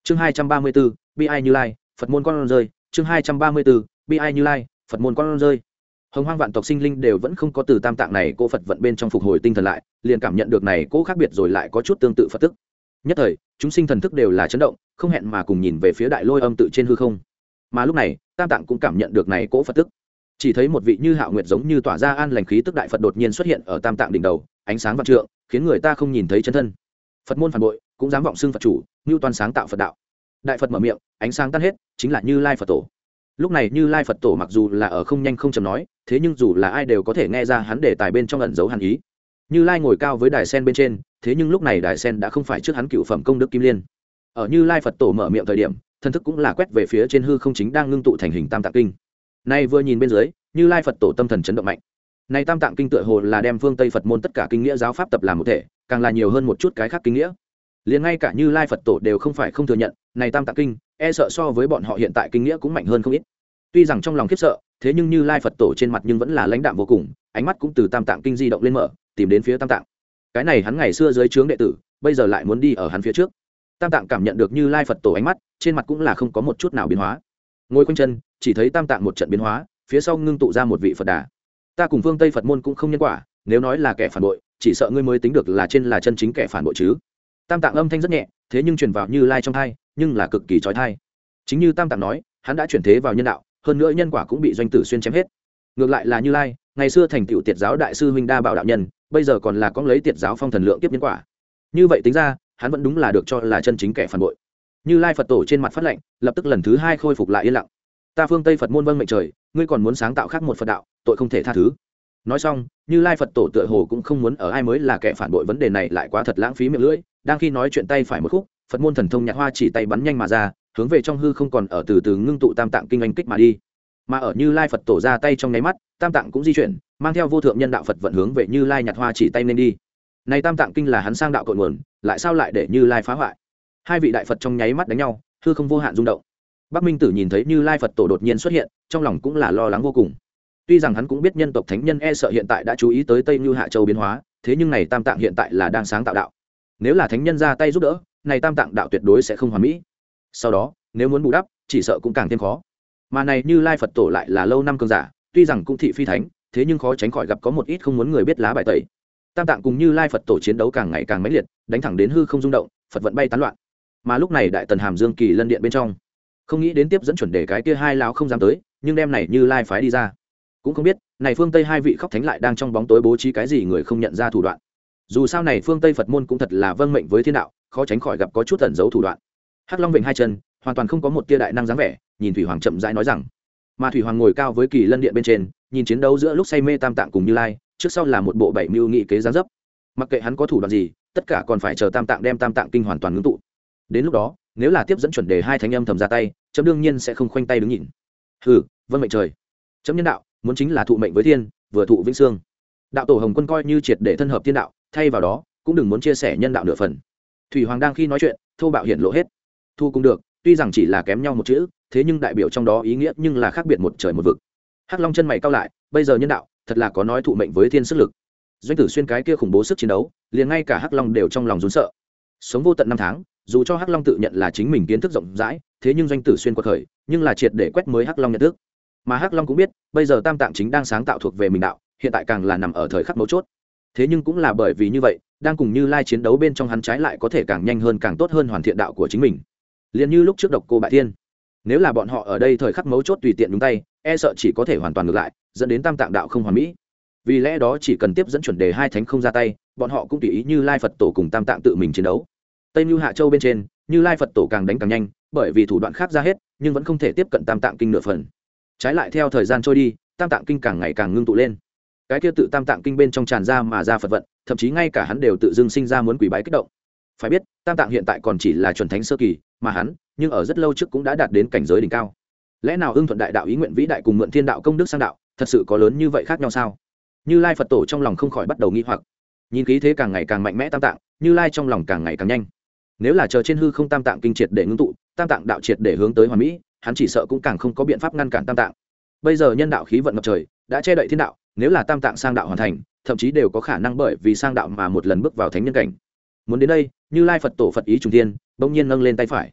chương 234, bi ai Như Lai, Phật môn con rơi. chương 234, bi ai Như Lai, Phật môn con rơi. Hồng Hoang vạn tộc sinh linh đều vẫn không có từ tam tạng này cô Phật vận bên trong phục hồi tinh thần lại, liền cảm nhận được này cô khác biệt rồi lại có chút tương tự Phật tức. Nhất thời, chúng sinh thần thức đều là chấn động, không hẹn mà cùng nhìn về phía đại lôi âm tự trên hư không. Mà lúc này, tam tạng cũng cảm nhận được này cỗ Phật tức. Chỉ thấy một vị như hạo nguyệt giống như tỏa ra an lành khí tức đại Phật đột nhiên xuất hiện ở tam tạng đỉnh đầu, ánh sáng vạn trượng, khiến người ta không nhìn thấy chân thân. Phật môn phản bội, cũng dám vọng xưng Phật chủ, như toàn sáng tạo Phật đạo. Đại Phật mở miệng, ánh sáng tan hết, chính là Như Lai Phật tổ. Lúc này Như Lai Phật tổ mặc dù là ở không nhanh không chậm nói, thế nhưng dù là ai đều có thể nghe ra hắn đề tài bên trong ẩn dấu hàn ý. Như Lai ngồi cao với đài sen bên trên, thế nhưng lúc này đài sen đã không phải trước hắn cựu phẩm công đức kim liên. Ở Như Lai Phật tổ mở miệng thời điểm, thân thức cũng là quét về phía trên hư không chính đang ngưng tụ thành hình tam tạng kinh. Nay vừa nhìn bên dưới, Như Lai Phật tổ tâm thần chấn động mạnh. Này tam tạng kinh tựa hồ là đem phương Tây Phật môn tất cả kinh nghĩa giáo pháp tập làm một thể, càng là nhiều hơn một chút cái khác kinh nghĩa. Liền ngay cả Như Lai Phật tổ đều không phải không thừa nhận, này tam tạng kinh e sợ so với bọn họ hiện tại kinh nghĩa cũng mạnh hơn không ít. Tuy rằng trong lòng khiếp sợ, thế nhưng Như Lai Phật tổ trên mặt nhưng vẫn là lãnh đạm vô cùng, ánh mắt cũng từ tam tạng kinh di động lên mở, tìm đến phía tam tạng. Cái này hắn ngày xưa dưới trướng đệ tử, bây giờ lại muốn đi ở hắn phía trước. Tam tạng cảm nhận được Như Lai Phật tổ ánh mắt, trên mặt cũng là không có một chút nào biến hóa. Ngồi quanh chân, chỉ thấy tam tạng một trận biến hóa, phía sau ngưng tụ ra một vị Phật Đà. Ta cùng phương Tây Phật môn cũng không nhân quả, nếu nói là kẻ phản bội, chỉ sợ ngươi mới tính được là chân chính kẻ phản bội chứ. Tam tạng âm thanh rất nhẹ, thế nhưng truyền vào Như Lai trong tai, nhưng là cực kỳ chói tai. Chính như tam tạng nói, hắn đã chuyển thế vào nhân đạo, hơn nữa nhân quả cũng bị doanh tử xuyên chém hết. Ngược lại là Như Lai, ngày xưa thành tựu tiệt giáo đại sư huynh đa bảo đạo nhân, bây giờ còn là có lấy tiệt giáo phong thần lượng tiếp nhân quả. Như vậy tính ra, hắn vẫn đúng là được cho là chân chính kẻ phản bội. Như Lai Phật tổ trên mặt phát lệnh, lập tức lần thứ hai khôi phục lại yên lặng. Ta phương Tây Phật môn vâng mệnh trời, ngươi còn muốn sáng tạo khác một Phật đạo, tội không thể tha thứ. Nói xong, Như Lai Phật tổ tựa hồ cũng không muốn ở ai mới là kẻ phản bội vấn đề này lại quá thật lãng phí miệng lưỡi, đang khi nói chuyện tay phải một khúc, Phật môn thần thông nhạt hoa chỉ tay bắn nhanh mà ra, hướng về trong hư không còn ở từ từ ngưng tụ tam tạng kinh anh kích mà đi. Mà ở Như Lai Phật tổ ra tay trong nháy mắt, tam tạng cũng di chuyển, mang theo vô thượng nhân đạo Phật vận hướng về Như Lai nhạt hoa chỉ tay nên đi. Này tam tạng kinh là hắn sang đạo cội nguồn, lại sao lại để Như Lai phá hoại? Hai vị đại Phật trong nháy mắt đánh nhau, hư không vô hạn rung động. Bắc Minh Tử nhìn thấy Như Lai Phật tổ đột nhiên xuất hiện, trong lòng cũng là lo lắng vô cùng. Tuy rằng hắn cũng biết nhân tộc thánh nhân e sợ hiện tại đã chú ý tới Tây Như Hạ Châu biến hóa, thế nhưng này tam tạng hiện tại là đang sáng tạo đạo. Nếu là thánh nhân ra tay giúp đỡ, này tam tạng đạo tuyệt đối sẽ không hoàn mỹ. Sau đó, nếu muốn bù đắp, chỉ sợ cũng càng thêm khó. Mà này Như Lai Phật tổ lại là lâu năm cường giả, tuy rằng cũng thị phi thánh, thế nhưng khó tránh khỏi gặp có một ít không muốn người biết lá bài tẩy. Tam tạng cùng Như Lai Phật tổ chiến đấu càng ngày càng mãnh liệt, đánh thẳng đến hư không rung động, Phật vận bay tán loạn. Mà lúc này Đại Tần Hàm Dương Kỳ Lân Điện bên trong, không nghĩ đến tiếp dẫn chuẩn đề cái kia hai lão không dám tới, nhưng đem này Như Lai phái đi ra. Cũng không biết, này phương Tây hai vị khóc thánh lại đang trong bóng tối bố trí cái gì người không nhận ra thủ đoạn. Dù sao này phương Tây Phật môn cũng thật là vâng mệnh với thiên đạo, khó tránh khỏi gặp có chút ẩn giấu thủ đoạn. Hắc Long vịnh hai chân, hoàn toàn không có một tia đại năng dáng vẻ, nhìn Thủy Hoàng chậm rãi nói rằng. Mà Thủy Hoàng ngồi cao với Kỳ Lân Điện bên trên, nhìn chiến đấu giữa lúc say mê tam tạng cùng Như Lai, trước sau là một bộ bảy mưu nghị kế dáng dấp. Mặc kệ hắn có thủ đoạn gì, tất cả còn phải chờ tam tạng đem tam tạng kinh hoàn toàn ngưng tụ. Đến lúc đó, nếu là tiếp dẫn chuẩn đề hai thánh âm thầm ra tay, chấm đương nhiên sẽ không khoanh tay đứng nhìn. Hừ, vâng mệnh trời. Chấm nhân đạo, muốn chính là thụ mệnh với thiên, vừa thụ vĩnh xương. Đạo tổ Hồng Quân coi như triệt để thân hợp thiên đạo, thay vào đó, cũng đừng muốn chia sẻ nhân đạo nửa phần. Thủy Hoàng đang khi nói chuyện, thô bạo hiển lộ hết. Thu cũng được, tuy rằng chỉ là kém nhau một chữ, thế nhưng đại biểu trong đó ý nghĩa nhưng là khác biệt một trời một vực. Hắc Long chân mày cau lại, bây giờ nhân đạo, thật là có nói thụ mệnh với thiên sức lực. Doanh Tử Xuyên cái kia khủng bố sức chiến đấu, liền ngay cả Hắc Long đều trong lòng run sợ. Sống vô tận năm tháng, dù cho Hắc Long tự nhận là chính mình kiến thức rộng rãi, thế nhưng Doanh Tử Xuyên quật khởi, nhưng là triệt để quét mới Hắc Long nhận thức. Mà Hắc Long cũng biết, bây giờ tam tạng chính đang sáng tạo thuộc về mình đạo, hiện tại càng là nằm ở thời khắc mấu chốt. Thế nhưng cũng là bởi vì như vậy, đang cùng Như Lai chiến đấu bên trong hắn trái lại có thể càng nhanh hơn càng tốt hơn hoàn thiện đạo của chính mình. Liền như lúc trước Độc Cô Bại Thiên, nếu là bọn họ ở đây thời khắc mấu chốt tùy tiện nhúng tay, e sợ chỉ có thể hoàn toàn ngược lại, dẫn đến tam tạng đạo không hoàn mỹ. Vì lẽ đó chỉ cần tiếp dẫn chuẩn đề hai thánh không ra tay, bọn họ cũng tùy ý Như Lai Phật tổ cùng tam tạng tự mình chiến đấu. Tây Như Hạ Châu bên trên, Như Lai Phật tổ càng đánh càng nhanh, bởi vì thủ đoạn khác ra hết, nhưng vẫn không thể tiếp cận tam tạng kinh nửa phần. Trái lại theo thời gian trôi đi, tam tạng kinh càng ngày càng ngưng tụ lên. Cái kia tự tam tạng kinh bên trong tràn ra mà ra Phật vận, thậm chí ngay cả hắn đều tự dưng sinh ra muốn quỳ bái kích động. Phải biết, tam tạng hiện tại còn chỉ là chuẩn thánh sơ kỳ, mà hắn, nhưng ở rất lâu trước cũng đã đạt đến cảnh giới đỉnh cao. Lẽ nào ưng thuận đại đạo ý nguyện vĩ đại cùng mượn thiên đạo công đức sang đạo, thật sự có lớn như vậy khác nhau sao? Như Lai Phật tổ trong lòng không khỏi bắt đầu nghi hoặc. Nhìn khí thế càng ngày càng mạnh mẽ tam tạng, Như Lai trong lòng càng ngày càng nhanh. Nếu là chờ trên hư không tam tạng kinh triệt để ngưng tụ, tam tạng đạo triệt để hướng tới hoàn mỹ, hắn chỉ sợ cũng càng không có biện pháp ngăn cản tam tạng. Bây giờ nhân đạo khí vận ngập trời, đã che đậy thiên đạo, nếu là tam tạng sang đạo hoàn thành, thậm chí đều có khả năng bởi vì sang đạo mà một lần bước vào thánh nhân cảnh. Muốn đến đây, Như Lai Phật tổ Phật ý trùng thiên, bỗng nhiên nâng lên tay phải.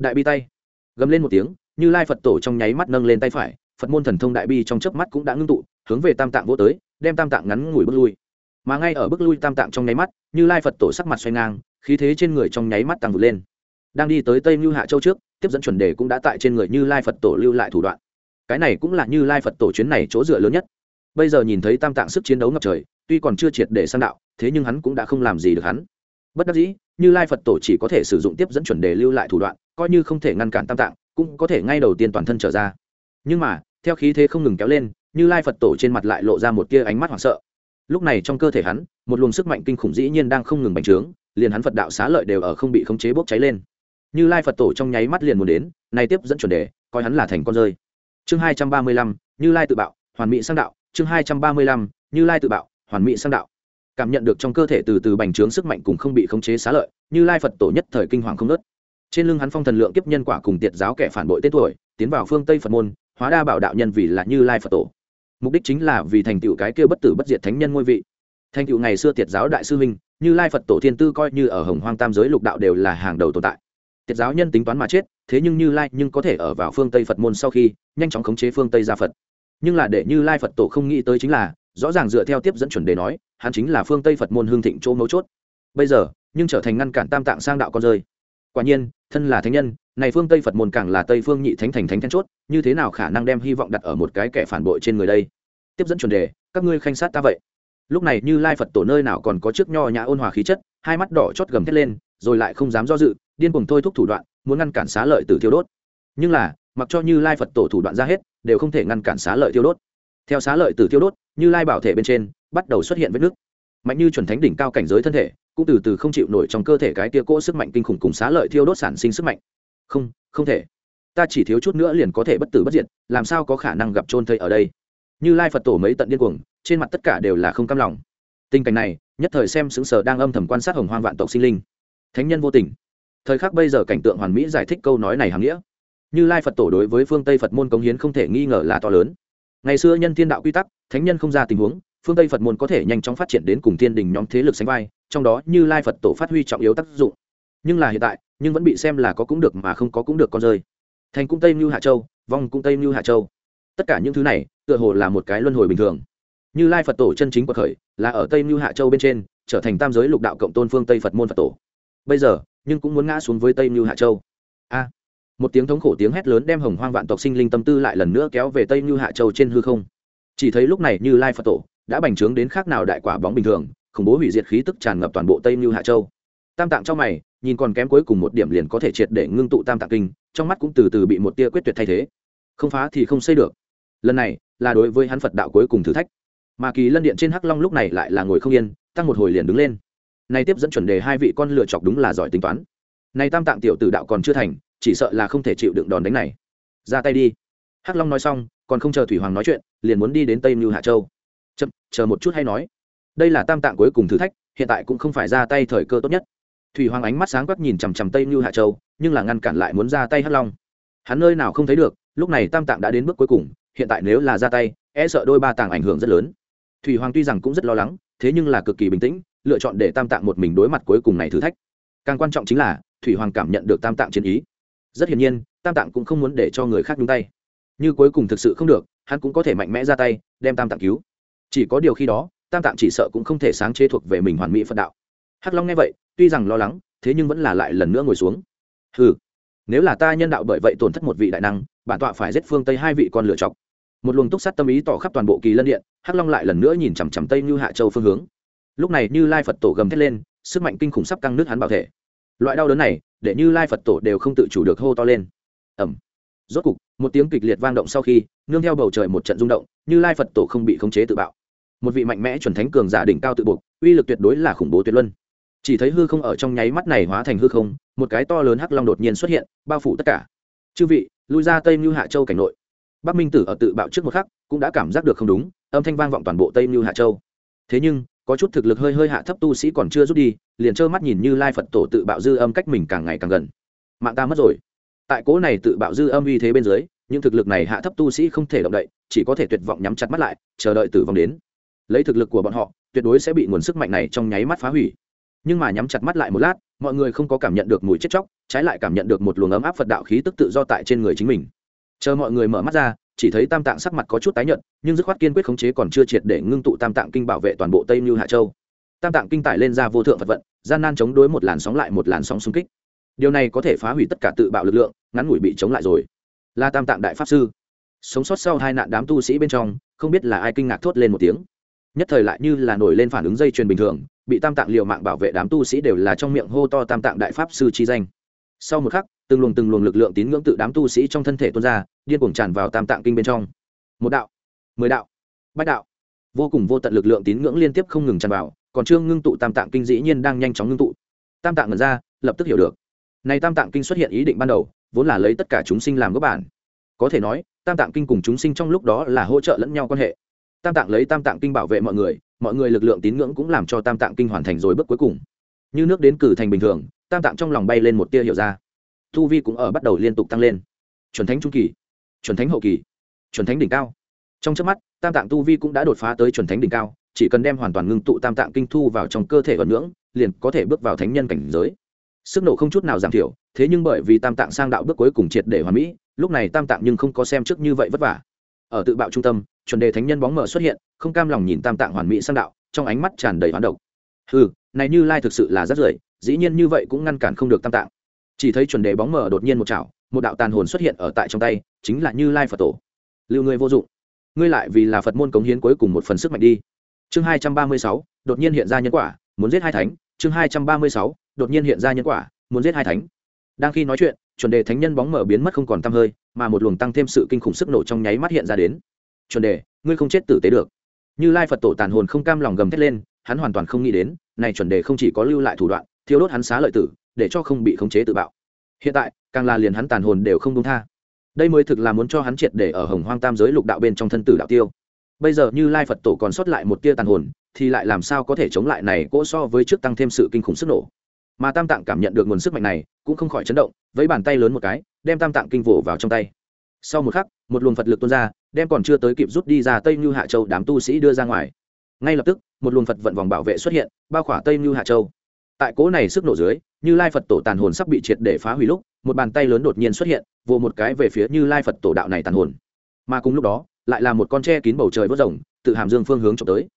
đại bi tay gầm lên một tiếng, Như Lai Phật tổ trong nháy mắt nâng lên tay phải, Phật môn thần thông đại bi trong chớp mắt cũng đã ngưng tụ, hướng về tam tạng vỗ tới, đem tam tạng ngắn ngủi bước lui. Mà ngay ở bước lui tam tạng trong nháy mắt, Như Lai Phật tổ sắc mặt xoay ngang, khí thế trên người trong nháy mắt tăng vụt lên. Đang đi tới Tây Như Hạ Châu trước, tiếp dẫn chuẩn đề cũng đã tại trên người Như Lai Phật tổ lưu lại thủ đoạn. Cái này cũng là Như Lai Phật tổ chuyến này chỗ dựa lớn nhất. Bây giờ nhìn thấy tam tạng sức chiến đấu ngập trời, tuy còn chưa triệt để sang đạo, thế nhưng hắn cũng đã không làm gì được hắn. Bất đắc dĩ, Như Lai Phật tổ chỉ có thể sử dụng tiếp dẫn chuẩn đề lưu lại thủ đoạn, coi như không thể ngăn cản tam tạng, cũng có thể ngay đầu tiên toàn thân trở ra. Nhưng mà theo khí thế không ngừng kéo lên, Như Lai Phật tổ trên mặt lại lộ ra một tia ánh mắt hoảng sợ. Lúc này trong cơ thể hắn, một luồng sức mạnh kinh khủng dĩ nhiên đang không ngừng bành trướng, liền hắn Phật đạo xá lợi đều ở không bị khống chế bốc cháy lên. Như Lai Phật tổ trong nháy mắt liền muốn đến, này tiếp dẫn chuẩn đề, coi hắn là thành con rơi. Chương 235, Như Lai tự bạo, hoàn mỹ sang đạo. Chương 235, Như Lai tự bạo, hoàn mỹ sang đạo. Cảm nhận được trong cơ thể từ từ bành trướng sức mạnh cùng không bị khống chế xá lợi, Như Lai Phật tổ nhất thời kinh hoàng không ngớt. Trên lưng hắn phong thần lượng kiếp nhân quả cùng tiệt giáo kẻ phản bội tên tuổi, tiến vào phương Tây Phật môn, hóa đa bảo đạo nhân vì là Như Lai Phật tổ. Mục đích chính là vì thành tựu cái kia bất tử bất diệt thánh nhân ngôi vị. Thành tựu ngày xưa tiệt giáo đại sư huynh, Như Lai Phật tổ thiên tư coi như ở Hồng Hoang tam giới lục đạo đều là hàng đầu tồn tại. Tiệt giáo nhân tính toán mà chết, thế nhưng Như Lai nhưng có thể ở vào phương Tây Phật môn sau khi nhanh chóng khống chế phương Tây gia Phật. Nhưng là để Như Lai Phật tổ không nghĩ tới chính là, rõ ràng dựa theo tiếp dẫn chuẩn đề nói, hắn chính là phương Tây Phật môn hương thịnh chỗ mấu chốt. Bây giờ, nhưng trở thành ngăn cản tam tạng sang đạo con rơi. Quả nhiên, thân là thánh nhân, này phương Tây Phật môn càng là Tây phương nhị thánh thành thánh then chốt, như thế nào khả năng đem hy vọng đặt ở một cái kẻ phản bội trên người đây? Tiếp dẫn chuẩn đề, các ngươi khanh sát ta vậy. Lúc này Như Lai Phật tổ nơi nào còn có trước nho nhã ôn hòa khí chất, hai mắt đỏ chót gầm thét lên, rồi lại không dám do dự, điên cuồng thôi thúc thủ đoạn, muốn ngăn cản xá lợi tử thiêu đốt. Nhưng là, mặc cho Như Lai Phật tổ thủ đoạn ra hết, đều không thể ngăn cản xá lợi thiêu đốt. Theo xá lợi tử thiêu đốt, Như Lai bảo thể bên trên bắt đầu xuất hiện vết nứt. Mạnh như chuẩn thánh đỉnh cao cảnh giới thân thể, cũng từ từ không chịu nổi trong cơ thể cái tia cỗ sức mạnh kinh khủng cùng xá lợi thiêu đốt sản sinh sức mạnh. Không thể. Ta chỉ thiếu chút nữa liền có thể bất tử bất diệt, làm sao có khả năng gặp chôn thây ở đây? Như Lai Phật tổ mấy tận điên cuồng, trên mặt tất cả đều là không cam lòng. Tình cảnh này, nhất thời xem sững sờ đang âm thầm quan sát Hồng Hoang vạn tộc sinh linh. Thánh nhân vô tình. Thời khắc bây giờ cảnh tượng hoàn mỹ giải thích câu nói này hàm nghĩa. Như Lai Phật tổ đối với phương Tây Phật môn cống hiến không thể nghi ngờ là to lớn. Ngày xưa nhân thiên đạo quy tắc, thánh nhân không ra tình huống, phương Tây Phật môn có thể nhanh chóng phát triển đến cùng thiên đình nhóm thế lực sánh vai, trong đó Như Lai Phật tổ phát huy trọng yếu tác dụng. Nhưng là hiện tại, nhưng vẫn bị xem là có cũng được mà không có cũng được con rơi. Thành cung Tây Như Hạ Châu, vong cung Tây Như Hạ Châu. Tất cả những thứ này, tựa hồ là một cái luân hồi bình thường. Như Lai Phật tổ chân chính quật khởi, là ở Tây Như Hạ Châu bên trên, trở thành tam giới lục đạo cộng tôn phương Tây Phật môn Phật tổ. Bây giờ, nhưng cũng muốn ngã xuống với Tây Như Hạ Châu. A! Một tiếng thống khổ tiếng hét lớn đem Hồng Hoang vạn tộc sinh linh tâm tư lại lần nữa kéo về Tây Như Hạ Châu trên hư không. Chỉ thấy lúc này Như Lai Phật tổ đã bành trướng đến khác nào đại quả bóng bình thường, khủng bố hủy diệt khí tức tràn ngập toàn bộ Tây Như Hạ Châu. Tam tạng trong mày, nhìn còn kém cuối cùng một điểm liền có thể triệt để ngưng tụ tam tạng kinh, trong mắt cũng từ từ bị một tia quyết tuyệt thay thế. Không phá thì không xây được. Lần này là đối với hắn Phật đạo cuối cùng thử thách. Mà Kỳ Lân Điện trên Hắc Long lúc này lại là ngồi không yên, tăng một hồi liền đứng lên. Này tiếp dẫn chuẩn đề hai vị con lựa chọc đúng là giỏi tính toán. Này tam tạng tiểu tử đạo còn chưa thành, chỉ sợ là không thể chịu đựng đòn đánh này. Ra tay đi. Hắc Long nói xong, còn không chờ Thủy Hoàng nói chuyện, liền muốn đi đến Tây Như Hạ Châu. Chậm, chờ một chút hay nói. Đây là tam tạng cuối cùng thử thách, hiện tại cũng không phải ra tay thời cơ tốt nhất. Thủy Hoàng ánh mắt sáng quắc nhìn chằm chằm Tây Như Hạ Châu, nhưng là ngăn cản lại muốn ra tay Hắc Long. Hắn nơi nào không thấy được, lúc này tam tạng đã đến bước cuối cùng, hiện tại nếu là ra tay, e sợ đôi ba tạng ảnh hưởng rất lớn. Thủy Hoàng tuy rằng cũng rất lo lắng, thế nhưng là cực kỳ bình tĩnh, lựa chọn để tam tạng một mình đối mặt cuối cùng này thử thách. Càng quan trọng chính là Thủy Hoàng cảm nhận được tam tạng chiến ý. Rất hiển nhiên, tam tạng cũng không muốn để cho người khác nhúng tay. Như cuối cùng thực sự không được, hắn cũng có thể mạnh mẽ ra tay, đem tam tạng cứu. Chỉ có điều khi đó, tam tạng chỉ sợ cũng không thể sáng chế thuộc về mình hoàn mỹ Phật đạo. Hắc Long nghe vậy, tuy rằng lo lắng, thế nhưng vẫn là lại lần nữa ngồi xuống. Hừ, nếu là ta nhân đạo bởi vậy tổn thất một vị đại năng, bản tọa phải giết phương Tây hai vị con lựa chọc. Một luồng túc sát tâm ý tỏ khắp toàn bộ Kỳ Lân Điện, Hắc Long lại lần nữa nhìn chằm chằm Tây Như Hạ Châu phương hướng. Lúc này Như Lai Phật tổ gầm thét lên, sức mạnh kinh khủng sắp căng nước hắn bảo thể. Loại đau đớn này, để Như Lai Phật tổ đều không tự chủ được hô to lên. Ầm. Rốt cục, một tiếng kịch liệt vang động sau khi, nương theo bầu trời một trận rung động, Như Lai Phật tổ không bị khống chế tự bạo. Một vị mạnh mẽ chuẩn thánh cường giả đỉnh cao tự buộc, uy lực tuyệt đối là khủng bố tuyệt luân. Chỉ thấy hư không ở trong nháy mắt này hóa thành hư không, một cái to lớn hắc long đột nhiên xuất hiện, bao phủ tất cả. Chư vị, lui ra Tây Như Hạ Châu cảnh nội. Bắc Minh Tử ở tự bạo trước một khắc, cũng đã cảm giác được không đúng, âm thanh vang vọng toàn bộ Tây Như Hạ Châu. Thế nhưng, có chút thực lực hơi hạ thấp tu sĩ còn chưa rút đi, liền trơ mắt nhìn Như Lai Phật tổ tự bạo dư âm cách mình càng ngày càng gần. Mạng ta mất rồi. Tại cố này tự bạo dư âm uy thế bên dưới, những thực lực này hạ thấp tu sĩ không thể động đậy, chỉ có thể tuyệt vọng nhắm chặt mắt lại, chờ đợi tử vong đến. Lấy thực lực của bọn họ, tuyệt đối sẽ bị nguồn sức mạnh này trong nháy mắt phá hủy. Nhưng mà nhắm chặt mắt lại một lát, mọi người không có cảm nhận được mùi chết chóc, trái lại cảm nhận được một luồng ấm áp phật đạo khí tức tự do tại trên người chính mình. Chờ mọi người mở mắt ra, chỉ thấy tam tạng sắc mặt có chút tái nhợt, nhưng dứt khoát kiên quyết khống chế còn chưa triệt để ngưng tụ tam tạng kinh bảo vệ toàn bộ Tây Như Hạ Châu. Tam tạng kinh tải lên ra vô thượng phật vận, gian nan chống đối một làn sóng lại một làn sóng xung kích. Điều này có thể phá hủy tất cả tự bạo lực lượng, ngắn ngủi bị chống lại rồi. Là tam tạng đại pháp sư. Sống sót sau hai nạn đám tu sĩ bên trong, không biết là ai kinh ngạc thốt lên một tiếng. Nhất thời lại như là nổi lên phản ứng dây chuyền bình thường, bị tam tạng liều mạng bảo vệ đám tu sĩ đều là trong miệng hô to tam tạng đại pháp sư chi danh. Sau một khắc, từng luồng lực lượng tín ngưỡng tự đám tu sĩ trong thân thể tuôn ra, điên cuồng tràn vào tam tạng kinh bên trong. Một đạo, 10 đạo, bách đạo, vô cùng vô tận lực lượng tín ngưỡng liên tiếp không ngừng tràn vào, còn chưa ngưng tụ tam tạng kinh dĩ nhiên đang nhanh chóng ngưng tụ. Tam tạng ngẩn ra, lập tức hiểu được. Này tam tạng kinh xuất hiện ý định ban đầu, vốn là lấy tất cả chúng sinh làm gốc bản. Có thể nói, tam tạng kinh cùng chúng sinh trong lúc đó là hỗ trợ lẫn nhau quan hệ. Tam tạng lấy tam tạng kinh bảo vệ mọi người lực lượng tín ngưỡng cũng làm cho tam tạng kinh hoàn thành rồi bước cuối cùng. Như nước đến cử thành bình thường, tam tạng trong lòng bay lên một tia hiểu ra. Tu vi cũng ở bắt đầu liên tục tăng lên. Chuẩn thánh trung kỳ, chuẩn thánh hậu kỳ, chuẩn thánh đỉnh cao. Trong chớp mắt, tam tạng tu vi cũng đã đột phá tới chuẩn thánh đỉnh cao, chỉ cần đem hoàn toàn ngưng tụ tam tạng kinh thu vào trong cơ thể vận nhưỡng, liền có thể bước vào thánh nhân cảnh giới. Sức nổ không chút nào giảm thiểu, thế nhưng bởi vì tam tạng sang đạo bước cuối cùng triệt để hoàn mỹ, lúc này tam tạng nhưng không có xem trước như vậy vất vả. Ở tự bạo trung tâm, chuẩn đề thánh nhân bóng mờ xuất hiện, không cam lòng nhìn tam tạng hoàn mỹ sang đạo, trong ánh mắt tràn đầy hoán độc. Này Như Lai thực sự là rất rưởi, dĩ nhiên như vậy cũng ngăn cản không được tam tạng. Chỉ thấy chuẩn đề bóng mờ đột nhiên một chảo, một đạo tàn hồn xuất hiện ở tại trong tay, chính là Như Lai Phật Tổ. Lưu ngươi vô dụng, ngươi lại vì là Phật môn cống hiến cuối cùng một phần sức mạnh đi. Chương 236, đột nhiên hiện ra nhân quả, muốn giết hai thánh. Chương 236, đột nhiên hiện ra nhân quả, muốn giết hai thánh. Đang khi nói chuyện, chuẩn đề thánh nhân bóng mờ biến mất không còn tăm hơi, mà một luồng tăng thêm sự kinh khủng sức nổ trong nháy mắt hiện ra đến. Chuẩn đề, ngươi không chết tử tế được. Như Lai Phật Tổ tàn hồn không cam lòng gầm thét lên, hắn hoàn toàn không nghĩ đến, này chuẩn đề không chỉ có lưu lại thủ đoạn, thiêu đốt hắn xá lợi tử, để cho không bị khống chế tự bạo. Hiện tại, càng là liền hắn tàn hồn đều không buông tha. Đây mới thực là muốn cho hắn triệt để ở Hồng Hoang Tam giới lục đạo bên trong thân tử đạo tiêu. Bây giờ Như Lai Phật Tổ còn sót lại một tia tàn hồn, thì lại làm sao có thể chống lại này cỗ so với trước tăng thêm sự kinh khủng sức nổ. Mà tam tạng cảm nhận được nguồn sức mạnh này, cũng không khỏi chấn động, với bàn tay lớn một cái, đem tam tạng kinh vỗ vào trong tay. Sau một khắc, một luồng Phật lực tuôn ra, đem còn chưa tới kịp rút đi ra Tây Như Hạ Châu đám tu sĩ đưa ra ngoài. Ngay lập tức, một luồng Phật vận vòng bảo vệ xuất hiện, bao khỏa Tây Như Hạ Châu. Tại cỗ này sức nổ dưới, Như Lai Phật Tổ tàn hồn sắp bị triệt để phá hủy lúc, một bàn tay lớn đột nhiên xuất hiện, vồ một cái về phía Như Lai Phật Tổ đạo này tàn hồn. Mà cùng lúc đó, lại là một con tre kín bầu trời vớt rồng, tự hàm dương phương hướng chụp tới.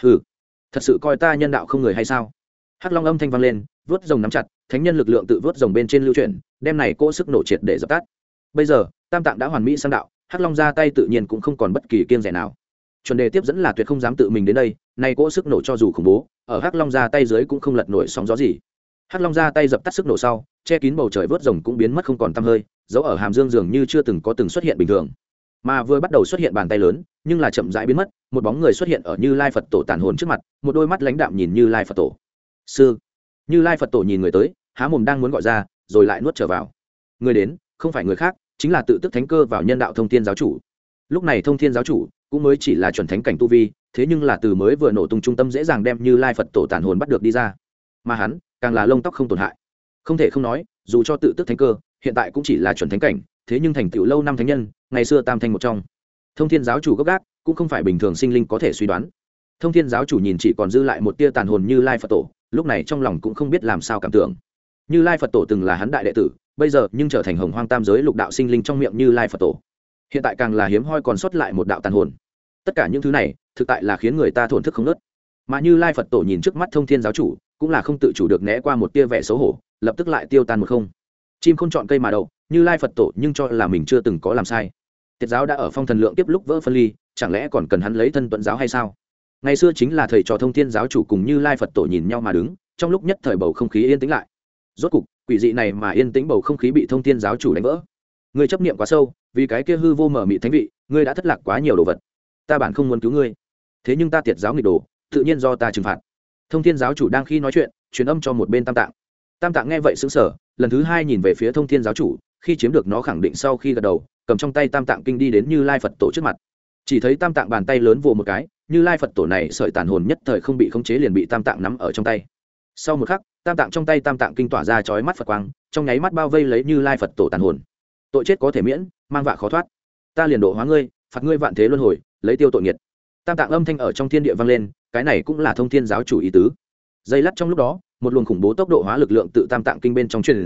Thật sự coi ta nhân đạo không người hay sao? Hắc Long âm thanh vang lên, vớt rồng nắm chặt, thánh nhân lực lượng tự vớt rồng bên trên lưu chuyển, đem này cỗ sức nổ triệt để dập tắt. Bây giờ, tam tạng đã hoàn mỹ sang đạo, Hắc Long ra tay tự nhiên cũng không còn bất kỳ kiêng dè nào. Chuẩn đề tiếp dẫn là tuyệt không dám tự mình đến đây, này cỗ sức nổ cho dù khủng bố, ở Hắc Long ra tay dưới cũng không lật nổi sóng gió gì. Hắc Long ra tay dập tắt sức nổ sau, che kín bầu trời vớt rồng cũng biến mất không còn tăm hơi, dấu ở hàm dương dường như chưa từng có từng xuất hiện bình thường. Mà vừa bắt đầu xuất hiện bàn tay lớn, nhưng là chậm rãi biến mất, một bóng người xuất hiện ở Như Lai Phật Tổ tàn hồn trước mặt, một đôi mắt lãnh đạm nhìn Như Lai Phật Tổ. Sư. Như Lai Phật Tổ nhìn người tới, há mồm đang muốn gọi ra, rồi lại nuốt trở vào. Người đến, không phải người khác, chính là tự tức thánh cơ vào nhân đạo Thông Thiên giáo chủ. Lúc này Thông Thiên giáo chủ cũng mới chỉ là chuẩn thánh cảnh tu vi, thế nhưng là từ mới vừa nổ tung trung tâm dễ dàng đem Như Lai Phật Tổ tàn hồn bắt được đi ra. Mà hắn, càng là lông tóc không tổn hại. Không thể không nói, dù cho tự tức thánh cơ, hiện tại cũng chỉ là chuẩn thánh cảnh, thế nhưng thành tựu lâu năm thánh nhân, ngày xưa tam thanh một trong. Thông Thiên giáo chủ gốc gác, cũng không phải bình thường sinh linh có thể suy đoán. Thông Thiên giáo chủ nhìn chỉ còn dư lại một tia tàn hồn Như Lai Phật Tổ, lúc này trong lòng cũng không biết làm sao cảm tưởng. Như Lai Phật Tổ từng là hắn đại đệ tử, bây giờ nhưng trở thành Hồng Hoang Tam giới lục đạo sinh linh trong miệng Như Lai Phật Tổ. Hiện tại càng là hiếm hoi còn sót lại một đạo tàn hồn. Tất cả những thứ này, thực tại là khiến người ta thổn thức không ngớt. Mà Như Lai Phật Tổ nhìn trước mắt Thông Thiên giáo chủ, cũng là không tự chủ được né qua một tia vẻ xấu hổ, lập tức lại tiêu tan một không. Chim không chọn cây mà đậu, Như Lai Phật Tổ nhưng cho là mình chưa từng có làm sai. Tiệt giáo đã ở phong thần lượng tiếp lúc vỡ phân ly, chẳng lẽ còn cần hắn lấy thân tuẫn giáo hay sao? Ngày xưa chính là thầy trò Thông Thiên giáo chủ cùng Như Lai Phật Tổ nhìn nhau mà đứng, trong lúc nhất thời bầu không khí yên tĩnh lại. Rốt cục, quỷ dị này mà yên tĩnh bầu không khí bị Thông Thiên giáo chủ đánh vỡ. Ngươi chấp niệm quá sâu, vì cái kia hư vô mở mị thánh vị, ngươi đã thất lạc quá nhiều đồ vật. Ta bản không muốn cứu ngươi, thế nhưng ta tiệt giáo nghịch đồ, tự nhiên do ta trừng phạt. Thông Thiên giáo chủ đang khi nói chuyện, truyền âm cho một bên Tam Tạng. Tam Tạng nghe vậy sững sờ, lần thứ hai nhìn về phía Thông Thiên giáo chủ, khi chiếm được nó khẳng định sau khi gật đầu, cầm trong tay Tam Tạng kinh đi đến Như Lai Phật Tổ trước mặt. Chỉ thấy Tam Tạng bàn tay lớn vồ một cái, Như Lai Phật Tổ này sợi tàn hồn nhất thời không bị khống chế liền bị Tam Tạng nắm ở trong tay. Sau một khắc, Tam Tạng trong tay Tam Tạng kinh tỏa ra chói mắt Phật quang, trong nháy mắt bao vây lấy Như Lai Phật Tổ tàn hồn. Tội chết có thể miễn, mang vạ khó thoát. Ta liền độ hóa ngươi, phạt ngươi vạn thế luân hồi, lấy tiêu tội nghiệt. Tam Tạng âm thanh ở trong thiên địa vang lên, cái này cũng là Thông Thiên giáo chủ ý tứ. Giây lát trong lúc đó, một luồng khủng bố tốc độ hóa lực lượng tự Tam Tạng kinh bên trong truyền ra,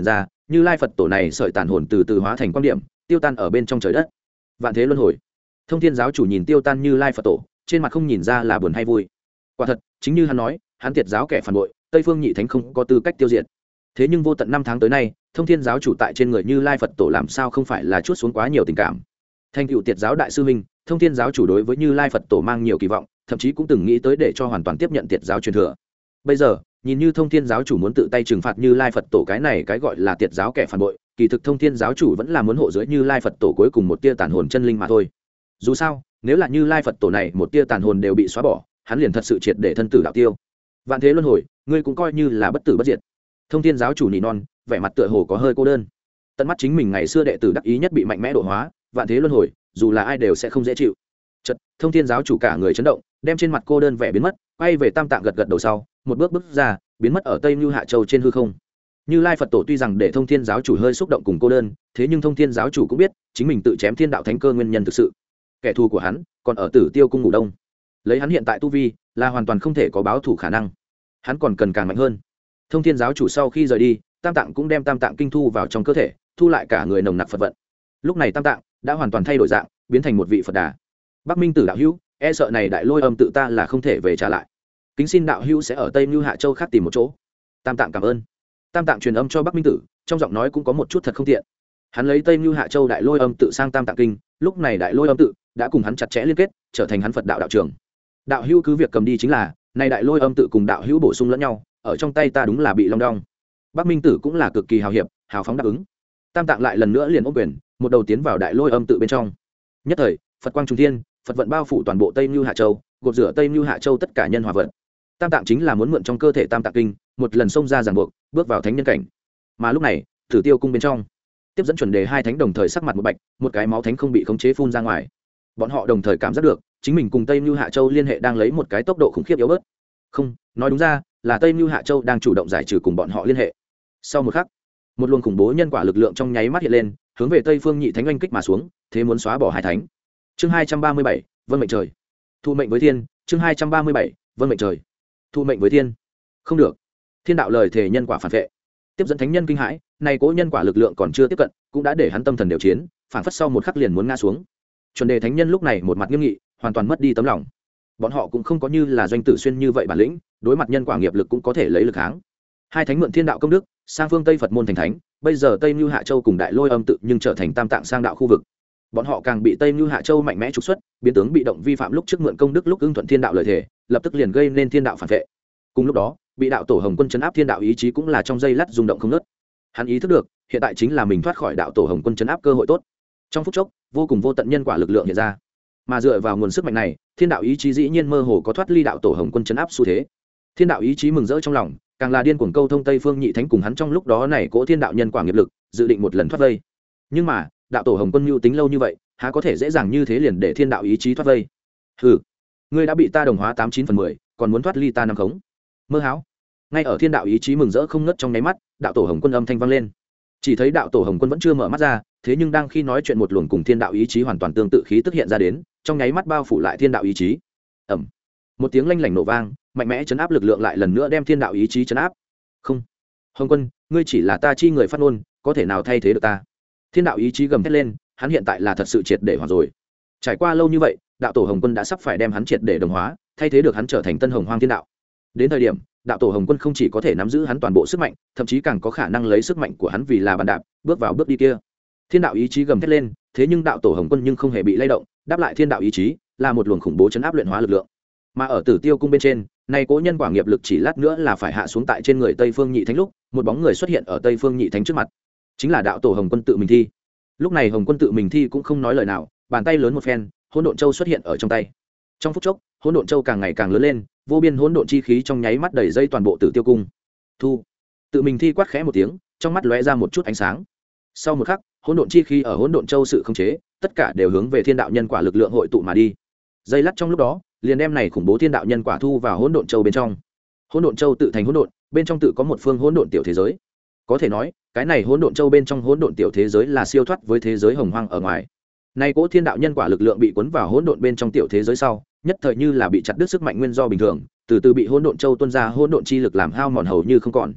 Như Lai Phật tổ này sợi tàn hồn từ từ hóa thành quan điểm, tiêu tan ở bên trong trời đất. Vạn thế luân hồi. Thông Thiên giáo chủ nhìn tiêu tan Như Lai Phật tổ, trên mặt không nhìn ra là buồn hay vui. Quả thật, chính như hắn nói, hắn tiệt giáo kẻ phản bội, Tây Phương Nhị Thánh không có tư cách tiêu diệt. Thế nhưng vô tận năm tháng tới nay, Thông Thiên giáo chủ tại trên người Như Lai Phật tổ làm sao không phải là chuốt xuống quá nhiều tình cảm. Thành cựu tiệt giáo đại sư huynh, Thông Thiên giáo chủ đối với Như Lai Phật tổ mang nhiều kỳ vọng, thậm chí cũng từng nghĩ tới để cho hoàn toàn tiếp nhận tiệt giáo truyền thừa. Bây giờ, nhìn như Thông Thiên giáo chủ muốn tự tay trừng phạt Như Lai Phật tổ, cái này cái gọi là tiệt giáo kẻ phản bội, kỳ thực Thông Thiên giáo chủ vẫn là muốn hộ dưới Như Lai Phật tổ cuối cùng một tia tàn hồn chân linh mà thôi. Dù sao, nếu là Như Lai Phật tổ này một tia tàn hồn đều bị xóa bỏ, hắn liền thật sự triệt để thân tử đạo tiêu. Vạn thế luân hồi, ngươi cũng coi như là bất tử bất diệt. Thông Thiên giáo chủ nỉ non, vẻ mặt tựa hồ có hơi cô đơn. Tận mắt chính mình ngày xưa đệ tử đắc ý nhất bị mạnh mẽ độ hóa, vạn thế luân hồi, dù là ai đều sẽ không dễ chịu. Chợt, Thông Thiên giáo chủ cả người chấn động, đem trên mặt cô đơn vẻ biến mất, quay về Tam Tạng gật gật đầu sau, một bước bước ra, biến mất ở Tây Như Hạ Châu trên hư không. Như Lai Phật tổ tuy rằng để Thông Thiên giáo chủ hơi xúc động cùng cô đơn, thế nhưng Thông Thiên giáo chủ cũng biết, chính mình tự chém Thiên đạo thánh cơ nguyên nhân thực sự. Kẻ thù của hắn còn ở Tử Tiêu cung ngủ đông. Lấy hắn hiện tại tu vi, là hoàn toàn không thể có báo thù khả năng. Hắn còn cần càng mạnh hơn. Thông Thiên giáo chủ sau khi rời đi, Tam Tạng cũng đem Tam Tạng kinh thu vào trong cơ thể, thu lại cả người nồng nặc Phật vận. Lúc này Tam Tạng đã hoàn toàn thay đổi dạng, biến thành một vị Phật Đà. Bắc Minh Tử đạo hữu, e sợ này đại lôi âm tự ta là không thể về trả lại. Kính xin đạo hữu sẽ ở Tây Như Hạ Châu khác tìm một chỗ. Tam Tạng cảm ơn. Tam Tạng truyền âm cho Bắc Minh Tử, trong giọng nói cũng có một chút thật không tiện. Hắn lấy Tây Như Hạ Châu đại lôi âm tự sang Tam Tạng kinh, lúc này đại lôi âm tự đã cùng hắn chặt chẽ liên kết, trở thành hắn Phật đạo đạo trưởng. Đạo hữu cứ việc cầm đi chính là, này đại lôi âm tự cùng đạo hữu bổ sung lẫn nhau, ở trong tay ta đúng là bị long đong. Bắc Minh Tử cũng là cực kỳ hào hiệp, hào phóng đáp ứng. Tam Tạng lại lần nữa liền ôm quyền, một đầu tiến vào đại lôi âm tự bên trong. Nhất thời, Phật quang trung thiên, Phật vận bao phủ toàn bộ Tây Như Hạ Châu, gột rửa Tây Như Hạ Châu tất cả nhân hòa vận. Tam Tạng chính là muốn mượn trong cơ thể Tam Tạng kinh, một lần xông ra ràng buộc, bước vào thánh nhân cảnh. Mà lúc này, Tử Tiêu cung bên trong, tiếp dẫn chuẩn đề hai thánh đồng thời sắc mặt một bạch, một cái máu thánh không bị khống chế phun ra ngoài. Bọn họ đồng thời cảm giác được, chính mình cùng Tây Như Hạ Châu liên hệ đang lấy một cái tốc độ khủng khiếp yếu bớt. Không, nói đúng ra, là Tây Như Hạ Châu đang chủ động giải trừ cùng bọn họ liên hệ. Sau một khắc, một luồng khủng bố nhân quả lực lượng trong nháy mắt hiện lên, hướng về Tây Phương Nhị Thánh oanh kích mà xuống, thế muốn xóa bỏ hai thánh. Chương 237, vâng mệnh trời. Thụ mệnh với thiên, chương 237, vâng mệnh trời. Thụ mệnh với thiên. Không được. Thiên đạo lời thể nhân quả phản vệ. Tiếp dẫn thánh nhân kinh hãi, này cố nhân quả lực lượng còn chưa tiếp cận, cũng đã để hắn tâm thần đều chiến, phản phất sau một khắc liền muốn ngã xuống. Chuẩn đề thánh nhân lúc này một mặt nghiêm nghị, hoàn toàn mất đi tấm lòng. Bọn họ cũng không có như là Doanh Tử Xuyên như vậy bản lĩnh, đối mặt nhân quả nghiệp lực cũng có thể lấy lực kháng. Hai thánh mượn thiên đạo công đức, sang phương Tây Phật môn thành thánh, bây giờ Tây Như Hạ Châu cùng Đại Lôi âm tự nhưng trở thành Tam Tạng sang đạo khu vực. Bọn họ càng bị Tây Như Hạ Châu mạnh mẽ trục xuất, biến tướng bị động vi phạm lúc trước mượn công đức lúc ưng thuận thiên đạo lời thể, lập tức liền gây nên thiên đạo phản vệ. Cùng lúc đó, bị đạo tổ Hồng Quân trấn áp thiên đạo ý chí cũng là trong giây lát rung động không ngớt. Hắn ý thức được, hiện tại chính là mình thoát khỏi đạo tổ Hồng Quân trấn áp cơ hội tốt. Trong phút chốc, vô cùng vô tận nhân quả lực lượng hiện ra. Mà dựa vào nguồn sức mạnh này, thiên đạo ý chí dĩ nhiên mơ hồ có thoát ly đạo tổ Hồng Quân trấn áp xu thế. Thiên đạo ý chí mừng rỡ trong lòng, càng là điên cuồng câu thông Tây Phương Nhị Thánh cùng hắn trong lúc đó này cỗ thiên đạo nhân quả nghiệp lực, dự định một lần thoát vây. Nhưng mà, đạo tổ Hồng Quân mưu tính lâu như vậy, há có thể dễ dàng như thế liền để thiên đạo ý chí thoát vây? Hừ, ngươi đã bị ta đồng hóa 89/10, còn muốn thoát ly ta nắm khống? Mơ hão. Ngay ở thiên đạo ý chí mừng rỡ không ngớt trong nháy mắt, đạo tổ Hồng Quân âm thanh vang lên. Chỉ thấy đạo tổ Hồng Quân vẫn chưa mở mắt ra, thế nhưng đang khi nói chuyện một luồng cùng thiên đạo ý chí hoàn toàn tương tự khí tức hiện ra đến, trong nháy mắt bao phủ lại thiên đạo ý chí. Ầm. Một tiếng lanh lảnh nổ vang, mạnh mẽ chấn áp lực lượng lại lần nữa đem thiên đạo ý chí chấn áp. Không, Hồng Quân, ngươi chỉ là ta chi người phát ngôn, có thể nào thay thế được ta? Thiên đạo ý chí gầm thét lên, hắn hiện tại là thật sự triệt để hoàn rồi. Trải qua lâu như vậy, đạo tổ Hồng Quân đã sắp phải đem hắn triệt để đồng hóa, thay thế được hắn trở thành tân Hồng Hoang Thiên Đạo. Đến thời điểm, đạo tổ Hồng Quân không chỉ có thể nắm giữ hắn toàn bộ sức mạnh, thậm chí càng có khả năng lấy sức mạnh của hắn vì là bàn đạp, bước vào bước đi kia. Thiên đạo ý chí gầm thét lên, thế nhưng đạo tổ Hồng Quân nhưng không hề bị lay động, đáp lại thiên đạo ý chí, là một luồng khủng bố chấn áp luyện hóa lực lượng. Mà ở Tử Tiêu cung bên trên, này cố nhân quả nghiệp lực chỉ lát nữa là phải hạ xuống tại trên người Tây Phương Nhị Thánh lúc, một bóng người xuất hiện ở Tây Phương Nhị Thánh trước mặt, chính là đạo tổ Hồng Quân tự mình thi. Lúc này Hồng Quân tự mình thi cũng không nói lời nào, bàn tay lớn một phen, Hỗn Độn Châu xuất hiện ở trong tay. Trong phút chốc, Hỗn Độn Châu càng ngày càng lớn lên, vô biên hỗn độn chi khí trong nháy mắt đầy dây toàn bộ Tử Tiêu cung. Thu. Tự mình thi quát khẽ một tiếng, trong mắt lóe ra một chút ánh sáng. Sau một khắc, hỗn độn chi khí ở Hỗn Độn Châu sự khống chế, tất cả đều hướng về thiên đạo nhân quả lực lượng hội tụ mà đi. Giây lát trong lúc đó, liền đem này khủng bố thiên đạo nhân quả thu vào Hỗn Độn Châu bên trong. Hỗn Độn Châu tự thành hỗn độn, bên trong tự có một phương hỗn độn tiểu thế giới. Có thể nói, cái này Hỗn Độn Châu bên trong hỗn độn tiểu thế giới là siêu thoát với thế giới hồng hoang ở ngoài. Nay cỗ thiên đạo nhân quả lực lượng bị cuốn vào hỗn độn bên trong tiểu thế giới sau, nhất thời như là bị chặt đứt sức mạnh nguyên do bình thường, từ từ bị Hỗn Độn Châu tuôn ra hỗn độn chi lực làm hao mòn hầu như không còn.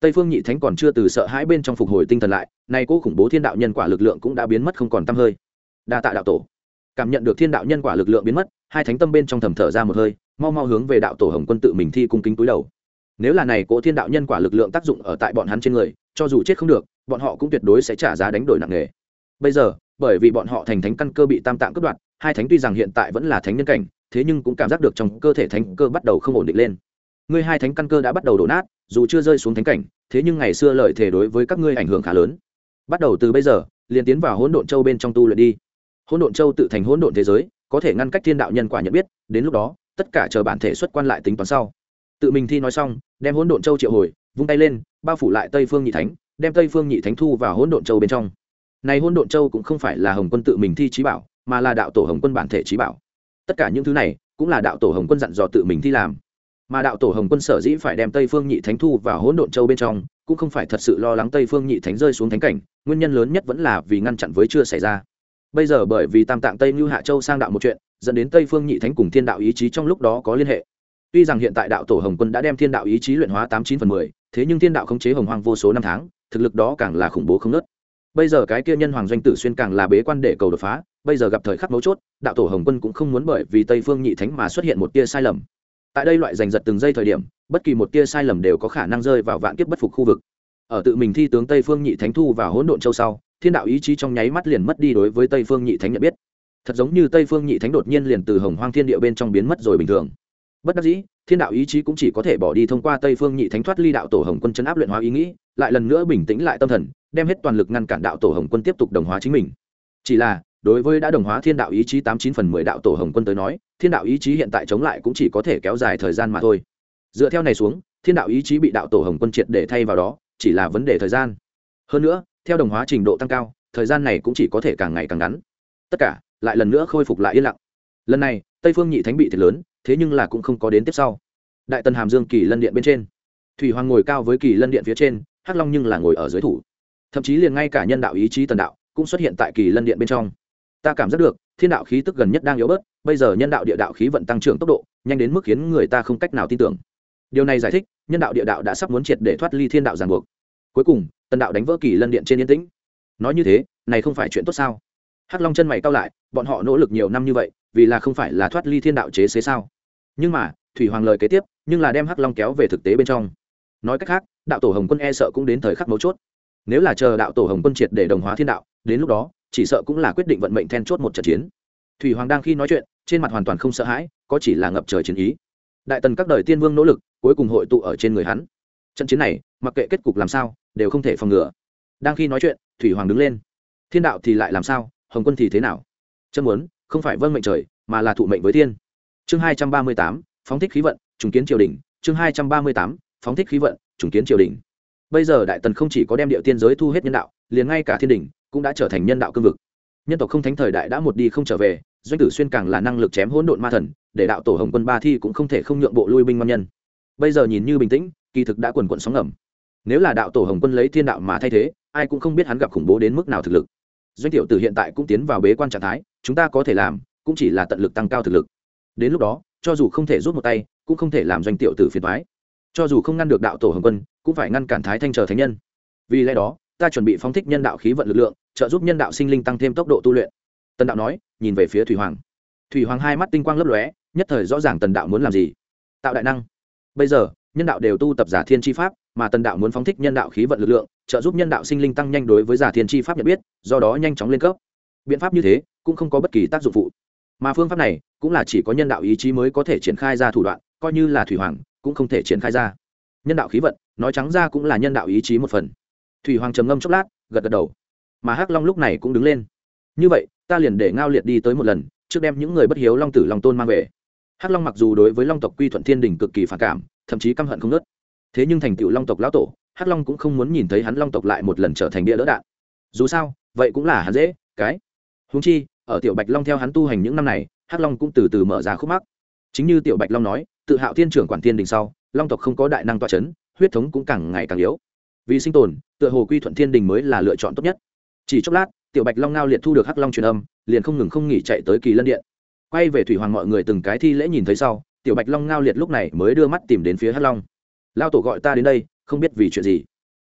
Tây Phương Nhị Thánh còn chưa từ sợ hãi bên trong phục hồi tinh thần lại, nay cô khủng bố thiên đạo nhân quả lực lượng cũng đã biến mất không còn tăm hơi. Đa tạ đạo tổ. Cảm nhận được thiên đạo nhân quả lực lượng biến mất, hai thánh tâm bên trong thầm thở ra một hơi, mau mau hướng về đạo tổ Hồng Quân tự mình thi cung kính cúi đầu. Nếu là này cố thiên đạo nhân quả lực lượng tác dụng ở tại bọn hắn trên người, cho dù chết không được, bọn họ cũng tuyệt đối sẽ trả giá đánh đổi nặng nề. Bây giờ, bởi vì bọn họ thành thánh căn cơ bị tam tạng cướp đoạt, hai thánh tuy rằng hiện tại vẫn là thánh nhân cảnh, thế nhưng cũng cảm giác được trong cơ thể thánh cơ bắt đầu không ổn định lên. Ngươi hai thánh căn cơ đã bắt đầu đổ nát, dù chưa rơi xuống thánh cảnh, thế nhưng ngày xưa lợi thể đối với các ngươi ảnh hưởng khá lớn. Bắt đầu từ bây giờ, liền tiến vào Hỗn Độn Châu bên trong tu luyện đi. Hỗn Độn Châu tự thành hỗn độn thế giới, có thể ngăn cách thiên đạo nhân quả nhận biết, đến lúc đó, tất cả chờ bản thể xuất quan lại tính toán sau. Tự mình thi nói xong, đem Hỗn Độn Châu triệu hồi, vung tay lên, bao phủ lại Tây Phương Nhị Thánh, đem Tây Phương Nhị Thánh thu vào Hỗn Độn Châu bên trong. Này Hỗn Độn Châu cũng không phải là Hồng Quân tự mình thi chí bảo, mà là đạo tổ Hồng Quân bản thể chí bảo. Tất cả những thứ này cũng là đạo tổ Hồng Quân dặn dò tự mình thi làm. Mà đạo tổ Hồng Quân sở dĩ phải đem Tây Phương Nhị Thánh thu vào Hỗn Độn Châu bên trong, cũng không phải thật sự lo lắng Tây Phương Nhị Thánh rơi xuống thánh cảnh, nguyên nhân lớn nhất vẫn là vì ngăn chặn với chưa xảy ra. Bây giờ bởi vì Tam Tạng Tây Nưu Hạ Châu sang đạo một chuyện, dẫn đến Tây Phương Nhị Thánh cùng thiên đạo ý chí trong lúc đó có liên hệ. Tuy rằng hiện tại đạo tổ Hồng Quân đã đem thiên đạo ý chí luyện hóa 89/10, thế nhưng thiên đạo khống chế hồng hoang vô số năm tháng, thực lực đó càng là khủng bố không ngớt. Bây giờ cái kia nhân hoàng doanh tử xuyên càng là bế quan để cầu đột phá, bây giờ gặp thời khắc mấu chốt, đạo tổ Hồng Quân cũng không muốn bởi vì Tây Phương Nhị Thánh mà xuất hiện một tia sai lầm. Tại đây loại giành giật từng giây thời điểm, bất kỳ một tia sai lầm đều có khả năng rơi vào vạn kiếp bất phục khu vực. Ở tự mình thi tướng Tây Phương Nhị Thánh thu vào Hỗn Độn Châu sau, thiên đạo ý chí trong nháy mắt liền mất đi đối với Tây Phương Nhị Thánh nhận biết. Thật giống như Tây Phương Nhị Thánh đột nhiên liền từ hồng hoang thiên địa bên trong biến mất rồi bình thường. Bất đắc dĩ, thiên đạo ý chí cũng chỉ có thể bỏ đi thông qua Tây Phương Nhị Thánh thoát ly đạo tổ Hồng Quân chấn áp luyện hóa ý nghĩ, lại lần nữa bình tĩnh lại tâm thần, đem hết toàn lực ngăn cản đạo tổ Hồng Quân tiếp tục đồng hóa chính mình. Chỉ là, đối với đã đồng hóa thiên đạo ý chí 89/10 đạo tổ Hồng Quân tới nói, thiên đạo ý chí hiện tại chống lại cũng chỉ có thể kéo dài thời gian mà thôi. Dựa theo này xuống, thiên đạo ý chí bị đạo tổ Hồng Quân triệt để thay vào đó, chỉ là vấn đề thời gian. Hơn nữa, theo đồng hóa trình độ tăng cao, thời gian này cũng chỉ có thể càng ngày càng ngắn. Tất cả lại lần nữa khôi phục lại yên lặng. Lần này, Tây Phương Nhị Thánh bị thiệt lớn, thế nhưng là cũng không có đến tiếp sau. Đại Tần Hàm Dương Kỳ Lân Điện bên trên, Thủy Hoàng ngồi cao với Kỳ Lân Điện phía trên, Hắc Long nhưng là ngồi ở dưới thủ. Thậm chí liền ngay cả nhân đạo ý chí Tần đạo cũng xuất hiện tại Kỳ Lân Điện bên trong. Ta cảm giác được, thiên đạo khí tức gần nhất đang yếu bớt, bây giờ nhân đạo địa đạo khí vận tăng trưởng tốc độ, nhanh đến mức khiến người ta không cách nào tin tưởng. Điều này giải thích, nhân đạo địa đạo đã sắp muốn triệt để thoát ly thiên đạo ràng buộc. Cuối cùng, Tần đạo đánh vỡ Kỳ Lân Điện trên yên tĩnh. Nói như thế, này không phải chuyện tốt sao? Hắc Long chân mày cau lại, bọn họ nỗ lực nhiều năm như vậy, vì là không phải là thoát ly thiên đạo chế xế sao? Nhưng mà, Thủy Hoàng lời kế tiếp, nhưng là đem Hắc Long kéo về thực tế bên trong. Nói cách khác, đạo tổ Hồng Quân e sợ cũng đến thời khắc mấu chốt. Nếu là chờ đạo tổ Hồng Quân triệt để đồng hóa thiên đạo, đến lúc đó, chỉ sợ cũng là quyết định vận mệnh then chốt một trận chiến. Thủy Hoàng đang khi nói chuyện, trên mặt hoàn toàn không sợ hãi, có chỉ là ngập trời chiến ý. Đại Tần các đời tiên vương nỗ lực, cuối cùng hội tụ ở trên người hắn. Trận chiến này, mặc kệ kết cục làm sao, đều không thể phòng ngừa. Đang khi nói chuyện, Thủy Hoàng đứng lên. Thiên đạo thì lại làm sao, Hồng Quân thì thế nào? Chân muốn, không phải vâng mệnh trời, mà là thụ mệnh với thiên. Chương 238, phóng thích khí vận, trùng kiến triều đình. Chương 238, phóng thích khí vận, trùng kiến triều đình. Bây giờ Đại Tần không chỉ có đem điệu tiên giới thu hết nhân đạo, liền ngay cả thiên đình cũng đã trở thành nhân đạo cương vực. Nhân tộc không thánh thời đại đã một đi không trở về, Doanh Tử Xuyên càng là năng lực chém hỗn độn ma thần, để đạo tổ Hồng Quân ba thi cũng không thể không nhượng bộ lui binh ngon nhân. Bây giờ nhìn như bình tĩnh, kỳ thực đã quần quần sóng ngầm. Nếu là đạo tổ Hồng Quân lấy thiên đạo mà thay thế, ai cũng không biết hắn gặp khủng bố đến mức nào thực lực. Doanh tiểu tử hiện tại cũng tiến vào bế quan trạng thái, chúng ta có thể làm cũng chỉ là tận lực tăng cao thực lực. Đến lúc đó, cho dù không thể rút một tay, cũng không thể làm Doanh tiểu tử phiền toái. Cho dù không ngăn được đạo tổ Hồng Quân, cũng phải ngăn cản Thái Thanh chờ thánh nhân. Vì lẽ đó, ta chuẩn bị phóng thích nhân đạo khí vận lực lượng, trợ giúp nhân đạo sinh linh tăng thêm tốc độ tu luyện. Tần đạo nói, nhìn về phía Thủy Hoàng. Thủy Hoàng hai mắt tinh quang lấp lóe, nhất thời rõ ràng Tần đạo muốn làm gì. Tạo đại năng. Bây giờ, nhân đạo đều tu tập giả thiên chi pháp, mà Tần đạo muốn phóng thích nhân đạo khí vận lực lượng, trợ giúp nhân đạo sinh linh tăng nhanh đối với giả thiên chi pháp nhận biết, do đó nhanh chóng lên cấp. Biện pháp như thế cũng không có bất kỳ tác dụng phụ, mà phương pháp này cũng là chỉ có nhân đạo ý chí mới có thể triển khai ra thủ đoạn, coi như là Thủy Hoàng cũng không thể triển khai ra. Nhân đạo khí vận, nói trắng ra cũng là nhân đạo ý chí một phần. Thủy Hoàng trầm ngâm chốc lát, gật gật đầu. Mà Hắc Long lúc này cũng đứng lên. Như vậy, ta liền để Ngao Liệt đi tới một lần, trước đem những người bất hiếu Long Tử Long Tôn mang về. Hắc Long mặc dù đối với Long tộc Quy Thuận Thiên Đình cực kỳ phản cảm, thậm chí căm hận không ngớt. Thế nhưng thành tựu Long tộc lão tổ, Hắc Long cũng không muốn nhìn thấy hắn Long tộc lại một lần trở thành bia lỡ đạn. Dù sao, vậy cũng là hắn dễ, cái. Huống chi, ở Tiểu Bạch Long theo hắn tu hành những năm này, Hắc Long cũng từ từ mở ra khúc mắc. Chính như Tiểu Bạch Long nói, tự Hạo Thiên trưởng quản Thiên Đình sau, Long tộc không có đại năng tọa chấn, huyết thống cũng càng ngày càng yếu. Vì sinh tồn, tựa hồ Quy Thuận Thiên Đình mới là lựa chọn tốt nhất. Chỉ chốc lát, Tiểu Bạch Long Ngao Liệt thu được Hắc Long truyền âm, liền không ngừng không nghỉ chạy tới Kỳ Lân Điện. Quay về Thủy Hoàng mọi người từng cái thi lễ nhìn thấy sau, Tiểu Bạch Long Ngao Liệt lúc này mới đưa mắt tìm đến phía Hắc Long. Lao tổ gọi ta đến đây, không biết vì chuyện gì.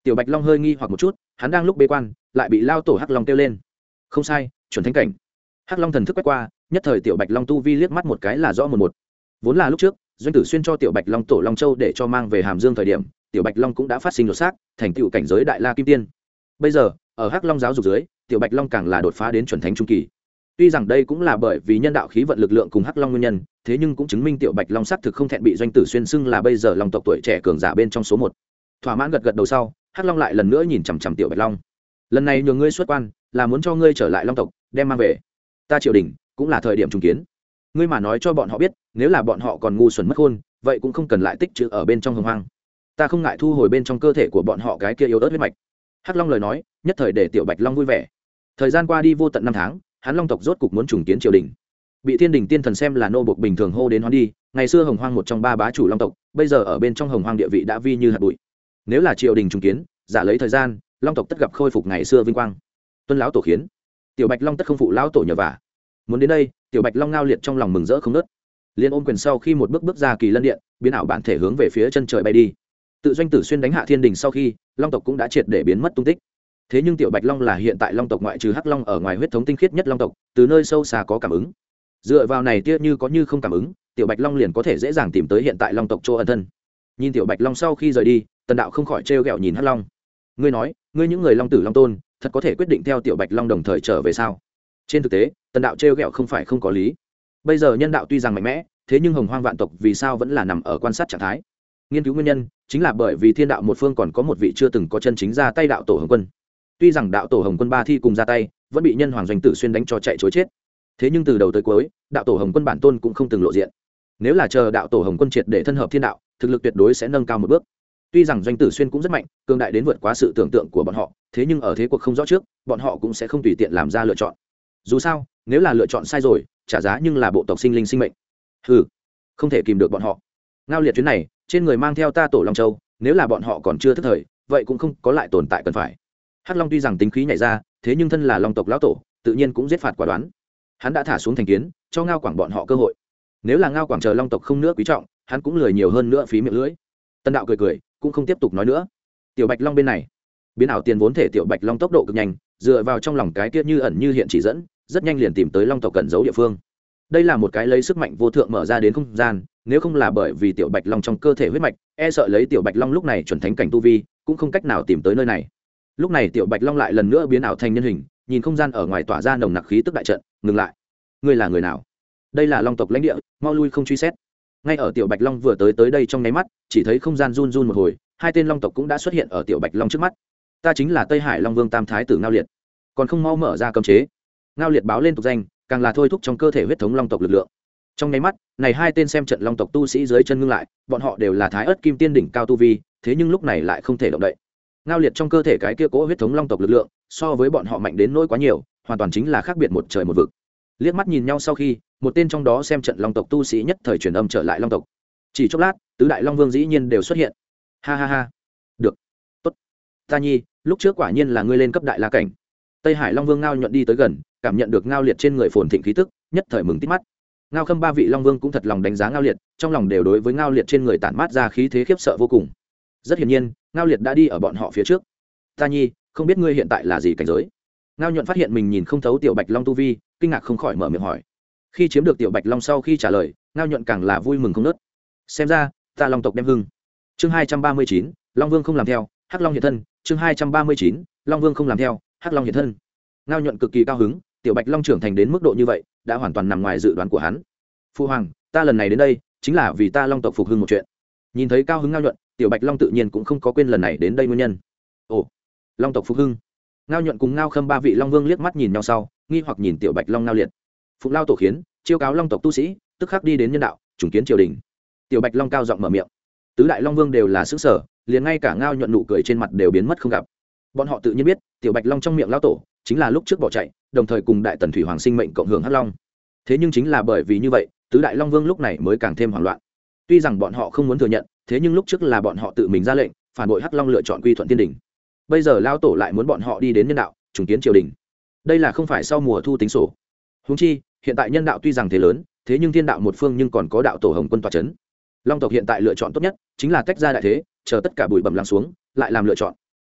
Tiểu Bạch Long hơi nghi hoặc một chút, hắn đang lúc bế quan lại bị lao tổ hắc long kêu lên. Không sai, chuẩn thánh cảnh. Hắc long thần thức quét qua, nhất thời Tiểu Bạch Long tu vi liếc mắt một cái là rõ một. Vốn là lúc trước Doanh Tử Xuyên cho Tiểu Bạch Long tổ Long Châu để cho mang về Hàm Dương thời điểm, Tiểu Bạch Long cũng đã phát sinh đột xác, thành tựu cảnh giới đại la kim tiên. Bây giờ ở hắc long giáo dục dưới, Tiểu Bạch Long càng là đột phá đến chuẩn thánh trung kỳ. Tuy rằng đây cũng là bởi vì nhân đạo khí vận lực lượng cùng hắc long nguyên nhân, thế nhưng cũng chứng minh Tiểu Bạch Long xác thực không thẹn bị Doanh Tử Xuyên xưng là bây giờ long tộc tuổi trẻ cường giả bên trong số 1. Thỏa mãn gật gật đầu sau, hắc long lại lần nữa nhìn chằm chằm Tiểu Bạch Long. Lần này nhường ngươi xuất quan, là muốn cho ngươi trở lại long tộc, đem mang về ta triều đình, cũng là thời điểm trùng kiến. Ngươi mà nói cho bọn họ biết, nếu là bọn họ còn ngu xuẩn mất khôn, vậy cũng không cần lại tích trữ ở bên trong hồng hoang. Ta không ngại thu hồi bên trong cơ thể của bọn họ cái kia yếu ớt huyết mạch. Hắc long lời nói nhất thời để Tiểu Bạch Long vui vẻ. Thời gian qua đi vô tận 5 tháng, hắn long tộc rốt cục muốn trùng kiến triều đình, bị thiên đình tiên thần xem là nô bộc bình thường hô đến hoán đi. Ngày xưa hồng hoang một trong 3 bá chủ long tộc, bây giờ ở bên trong hồng hoang địa vị đã vi như hạt bụi. Nếu là triều đình trùng kiến, giả lấy thời gian, long tộc tất gặp khôi phục ngày xưa vinh quang. Tuân lão tổ khiến, Tiểu Bạch Long tất không phụ lão tổ nhờ vả. Muốn đến đây, Tiểu Bạch Long ngao liệt trong lòng mừng rỡ không nớt, liên ôm quyền sau khi một bước bước ra kỳ lân điện, biến ảo bản thể hướng về phía chân trời bay đi. Tự Doanh Tử Xuyên đánh hạ thiên đình sau khi, long tộc cũng đã triệt để biến mất tung tích. Thế nhưng Tiểu Bạch Long là hiện tại long tộc ngoại trừ hắc long ở ngoài huyết thống tinh khiết nhất long tộc, từ nơi sâu xa có cảm ứng. Dựa vào này tia như có như không cảm ứng, Tiểu Bạch Long liền có thể dễ dàng tìm tới hiện tại long tộc chỗ ẩn thân. Nhìn Tiểu Bạch Long sau khi rời đi, Tần đạo không khỏi trêu ghẹo nhìn hắc long. Ngươi nói, ngươi những người long tử long tôn, thật có thể quyết định theo Tiểu Bạch Long đồng thời trở về sao? Trên thực tế, Tần đạo trêu ghẹo không phải không có lý. Bây giờ nhân đạo tuy rằng mạnh mẽ, thế nhưng hồng hoang vạn tộc vì sao vẫn là nằm ở quan sát trạng thái? Nghiên cứu nguyên nhân chính là bởi vì thiên đạo một phương còn có một vị chưa từng có chân chính ra tay đạo tổ Hồng Quân. Tuy rằng đạo tổ Hồng Quân 3 thi cùng ra tay, vẫn bị nhân hoàng Doanh Tử Xuyên đánh cho chạy chối chết. Thế nhưng từ đầu tới cuối, đạo tổ Hồng Quân bản tôn cũng không từng lộ diện. Nếu là chờ đạo tổ Hồng Quân triệt để thân hợp thiên đạo, thực lực tuyệt đối sẽ nâng cao một bước. Tuy rằng Doanh Tử Xuyên cũng rất mạnh, cường đại đến vượt quá sự tưởng tượng của bọn họ, thế nhưng ở thế cuộc không rõ trước, bọn họ cũng sẽ không tùy tiện làm ra lựa chọn. Dù sao, nếu là lựa chọn sai rồi, trả giá nhưng là bộ tộc sinh linh sinh mệnh. Hừ, không thể kìm được bọn họ. Ngao liệt chuyến này, trên người mang theo ta tổ Long Châu, nếu là bọn họ còn chưa thức thời, vậy cũng không có lại tồn tại cần phải. Hắc Long tuy rằng tính khí nhảy ra, thế nhưng thân là long tộc lão tổ, tự nhiên cũng giết phạt quả đoán. Hắn đã thả xuống thành kiến, cho Ngao Quảng bọn họ cơ hội. Nếu là Ngao Quảng chờ long tộc không nữa quý trọng, hắn cũng lười nhiều hơn nữa phí miệng lưỡi. Tân đạo cười cười, cũng không tiếp tục nói nữa. Tiểu Bạch Long bên này, biến ảo tiền vốn thể Tiểu Bạch Long tốc độ cực nhanh, dựa vào trong lòng cái kia như ẩn như hiện chỉ dẫn, rất nhanh liền tìm tới long tộc cẩn giấu địa phương. Đây là một cái lấy sức mạnh vô thượng mở ra đến không gian, nếu không là bởi vì Tiểu Bạch Long trong cơ thể huyết mạch, e sợ lấy Tiểu Bạch Long lúc này chuẩn thánh cảnh tu vi, cũng không cách nào tìm tới nơi này. Lúc này Tiểu Bạch Long lại lần nữa biến ảo thành nhân hình, nhìn không gian ở ngoài tỏa ra nồng nặc khí tức đại trận, ngừng lại. Ngươi là người nào? Đây là long tộc lãnh địa, mau lui không truy xét. Ngay ở Tiểu Bạch Long vừa tới đây trong nháy mắt, chỉ thấy không gian run run một hồi, 2 tên long tộc cũng đã xuất hiện ở Tiểu Bạch Long trước mắt. Ta chính là Tây Hải Long Vương Tam Thái tử Ngao Liệt, còn không mau mở ra cấm chế. Ngao Liệt báo lên tục danh, càng là thôi thúc trong cơ thể huyết thống long tộc lực lượng. Trong nháy mắt này 2 tên xem trận long tộc tu sĩ dưới chân ngưng lại, bọn họ đều là thái ớt kim tiên đỉnh cao tu vi, thế nhưng lúc này lại không thể động đậy. Ngao Liệt trong cơ thể cái kia cố huyết thống long tộc lực lượng, so với bọn họ mạnh đến nỗi quá nhiều, hoàn toàn chính là khác biệt một trời một vực. Liếc mắt nhìn nhau sau khi, một tên trong đó xem trận long tộc tu sĩ nhất thời truyền âm trở lại long tộc. Chỉ chốc lát, tứ đại long vương dĩ nhiên đều xuất hiện. Ha ha ha, được, tốt, ta nhi, lúc trước quả nhiên là ngươi lên cấp đại la cảnh. Tây Hải Long Vương Ngao Nhuận đi tới gần, cảm nhận được Ngao Liệt trên người phồn thịnh khí tức, nhất thời mừng tít mắt. Ngao Khâm 3 vị Long Vương cũng thật lòng đánh giá Ngao Liệt, trong lòng đều đối với Ngao Liệt trên người tản mát ra khí thế khiếp sợ vô cùng. Rất hiển nhiên, Ngao Liệt đã đi ở bọn họ phía trước. Ta nhi, không biết ngươi hiện tại là gì cảnh giới? Ngao Nhuận phát hiện mình nhìn không thấu Tiểu Bạch Long tu vi, kinh ngạc không khỏi mở miệng hỏi. Khi chiếm được Tiểu Bạch Long sau khi trả lời, Ngao Nhuận càng là vui mừng không nớt. Xem ra, ta Long tộc đem hưng. Chương 239, Long Vương không làm theo, Hắc Long hiện thân. Chương 239, Long Vương không làm theo, Hắc Long hiện thân. Ngao Nhuận cực kỳ cao hứng, Tiểu Bạch Long trưởng thành đến mức độ như vậy, đã hoàn toàn nằm ngoài dự đoán của hắn. Phu hoàng, ta lần này đến đây, chính là vì ta Long tộc phục hưng một chuyện. Nhìn thấy cao hứng Ngao Nhuận, Tiểu Bạch Long tự nhiên cũng không có quên lần này đến đây nguyên nhân. Ồ, Long tộc phục hưng. Ngao Nhuận cùng Ngao Khâm 3 vị Long Vương liếc mắt nhìn nhau sau, nghi hoặc nhìn Tiểu Bạch Long Ngao Liệt. Phụng Lao tổ khiến, chiêu cáo Long tộc tu sĩ, tức khắc đi đến nhân đạo, trùng kiến triều đình. Tiểu Bạch Long cao giọng mở miệng. Tứ đại Long Vương đều là sững sờ, liền ngay cả Ngao Nhuận nụ cười trên mặt đều biến mất không gặp. Bọn họ tự nhiên biết, Tiểu Bạch Long trong miệng Lao tổ chính là lúc trước bỏ chạy, đồng thời cùng Đại Tần Thủy Hoàng sinh mệnh cộng hưởng Hắc Long. Thế nhưng chính là bởi vì như vậy, tứ đại Long Vương lúc này mới càng thêm hoảng loạn. Tuy rằng bọn họ không muốn thừa nhận, thế nhưng lúc trước là bọn họ tự mình ra lệnh, phản bội Hắc Long lựa chọn quy thuận thiên đình. Bây giờ Lao tổ lại muốn bọn họ đi đến nhân đạo, trùng kiến triều đình. Đây là không phải sau mùa thu tính sổ. Huống chi, hiện tại nhân đạo tuy rằng thế lớn, thế nhưng thiên đạo một phương nhưng còn có đạo tổ Hồng Quân tọa chấn. Long tộc hiện tại lựa chọn tốt nhất chính là tách ra đại thế, chờ tất cả bụi bặm lắng xuống, lại làm lựa chọn.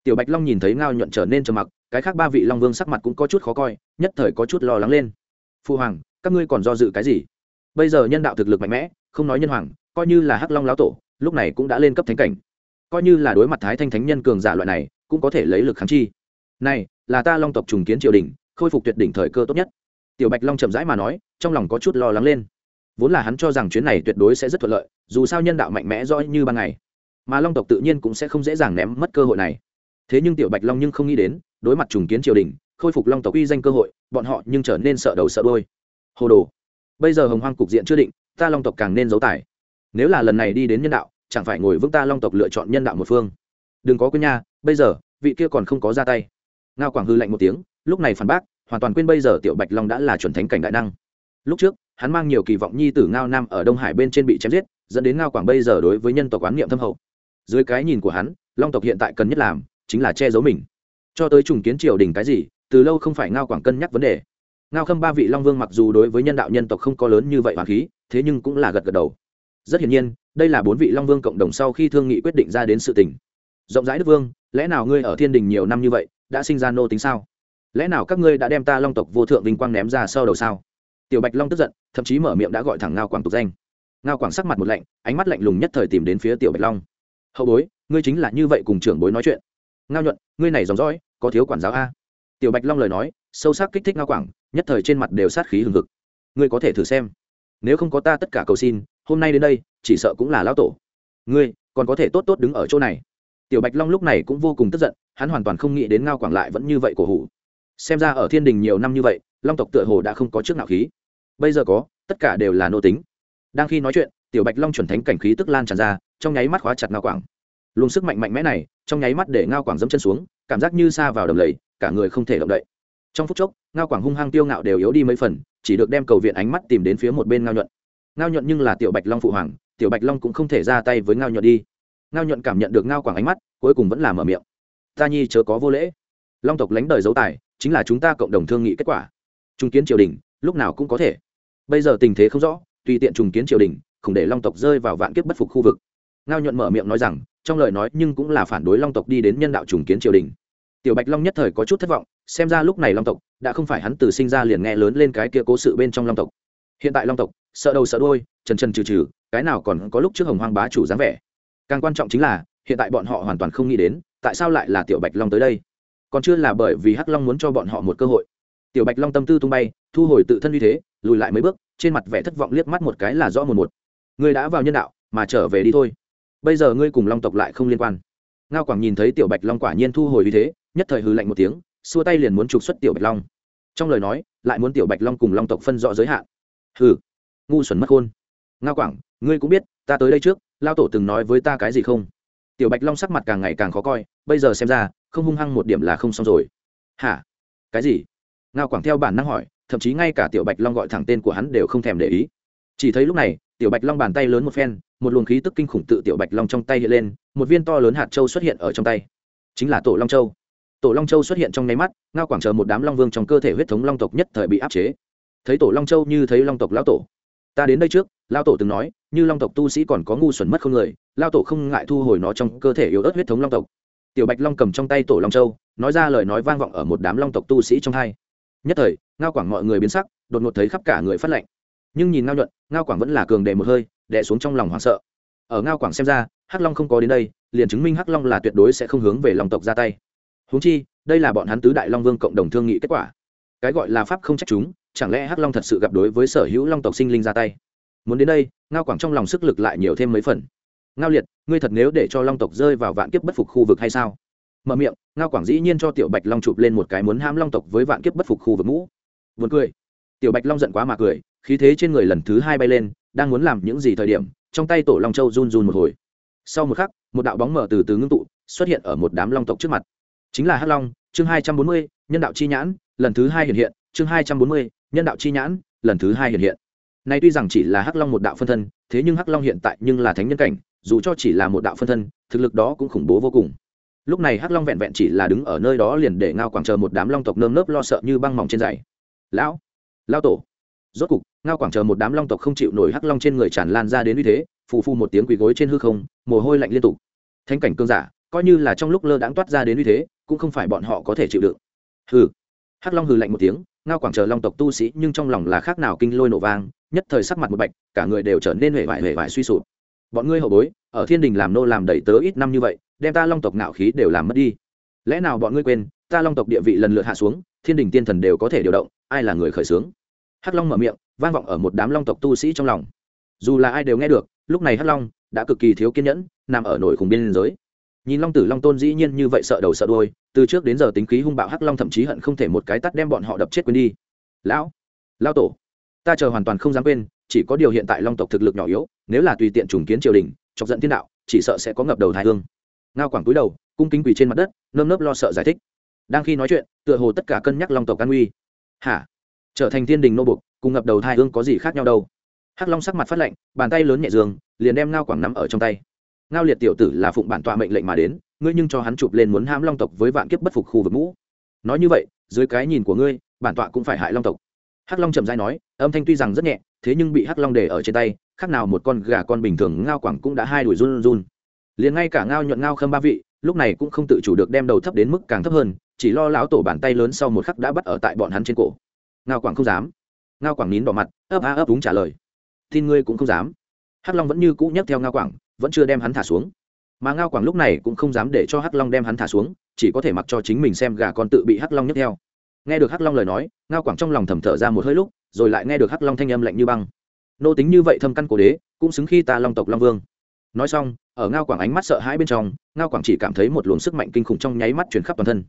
Tiểu Bạch Long nhìn thấy Ngao Nhuận trở nên trầm mặc, cái khác ba vị Long Vương sắc mặt cũng có chút khó coi, nhất thời có chút lo lắng lên. Phu hoàng, các ngươi còn do dự cái gì? Bây giờ nhân đạo thực lực mạnh mẽ, không nói nhân hoàng, coi như là Hắc Long lão tổ, lúc này cũng đã lên cấp thánh cảnh. Coi như là đối mặt Thái Thanh thánh nhân cường giả loại này, cũng có thể lấy lực kháng chi. Này, là ta Long tộc trùng kiến triều đình, khôi phục tuyệt đỉnh thời cơ tốt nhất. Tiểu Bạch Long chậm rãi mà nói, trong lòng có chút lo lắng lên. Vốn là hắn cho rằng chuyến này tuyệt đối sẽ rất thuận lợi, dù sao nhân đạo mạnh mẽ rõ như ban ngày, mà Long tộc tự nhiên cũng sẽ không dễ dàng ném mất cơ hội này. Thế nhưng Tiểu Bạch Long nhưng không nghĩ đến, đối mặt trùng kiến triều đình, khôi phục Long tộc uy danh cơ hội, bọn họ nhưng trở nên sợ đầu sợ đuôi. Hồ đồ! Bây giờ Hồng Hoang cục diện chưa định, ta Long tộc càng nên giấu tài. Nếu là lần này đi đến nhân đạo, chẳng phải ngồi vững ta Long tộc lựa chọn nhân đạo một phương. Đừng có quên nha, bây giờ vị kia còn không có ra tay. Ngao Quảng hư lạnh một tiếng, lúc này phản bác, hoàn toàn quên bây giờ Tiểu Bạch Long đã là chuẩn thánh cảnh đại năng. Lúc trước hắn mang nhiều kỳ vọng nhi tử Ngao Nam ở Đông Hải bên trên bị chém giết, dẫn đến Ngao Quảng bây giờ đối với nhân tộc oán niệm thâm hậu. Dưới cái nhìn của hắn, Long tộc hiện tại cần nhất làm chính là che giấu mình. Cho tới trùng kiến triều đình cái gì, từ lâu không phải Ngao Quảng cân nhắc vấn đề. Ngao Khâm ba vị Long Vương mặc dù đối với nhân đạo nhân tộc không có lớn như vậy oán khí, thế nhưng cũng là gật gật đầu. Rất hiển nhiên, đây là bốn vị Long Vương cộng đồng sau khi thương nghị quyết định ra đến sự tình. Rộng rãi Đức Vương, lẽ nào ngươi ở Thiên Đình nhiều năm như vậy, đã sinh ra nô tính sao? Lẽ nào các ngươi đã đem ta Long tộc vô thượng vinh quang ném ra sau đầu sao? Tiểu Bạch Long tức giận, thậm chí mở miệng đã gọi thẳng Ngao Quảng tục danh. Ngao Quảng sắc mặt một lạnh, ánh mắt lạnh lùng nhất thời tìm đến phía Tiểu Bạch Long. Hậu bối, ngươi chính là như vậy cùng trưởng bối nói chuyện? Ngao Nhuận, ngươi này dòng dõi, có thiếu quản giáo a? Tiểu Bạch Long lời nói, sâu sắc kích thích Ngao Quảng, nhất thời trên mặt đều sát khí hừng hực. Ngươi có thể thử xem, nếu không có ta tất cả cầu xin, hôm nay đến đây, chỉ sợ cũng là lão tổ. Ngươi còn có thể tốt tốt đứng ở chỗ này. Tiểu Bạch Long lúc này cũng vô cùng tức giận, hắn hoàn toàn không nghĩ đến Ngao Quảng lại vẫn như vậy cổ hủ. Xem ra ở Thiên Đình nhiều năm như vậy, Long tộc tựa hồ đã không có trước nạo khí. Bây giờ có, tất cả đều là nô tính. Đang khi nói chuyện, Tiểu Bạch Long chuẩn thánh cảnh khí tức lan tràn ra, trong nháy mắt khóa chặt Ngao Quảng. Luồng sức mạnh mạnh mẽ này, trong nháy mắt để Ngao Quảng giẫm chân xuống, cảm giác như sa vào đầm lầy, cả người không thể động đậy. Trong phút chốc, Ngao Quảng hung hăng tiêu ngạo đều yếu đi mấy phần, chỉ được đem cầu viện ánh mắt tìm đến phía một bên Ngao Nhuận. Ngao Nhuận nhưng là Tiểu Bạch Long phụ hoàng, Tiểu Bạch Long cũng không thể ra tay với Ngao Nhuận đi. Ngao Nhuận cảm nhận được Ngao Quảng ánh mắt, cuối cùng vẫn là mở miệng. Ta nhi chớ có vô lễ. Long tộc lánh đời dấu tài, chính là chúng ta cộng đồng thương nghị kết quả. Trung kiến triều đình, lúc nào cũng có thể. Bây giờ tình thế không rõ, tùy tiện trùng kiến triều đình, không để Long tộc rơi vào vạn kiếp bất phục khu vực. Ngao Nhuận mở miệng nói rằng, trong lời nói nhưng cũng là phản đối Long tộc đi đến nhân đạo trùng kiến triều đình. Tiểu Bạch Long nhất thời có chút thất vọng, xem ra lúc này Long tộc đã không phải hắn từ sinh ra liền nghe lớn lên cái kia cố sự bên trong Long tộc. Hiện tại Long tộc sợ đầu sợ đuôi, trần trần trừ, cái nào còn có lúc trước Hồng Hoang bá chủ dáng vẻ. Càng quan trọng chính là, hiện tại bọn họ hoàn toàn không nghĩ đến, tại sao lại là Tiểu Bạch Long tới đây. Còn chưa là bởi vì Hắc Long muốn cho bọn họ một cơ hội. Tiểu Bạch Long tâm tư tung bay, thu hồi tự thân uy thế, lùi lại mấy bước, trên mặt vẻ thất vọng liếc mắt một cái là rõ một. Ngươi đã vào nhân đạo, mà trở về đi thôi. Bây giờ ngươi cùng Long tộc lại không liên quan. Ngao Quảng nhìn thấy Tiểu Bạch Long quả nhiên thu hồi uy thế, nhất thời hừ lạnh một tiếng, xua tay liền muốn trục xuất Tiểu Bạch Long. Trong lời nói, lại muốn Tiểu Bạch Long cùng Long tộc phân rõ giới hạn. Hừ, ngu xuẩn mất khôn. Ngao Quảng, ngươi cũng biết, ta tới đây trước, lao tổ từng nói với ta cái gì không? Tiểu Bạch Long sắc mặt càng ngày càng khó coi, bây giờ xem ra, không hung hăng một điểm là không xong rồi. Hả? Cái gì? Ngao Quảng theo bản năng hỏi, thậm chí ngay cả Tiểu Bạch Long gọi thẳng tên của hắn đều không thèm để ý. Chỉ thấy lúc này, Tiểu Bạch Long bàn tay lớn một phen, một luồng khí tức kinh khủng tự Tiểu Bạch Long trong tay hiện lên, một viên to lớn hạt châu xuất hiện ở trong tay. Chính là Tổ Long Châu. Tổ Long Châu xuất hiện trong nháy mắt, Ngao Quảng chờ một đám Long Vương trong cơ thể huyết thống Long tộc nhất thời bị áp chế. Thấy Tổ Long Châu như thấy Long tộc lão tổ. Ta đến đây trước, lão tổ từng nói, như Long tộc tu sĩ còn có ngu xuẩn mất không người, lão tổ không ngại thu hồi nó trong cơ thể yếu ớt huyết thống Long tộc. Tiểu Bạch Long cầm trong tay Tổ Long Châu, nói ra lời nói vang vọng ở một đám Long tộc tu sĩ trong hai. Nhất thời, Ngao Quảng mọi người biến sắc, đột ngột thấy khắp cả người phát lạnh. Nhưng nhìn Ngao Nhuận, Ngao Quảng vẫn là cường đề một hơi, đè xuống trong lòng hoảng sợ. Ở Ngao Quảng xem ra, Hắc Long không có đến đây, liền chứng minh Hắc Long là tuyệt đối sẽ không hướng về Long tộc ra tay. Huống chi, đây là bọn hắn tứ đại Long Vương cộng đồng thương nghị kết quả. Cái gọi là pháp không trách chúng, chẳng lẽ Hắc Long thật sự gặp đối với sở hữu Long tộc sinh linh ra tay? Muốn đến đây, Ngao Quảng trong lòng sức lực lại nhiều thêm mấy phần. Ngao Liệt, ngươi thật nếu để cho Long tộc rơi vào vạn kiếp bất phục khu vực hay sao? Mở miệng, Ngao Quảng dĩ nhiên cho Tiểu Bạch Long chụp lên một cái muốn hãm Long tộc với vạn kiếp bất phục khu vực mũ. Buồn cười. Tiểu Bạch Long giận quá mà cười, khí thế trên người lần thứ hai bay lên, đang muốn làm những gì thời điểm, trong tay Tổ Long Châu run run một hồi. Sau một khắc, một đạo bóng mờ từ từ ngưng tụ, xuất hiện ở một đám Long tộc trước mặt. Chính là Hắc Long, chương 240, nhân đạo chi nhãn, lần thứ hai hiện hiện, chương 240, nhân đạo chi nhãn, lần thứ hai hiện hiện. Này tuy rằng chỉ là Hắc Long một đạo phân thân, thế nhưng Hắc Long hiện tại nhưng là thánh nhân cảnh, dù cho chỉ là một đạo phân thân, thực lực đó cũng khủng bố vô cùng. Lúc này Hắc Long vẹn vẹn chỉ là đứng ở nơi đó liền để Ngao Quảng chờ một đám Long tộc nơm nớp lo sợ như băng mỏng trên giày. Lão tổ. Rốt cục, Ngao Quảng chờ một đám Long tộc không chịu nổi Hắc Long trên người tràn lan ra đến uy thế, phù phù một tiếng quỳ gối trên hư không, mồ hôi lạnh liên tục. Thánh cảnh cương giả, coi như là trong lúc lơ đãng toát ra đến uy thế cũng không phải bọn họ có thể chịu đựng. Hừ. Hắc Long hừ lạnh một tiếng, ngao quảng chờ long tộc tu sĩ nhưng trong lòng là khác nào kinh lôi nổ vang, nhất thời sắc mặt một bạch, cả người đều trở nên huệ vải suy sụp. Bọn ngươi hậu bối ở thiên đình làm nô làm đẩy tớ ít năm như vậy, đem ta long tộc ngạo khí đều làm mất đi. Lẽ nào bọn ngươi quên ta long tộc địa vị lần lượt hạ xuống, thiên đình tiên thần đều có thể điều động, ai là người khởi xướng? Hắc Long mở miệng, vang vọng ở một đám long tộc tu sĩ trong lòng. Dù là ai đều nghe được, lúc này Hắc Long đã cực kỳ thiếu kiên nhẫn, nằm ở nổi khủng biên giới. Nhìn Long Tử Long Tôn dĩ nhiên như vậy sợ đầu sợ đuôi, từ trước đến giờ tính khí hung bạo Hắc Long thậm chí hận không thể một cái tát đem bọn họ đập chết quên đi. Lão tổ, ta chờ hoàn toàn không dám quên, chỉ có điều hiện tại long tộc thực lực nhỏ yếu, nếu là tùy tiện trùng kiến triều đình, chọc giận thiên đạo, chỉ sợ sẽ có ngập đầu thái hương. Ngao quảng cúi đầu, cung kính quỳ trên mặt đất, nơm nớp lo sợ giải thích. Đang khi nói chuyện, tựa hồ tất cả cân nhắc long tộc an nguy. Hả? Trở thành thiên đình nô bộc, cùng ngập đầu thái hương có gì khác nhau đâu? Hắc Long sắc mặt phát lạnh, bàn tay lớn nhẹ dương, liền đem Ngao quảng nắm ở trong tay. Ngao liệt tiểu tử là phụng bản tọa mệnh lệnh mà đến, ngươi nhưng cho hắn chụp lên muốn hãm long tộc với vạn kiếp bất phục khu vực mũ. Nói như vậy, dưới cái nhìn của ngươi, bản tọa cũng phải hại long tộc. Hắc Long chậm rãi nói, âm thanh tuy rằng rất nhẹ, thế nhưng bị Hắc Long để ở trên tay, khác nào một con gà con bình thường. Ngao quảng cũng đã hai đuổi run run. Liền ngay cả Ngao nhuận Ngao khâm ba vị, lúc này cũng không tự chủ được đem đầu thấp đến mức càng thấp hơn, chỉ lo lão tổ bàn tay lớn sau một khắc đã bắt ở tại bọn hắn trên cổ. Ngao quảng không dám. Ngao quảng nín đỏ mặt, ấp úng trả lời, tin ngươi cũng không dám. Hắc Long vẫn như cũ nhấc theo Ngao quảng, vẫn chưa đem hắn thả xuống. Mà Ngao quảng lúc này cũng không dám để cho Hắc Long đem hắn thả xuống, chỉ có thể mặc cho chính mình xem gà con tự bị Hắc Long nhấc theo. Nghe được Hắc Long lời nói, Ngao quảng trong lòng thầm thở ra một hơi lúc, rồi lại nghe được Hắc Long thanh âm lạnh như băng. Nô tính như vậy thâm căn cố đế, cũng xứng khi ta long tộc long vương. Nói xong, ở Ngao quảng ánh mắt sợ hãi bên trong, Ngao quảng chỉ cảm thấy một luồng sức mạnh kinh khủng trong nháy mắt truyền khắp toàn thân.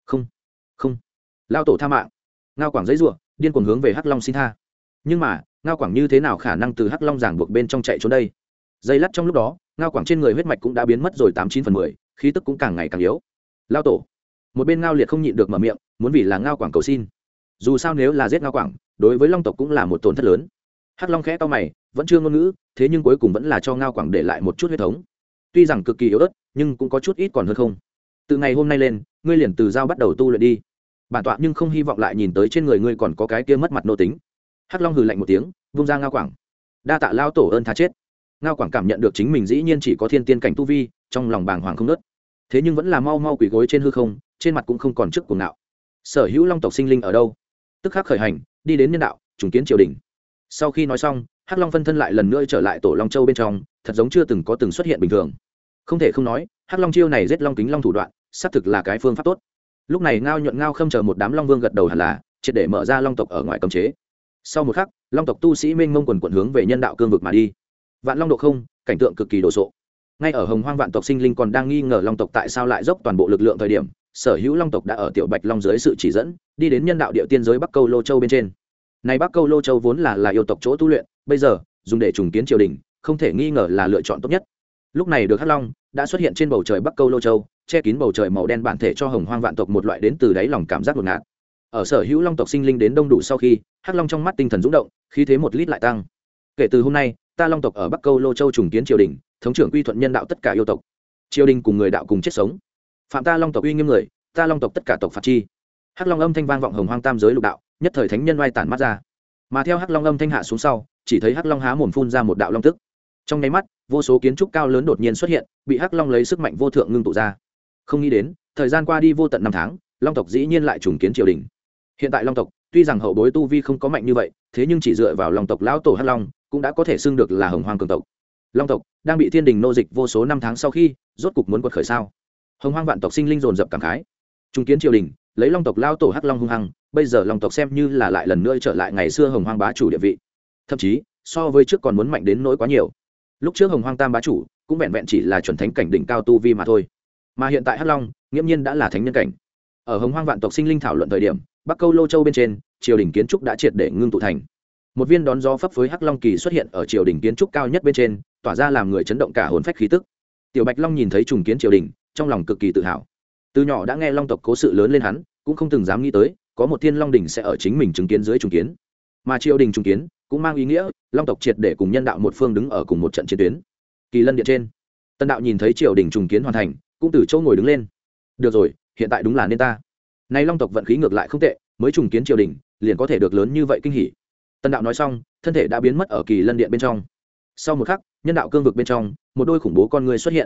Không, lao tổ tha mạng. Ngao quảng giãy giụa, điên cuồng hướng về Hắc Long xin tha. Nhưng mà, Ngao quảng như thế nào khả năng từ Hắc Long giằng buộc bên trong chạy trốn đây? Giây lát trong lúc đó, Ngao quảng trên người huyết mạch cũng đã biến mất rồi 89/10, khí tức cũng càng ngày càng yếu. Lao tổ. Một bên Ngao liệt không nhịn được mở miệng, muốn vì là Ngao quảng cầu xin. Dù sao nếu là giết Ngao quảng, đối với long tộc cũng là một tổn thất lớn. Hắc Long khẽ cau mày, vẫn chưa ngôn ngữ, thế nhưng cuối cùng vẫn là cho Ngao quảng để lại một chút huyết thống. Tuy rằng cực kỳ yếu ớt, nhưng cũng có chút ít còn hơn không. Từ ngày hôm nay lên, ngươi liền từ giao bắt đầu tu luyện đi. Bản tọa nhưng không hy vọng lại nhìn tới trên người ngươi còn có cái kia mất mặt nô tính. Hắc Long hừ lạnh một tiếng, vung ra Ngao quảng. Đa tạ lao tổ ơn tha chết. Ngao quảng cảm nhận được chính mình dĩ nhiên chỉ có thiên tiên cảnh tu vi, trong lòng bàng hoàng không nớt. Thế nhưng vẫn là mau mau quỳ gối trên hư không, trên mặt cũng không còn trước cuồng ngạo. Sở hữu long tộc sinh linh ở đâu? Tức khắc khởi hành, đi đến nhân đạo, trùng kiến triều đình. Sau khi nói xong, Hắc Long phân thân lại lần nữa trở lại tổ Long Châu bên trong, thật giống chưa từng có từng xuất hiện bình thường. Không thể không nói, Hắc Long chiêu này giết long kính long thủ đoạn, xác thực là cái phương pháp tốt. Lúc này Ngao nhuận Ngao khâm chờ một đám long vương gật đầu hẳn là triệt để mở ra long tộc ở ngoài cấm chế. Sau một khắc, long tộc tu sĩ mênh mông quần quần hướng về nhân đạo cương vực mà đi. Vạn long độ không, cảnh tượng cực kỳ đồ sộ. Ngay ở Hồng Hoang vạn tộc sinh linh còn đang nghi ngờ long tộc tại sao lại dốc toàn bộ lực lượng thời điểm, sở hữu long tộc đã ở tiểu bạch long dưới sự chỉ dẫn, đi đến nhân đạo địa tiên giới Bắc Câu Lô Châu bên trên. Này Bắc Câu Lô Châu vốn là yêu tộc chỗ tu luyện, bây giờ dùng để trùng kiến triều đình, không thể nghi ngờ là lựa chọn tốt nhất. Lúc này được Hắc Long đã xuất hiện trên bầu trời Bắc Câu Lô Châu, che kín bầu trời màu đen bản thể cho Hồng Hoang vạn tộc một loại đến từ đáy lòng cảm giác ngột ngạt. Ở sở hữu long tộc sinh linh đến đông đủ sau khi, Hắc Long trong mắt tinh thần dũng động, khí thế một lít lại tăng. Kể từ hôm nay, ta long tộc ở Bắc Câu Lô Châu trùng kiến triều đình, thống trưởng quy thuận nhân đạo tất cả yêu tộc. Triều đình cùng người đạo cùng chết sống. Phạm ta long tộc uy nghiêm người, ta long tộc tất cả tộc phạt chi. Hắc Long âm thanh vang vọng Hồng Hoang tam giới lục đạo, nhất thời thánh nhân oai tản mắt ra. Mà theo Hắc Long âm thanh hạ xuống sau, chỉ thấy Hắc Long há mồm phun ra một đạo long tức. Trong nháy mắt, vô số kiến trúc cao lớn đột nhiên xuất hiện, bị Hắc Long lấy sức mạnh vô thượng ngưng tụ ra. Không nghĩ đến, thời gian qua đi vô tận năm tháng, long tộc dĩ nhiên lại trùng kiến triều đình. Hiện tại long tộc, tuy rằng hậu bối tu vi không có mạnh như vậy, thế nhưng chỉ dựa vào long tộc lão tổ Hắc Long, cũng đã có thể xưng được là Hồng Hoang cường tộc. Long tộc đang bị thiên đình nô dịch vô số năm tháng sau khi, rốt cục muốn quật khởi sao? Hồng Hoang vạn tộc sinh linh dồn dập cảm khái. Trùng kiến triều đình, lấy long tộc lão tổ Hắc Long hung hăng, bây giờ long tộc xem như là lại lần nữa trở lại ngày xưa Hồng Hoang bá chủ địa vị. Thậm chí, so với trước còn muốn mạnh đến nỗi quá nhiều. Lúc trước Hồng Hoang tam bá chủ, cũng vẹn vẹn chỉ là chuẩn thánh cảnh đỉnh cao tu vi mà thôi. Mà hiện tại Hắc Long, nghiễm nhiên đã là thánh nhân cảnh. Ở Hồng Hoang vạn tộc sinh linh thảo luận thời điểm, Bắc Câu Lô Châu bên trên, triều đình kiến trúc đã triệt để ngưng tụ thành. Một viên đón gió phấp phới Hắc Long kỳ xuất hiện ở triều đình kiến trúc cao nhất bên trên, tỏa ra làm người chấn động cả hồn phách khí tức. Tiểu Bạch Long nhìn thấy trùng kiến triều đình, trong lòng cực kỳ tự hào. Từ nhỏ đã nghe long tộc cố sự lớn lên hắn, cũng không từng dám nghĩ tới, có một thiên long đỉnh sẽ ở chính mình chứng kiến dưới trùng kiến. Mà triều đình trùng kiến, cũng mang ý nghĩa, long tộc triệt để cùng nhân đạo một phương đứng ở cùng một trận chiến tuyến. Kỳ Lân điện trên, Tân đạo nhìn thấy triều đình trùng kiến hoàn thành, cũng từ chỗ ngồi đứng lên. Được rồi, hiện tại đúng là nên ta. Nay long tộc vận khí ngược lại không tệ, mới trùng kiến triều đình, liền có thể được lớn như vậy kinh hỉ. Tân đạo nói xong, thân thể đã biến mất ở Kỳ Lân điện bên trong. Sau một khắc, nhân đạo cương vực bên trong, một đôi khủng bố con người xuất hiện.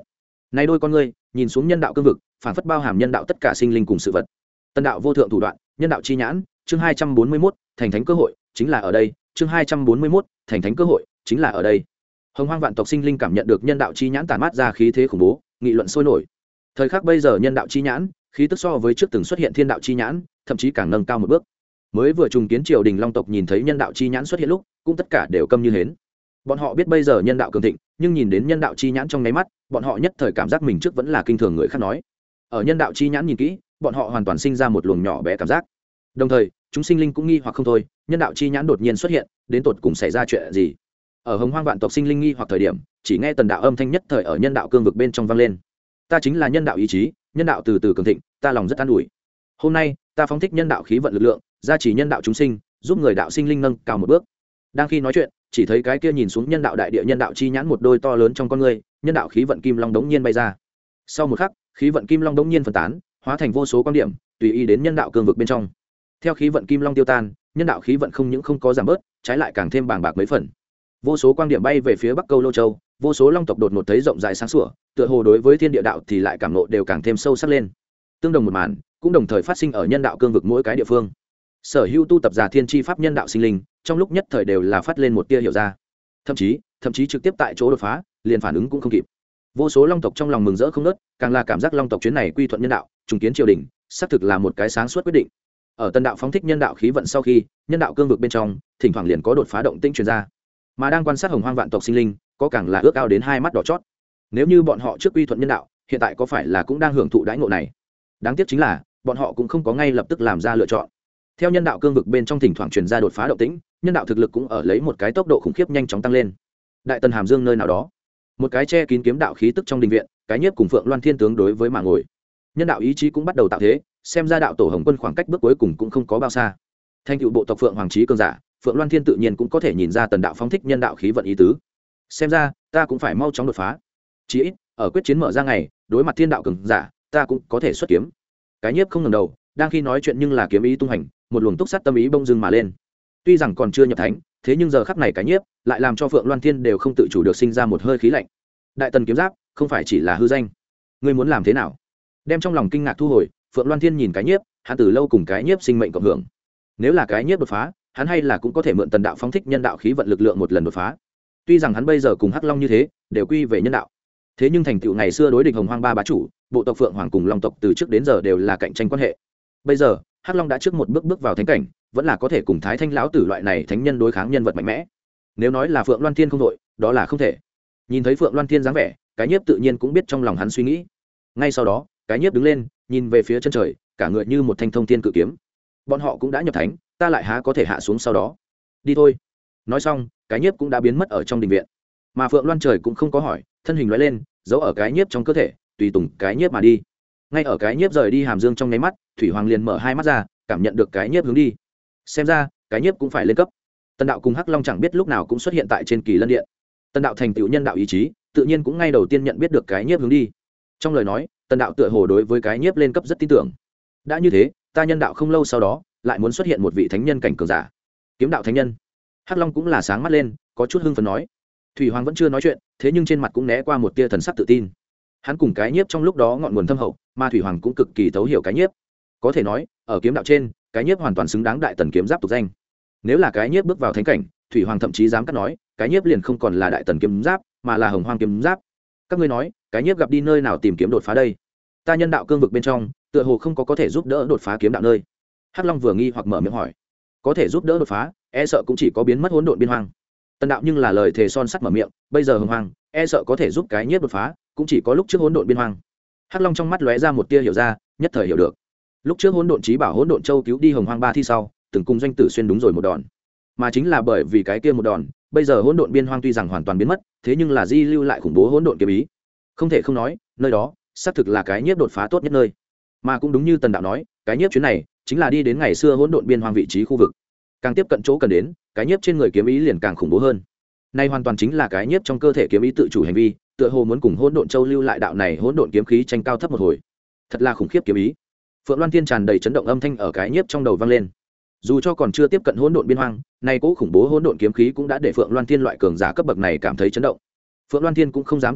Này đôi con ngươi nhìn xuống nhân đạo cương vực, phản phất bao hàm nhân đạo tất cả sinh linh cùng sự vật. Tân đạo vô thượng thủ đoạn, nhân đạo chi nhãn, chương 241, thành thánh cơ hội chính là ở đây, chương 241, thành thánh cơ hội chính là ở đây. Hồng Hoang vạn tộc sinh linh cảm nhận được nhân đạo chi nhãn tản mát ra khí thế khủng bố, nghị luận sôi nổi. Thời khắc bây giờ nhân đạo chi nhãn, khí tức so với trước từng xuất hiện thiên đạo chi nhãn, thậm chí càng nâng cao một bước. Mới vừa trùng kiến triều đình long tộc nhìn thấy nhân đạo chi nhãn xuất hiện lúc, cũng tất cả đều câm như hến. Bọn họ biết bây giờ nhân đạo cường thịnh, nhưng nhìn đến nhân đạo chi nhãn trong nháy mắt, bọn họ nhất thời cảm giác mình trước vẫn là kinh thường người khác nói. Ở nhân đạo chi nhãn nhìn kỹ, bọn họ hoàn toàn sinh ra một luồng nhỏ bé cảm giác. Đồng thời, chúng sinh linh cũng nghi hoặc không thôi, nhân đạo chi nhãn đột nhiên xuất hiện, đến tột cùng xảy ra chuyện gì? Ở Hồng Hoang vạn tộc sinh linh nghi hoặc thời điểm, chỉ nghe tần đạo âm thanh nhất thời ở nhân đạo cương vực bên trong vang lên. Ta chính là nhân đạo ý chí, nhân đạo từ từ cường thịnh, ta lòng rất an ủi. Hôm nay, ta phóng thích nhân đạo khí vận lực lượng, gia trì nhân đạo chúng sinh, giúp người đạo sinh linh nâng cao một bước. Đang khi nói chuyện, chỉ thấy cái kia nhìn xuống nhân đạo đại địa nhân đạo chi nhãn một đôi to lớn trong con người, nhân đạo khí vận kim long đống nhiên bay ra. Sau một khắc, khí vận kim long đống nhiên phân tán, hóa thành vô số quan điểm, tùy ý đến nhân đạo cương vực bên trong. Theo khí vận kim long tiêu tan, nhân đạo khí vận không những không có giảm bớt, trái lại càng thêm bàng bạc mấy phần. Vô số quang điểm bay về phía Bắc Câu Lô Châu, vô số long tộc đột ngột thấy rộng rãi sáng sủa, tựa hồ đối với thiên địa đạo thì lại cảm nộ đều càng thêm sâu sắc lên. Tương đồng một màn, cũng đồng thời phát sinh ở nhân đạo cương vực mỗi cái địa phương. Sở hữu tu tập giả thiên chi pháp nhân đạo sinh linh, trong lúc nhất thời đều là phát lên một tia hiểu ra. Thậm chí trực tiếp tại chỗ đột phá, liền phản ứng cũng không kịp. Vô số long tộc trong lòng mừng rỡ không ngớt, càng là cảm giác long tộc chuyến này quy thuận nhân đạo, trùng kiến triều đình, xác thực là một cái sáng suốt quyết định. Ở tân đạo phóng thích nhân đạo khí vận sau khi, nhân đạo cương vực bên trong, thỉnh thoảng liền có đột phá động tĩnh truyền ra. Mà đang quan sát Hồng Hoang vạn tộc sinh linh, có càng là ước ao đến hai mắt đỏ chót. Nếu như bọn họ trước quy thuận nhân đạo, hiện tại có phải là cũng đang hưởng thụ đãi ngộ này? Đáng tiếc chính là, bọn họ cũng không có ngay lập tức làm ra lựa chọn. Theo nhân đạo cương vực bên trong thỉnh thoảng truyền ra đột phá động tĩnh, nhân đạo thực lực cũng ở lấy một cái tốc độ khủng khiếp nhanh chóng tăng lên. Đại Tần Hàm Dương nơi nào đó, một cái che kín kiếm đạo khí tức trong đình viện, cái nhiếp cùng Phượng Loan Thiên tướng đối với mà ngồi. Nhân đạo ý chí cũng bắt đầu tạo thế, xem ra đạo tổ Hồng Quân khoảng cách bước cuối cùng cũng không có bao xa. Thanh cựu bộ tộc Phượng Hoàng Chí cường giả, Phượng Loan Thiên tự nhiên cũng có thể nhìn ra tần đạo phóng thích nhân đạo khí vận ý tứ. Xem ra, ta cũng phải mau chóng đột phá. Chí ít, ở quyết chiến mở ra ngày, đối mặt thiên đạo cường giả, ta cũng có thể xuất kiếm. Cái nhiếp không ngẩng đầu, đang khi nói chuyện nhưng là kiếm ý tung hành, một luồng túc sát tâm ý bông dưng mà lên. Tuy rằng còn chưa nhập thánh, thế nhưng giờ khắc này cái nhiếp lại làm cho Phượng Loan Thiên đều không tự chủ được sinh ra một hơi khí lạnh. Đại Tần kiếm giáp, không phải chỉ là hư danh. Ngươi muốn làm thế nào? Đem trong lòng kinh ngạc thu hồi, Phượng Loan Thiên nhìn cái nhiếp, hắn từ lâu cùng cái nhiếp sinh mệnh cộng hưởng. Nếu là cái nhiếp đột phá, hắn hay là cũng có thể mượn tần đạo phóng thích nhân đạo khí vận lực lượng một lần đột phá. Tuy rằng hắn bây giờ cùng Hắc Long như thế, đều quy về nhân đạo. Thế nhưng thành tựu ngày xưa đối địch Hồng Hoang ba bá chủ, bộ tộc Phượng Hoàng cùng Long tộc từ trước đến giờ đều là cạnh tranh quan hệ. Bây giờ, Hắc Long đã trước một bước bước vào thánh cảnh, vẫn là có thể cùng Thái Thanh lão tử loại này thánh nhân đối kháng nhân vật mạnh mẽ. Nếu nói là Phượng Loan Thiên không đội, đó là không thể. Nhìn thấy Phượng Loan Thiên dáng vẻ, cái nhiếp tự nhiên cũng biết trong lòng hắn suy nghĩ. Ngay sau đó, cái nhiếp đứng lên, nhìn về phía chân trời, cả người như một thanh thông thiên cự kiếm. Bọn họ cũng đã nhập thánh, ta lại há có thể hạ xuống sau đó. Đi thôi. Nói xong, cái nhiếp cũng đã biến mất ở trong đình viện. Mà Phượng Loan trời cũng không có hỏi, thân hình lóe lên, giấu ở cái nhiếp trong cơ thể, tùy tùng cái nhiếp mà đi. Ngay ở cái nhiếp rời đi Hàm Dương trong nháy mắt, Thủy Hoàng liền mở hai mắt ra, cảm nhận được cái nhiếp hướng đi. Xem ra, cái nhiếp cũng phải lên cấp. Tần đạo cùng Hắc Long chẳng biết lúc nào cũng xuất hiện tại trên Kỳ Lân Điện. Tần đạo thành tựu nhân đạo ý chí, tự nhiên cũng ngay đầu tiên nhận biết được cái nhiếp hướng đi. Trong lời nói, Tần đạo tựa hồ đối với cái nhiếp lên cấp rất tin tưởng. Đã như thế, ta nhân đạo không lâu sau đó, lại muốn xuất hiện một vị thánh nhân cảnh cường giả, kiếm đạo thánh nhân. Hắc Long cũng là sáng mắt lên, có chút hưng phấn nói. Thủy Hoàng vẫn chưa nói chuyện, thế nhưng trên mặt cũng né qua một tia thần sắc tự tin. Hắn cùng cái nhiếp trong lúc đó ngọn nguồn thâm hậu, mà Thủy Hoàng cũng cực kỳ thấu hiểu cái nhiếp. Có thể nói, ở kiếm đạo trên, cái nhiếp hoàn toàn xứng đáng đại tần kiếm giáp tục danh. Nếu là cái nhiếp bước vào thánh cảnh, Thủy Hoàng thậm chí dám cắt nói, cái nhiếp liền không còn là đại tần kiếm giáp, mà là Hồng Hoang kiếm giáp. Các ngươi nói, cái nhiếp gặp đi nơi nào tìm kiếm đột phá đây? Ta nhân đạo cương vực bên trong, tựa hồ không có thể giúp đỡ đột phá kiếm đạo nơi. Hắc Long vừa nghi hoặc mở miệng hỏi. Có thể giúp đỡ đột phá, e sợ cũng chỉ có biến mất hỗn độn biên hoang. Tần đạo nhưng là lời thề son sắt mở miệng, bây giờ Hồng Hoang, e sợ có thể giúp cái nhiếp đột phá, cũng chỉ có lúc trước hỗn độn biên hoang. Hắc Long trong mắt lóe ra một tia hiểu ra, nhất thời hiểu được. Lúc trước hỗn độn chí bảo hỗn độn châu cứu đi Hồng Hoang ba thi sau, từng cùng doanh tử xuyên đúng rồi một đòn. Mà chính là bởi vì cái kia một đòn, bây giờ hỗn độn biên hoang tuy rằng hoàn toàn biến mất, thế nhưng là di lưu lại khủng bố hỗn độn kiếm ý. Không thể không nói, nơi đó, xác thực là cái nhiếp đột phá tốt nhất nơi. Mà cũng đúng như Tần đạo nói, cái nhiếp chuyến này chính là đi đến ngày xưa hỗn độn biên hoang vị trí khu vực. Càng tiếp cận chỗ cần đến, cái nhiếp trên người kiếm ý liền càng khủng bố hơn. Nay hoàn toàn chính là cái nhiếp trong cơ thể kiếm ý tự chủ hành vi, tựa hồ muốn cùng hỗn độn châu lưu lại đạo này hỗn độn kiếm khí tranh cao thấp một hồi. Thật là khủng khiếp kiếm ý. Phượng Loan Thiên tràn đầy chấn động âm thanh ở cái nhiếp trong đầu vang lên. Dù cho còn chưa tiếp cận hỗn độn biên hoang, nay cố khủng bố hỗn độn kiếm khí cũng đã để Phượng Loan Thiên loại cường giả cấp bậc này cảm thấy chấn động. Phượng Loan Thiên cũng không dám tưởng tượng,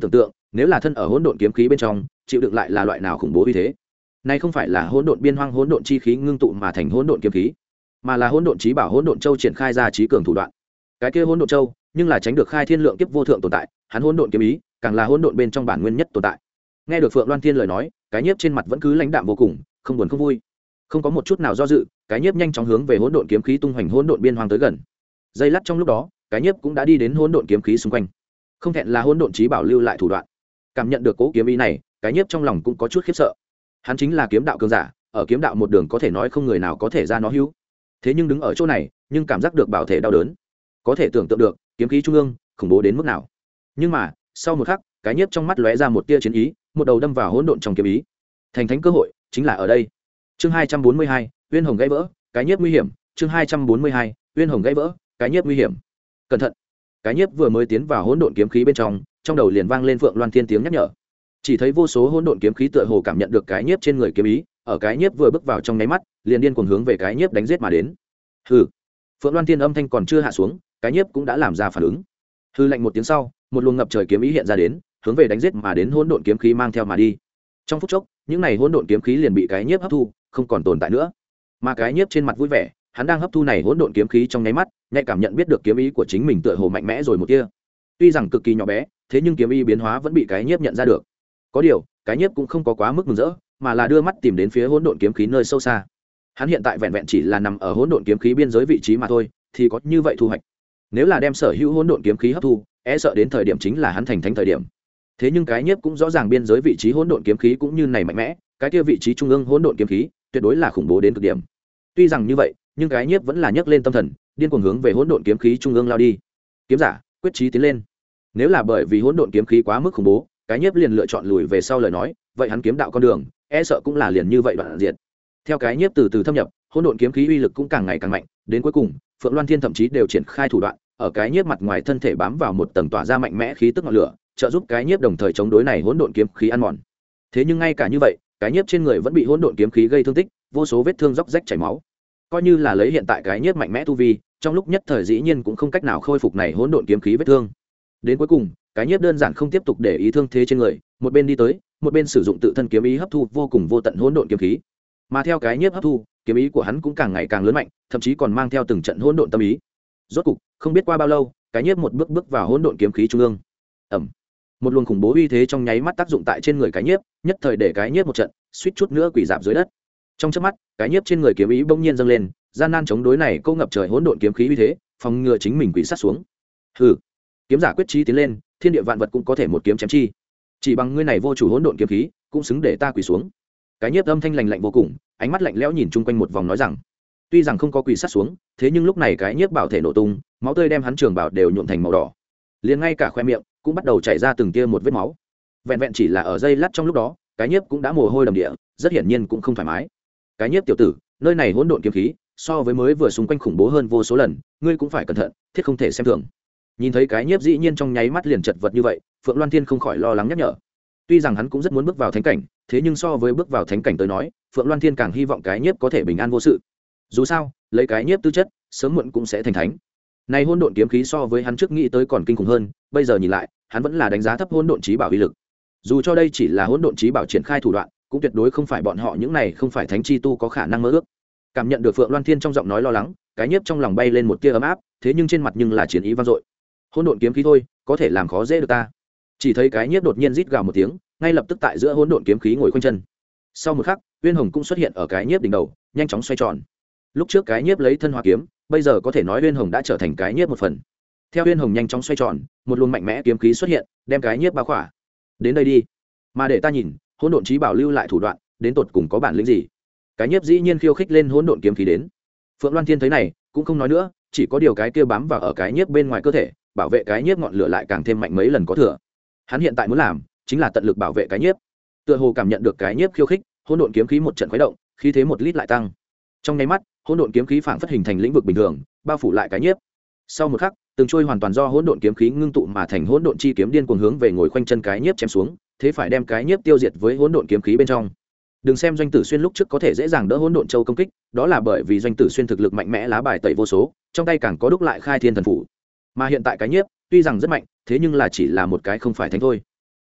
nếu là thân ở hỗn độn kiếm khí bên trong chịu đựng lại là loại nào khủng bố như thế. Này không phải là hỗn độn biên hoang hỗn độn chi khí ngưng tụ mà thành hỗn độn kiếm khí, mà là hỗn độn chí bảo hỗn độn châu triển khai ra trí cường thủ đoạn. Cái kia hỗn độn châu nhưng là tránh được khai thiên lượng kiếp vô thượng tồn tại, hắn hỗn độn kiếm ý càng là hỗn độn bên trong bản nguyên nhất tồn tại. Nghe được Phượng Loan Thiên lời nói, cái nhiếp trên mặt vẫn cứ lãnh đạm vô cùng, không buồn không vui, không có một chút nào do dự, cái nhiếp nhanh chóng hướng về hỗn độn kiếm khí tung hoành hỗn độn biên hoang tới gần. Giây lát trong lúc đó, cái nhiếp cũng đã đi đến hỗn độn kiếm khí xung quanh. Không thẹn là hỗn độn chí bảo lưu lại thủ đoạn. Cảm nhận được cố kiếm ý này, cái nhiếp trong lòng cũng có chút khiếp sợ. Hắn chính là kiếm đạo cường giả, ở kiếm đạo một đường có thể nói không người nào có thể ra nó hữu. Thế nhưng đứng ở chỗ này, nhưng cảm giác được bảo thể đau đớn. Có thể tưởng tượng được, kiếm khí trung ương khủng bố đến mức nào. Nhưng mà, sau một khắc, cái nhiếp trong mắt lóe ra một tia chiến ý, một đầu đâm vào hỗn độn trong kiếm ý. Thành thánh cơ hội chính là ở đây. Chương 242, Uyên Hồng gãy vỡ, cái nhiếp nguy hiểm. Chương 242, Uyên Hồng gãy vỡ, cái nhiếp nguy hiểm. Cẩn thận. Cái nhiếp vừa mới tiến vào hỗn độn kiếm khí bên trong đầu liền vang lên Phượng Loan Thiên tiếng nhắc nhở. Chỉ thấy vô số hỗn độn kiếm khí tựa hồ cảm nhận được cái nhiếp trên người kiếm ý, ở cái nhiếp vừa bước vào trong nháy mắt, liền điên cuồng hướng về cái nhiếp đánh giết mà đến. Hừ. Phượng Loan Thiên âm thanh còn chưa hạ xuống, cái nhiếp cũng đã làm ra phản ứng. Hừ lạnh một tiếng sau, một luồng ngập trời kiếm ý hiện ra đến, hướng về đánh giết mà đến hỗn độn kiếm khí mang theo mà đi. Trong phút chốc, những này hỗn độn kiếm khí liền bị cái nhiếp hấp thu, không còn tồn tại nữa. Mà cái nhiếp trên mặt vui vẻ, hắn đang hấp thu này hỗn độn kiếm khí trong nháy mắt, nhạy cảm nhận biết được kiếm ý của chính mình tựa hồ mạnh mẽ rồi một tia. Tuy rằng cực kỳ nhỏ bé, thế nhưng kiếm ý biến hóa vẫn bị cái nhiếp nhận ra được. Có điều, cái nhiếp cũng không có quá mức mừng rỡ, mà là đưa mắt tìm đến phía hỗn độn kiếm khí nơi sâu xa. Hắn hiện tại vẹn vẹn chỉ là nằm ở hỗn độn kiếm khí biên giới vị trí mà thôi, thì có như vậy thu hoạch. Nếu là đem sở hữu hỗn độn kiếm khí hấp thu, e sợ đến thời điểm chính là hắn thành thánh thời điểm. Thế nhưng cái nhiếp cũng rõ ràng biên giới vị trí hỗn độn kiếm khí cũng như này mạnh mẽ, cái kia vị trí trung ương hỗn độn kiếm khí tuyệt đối là khủng bố đến cực điểm. Tuy rằng như vậy, nhưng cái nhiếp vẫn là nhấc lên tâm thần, điên cuồng hướng về hỗn độn kiếm khí trung ương lao đi. Kiếm giả, quyết chí tiến lên. Nếu là bởi vì hỗn độn kiếm khí quá mức khủng bố, cái nhiếp liền lựa chọn lùi về sau lời nói, vậy hắn kiếm đạo con đường, e sợ cũng là liền như vậy đoạn diệt. Theo cái nhiếp từ từ thâm nhập, hỗn độn kiếm khí uy lực cũng càng ngày càng mạnh, đến cuối cùng, Phượng Loan Thiên thậm chí đều triển khai thủ đoạn, ở cái nhiếp mặt ngoài thân thể bám vào một tầng tỏa ra mạnh mẽ khí tức ngọn lửa, trợ giúp cái nhiếp đồng thời chống đối này hỗn độn kiếm khí ăn mòn. Thế nhưng ngay cả như vậy, cái nhiếp trên người vẫn bị hỗn độn kiếm khí gây thương tích, vô số vết thương róc rách chảy máu. Coi như là lấy hiện tại cái nhiếp mạnh mẽ tu vi, trong lúc nhất thời dĩ nhiên cũng không cách nào khôi phục này hỗn độn kiếm khí vết thương. Đến cuối cùng, cái nhiếp đơn giản không tiếp tục để ý thương thế trên người, một bên đi tới, một bên sử dụng tự thân kiếm ý hấp thu vô cùng vô tận hỗn độn kiếm khí. Mà theo cái nhiếp hấp thu, kiếm ý của hắn cũng càng ngày càng lớn mạnh, thậm chí còn mang theo từng trận hỗn độn tâm ý. Rốt cục, không biết qua bao lâu, cái nhiếp một bước bước vào hỗn độn kiếm khí trung ương. Ầm. Một luồng khủng bố uy thế trong nháy mắt tác dụng tại trên người cái nhiếp, nhất thời để cái nhiếp một trận, suýt chút nữa quỳ rạp dưới đất. Trong chớp mắt, cái nhiếp trên người kiếm ý bỗng nhiên dâng lên, gian nan chống đối này câu ngập trời hỗn độn kiếm khí uy thế, phòng ngừa chính mình quỳ sát xuống. Hừ. Kiếm giả quyết chí tiến lên, thiên địa vạn vật cũng có thể một kiếm chém chi. Chỉ bằng ngươi này vô chủ hỗn độn kiếm khí, cũng xứng để ta quỳ xuống. Cái nhiếp âm thanh lạnh lạnh vô cùng, ánh mắt lạnh lẽo nhìn chung quanh một vòng nói rằng, tuy rằng không có quỳ sát xuống, thế nhưng lúc này cái nhiếp bảo thể nổ tung, máu tươi đem hắn trường bảo đều nhuộm thành màu đỏ, liền ngay cả khoe miệng cũng bắt đầu chảy ra từng tia một vết máu. Vẹn vẹn chỉ là ở giây lát trong lúc đó, cái nhiếp cũng đã mồ hôi đầm địa, rất hiển nhiên cũng không thoải mái. Cái nhiếp tiểu tử, nơi này hỗn độn kiếm khí, so với mới vừa xung quanh khủng bố hơn vô số lần, ngươi cũng phải cẩn thận, thiết không thể xem thường. Nhìn thấy cái nhiếp dĩ nhiên trong nháy mắt liền chật vật như vậy, Phượng Loan Thiên không khỏi lo lắng nhắc nhở. Tuy rằng hắn cũng rất muốn bước vào thánh cảnh, thế nhưng so với bước vào thánh cảnh tới nói, Phượng Loan Thiên càng hy vọng cái nhiếp có thể bình an vô sự. Dù sao, lấy cái nhiếp tư chất, sớm muộn cũng sẽ thành thánh. Này hỗn độn kiếm khí so với hắn trước nghĩ tới còn kinh khủng hơn, bây giờ nhìn lại, hắn vẫn là đánh giá thấp hỗn độn chí bảo uy lực. Dù cho đây chỉ là hỗn độn chí bảo triển khai thủ đoạn, cũng tuyệt đối không phải bọn họ những này không phải thánh chi tu có khả năng mơ ước. Cảm nhận được Phượng Loan Thiên trong giọng nói lo lắng, cái nhiếp trong lòng bay lên một tia ấm áp, thế nhưng trên mặt nhưng là chiến ý vang dội. Hỗn độn kiếm khí thôi, có thể làm khó dễ được ta. Chỉ thấy cái nhiếp đột nhiên rít gào một tiếng, ngay lập tức tại giữa hỗn độn kiếm khí ngồi khoanh chân. Sau một khắc, Uyên Hồng cũng xuất hiện ở cái nhiếp đỉnh đầu, nhanh chóng xoay tròn. Lúc trước cái nhiếp lấy thân hóa kiếm, bây giờ có thể nói Uyên Hồng đã trở thành cái nhiếp một phần. Theo Uyên Hồng nhanh chóng xoay tròn, một luồng mạnh mẽ kiếm khí xuất hiện, đem cái nhiếp bao khỏa. Đến đây đi, mà để ta nhìn, hỗn độn chí bảo lưu lại thủ đoạn, đến tột cùng có bản lĩnh gì? Cái nhiếp dĩ nhiên khiêu khích lên hỗn độn kiếm khí đến. Phượng Loan Thiên thấy này, cũng không nói nữa, chỉ có điều cái kia bám vào ở cái nhiếp bên ngoài cơ thể, bảo vệ cái nhiếp ngọn lửa lại càng thêm mạnh mấy lần có thừa. Hắn hiện tại muốn làm, chính là tận lực bảo vệ cái nhiếp. Tựa hồ cảm nhận được cái nhiếp khiêu khích, hỗn độn kiếm khí một trận khuấy động, khí thế một lít lại tăng. Trong nháy mắt, hỗn độn kiếm khí phảng phất hình thành lĩnh vực bình thường, bao phủ lại cái nhiếp. Sau một khắc, từng trôi hoàn toàn do hỗn độn kiếm khí ngưng tụ mà thành hỗn độn chi kiếm điên cuồng hướng về ngồi khoanh chân cái nhiếp chém xuống, thế phải đem cái nhiếp tiêu diệt với hỗn độn kiếm khí bên trong. Đừng xem Doanh Tử Xuyên lúc trước có thể dễ dàng đỡ hỗn độn châu công kích, đó là bởi vì Doanh Tử Xuyên thực lực mạnh mẽ, lá bài tẩy vô số, trong tay càng có đúc lại khai thiên thần phủ. Mà hiện tại cái nhiếp, tuy rằng rất mạnh, thế nhưng là chỉ là một cái không phải thánh thôi.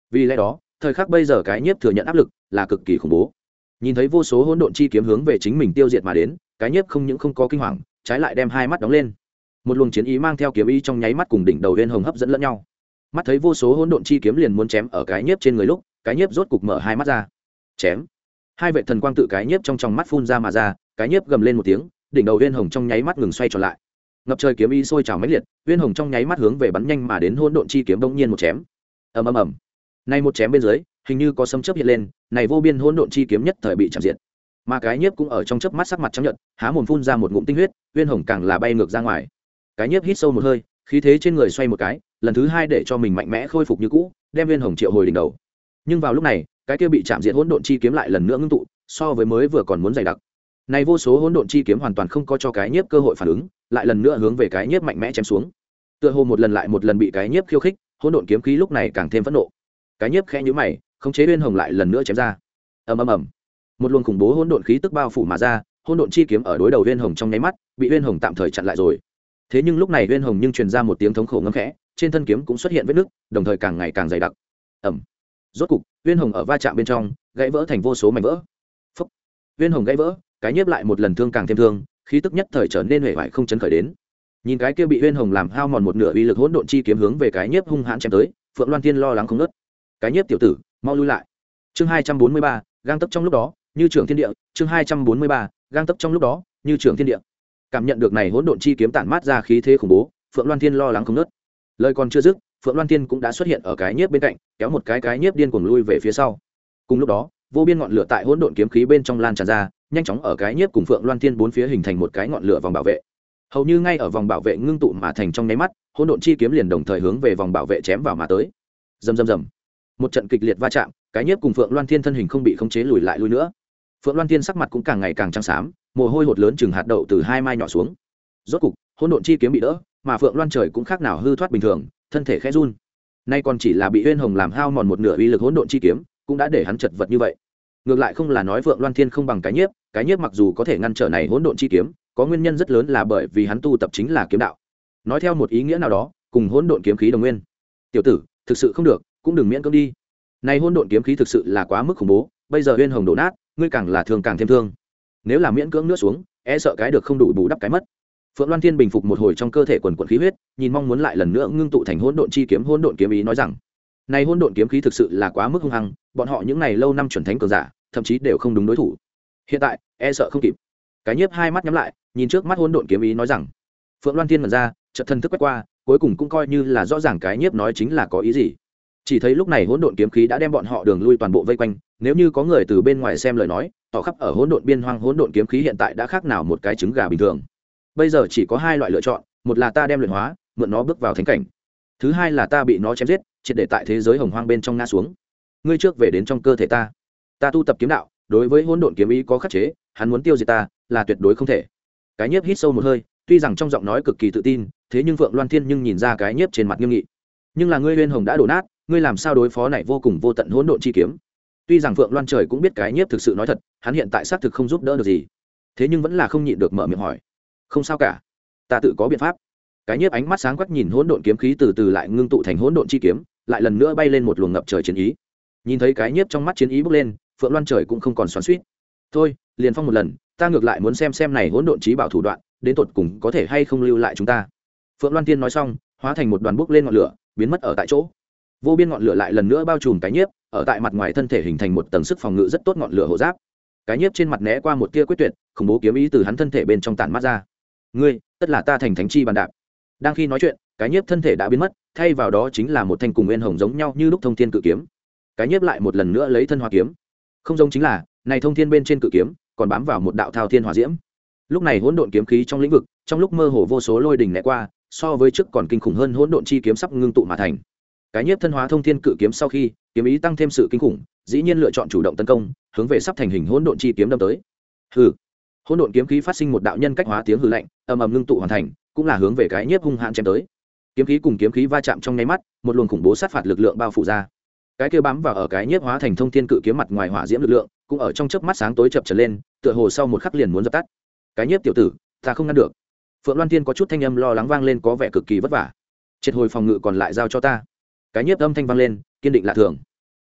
vì lẽ đó thời khắc bây giờ cái nhiếp thừa nhận áp lực là cực kỳ khủng bố. Nhìn thấy vô số hỗn độn chi kiếm hướng về chính mình tiêu diệt mà đến, cái nhiếp không những không có kinh hoàng, trái lại đem hai mắt đóng lên. Một luồng chiến ý mang theo kiếm ý trong nháy mắt cùng đỉnh đầu Uyên Hồng hấp dẫn lẫn nhau. Mắt thấy vô số hỗn độn chi kiếm liền muốn chém ở cái nhiếp trên người lúc, cái nhiếp rốt cục mở hai mắt ra. Chém. Hai vệ thần quang tự cái nhiếp trong tròng mắt phun ra mà ra, cái nhiếp gầm lên một tiếng, đỉnh đầu Uyên Hồng trong nháy mắt ngừng xoay trở lại. Ngập trời kiếm ý sôi trào mãnh liệt, Uyên Hồng trong nháy mắt hướng về bắn nhanh mà đến hỗn độn chi kiếm bỗng nhiên một chém. Ầm ầm ầm. Này một chém bên dưới, hình như có sấm chớp hiện lên, này vô biên hỗn độn chi kiếm nhất thời bị chạm diệt. Mà cái nhiếp cũng ở trong chớp mắt sắc mặt trắng nhợt, há mồm phun ra một ngụm tinh huyết, Uyên Hồng càng là bay ngược ra ngoài. Cái nhiếp hít sâu một hơi, khí thế trên người xoay một cái, lần thứ hai để cho mình mạnh mẽ khôi phục như cũ, đem Uyên Hồng triệu hồi đỉnh đầu. Nhưng vào lúc này, cái kia bị chạm diệt hỗn độn chi kiếm lại lần nữa ngưng tụ, so với mới vừa còn muốn dày đặc. Này vô số hỗn độn chi kiếm hoàn toàn không có cho cái nhiếp cơ hội phản ứng, lại lần nữa hướng về cái nhiếp mạnh mẽ chém xuống. Tựa hồ một lần lại một lần bị cái nhiếp khiêu khích, hỗn độn kiếm khí lúc này càng thêm phẫn nộ. Cái nhiếp khẽ nhíu mày, khống chế Uyên Hồng lại lần nữa chém ra. Ầm ầm ầm. Một luồng khủng bố hỗn độn khí tức bao phủ mà ra, hỗn độn chi kiếm ở đối đầu Uyên Hồng trong nháy mắt, bị Uyên Hồng tạm thời chặn lại rồi. Thế nhưng lúc này Uyên Hồng nhưng truyền ra một tiếng thống khổ ngâm khẽ, trên thân kiếm cũng xuất hiện vết nứt, đồng thời càng ngày càng dày đặc. Ầm. Rốt cục, Uyên Hồng ở va chạm bên trong, gãy vỡ thành vô số mảnh vỡ. Phốc. Uyên Hồng gãy vỡ, cái nhiếp lại một lần thương càng thêm thương, khí tức nhất thời trở nên huệ vải không chấn khởi đến. Nhìn cái kia bị Uyên Hồng làm hao mòn một nửa uy lực hỗn độn chi kiếm hướng về cái nhiếp hung hãn chém tới, Phượng Loan Tiên lo lắng không ngớt. Cái nhiếp tiểu tử, mau lui lại. Chương 243, gang tấc trong lúc đó, như trưởng thiên địa, chương 243, gang tấc trong lúc đó, như trưởng thiên địa. Cảm nhận được này hỗn độn chi kiếm tản mát ra khí thế khủng bố, Phượng Loan Tiên lo lắng không ngớt. Lời còn chưa dứt, Phượng Loan Tiên cũng đã xuất hiện ở cái nhiếp bên cạnh, kéo một cái nhiếp điên cuồng lui về phía sau. Cùng lúc đó, vô biên ngọn lửa tại hỗn độn kiếm khí bên trong lan tràn ra, nhanh chóng ở cái nhiếp cùng Phượng Loan Tiên bốn phía hình thành một cái ngọn lửa vòng bảo vệ. Hầu như ngay ở vòng bảo vệ ngưng tụ mà thành trong nháy mắt, hỗn độn chi kiếm liền đồng thời hướng về vòng bảo vệ chém vào mà tới. Rầm rầm rầm. Một trận kịch liệt va chạm, cái nhiếp cùng Phượng Loan Thiên thân hình không bị khống chế lùi lại lui nữa. Phượng Loan Thiên sắc mặt cũng càng ngày càng trắng xám, mồ hôi hột lớn chừng hạt đậu từ hai mai nhỏ xuống. Rốt cục, hỗn độn chi kiếm bị đỡ, mà Phượng Loan trời cũng khác nào hư thoát bình thường, thân thể khẽ run. Nay còn chỉ là bị Uyên Hồng làm hao mòn một nửa uy lực hỗn độn chi kiếm, cũng đã để hắn chật vật như vậy. Ngược lại không là nói Phượng Loan Thiên không bằng cái nhiếp mặc dù có thể ngăn trở này hỗn độn chi kiếm, có nguyên nhân rất lớn là bởi vì hắn tu tập chính là kiếm đạo. Nói theo một ý nghĩa nào đó, cùng hỗn độn kiếm khí đồng nguyên. Tiểu tử, thực sự không được, cũng đừng miễn cưỡng đi. Này hỗn độn kiếm khí thực sự là quá mức khủng bố, bây giờ Uyên Hồng đổ nát, ngươi càng là thương càng thêm thương. Nếu là miễn cưỡng nữa xuống, e sợ cái được không đủ bù đắp cái mất. Phượng Loan Thiên bình phục một hồi trong cơ thể quần quần khí huyết, nhìn mong muốn lại lần nữa ngưng tụ thành hỗn độn chi kiếm, hỗn độn kiếm ý nói rằng, này hỗn độn kiếm khí thực sự là quá mức hung hăng, bọn họ những này lâu năm chuẩn thánh cường giả, thậm chí đều không đúng đối thủ. Hiện tại, e sợ không kịp. Cái nhiếp hai mắt nhắm lại, nhìn trước mắt hỗn độn kiếm ý nói rằng, Phượng Loan Thiên mở ra, chợt thần thức quét qua, cuối cùng cũng coi như là rõ ràng cái nhiếp nói chính là có ý gì. Chỉ thấy lúc này hỗn độn kiếm khí đã đem bọn họ đường lui toàn bộ vây quanh, nếu như có người từ bên ngoài xem lời nói, tỏ khắp ở hỗn độn biên hoang hỗn độn kiếm khí hiện tại đã khác nào một cái trứng gà bình thường. Bây giờ chỉ có hai loại lựa chọn, một là ta đem luyện hóa, mượn nó bước vào thánh cảnh. Thứ hai là ta bị nó chém giết, triệt để tại thế giới hồng hoang bên trong ngã xuống. Ngươi trước về đến trong cơ thể ta. Ta tu tập kiếm đạo, đối với hỗn độn kiếm ý có khắc chế, hắn muốn tiêu diệt ta, là tuyệt đối không thể. Cái nhiếp hít sâu một hơi, tuy rằng trong giọng nói cực kỳ tự tin, thế nhưng Phượng Loan Thiên nhưng nhìn ra cái nhiếp trên mặt nghiêm nghị. Nhưng là ngươi Uyên Hồng đã đổ nát, ngươi làm sao đối phó này vô cùng vô tận hỗn độn chi kiếm? Tuy rằng Phượng Loan trời cũng biết cái nhiếp thực sự nói thật, hắn hiện tại xác thực không giúp đỡ được gì, thế nhưng vẫn là không nhịn được mở miệng hỏi. Không sao cả, ta tự có biện pháp. Cái nhiếp ánh mắt sáng quắc nhìn hỗn độn kiếm khí từ từ lại ngưng tụ thành hỗn độn chi kiếm, lại lần nữa bay lên một luồng ngập trời chiến ý. Nhìn thấy cái nhiếp trong mắt chiến ý bốc lên, Phượng Loan trời cũng không còn xoắn xuýt. Thôi, liền phong một lần, ta ngược lại muốn xem này hỗn độn chí bảo thủ đoạn, đến tột cùng có thể hay không lưu lại chúng ta. Phượng Loan Tiên nói xong, hóa thành một đoàn bốc lên ngọn lửa, biến mất ở tại chỗ. Vô biên ngọn lửa lại lần nữa bao trùm cái nhiếp, ở tại mặt ngoài thân thể hình thành một tầng sức phòng ngự rất tốt ngọn lửa hộ giáp. Cái nhiếp trên mặt né qua một tia quyết tuyệt, khủng bố kiếm ý từ hắn thân thể bên trong tản mát ra. Ngươi, tất là ta thành thánh chi bàn đạp. Đang khi nói chuyện, cái nhiếp thân thể đã biến mất, thay vào đó chính là một thanh cùng Uyên Hồng giống nhau như lúc thông thiên cự kiếm. Cái nhiếp lại một lần nữa lấy thân hóa kiếm. Không giống chính là, này thông thiên bên trên cự kiếm, còn bám vào một đạo thao thiên hỏa diễm. Lúc này hỗn độn kiếm khí trong lĩnh vực, trong lúc mơ hồ vô số lôi đình né qua, so với trước còn kinh khủng hơn hỗn độn chi kiếm sắp ngưng tụ mà thành. Cái nhiếp thân hóa thông thiên cự kiếm sau khi, kiếm ý tăng thêm sự kinh khủng, dĩ nhiên lựa chọn chủ động tấn công, hướng về sắp thành hình hỗn độn chi kiếm đâm tới. Hừ. Hỗn độn kiếm khí phát sinh một đạo nhân cách hóa tiếng hừ lạnh, ầm ầm ngưng tụ hoàn thành, cũng là hướng về cái nhiếp hung hãn chém tới. Kiếm khí cùng kiếm khí va chạm trong nháy mắt, một luồng khủng bố sát phạt lực lượng bao phủ ra. Cái kia bám vào ở cái nhiếp hóa thành thông thiên cự kiếm mặt ngoài hỏa diễm lực lượng, cũng ở trong chớp mắt sáng tối chập chờn lên, tựa hồ sau một khắc liền muốn dập tắt. Cái nhiếp tiểu tử, ta không ngăn được. Phượng Loan Tiên có chút thanh âm lo lắng vang lên, có vẻ cực kỳ vất vả. Triệt hồi phòng ngự còn lại giao cho ta. Cái nhiếp âm thanh vang lên, kiên định lạ thường.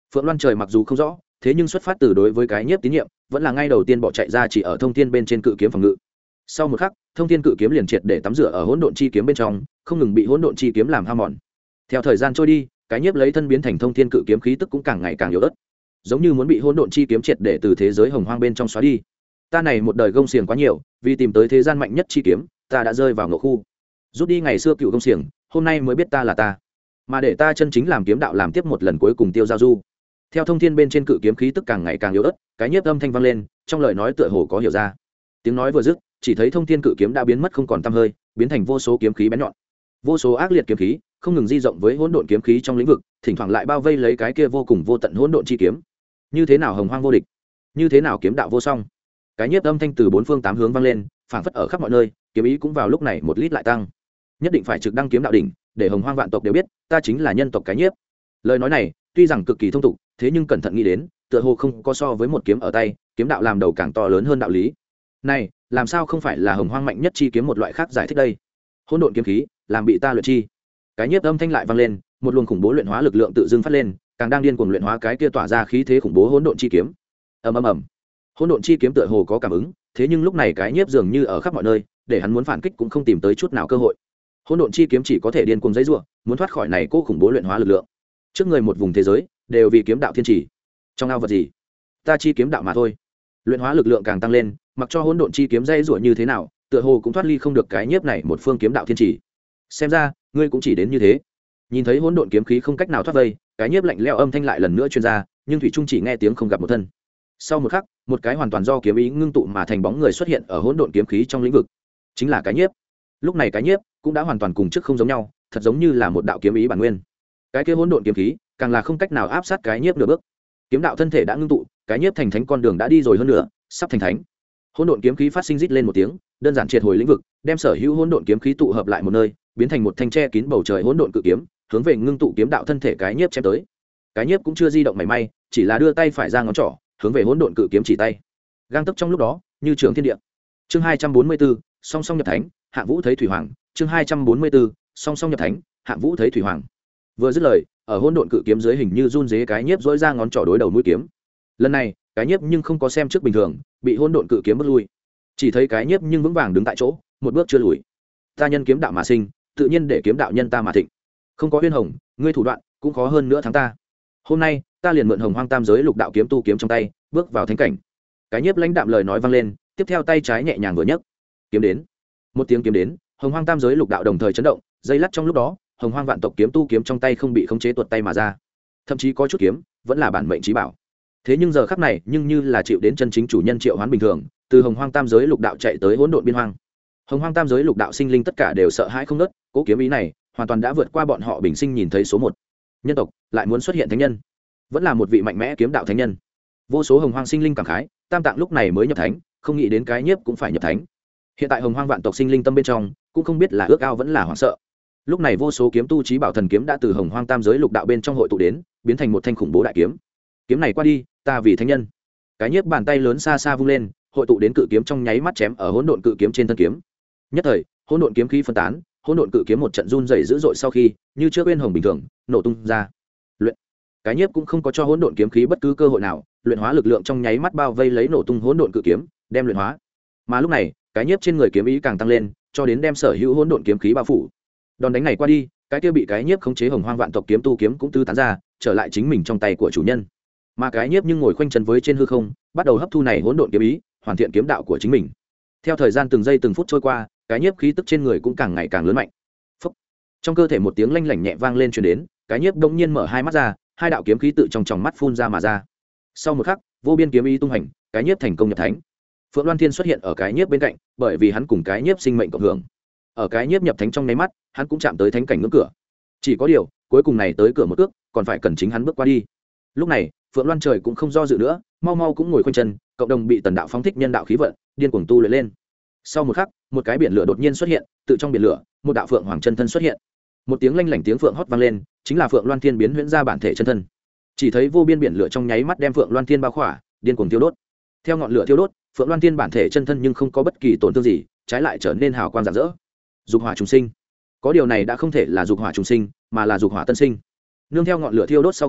Phượng Loan trời mặc dù không rõ, thế nhưng xuất phát từ đối với cái nhiếp tín nhiệm, vẫn là ngay đầu tiên bỏ chạy ra chỉ ở thông thiên bên trên cự kiếm phòng ngự. Sau một khắc, thông thiên cự kiếm liền triệt để tắm rửa ở hỗn độn chi kiếm bên trong, không ngừng bị hỗn độn chi kiếm làm hao mòn. Theo thời gian trôi đi, cái nhiếp lấy thân biến thành thông thiên cự kiếm khí tức cũng càng ngày càng yếu ớt, giống như muốn bị hỗn độn chi kiếm triệt để từ thế giới hồng hoang bên trong xóa đi. Ta này một đời gông xiềng quá nhiều, vì tìm tới thế gian mạnh nhất chi kiếm, ta đã rơi vào ngộ khu. Rút đi ngày xưa cựu gông xiềng, hôm nay mới biết ta là ta. Mà để ta chân chính làm kiếm đạo làm tiếp một lần cuối cùng tiêu giao du. Theo thông thiên bên trên cự kiếm khí tức càng ngày càng yếu ớt, cái nhiếp âm thanh vang lên, trong lời nói tựa hồ có hiểu ra. Tiếng nói vừa dứt, chỉ thấy thông thiên cự kiếm đã biến mất không còn tăm hơi, biến thành vô số kiếm khí bén nhọn, vô số ác liệt kiếm khí không ngừng di rộng với hỗn độn kiếm khí trong lĩnh vực, thỉnh thoảng lại bao vây lấy cái kia vô cùng vô tận hỗn độn chi kiếm. Như thế nào hồng hoang vô địch, như thế nào kiếm đạo vô song. Cái nhiếp âm thanh từ bốn phương tám hướng vang lên, phảng phất ở khắp mọi nơi, kiếm ý cũng vào lúc này một lít lại tăng. Nhất định phải trực đăng kiếm đạo đỉnh, để hồng hoang vạn tộc đều biết, ta chính là nhân tộc cái nhiếp. Lời nói này tuy rằng cực kỳ thông tục, thế nhưng cẩn thận nghĩ đến, tựa hồ không có so với một kiếm ở tay, kiếm đạo làm đầu càng to lớn hơn đạo lý. Này, làm sao không phải là hồng hoang mạnh nhất chi kiếm một loại khác giải thích đây? Hỗn độn kiếm khí, làm bị ta luyện chi. Cái nhiếp âm thanh lại vang lên, một luồng khủng bố luyện hóa lực lượng tự dưng phát lên, càng đang điên cuồng luyện hóa cái kia tỏa ra khí thế khủng bố hỗn độn chi kiếm. Ầm ầm ầm. Hỗn độn chi kiếm tựa hồ có cảm ứng, thế nhưng lúc này cái nhiếp dường như ở khắp mọi nơi, để hắn muốn phản kích cũng không tìm tới chút nào cơ hội. Hỗn độn chi kiếm chỉ có thể điên cuồng giãy giụa, muốn thoát khỏi này cố khủng bố luyện hóa lực lượng. Trước người một vùng thế giới, đều vì kiếm đạo thiên chỉ. Trong ao vật gì? Ta chi kiếm đạo mà thôi. Luyện hóa lực lượng càng tăng lên, mặc cho hỗn độn chi kiếm giãy giụa như thế nào, tựa hồ cũng thoát ly không được cái nhiếp này một phương kiếm đạo thiên chỉ. Xem ra, ngươi cũng chỉ đến như thế. Nhìn thấy hỗn độn kiếm khí không cách nào thoát vây, cái nhiếp lạnh lẽo âm thanh lại lần nữa truyền ra, nhưng thủy trung chỉ nghe tiếng không gặp một thân. Sau một khắc, một cái hoàn toàn do kiếm ý ngưng tụ mà thành bóng người xuất hiện ở hỗn độn kiếm khí trong lĩnh vực, chính là cái nhiếp. Lúc này cái nhiếp cũng đã hoàn toàn cùng trước không giống nhau, thật giống như là một đạo kiếm ý bản nguyên. Cái kia hỗn độn kiếm khí càng là không cách nào áp sát cái nhiếp nửa bước. Kiếm đạo thân thể đã ngưng tụ, cái nhiếp thành thánh con đường đã đi rồi hơn nữa, sắp thành thánh. Hỗn độn kiếm khí phát sinh rít lên một tiếng, đơn giản triệt hồi lĩnh vực, đem sở hữu hỗn độn kiếm khí tụ hợp lại một nơi, biến thành một thanh tre kín bầu trời hỗn độn cự kiếm, hướng về ngưng tụ kiếm đạo thân thể cái nhiếp chém tới. Cái nhiếp cũng chưa di động mảy may, chỉ là đưa tay phải ra ngón trỏ, hướng về hỗn độn cự kiếm chỉ tay. Gang tấc trong lúc đó, như trường thiên địa. Chương 244, song song nhập thánh, Hạng Vũ thấy thủy hoàng. Chương 244, song song nhập thánh, Hạng Vũ thấy thủy hoàng. Vừa dứt lời, ở hỗn độn cự kiếm dưới hình như run rế cái nhiếp dỗi ra ngón trỏ đối đầu mũi kiếm. Lần này, cái nhiếp nhưng không có xem trước bình thường, bị hỗn độn cự kiếm bước lui. Chỉ thấy cái nhiếp nhưng vững vàng đứng tại chỗ, một bước chưa lùi. Ta nhân kiếm đạo mà sinh, tự nhiên để kiếm đạo nhân ta mà thịnh. Không có uyên hồng, ngươi thủ đoạn cũng khó hơn nữa thắng ta. Hôm nay, ta liền mượn hồng hoang tam giới lục đạo kiếm tu kiếm trong tay, bước vào thánh cảnh. Cái nhiếp lãnh đạm lời nói vang lên, tiếp theo tay trái nhẹ nhàng vừa nhấc, kiếm đến. Một tiếng kiếm đến, hồng hoang tam giới lục đạo đồng thời chấn động, dây lắt trong lúc đó, hồng hoang vạn tộc kiếm tu kiếm trong tay không bị khống chế tuột tay mà ra. Thậm chí có chút kiếm vẫn là bản mệnh chí bảo. Thế nhưng giờ khắc này, nhưng như là chịu đến chân chính chủ nhân triệu hoán bình thường, từ hồng hoang tam giới lục đạo chạy tới hỗn độn biên hoang. Hồng hoang tam giới lục đạo sinh linh tất cả đều sợ hãi không nớt, cố kiếm ý này hoàn toàn đã vượt qua bọn họ bình sinh nhìn thấy số một. Nhân tộc lại muốn xuất hiện thánh nhân, vẫn là một vị mạnh mẽ kiếm đạo thánh nhân. Vô số hồng hoang sinh linh cảm khái, tam tạng lúc này mới nhập thánh, không nghĩ đến cái nhiếp cũng phải nhập thánh. Hiện tại hồng hoang vạn tộc sinh linh tâm bên trong cũng không biết là ước ao vẫn là hoảng sợ. Lúc này vô số kiếm tu chí bảo thần kiếm đã từ hồng hoang tam giới lục đạo bên trong hội tụ đến, biến thành một thanh khủng bố đại kiếm. Kiếm này qua đi, ta vì thánh nhân. Cái nhiếp bàn tay lớn xa xa vung lên, hội tụ đến cự kiếm trong nháy mắt chém ở hỗn độn cự kiếm trên thân kiếm. Nhất thời, hỗn độn kiếm khí phân tán, hỗn độn cự kiếm một trận run rẩy dữ dội sau khi, như chưa bên hồng bình thường, nổ tung ra. Luyện. Cái nhiếp cũng không có cho hỗn độn kiếm khí bất cứ cơ hội nào, luyện hóa lực lượng trong nháy mắt bao vây lấy nổ tung hỗn độn cự kiếm, đem luyện hóa. Mà lúc này, cái nhiếp trên người kiếm ý càng tăng lên, cho đến đem sở hữu hỗn độn kiếm khí bao phủ. Đòn đánh này qua đi, cái kia bị cái nhiếp khống chế hồng hoang vạn tộc kiếm tu kiếm cũng tứ tán ra, trở lại chính mình trong tay của chủ nhân. Mà cái nhiếp nhưng ngồi khoanh chân với trên hư không, bắt đầu hấp thu này hỗn độn kiếm ý, hoàn thiện kiếm đạo của chính mình. Theo thời gian từng giây từng phút trôi qua, cái nhiếp khí tức trên người cũng càng ngày càng lớn mạnh. Phốc. Trong cơ thể một tiếng lanh lảnh nhẹ vang lên truyền đến, cái nhiếp bỗng nhiên mở hai mắt ra, hai đạo kiếm khí tự trong tròng mắt phun ra mà ra. Sau một khắc, vô biên kiếm ý tung hành, cái nhiếp thành công nhập thánh. Phượng Loan Thiên xuất hiện ở cái nhiếp bên cạnh, bởi vì hắn cùng cái nhiếp sinh mệnh cộng hưởng. Ở cái nhiếp nhập thánh trong nháy mắt, hắn cũng chạm tới thánh cảnh ngưỡng cửa. Chỉ có điều, cuối cùng này tới cửa một bước, còn phải cần chính hắn bước qua đi. Lúc này, Phượng Loan trời cũng không do dự nữa, mau mau cũng ngồi khoanh chân, cộng đồng bị tần đạo phóng thích nhân đạo khí vận, điên cuồng tu luyện lên. Sau một khắc, một cái biển lửa đột nhiên xuất hiện, tự trong biển lửa, một đạo phượng hoàng chân thân xuất hiện. Một tiếng lanh lảnh tiếng phượng hót vang lên, chính là Phượng Loan Thiên biến huyễn ra bản thể chân thân. Chỉ thấy vô biên biển lửa trong nháy mắt đem Phượng Loan Thiên bao khỏa, điên cuồng thiêu đốt. Theo ngọn lửa thiêu đốt, Phượng Loan Thiên bản thể chân thân nhưng không có bất kỳ tổn thương gì, trái lại trở nên hào quang rạng rỡ. Dục hỏa trùng sinh. Có điều này đã không thể là dục hỏa trùng sinh, mà là dục hỏa tân sinh. Nương theo ngọn lửa thiêu đốt sau khi,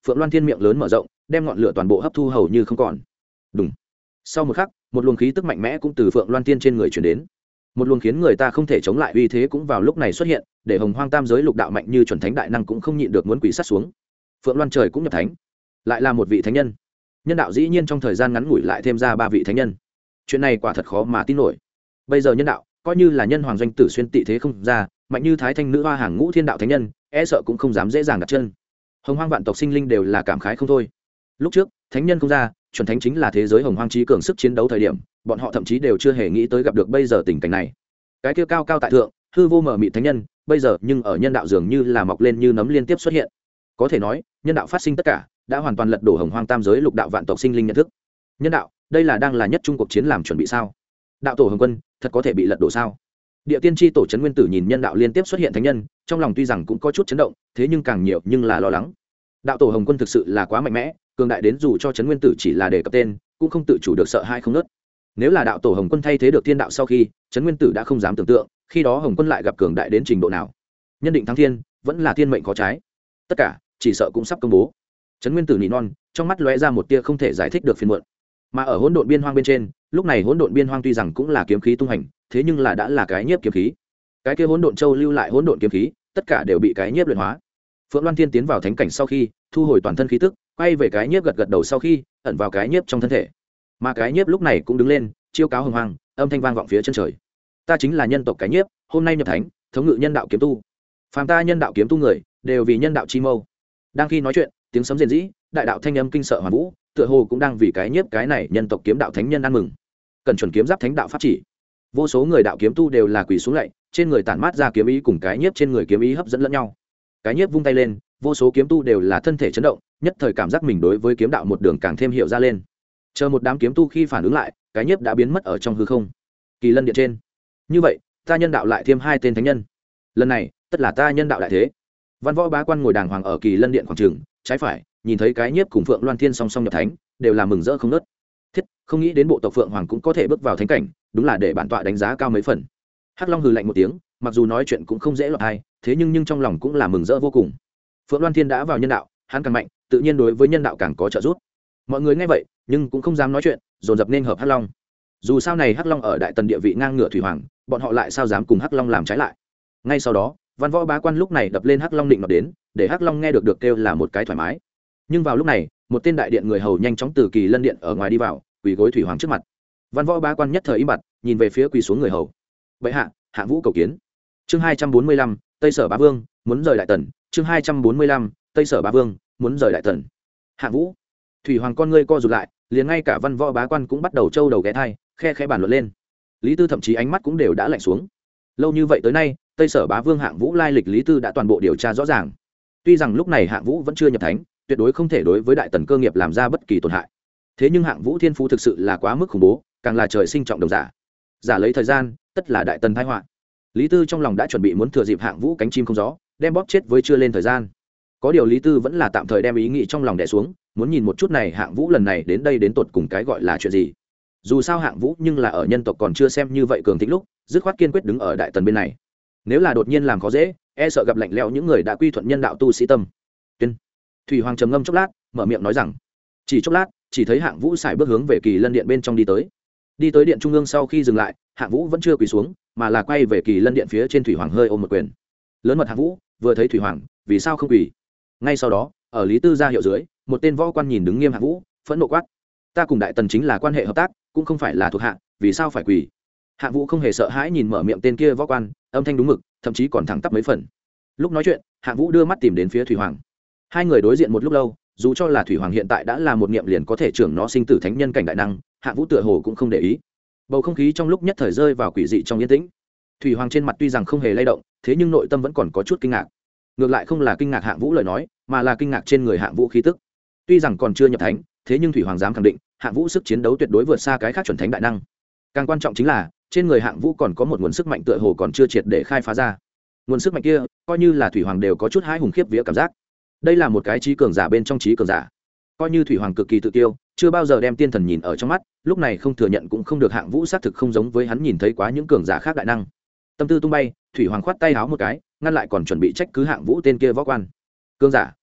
Phượng Loan Thiên miệng lớn mở rộng, đem ngọn lửa toàn bộ hấp thu hầu như không còn. Đùng. Sau một khắc, một luồng khí tức mạnh mẽ cũng từ Phượng Loan Thiên trên người truyền đến. Một luồng khiến người ta không thể chống lại uy thế cũng vào lúc này xuất hiện, để Hồng Hoang Tam giới lục đạo mạnh như chuẩn thánh đại năng cũng không nhịn được muốn quỳ sát xuống. Phượng Loan trời cũng nhập thánh, lại là một vị thánh nhân. Nhân đạo dĩ nhiên trong thời gian ngắn ngủi lại thêm ra 3 vị thánh nhân. Chuyện này quả thật khó mà tin nổi. Bây giờ nhân đạo, coi như là nhân hoàng doanh tử xuyên tị thế không ra, mạnh như Thái Thanh nữ hoa hàng ngũ thiên đạo thánh nhân, e sợ cũng không dám dễ dàng đặt chân. Hồng Hoang vạn tộc sinh linh đều là cảm khái không thôi. Lúc trước, thánh nhân không ra, chuẩn thánh chính là thế giới Hồng Hoang trí cường sức chiến đấu thời điểm, bọn họ thậm chí đều chưa hề nghĩ tới gặp được bây giờ tình cảnh này. Cái kia cao cao tại thượng, hư vô mở mịt thánh nhân, bây giờ nhưng ở nhân đạo dường như là mọc lên như nấm liên tiếp xuất hiện. Có thể nói, nhân đạo phát sinh tất cả, đã hoàn toàn lật đổ Hồng Hoang Tam giới lục đạo vạn tộc sinh linh nhận thức. Nhân đạo, đây là đang là nhất trung cuộc chiến làm chuẩn bị sao? Đạo tổ Hồng Quân, thật có thể bị lật đổ sao? Địa tiên tri tổ trấn nguyên tử nhìn nhân đạo liên tiếp xuất hiện thánh nhân, trong lòng tuy rằng cũng có chút chấn động, thế nhưng càng nhiều nhưng là lo lắng. Đạo tổ Hồng Quân thực sự là quá mạnh mẽ, cường đại đến dù cho trấn nguyên tử chỉ là đề cập tên, cũng không tự chủ được sợ hai không nớt. Nếu là đạo tổ Hồng Quân thay thế được thiên đạo sau khi, trấn nguyên tử đã không dám tưởng tượng, khi đó Hồng Quân lại gặp cường đại đến trình độ nào. Nhân định thắng thiên, vẫn là thiên mệnh có trái. Tất cả, chỉ sợ cũng sắp công bố. Trấn nguyên tử nỉ non, trong mắt lóe ra một tia không thể giải thích được phiền muộn. Mà ở hỗn độn biên hoang bên trên, lúc này hỗn độn biên hoang tuy rằng cũng là kiếm khí tung hành, thế nhưng là đã là cái nhiếp kiếm khí. Cái kia hỗn độn châu lưu lại hỗn độn kiếm khí, tất cả đều bị cái nhiếp luyện hóa. Phượng Loan Thiên tiến vào thánh cảnh sau khi, thu hồi toàn thân khí tức, quay về cái nhiếp gật gật đầu sau khi, ẩn vào cái nhiếp trong thân thể. Mà cái nhiếp lúc này cũng đứng lên, chiêu cáo hồng hoang, âm thanh vang vọng phía chân trời. Ta chính là nhân tộc cái nhiếp, hôm nay nhập thánh, thống ngự nhân đạo kiếm tu. Phàm ta nhân đạo kiếm tu người, đều vì nhân đạo chi mâu. Đang khi nói chuyện, tiếng sấm rền rĩ, đại đạo thanh âm kinh sợ hoàn vũ, tựa hồ cũng đang vì cái nhiếp cái này nhân tộc kiếm đạo thánh nhân ăn mừng. Cần chuẩn kiếm giáp thánh đạo pháp chỉ. Vô số người đạo kiếm tu đều là quỳ xuống lạy, trên người tản mát ra kiếm ý cùng cái nhiếp trên người kiếm ý hấp dẫn lẫn nhau. Cái nhiếp vung tay lên, vô số kiếm tu đều là thân thể chấn động, nhất thời cảm giác mình đối với kiếm đạo một đường càng thêm hiểu ra lên. Chờ một đám kiếm tu khi phản ứng lại, cái nhiếp đã biến mất ở trong hư không. Kỳ Lân điện trên. Như vậy, ta nhân đạo lại thêm 2 tên thánh nhân. Lần này, tất là ta nhân đạo đại thế. Văn Võ bá quan ngồi đàng hoàng ở Kỳ Lân điện quảng trường, trái phải, nhìn thấy cái nhiếp cùng Phượng Loan Thiên song song nhập thánh, đều là mừng rỡ không ngớt. Thiết, không nghĩ đến bộ tộc Phượng Hoàng cũng có thể bước vào thánh cảnh, đúng là để bản tọa đánh giá cao mấy phần. Hắc Long hừ lạnh một tiếng, mặc dù nói chuyện cũng không dễ lọt tai, thế nhưng trong lòng cũng là mừng rỡ vô cùng. Phượng Loan Thiên đã vào nhân đạo, hắn càng mạnh, tự nhiên đối với nhân đạo càng có trợ giúp. Mọi người nghe vậy, nhưng cũng không dám nói chuyện, dồn dập nên hợp Hắc Long. Dù sao này Hắc Long ở đại tần địa vị ngang ngửa thủy hoàng, bọn họ lại sao dám cùng Hắc Long làm trái lại. Ngay sau đó, Văn Võ bá quan lúc này đập lên Hắc Long định nọ đến, để Hắc Long nghe được kêu là một cái thoải mái. Nhưng vào lúc này, một tên đại điện người hầu nhanh chóng từ Kỳ Lân điện ở ngoài đi vào, quỳ gối thủy hoàng trước mặt. Văn Võ bá quan nhất thời im bặt, nhìn về phía quỳ xuống người hầu. Vậy hạ, Hạng Vũ cầu kiến. Chương 245, Tây Sở Bá Vương muốn rời đại tần. Chương 245, Tây Sở Bá Vương muốn rời đại tần. Hạng Vũ. Thủy hoàng con ngươi co rụt lại, liền ngay cả Văn Võ bá quan cũng bắt đầu trâu đầu ghé thai, khe khẽ bàn luận lên. Lý Tư thậm chí ánh mắt cũng đều đã lạnh xuống. Lâu như vậy tới nay, Tây Sở Bá Vương Hạng Vũ lai lịch Lý Tư đã toàn bộ điều tra rõ ràng. Tuy rằng lúc này Hạng Vũ vẫn chưa nhập thánh, tuyệt đối không thể đối với đại tần cơ nghiệp làm ra bất kỳ tổn hại. Thế nhưng Hạng Vũ thiên phú thực sự là quá mức khủng bố, càng là trời sinh trọng đồng giả. Giả lấy thời gian, tất là đại tần tai họa. Lý Tư trong lòng đã chuẩn bị muốn thừa dịp Hạng Vũ cánh chim không gió, đem bóp chết với chưa lên thời gian. Có điều Lý Tư vẫn là tạm thời đem ý nghĩ trong lòng đè xuống, muốn nhìn một chút này Hạng Vũ lần này đến đây đến tột cùng cái gọi là chuyện gì. Dù sao Hạng Vũ nhưng là ở nhân tộc còn chưa xem như vậy cường thịnh lúc, dứt khoát kiên quyết đứng ở đại tần bên này. Nếu là đột nhiên làm khó dễ, e sợ gặp lạnh lẽo những người đã quy thuận nhân đạo tu sĩ tâm. Tuyên. Thủy Hoàng trầm ngâm chốc lát, mở miệng nói rằng, chỉ chốc lát, chỉ thấy Hạng Vũ xài bước hướng về Kỳ Lân điện bên trong đi tới. Đi tới điện trung ương sau khi dừng lại, Hạng Vũ vẫn chưa quỳ xuống, mà là quay về Kỳ Lân điện phía trên. Thủy Hoàng hơi ôm một quyền. Lớn mật Hạng Vũ, vừa thấy Thủy Hoàng, vì sao không quỳ? Ngay sau đó, ở Lý Tư ra hiệu dưới, một tên võ quan nhìn đứng nghiêm Hạng Vũ, phẫn nộ quát: ta cùng đại tần chính là quan hệ hợp tác, cũng không phải là thuộc hạ, vì sao phải quỳ? Hạng Vũ không hề sợ hãi nhìn mở miệng tên kia võ quan, âm thanh đúng mực, thậm chí còn thẳng tắp mấy phần. Lúc nói chuyện, Hạng Vũ đưa mắt tìm đến phía Thủy Hoàng. Hai người đối diện một lúc lâu, dù cho là Thủy Hoàng hiện tại đã là một niệm liền có thể trưởng nó sinh tử thánh nhân cảnh đại năng, Hạng Vũ tựa hồ cũng không để ý. Bầu không khí trong lúc nhất thời rơi vào quỷ dị trong yên tĩnh. Thủy Hoàng trên mặt tuy rằng không hề lay động, thế nhưng nội tâm vẫn còn có chút kinh ngạc. Ngược lại không là kinh ngạc Hạng Vũ lời nói, mà là kinh ngạc trên người Hạng Vũ khí tức. Tuy rằng còn chưa nhập thánh, thế nhưng Thủy Hoàng dám khẳng định, Hạng Vũ sức chiến đấu tuyệt đối vượt xa cái khác chuẩn thánh đại năng. Càng quan trọng chính là, trên người Hạng Vũ còn có một nguồn sức mạnh tựa hồ còn chưa triệt để khai phá ra. Nguồn sức mạnh kia, coi như là Thủy Hoàng đều có chút hãi hùng khiếp vía cảm giác. Đây là một cái trí cường giả bên trong trí cường giả. Coi như Thủy Hoàng cực kỳ tự tiêu, chưa bao giờ đem tiên thần nhìn ở trong mắt, lúc này không thừa nhận cũng không được. Hạng Vũ xác thực không giống với hắn nhìn thấy quá những cường giả khác đại năng. Tâm tư tung bay, Thủy Hoàng khoát tay áo một cái, ngăn lại còn chuẩn bị trách cứ Hạng Vũ tên kia võ quan. Cường giả,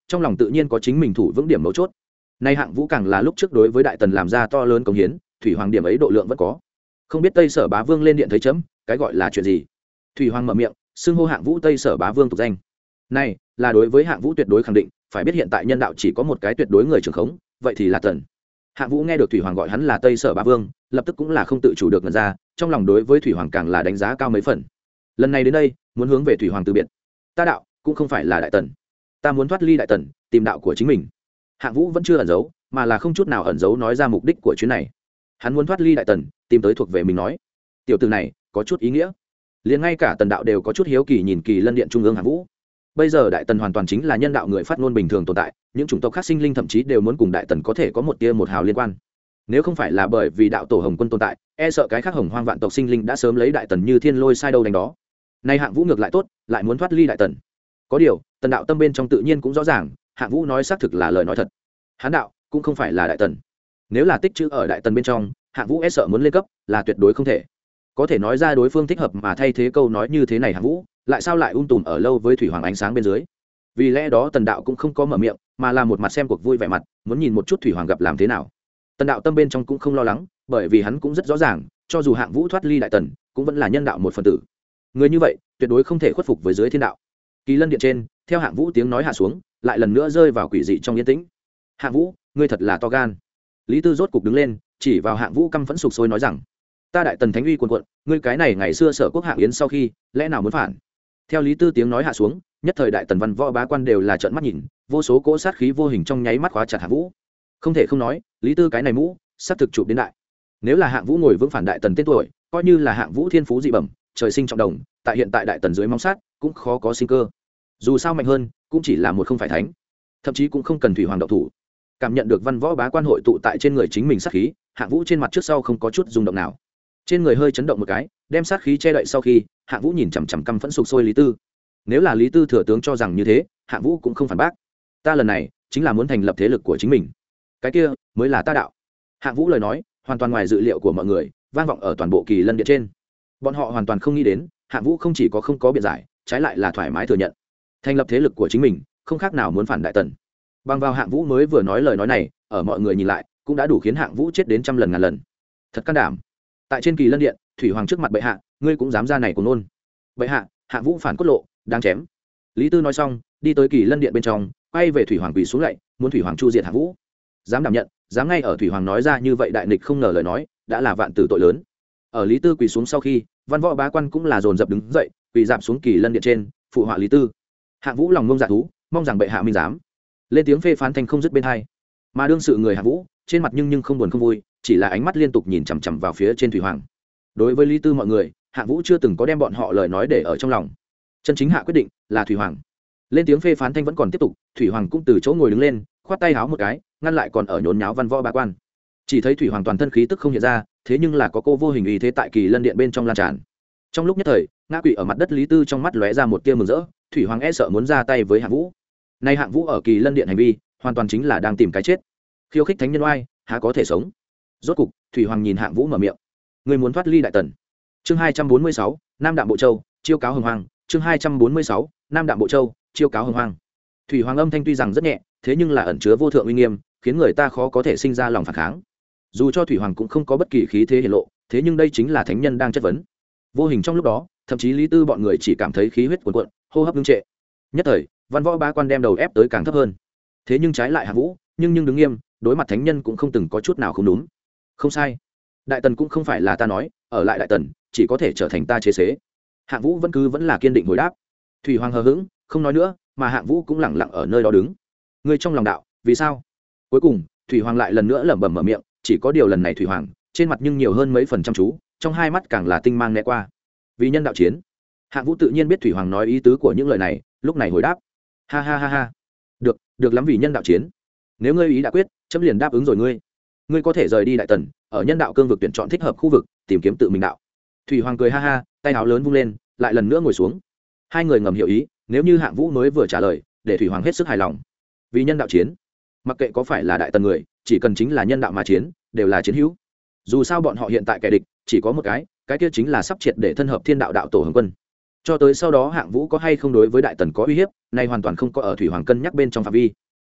trong lòng tự nhiên có chính mình thủ vững điểm mấu chốt. Nay Hạng Vũ càng là lúc trước đối với đại tần làm ra to lớn công hiến, thủy hoàng điểm ấy độ lượng vẫn có. Không biết Tây Sở Bá Vương lên điện thấy chấm, cái gọi là chuyện gì? Thủy hoàng mở miệng, xưng hô Hạng Vũ Tây Sở Bá Vương tục danh. Này là đối với Hạng Vũ tuyệt đối khẳng định, phải biết hiện tại nhân đạo chỉ có một cái tuyệt đối người trưởng khống, vậy thì là tần. Hạng Vũ nghe được thủy hoàng gọi hắn là Tây Sở Bá Vương, lập tức cũng là không tự chủ được ngần ra, trong lòng đối với thủy hoàng càng là đánh giá cao mấy phần. Lần này đến đây, muốn hướng về thủy hoàng từ biệt. Ta đạo cũng không phải là đại tần, ta muốn thoát ly đại tần, tìm đạo của chính mình. Hạng Vũ vẫn chưa ẩn giấu, mà là không chút nào ẩn giấu nói ra mục đích của chuyến này. Hắn muốn thoát ly đại tần, tìm tới thuộc về mình nói. Tiểu tử này có chút ý nghĩa, liền ngay cả tần đạo đều có chút hiếu kỳ nhìn Kỳ Lân Điện trung ương Hạng Vũ. Bây giờ đại tần hoàn toàn chính là nhân đạo người phát ngôn bình thường tồn tại, những chủng tộc khác sinh linh thậm chí đều muốn cùng đại tần có thể có một tia một hào liên quan. Nếu không phải là bởi vì đạo tổ Hồng Quân tồn tại, e sợ cái khác Hồng Hoang vạn tộc sinh linh đã sớm lấy đại tần như thiên lôi sai đâu đánh đó. Nay Hạng Vũ ngược lại tốt, lại muốn thoát ly đại tần. Có điều, tần đạo tâm bên trong tự nhiên cũng rõ ràng, Hạng Vũ nói xác thực là lời nói thật. Hán đạo cũng không phải là đại tần. Nếu là tích chữ ở đại tần bên trong, Hạng Vũ e sợ muốn lên cấp là tuyệt đối không thể. Có thể nói ra đối phương thích hợp mà thay thế câu nói như thế này Hạng Vũ, lại sao lại tùm ở lâu với thủy hoàng ánh sáng bên dưới. Vì lẽ đó tần đạo cũng không có mở miệng, mà là một mặt xem cuộc vui vẻ mặt, muốn nhìn một chút thủy hoàng gặp làm thế nào. Tần đạo tâm bên trong cũng không lo lắng, bởi vì hắn cũng rất rõ ràng, cho dù Hạng Vũ thoát ly đại tần, cũng vẫn là nhân đạo một phần tử. Người như vậy, tuyệt đối không thể khuất phục với dưới thiên đạo. Kỳ Lân Điện trên, theo Hạng Vũ tiếng nói hạ xuống, lại lần nữa rơi vào quỷ dị trong yên tĩnh. Hạng Vũ, ngươi thật là to gan. Lý Tư rốt cục đứng lên, chỉ vào Hạng Vũ căm phẫn sục sôi nói rằng: ta đại tần thánh uy cuồn cuộn, ngươi cái này ngày xưa sở quốc Hạng Yến sau khi, lẽ nào muốn phản? Theo Lý Tư tiếng nói hạ xuống, nhất thời đại tần văn võ bá quan đều là trợn mắt nhìn, vô số cỗ sát khí vô hình trong nháy mắt khóa chặt Hạng Vũ. Không thể không nói, Lý Tư cái này mũ, sắp thực chụp đến đại. Nếu là Hạng Vũ ngồi vững phản đại tần tên tuổi, coi như là Hạng Vũ thiên phú dị bẩm, trời sinh trọng đồng, tại hiện tại đại tần dưới móng sát, cũng khó có sinh cơ. Dù sao mạnh hơn, cũng chỉ là một không phải thánh, thậm chí cũng không cần thủy hoàng động thủ. Cảm nhận được văn võ bá quan hội tụ tại trên người chính mình sát khí, Hạng Vũ trên mặt trước sau không có chút rung động nào, trên người hơi chấn động một cái, đem sát khí che đậy sau khi, Hạng Vũ nhìn chằm chằm căm phẫn sục sôi Lý Tư. Nếu là Lý Tư thừa tướng cho rằng như thế, Hạng Vũ cũng không phản bác. Ta lần này chính là muốn thành lập thế lực của chính mình, cái kia mới là ta đạo. Hạng Vũ lời nói hoàn toàn ngoài dự liệu của mọi người, vang vọng ở toàn bộ Kỳ Lân Điện trên. Bọn họ hoàn toàn không nghĩ đến, Hạng Vũ không chỉ có không có biện giải, trái lại là thoải mái thừa nhận thành lập thế lực của chính mình, không khác nào muốn phản đại tần. Bằng vào Hạng Vũ mới vừa nói lời nói này, ở mọi người nhìn lại, cũng đã đủ khiến Hạng Vũ chết đến trăm lần ngàn lần. Thật can đảm. Tại trên Kỳ Lân Điện, thủy hoàng trước mặt bệ hạ, ngươi cũng dám ra này của nôn. Bệ hạ, Hạng Vũ phản cốt lộ, đang chém. Lý Tư nói xong, đi tới Kỳ Lân Điện bên trong, quay về thủy hoàng quỳ xuống lạy, muốn thủy hoàng chu diệt Hạng Vũ. Dám đảm nhận, dám ngay ở thủy hoàng nói ra như vậy đại nghịch không ngờ lời nói, đã là vạn tử tội lớn. Ở Lý Tư quỳ xuống sau khi, văn võ bá quan cũng là dồn dập đứng dậy, quỳ dạp xuống Kỳ Lân Điện trên, phụ họa Lý Tư. Hạng Vũ lòng ngông dạ thú, mong rằng bệ hạ minh giám. Lên tiếng phê phán thành không dứt bên hai. Mà đương sự người Hạng Vũ, trên mặt nhưng không buồn không vui, chỉ là ánh mắt liên tục nhìn chằm chằm vào phía trên thủy hoàng. Đối với Lý Tư mọi người, Hạng Vũ chưa từng có đem bọn họ lời nói để ở trong lòng. Chân chính hạ quyết định là thủy hoàng. Lên tiếng phê phán thanh vẫn còn tiếp tục, thủy hoàng cũng từ chỗ ngồi đứng lên, khoát tay háo một cái, ngăn lại còn ở nhốn nháo văn võ bá quan. Chỉ thấy thủy hoàng toàn thân khí tức không hiện ra, thế nhưng là có cô vô hình ý thế tại Kỳ Lân Điện bên trong lan tràn. Trong lúc nhất thời, ngã quỵ ở mặt đất Lý Tư trong mắt lóe ra một tia mừng rỡ, thủy hoàng e sợ muốn ra tay với Hạng Vũ. Nay Hạng Vũ ở Kỳ Lân Điện hành vi, hoàn toàn chính là đang tìm cái chết. Khiêu khích thánh nhân oai, há có thể sống. Rốt cục, thủy hoàng nhìn Hạng Vũ mở miệng: ngươi muốn thoát ly đại tần. Chương 246, Nam Đạm Bộ Châu, chiêu cáo Hồng Hoang. Chương 246, Nam Đạm Bộ Châu, chiêu cáo Hồng Hoang. Thủy hoàng âm thanh tuy rằng rất nhẹ, thế nhưng là ẩn chứa vô thượng uy nghiêm, khiến người ta khó có thể sinh ra lòng phản kháng. Dù cho thủy hoàng cũng không có bất kỳ khí thế hiển lộ, thế nhưng đây chính là thánh nhân đang chất vấn. Vô hình trong lúc đó, thậm chí Lý Tư bọn người chỉ cảm thấy khí huyết cuồn cuộn, hô hấp ngưng trệ. Nhất thời, văn võ bá quan đem đầu ép tới càng thấp hơn. Thế nhưng trái lại Hạng Vũ, nhưng đứng nghiêm, đối mặt thánh nhân cũng không từng có chút nào không đúng. Không sai, đại tần cũng không phải là ta nói, ở lại đại tần chỉ có thể trở thành ta chế xế. Hạng Vũ vẫn là kiên định hồi đáp. Thủy hoàng hờ hững, không nói nữa, mà Hạng Vũ cũng lẳng lặng ở nơi đó đứng. Ngươi trong lòng đạo, vì sao? Cuối cùng, thủy hoàng lại lần nữa lẩm bẩm mở miệng, chỉ có điều lần này thủy hoàng trên mặt nhưng nhiều hơn mấy phần chăm chú, trong hai mắt càng là tinh mang né qua. Vì nhân đạo chiến. Hạng Vũ tự nhiên biết thủy hoàng nói ý tứ của những lời này, lúc này hồi đáp: ha ha ha ha, được lắm, vì nhân đạo chiến. Nếu ngươi ý đã quyết, chấm liền đáp ứng rồi. Ngươi có thể rời đi đại tần, ở nhân đạo cương vực tuyển chọn thích hợp khu vực, tìm kiếm tự mình đạo. Thủy hoàng cười ha ha, tay áo lớn vung lên, lại lần nữa ngồi xuống. Hai người ngầm hiểu ý, nếu như Hạng Vũ mới vừa trả lời, để thủy hoàng hết sức hài lòng. Vì nhân đạo chiến, mặc kệ có phải là đại tần người, chỉ cần chính là nhân đạo mà chiến, đều là chiến hữu. Dù sao bọn họ hiện tại kẻ địch chỉ có một cái kia chính là sắp triệt để thân hợp thiên đạo đạo tổ Hồng Quân. Cho tới sau đó Hạng Vũ có hay không đối với đại tần có uy hiếp, này hoàn toàn không có ở thủy hoàng cân nhắc bên trong phạm vi.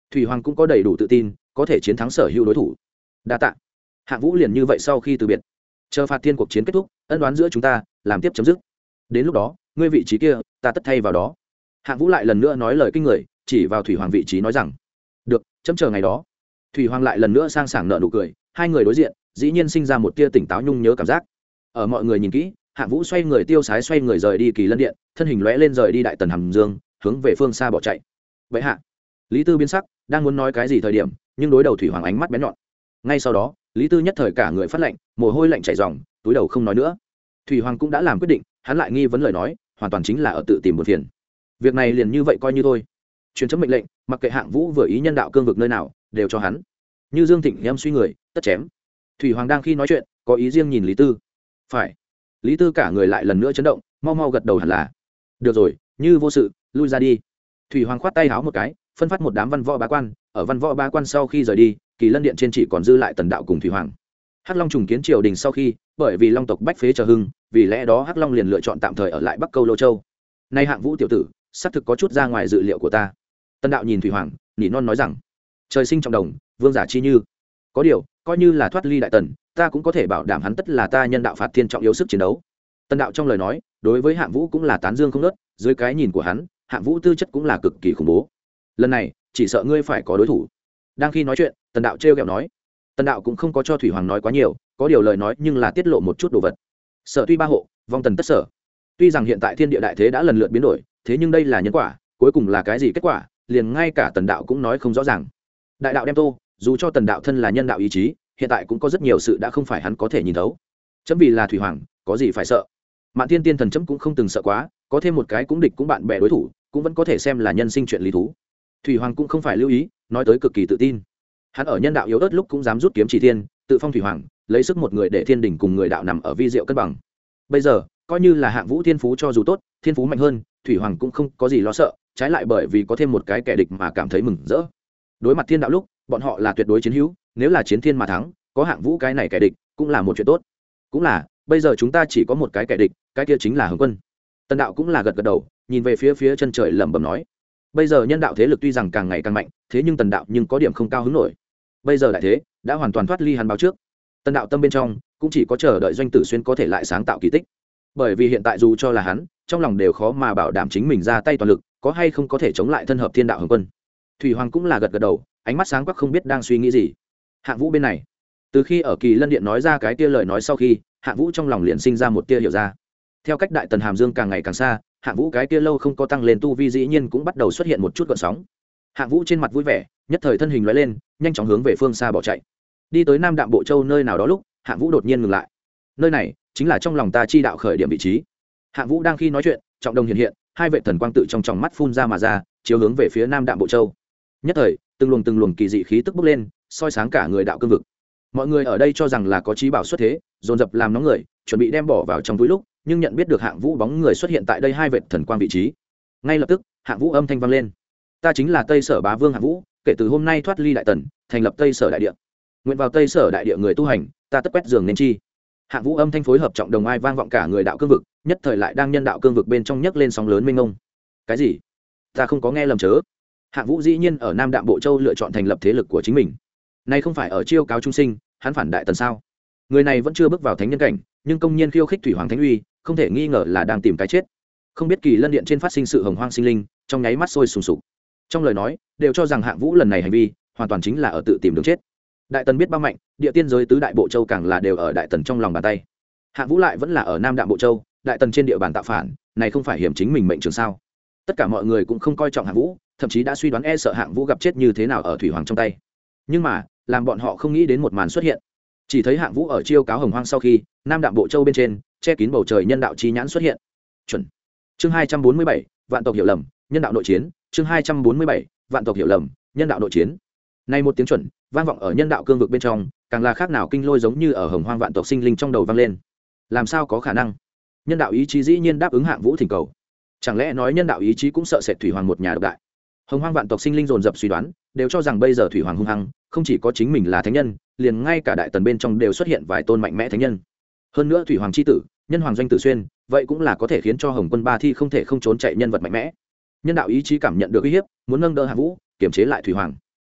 thủy hoàng cũng có đầy đủ tự tin có thể chiến thắng sở hữu đối thủ. Đa tạ. Hạng Vũ liền như vậy sau khi từ biệt, chờ phạt thiên cuộc chiến kết thúc, ân đoán giữa chúng ta làm tiếp chấm dứt. Đến lúc đó ngươi vị trí kia ta tất thay vào đó. Hạng Vũ lại lần nữa nói lời kinh người, chỉ vào thủy hoàng vị trí nói rằng được, chấm chờ ngày đó. Thủy hoàng lại lần nữa sang sảng nợ nụ cười, hai người đối diện dĩ nhiên sinh ra một tia tỉnh táo nhung nhớ cảm giác. Ở mọi người nhìn kỹ, Hạng Vũ xoay người tiêu sái xoay người rời đi Kỳ Lân điện, thân hình lóe lên rời đi Đại Tần Hàm Dương, hướng về phương xa bỏ chạy. Vậy hạ, Lý Tư biến sắc, đang muốn nói cái gì thời điểm, nhưng đối đầu thủy hoàng ánh mắt bén nhọn. Ngay sau đó, Lý Tư nhất thời cả người phát lạnh, mồ hôi lạnh chảy ròng, túi đầu không nói nữa. Thủy hoàng cũng đã làm quyết định, hắn lại nghi vấn lời nói, hoàn toàn chính là ở tự tìm buồn phiền. Việc này liền như vậy coi như thôi. Truyền chấm mệnh lệnh, mặc kệ Hạng Vũ vừa ý nhân đạo cương vực nơi nào, đều cho hắn. Như Dương Thịnh em suy người, tất chém. Thủy hoàng đang khi nói chuyện, có ý riêng nhìn Lý Tư. Phải. Lý Tư cả người lại lần nữa chấn động, mau mau gật đầu hẳn là. Được rồi, như vô sự, lui ra đi. Thủy hoàng khoát tay háo một cái, phân phát một đám văn võ bá quan. Ở văn võ bá quan sau khi rời đi, Kỳ Lân điện trên chỉ còn dư lại Tần đạo cùng Thủy hoàng. Hắc Long trùng kiến triều đình sau khi, bởi vì Long tộc bách phế chờ hưng, vì lẽ đó Hắc Long liền lựa chọn tạm thời ở lại Bắc Câu Lô Châu. Nay Hạng Vũ tiểu tử, xác thực có chút ra ngoài dự liệu của ta. Tần đạo nhìn Thủy hoàng, nỉ non nói rằng: trời sinh trọng đồng, vương giả chi như. Có điều, coi như là thoát ly Đại Tần, ta cũng có thể bảo đảm hắn tất là ta nhân đạo phạt thiên trọng yếu sức chiến đấu. Tần đạo trong lời nói, đối với Hạng Vũ cũng là tán dương không ngớt, dưới cái nhìn của hắn, Hạng Vũ tư chất cũng là cực kỳ khủng bố. Lần này, chỉ sợ ngươi phải có đối thủ. Đang khi nói chuyện, Tần đạo trêu ghẹo nói. Tần đạo cũng không có cho Thủy hoàng nói quá nhiều, có điều lời nói nhưng là tiết lộ một chút đồ vật. Sở tuy ba hộ, vong tần tất sở. Tuy rằng hiện tại thiên địa đại thế đã lần lượt biến đổi, thế nhưng đây là nhân quả, cuối cùng là cái gì kết quả, liền ngay cả Tần đạo cũng nói không rõ ràng. Đại đạo đem tô, dù cho Tần đạo thân là nhân đạo ý chí, hiện tại cũng có rất nhiều sự đã không phải hắn có thể nhìn thấu. Chấm vì là Thủy hoàng, có gì phải sợ? Mạn Thiên Tiên thần chấm cũng không từng sợ quá, có thêm một cái cũng địch cũng bạn bè đối thủ, cũng vẫn có thể xem là nhân sinh chuyện lý thú. Thủy hoàng cũng không phải lưu ý, nói tới cực kỳ tự tin. Hắn ở nhân đạo yếu ớt lúc cũng dám rút kiếm chỉ thiên, tự phong Thủy hoàng, lấy sức một người để thiên đình cùng người đạo nằm ở vi diệu cân bằng. Bây giờ, coi như là Hạng Vũ thiên phú cho dù tốt, thiên phú mạnh hơn, Thủy hoàng cũng không có gì lo sợ, trái lại bởi vì có thêm một cái kẻ địch mà cảm thấy mừng rỡ. Đối mặt thiên đạo lúc, bọn họ là tuyệt đối chiến hữu, nếu là chiến thiên mà thắng, có Hạng Vũ cái này kẻ địch, cũng là một chuyện tốt. Cũng là, bây giờ chúng ta chỉ có một cái kẻ địch, cái kia chính là Hồng Quân. Tần đạo cũng là gật gật đầu, nhìn về phía chân trời lẩm bẩm nói: bây giờ nhân đạo thế lực tuy rằng càng ngày càng mạnh, thế nhưng Tần đạo nhưng có điểm không cao hứng nổi. Bây giờ đại thế đã hoàn toàn thoát ly hắn báo trước. Tần đạo tâm bên trong cũng chỉ có chờ đợi Doanh Tử Xuyên có thể lại sáng tạo kỳ tích. Bởi vì hiện tại dù cho là hắn, trong lòng đều khó mà bảo đảm chính mình ra tay toàn lực, có hay không có thể chống lại thân hợp thiên đạo Hồng Quân. Thủy hoàng cũng là gật gật đầu, ánh mắt sáng quắc không biết đang suy nghĩ gì. Hạng Vũ bên này, từ khi ở Kỳ Lân điện nói ra cái tia lời nói sau khi, Hạng Vũ trong lòng liền sinh ra một tia hiểu ra. Theo cách Đại Tần Hàm Dương càng ngày càng xa, Hạng Vũ cái tia lâu không có tăng lên tu vi dĩ nhiên cũng bắt đầu xuất hiện một chút gợn sóng. Hạng Vũ trên mặt vui vẻ, nhất thời thân hình lóe lên, nhanh chóng hướng về phương xa bỏ chạy. Đi tới Nam Đạm Bộ Châu nơi nào đó lúc, Hạng Vũ đột nhiên ngừng lại. Nơi này chính là trong lòng ta chi đạo khởi điểm vị trí. Hạng Vũ đang khi nói chuyện, trọng đồng hiện hiện, hai vệ thần quang tự trong tròng mắt phun ra mà ra, chiếu hướng về phía Nam Đạm Bộ Châu. Nhất thời, từng luồng kỳ dị khí tức bốc lên, soi sáng cả người đạo cương vực. Mọi người ở đây cho rằng là có chí bảo xuất thế, dồn dập làm nóng người, chuẩn bị đem bỏ vào trong túi lúc, nhưng nhận biết được Hạng Vũ bóng người xuất hiện tại đây hai vệt thần quang vị trí. Ngay lập tức, Hạng Vũ âm thanh vang lên: ta chính là Tây Sở Bá Vương Hạng Vũ, kể từ hôm nay thoát ly Đại Tần, thành lập Tây Sở đại địa. Nguyện vào Tây Sở đại địa người tu hành, ta tất quét giường nên chi. Hạng Vũ âm thanh phối hợp trọng đồng ai vang vọng cả người đạo cương vực, nhất thời lại đang nhân đạo cương vực bên trong nhấc lên sóng lớn mênh mông. Cái gì? Ta không có nghe lầm chớ? Hạng Vũ dĩ nhiên ở Nam Đạm Bộ Châu lựa chọn thành lập thế lực của chính mình. Nay không phải ở chiêu cáo trung sinh, hắn phản Đại Tần sao? Người này vẫn chưa bước vào thánh nhân cảnh, nhưng công nhiên khiêu khích thủy hoàng thánh uy, không thể nghi ngờ là đang tìm cái chết. Không biết Kỳ Lân điện trên phát sinh sự hồng hoang sinh linh, trong nháy mắt sôi sùng sục. Trong lời nói, đều cho rằng Hạng Vũ lần này hành vi, hoàn toàn chính là ở tự tìm đường chết. Đại Tần biết bao mạnh, địa tiên giới tứ đại bộ châu càng là đều ở Đại Tần trong lòng bàn tay. Hạng Vũ lại vẫn là ở Nam Đạm Bộ Châu, Đại Tần trên địa bàn tạo phản, này không phải hiểm chính mình mệnh trường sao? Tất cả mọi người cũng không coi trọng Hạng Vũ, thậm chí đã suy đoán e sợ Hạng Vũ gặp chết như thế nào ở thủy hoàng trong tay. Nhưng mà, làm bọn họ không nghĩ đến một màn xuất hiện. Chỉ thấy Hạng Vũ ở chiêu cáo hồng hoang sau khi, Nam Đạm Bộ Châu bên trên, che kín bầu trời nhân đạo chi nhãn xuất hiện. Chuẩn. Chương 247, vạn tộc hiểu lầm, nhân đạo nội chiến, chương 247, vạn tộc hiểu lầm, nhân đạo nội chiến. Nay một tiếng chuẩn, vang vọng ở nhân đạo cương vực bên trong, càng là khác nào kinh lôi giống như ở hồng hoang vạn tộc sinh linh trong đầu vang lên. Làm sao có khả năng? Nhân đạo ý chí dĩ nhiên đáp ứng Hạng Vũ thỉnh cầu. Chẳng lẽ nói nhân đạo ý chí cũng sợ sệt thủy hoàng một nhà độc đại? Hồng hoang vạn tộc sinh linh dồn dập suy đoán, đều cho rằng bây giờ thủy hoàng hung hăng, không chỉ có chính mình là thánh nhân, liền ngay cả Đại Tần bên trong đều xuất hiện vài tôn mạnh mẽ thánh nhân. Hơn nữa thủy hoàng chi tử, nhân hoàng Doanh Tử Xuyên, vậy cũng là có thể khiến cho Hồng Quân Ba Thi không thể không trốn chạy nhân vật mạnh mẽ. Nhân đạo ý chí cảm nhận được uy hiếp, muốn nâng đỡ Hạng Vũ, kiềm chế lại thủy hoàng.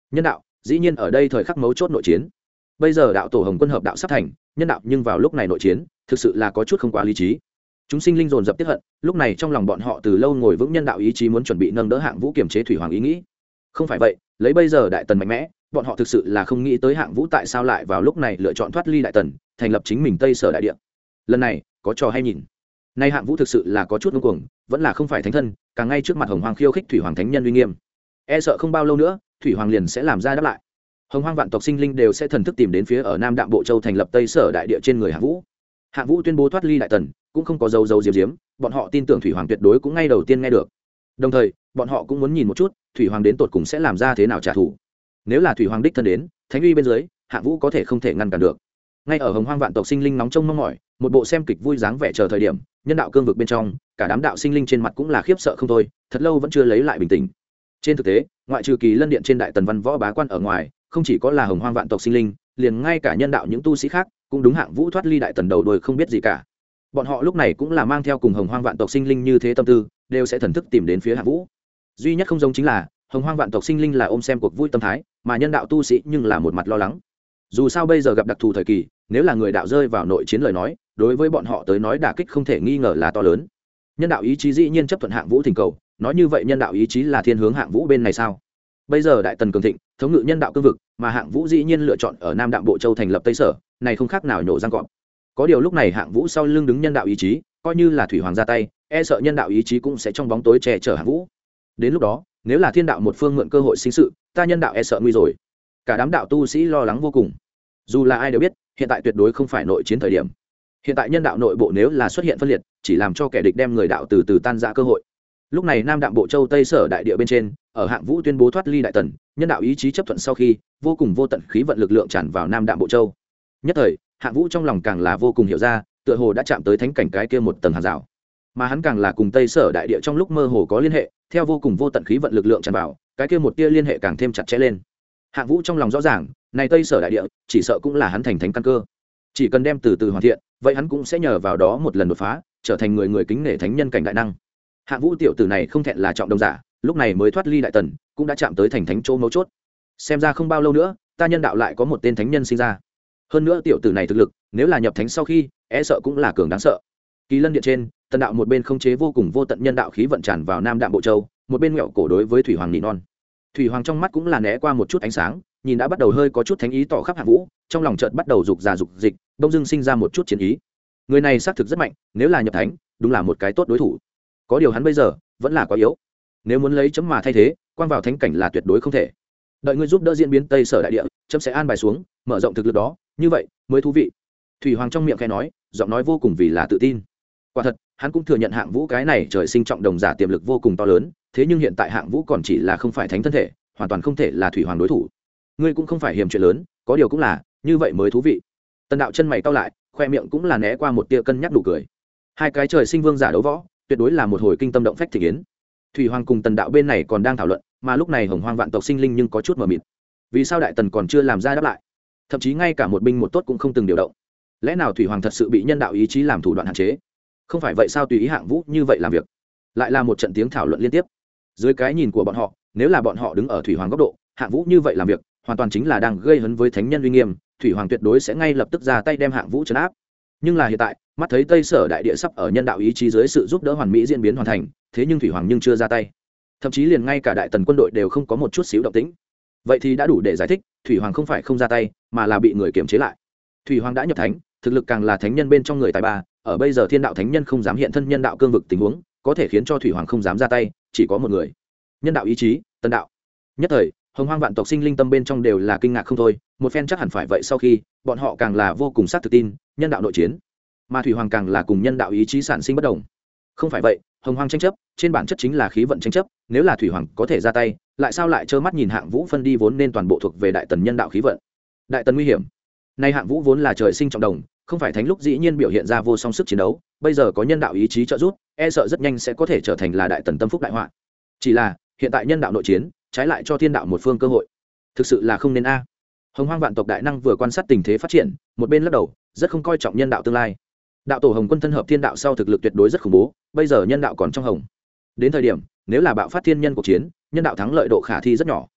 nhân đạo dĩ nhiên ở đây thời khắc mấu chốt nội chiến. Bây giờ đạo tổ Hồng Quân hợp đạo sắp thành, nhân đạo nhưng vào lúc này nội chiến, thực sự là có chút không quá lý trí. Chúng sinh linh dồn dập tiếc hận, lúc này trong lòng bọn họ từ lâu ngồi vững nhân đạo ý chí muốn chuẩn bị nâng đỡ Hạng Vũ kiềm chế Thủy Hoàng ý nghĩ. Không phải vậy, lấy bây giờ Đại Tần mạnh mẽ, bọn họ thực sự là không nghĩ tới Hạng Vũ tại sao lại vào lúc này lựa chọn thoát ly Đại Tần, thành lập chính mình Tây Sở đại địa. Lần này, có trò hay nhìn. Nay Hạng Vũ thực sự là có chút ngông cuồng, vẫn là không phải thánh thân, càng ngay trước mặt Hồng Hoang khiêu khích Thủy Hoàng thánh nhân uy nghiêm. E sợ không bao lâu nữa, Thủy Hoàng liền sẽ làm ra đáp lại. Hồng Hoang vạn tộc sinh linh đều sẽ thần thức tìm đến phía ở Nam Đạm Bộ Châu thành lập Tây Sở đại địa trên người Hạng Vũ. Hạng Vũ tuyên bố thoát ly Đại Tần, cũng không có dấu diếm, bọn họ tin tưởng Thủy Hoàng tuyệt đối cũng ngay đầu tiên nghe được. Đồng thời, bọn họ cũng muốn nhìn một chút, Thủy Hoàng đến tột cùng sẽ làm ra thế nào trả thù. Nếu là Thủy Hoàng đích thân đến, thánh uy bên dưới, Hạng Vũ có thể không thể ngăn cản được. Ngay ở Hồng Hoang vạn tộc sinh linh nóng trông mong mỏi, một bộ xem kịch vui dáng vẻ chờ thời điểm, nhân đạo cương vực bên trong, cả đám đạo sinh linh trên mặt cũng là khiếp sợ không thôi, thật lâu vẫn chưa lấy lại bình tĩnh. Trên thực tế, ngoại trừ Kỳ Lân Điện trên Đại Tần Văn Võ bá quan ở ngoài, không chỉ có là Hồng Hoang vạn tộc sinh linh, liền ngay cả nhân đạo những tu sĩ khác, cũng đúng Hạng Vũ thoát ly Đại Tần đầu đuôi không biết gì cả. Bọn họ lúc này cũng là mang theo cùng Hồng Hoang vạn tộc sinh linh như thế tâm tư, đều sẽ thần thức tìm đến phía Hạng Vũ. Duy nhất không giống chính là, Hồng Hoang vạn tộc sinh linh là ôm xem cuộc vui tâm thái, mà nhân đạo tu sĩ nhưng là một mặt lo lắng. Dù sao bây giờ gặp đặc thù thời kỳ, nếu là người đạo rơi vào nội chiến lời nói, đối với bọn họ tới nói đả kích không thể nghi ngờ là to lớn. Nhân đạo ý chí dĩ nhiên chấp thuận Hạng Vũ thỉnh cầu, nói như vậy nhân đạo ý chí là thiên hướng Hạng Vũ bên này sao? Bây giờ Đại Tần cường thịnh, thống ngự nhân đạo cương vực, mà Hạng Vũ dĩ nhiên lựa chọn ở Nam Đạm Bộ Châu thành lập Tây Sở, này không khác nào nhổ răng cọp. Có điều lúc này Hạng Vũ sau lưng đứng nhân đạo ý chí, coi như là Thủy Hoàng ra tay, e sợ nhân đạo ý chí cũng sẽ trong bóng tối che chở Hạng Vũ. Đến lúc đó, nếu là thiên đạo một phương mượn cơ hội sinh sự, ta nhân đạo e sợ nguy rồi. Cả đám đạo tu sĩ lo lắng vô cùng. Dù là ai đều biết, hiện tại tuyệt đối không phải nội chiến thời điểm. Hiện tại nhân đạo nội bộ nếu là xuất hiện phân liệt, chỉ làm cho kẻ địch đem người đạo từ từ tan rã cơ hội. Lúc này Nam Đạm Bộ Châu Tây Sở đại địa bên trên, ở Hạng Vũ tuyên bố thoát ly Đại Tần, nhân đạo ý chí chấp thuận sau khi, vô cùng vô tận khí vận lực lượng tràn vào Nam Đạm Bộ Châu. Nhất thời, Hạng Vũ trong lòng càng là vô cùng hiểu ra, tựa hồ đã chạm tới thánh cảnh cái kia một tầng hàng rào. Mà hắn càng là cùng Tây Sở đại địa trong lúc mơ hồ có liên hệ, theo vô cùng vô tận khí vận lực lượng tràn vào, cái kia một tia liên hệ càng thêm chặt chẽ lên. Hạng Vũ trong lòng rõ ràng, này Tây Sở đại địa, chỉ sợ cũng là hắn thành thánh căn cơ. Chỉ cần đem từ từ hoàn thiện, vậy hắn cũng sẽ nhờ vào đó một lần đột phá, trở thành người kính nể thánh nhân cảnh đại năng. Hạng Vũ tiểu tử này không thẹn là trọng đồng giả, lúc này mới thoát ly Đại Tần, cũng đã chạm tới thành thánh chỗ mấu chốt. Xem ra không bao lâu nữa, ta nhân đạo lại có một tên thánh nhân sinh ra. Hơn nữa tiểu tử này thực lực, nếu là nhập thánh sau khi, e sợ cũng là cường đáng sợ. Kỳ Lân Điện trên, Tần đạo một bên không chế vô cùng vô tận nhân đạo khí vận tràn vào Nam Đạm Bộ Châu, một bên ngẹo cổ đối với Thủy Hoàng nỉ non. Thủy Hoàng trong mắt cũng là né qua một chút ánh sáng, nhìn đã bắt đầu hơi có chút thánh ý tỏ khắp Hạng Vũ, trong lòng chợt bắt đầu dục già dục dịch, đông dưng sinh ra một chút chiến ý. Người này xác thực rất mạnh, nếu là nhập thánh, đúng là một cái tốt đối thủ. Có điều hắn bây giờ vẫn là quá yếu, nếu muốn lấy chấm mà thay thế, quan vào thánh cảnh là tuyệt đối không thể. Đợi ngươi giúp đỡ diễn biến Tây Sở đại địa, chấm sẽ an bài xuống, mở rộng thực lực đó, như vậy mới thú vị. Thủy Hoàng trong miệng khẽ nói, giọng nói vô cùng vì là tự tin. Quả thật, hắn cũng thừa nhận Hạng Vũ cái này trời sinh trọng đồng giả tiềm lực vô cùng to lớn, thế nhưng hiện tại Hạng Vũ còn chỉ là không phải thánh thân thể, hoàn toàn không thể là Thủy Hoàng đối thủ. Ngươi cũng không phải hiểm chuyện lớn, có điều cũng là như vậy mới thú vị. Tần đạo chân mày cau lại, khoe miệng cũng là né qua một tia cân nhắc đủ cười. Hai cái trời sinh vương giả đấu võ, tuyệt đối là một hồi kinh tâm động phách thị kiến. Thủy Hoàng cùng Tần đạo bên này còn đang thảo luận, mà lúc này Hồng Hoang vạn tộc sinh linh nhưng có chút mờ mịt. Vì sao Đại Tần còn chưa làm ra đáp lại? Thậm chí ngay cả một binh một tốt cũng không từng điều động. Lẽ nào Thủy Hoàng thật sự bị nhân đạo ý chí làm thủ đoạn hạn chế? Không phải vậy sao tùy ý Hạng Vũ như vậy làm việc? Lại là một trận tiếng thảo luận liên tiếp. Dưới cái nhìn của bọn họ, nếu là bọn họ đứng ở Thủy Hoàng góc độ, Hạng Vũ như vậy làm việc, hoàn toàn chính là đang gây hấn với thánh nhân uy nghiêm, Thủy Hoàng tuyệt đối sẽ ngay lập tức ra tay đem Hạng Vũ trấn áp. Nhưng là hiện tại, mắt thấy Tây Sở đại địa sắp ở nhân đạo ý chí dưới sự giúp đỡ hoàn mỹ diễn biến hoàn thành, thế nhưng Thủy Hoàng nhưng chưa ra tay. Thậm chí liền ngay cả Đại Tần quân đội đều không có một chút xíu động tĩnh. Vậy thì đã đủ để giải thích, Thủy Hoàng không phải không ra tay, mà là bị người kiềm chế lại. Thủy Hoàng đã nhập thánh, thực lực càng là thánh nhân bên trong người tài ba, ở bây giờ thiên đạo thánh nhân không dám hiện thân nhân đạo cương vực tình huống, có thể khiến cho Thủy Hoàng không dám ra tay, chỉ có một người. Nhân đạo ý chí, Tần đạo. Nhất thời, Hồng Hoang vạn tộc sinh linh tâm bên trong đều là kinh ngạc không thôi, một phen chắc hẳn phải vậy sau khi, bọn họ càng là vô cùng xác thực tin, nhân đạo nội chiến, mà Thủy Hoàng càng là cùng nhân đạo ý chí sản sinh bất đồng. Không phải vậy, Hồng Hoang tranh chấp, trên bản chất chính là khí vận tranh chấp, nếu là Thủy Hoàng có thể ra tay, lại sao lại trơ mắt nhìn Hạng Vũ phân đi vốn nên toàn bộ thuộc về Đại Tần nhân đạo khí vận. Đại Tần nguy hiểm. Nay Hạng Vũ vốn là trời sinh trọng đồng, không phải thánh lúc dĩ nhiên biểu hiện ra vô song sức chiến đấu, bây giờ có nhân đạo ý chí trợ giúp, e sợ rất nhanh sẽ có thể trở thành là Đại Tần tâm phúc đại họa. Chỉ là, hiện tại nhân đạo nội chiến, trái lại cho thiên đạo một phương cơ hội. Thực sự là không nên a. Hồng Hoang vạn tộc đại năng vừa quan sát tình thế phát triển, một bên lắc đầu, rất không coi trọng nhân đạo tương lai. Đạo tổ Hồng Quân thân hợp thiên đạo sau thực lực tuyệt đối rất khủng bố, bây giờ nhân đạo còn trong hồng. Đến thời điểm, nếu là bạo phát thiên nhân cuộc chiến, nhân đạo thắng lợi độ khả thi rất nhỏ.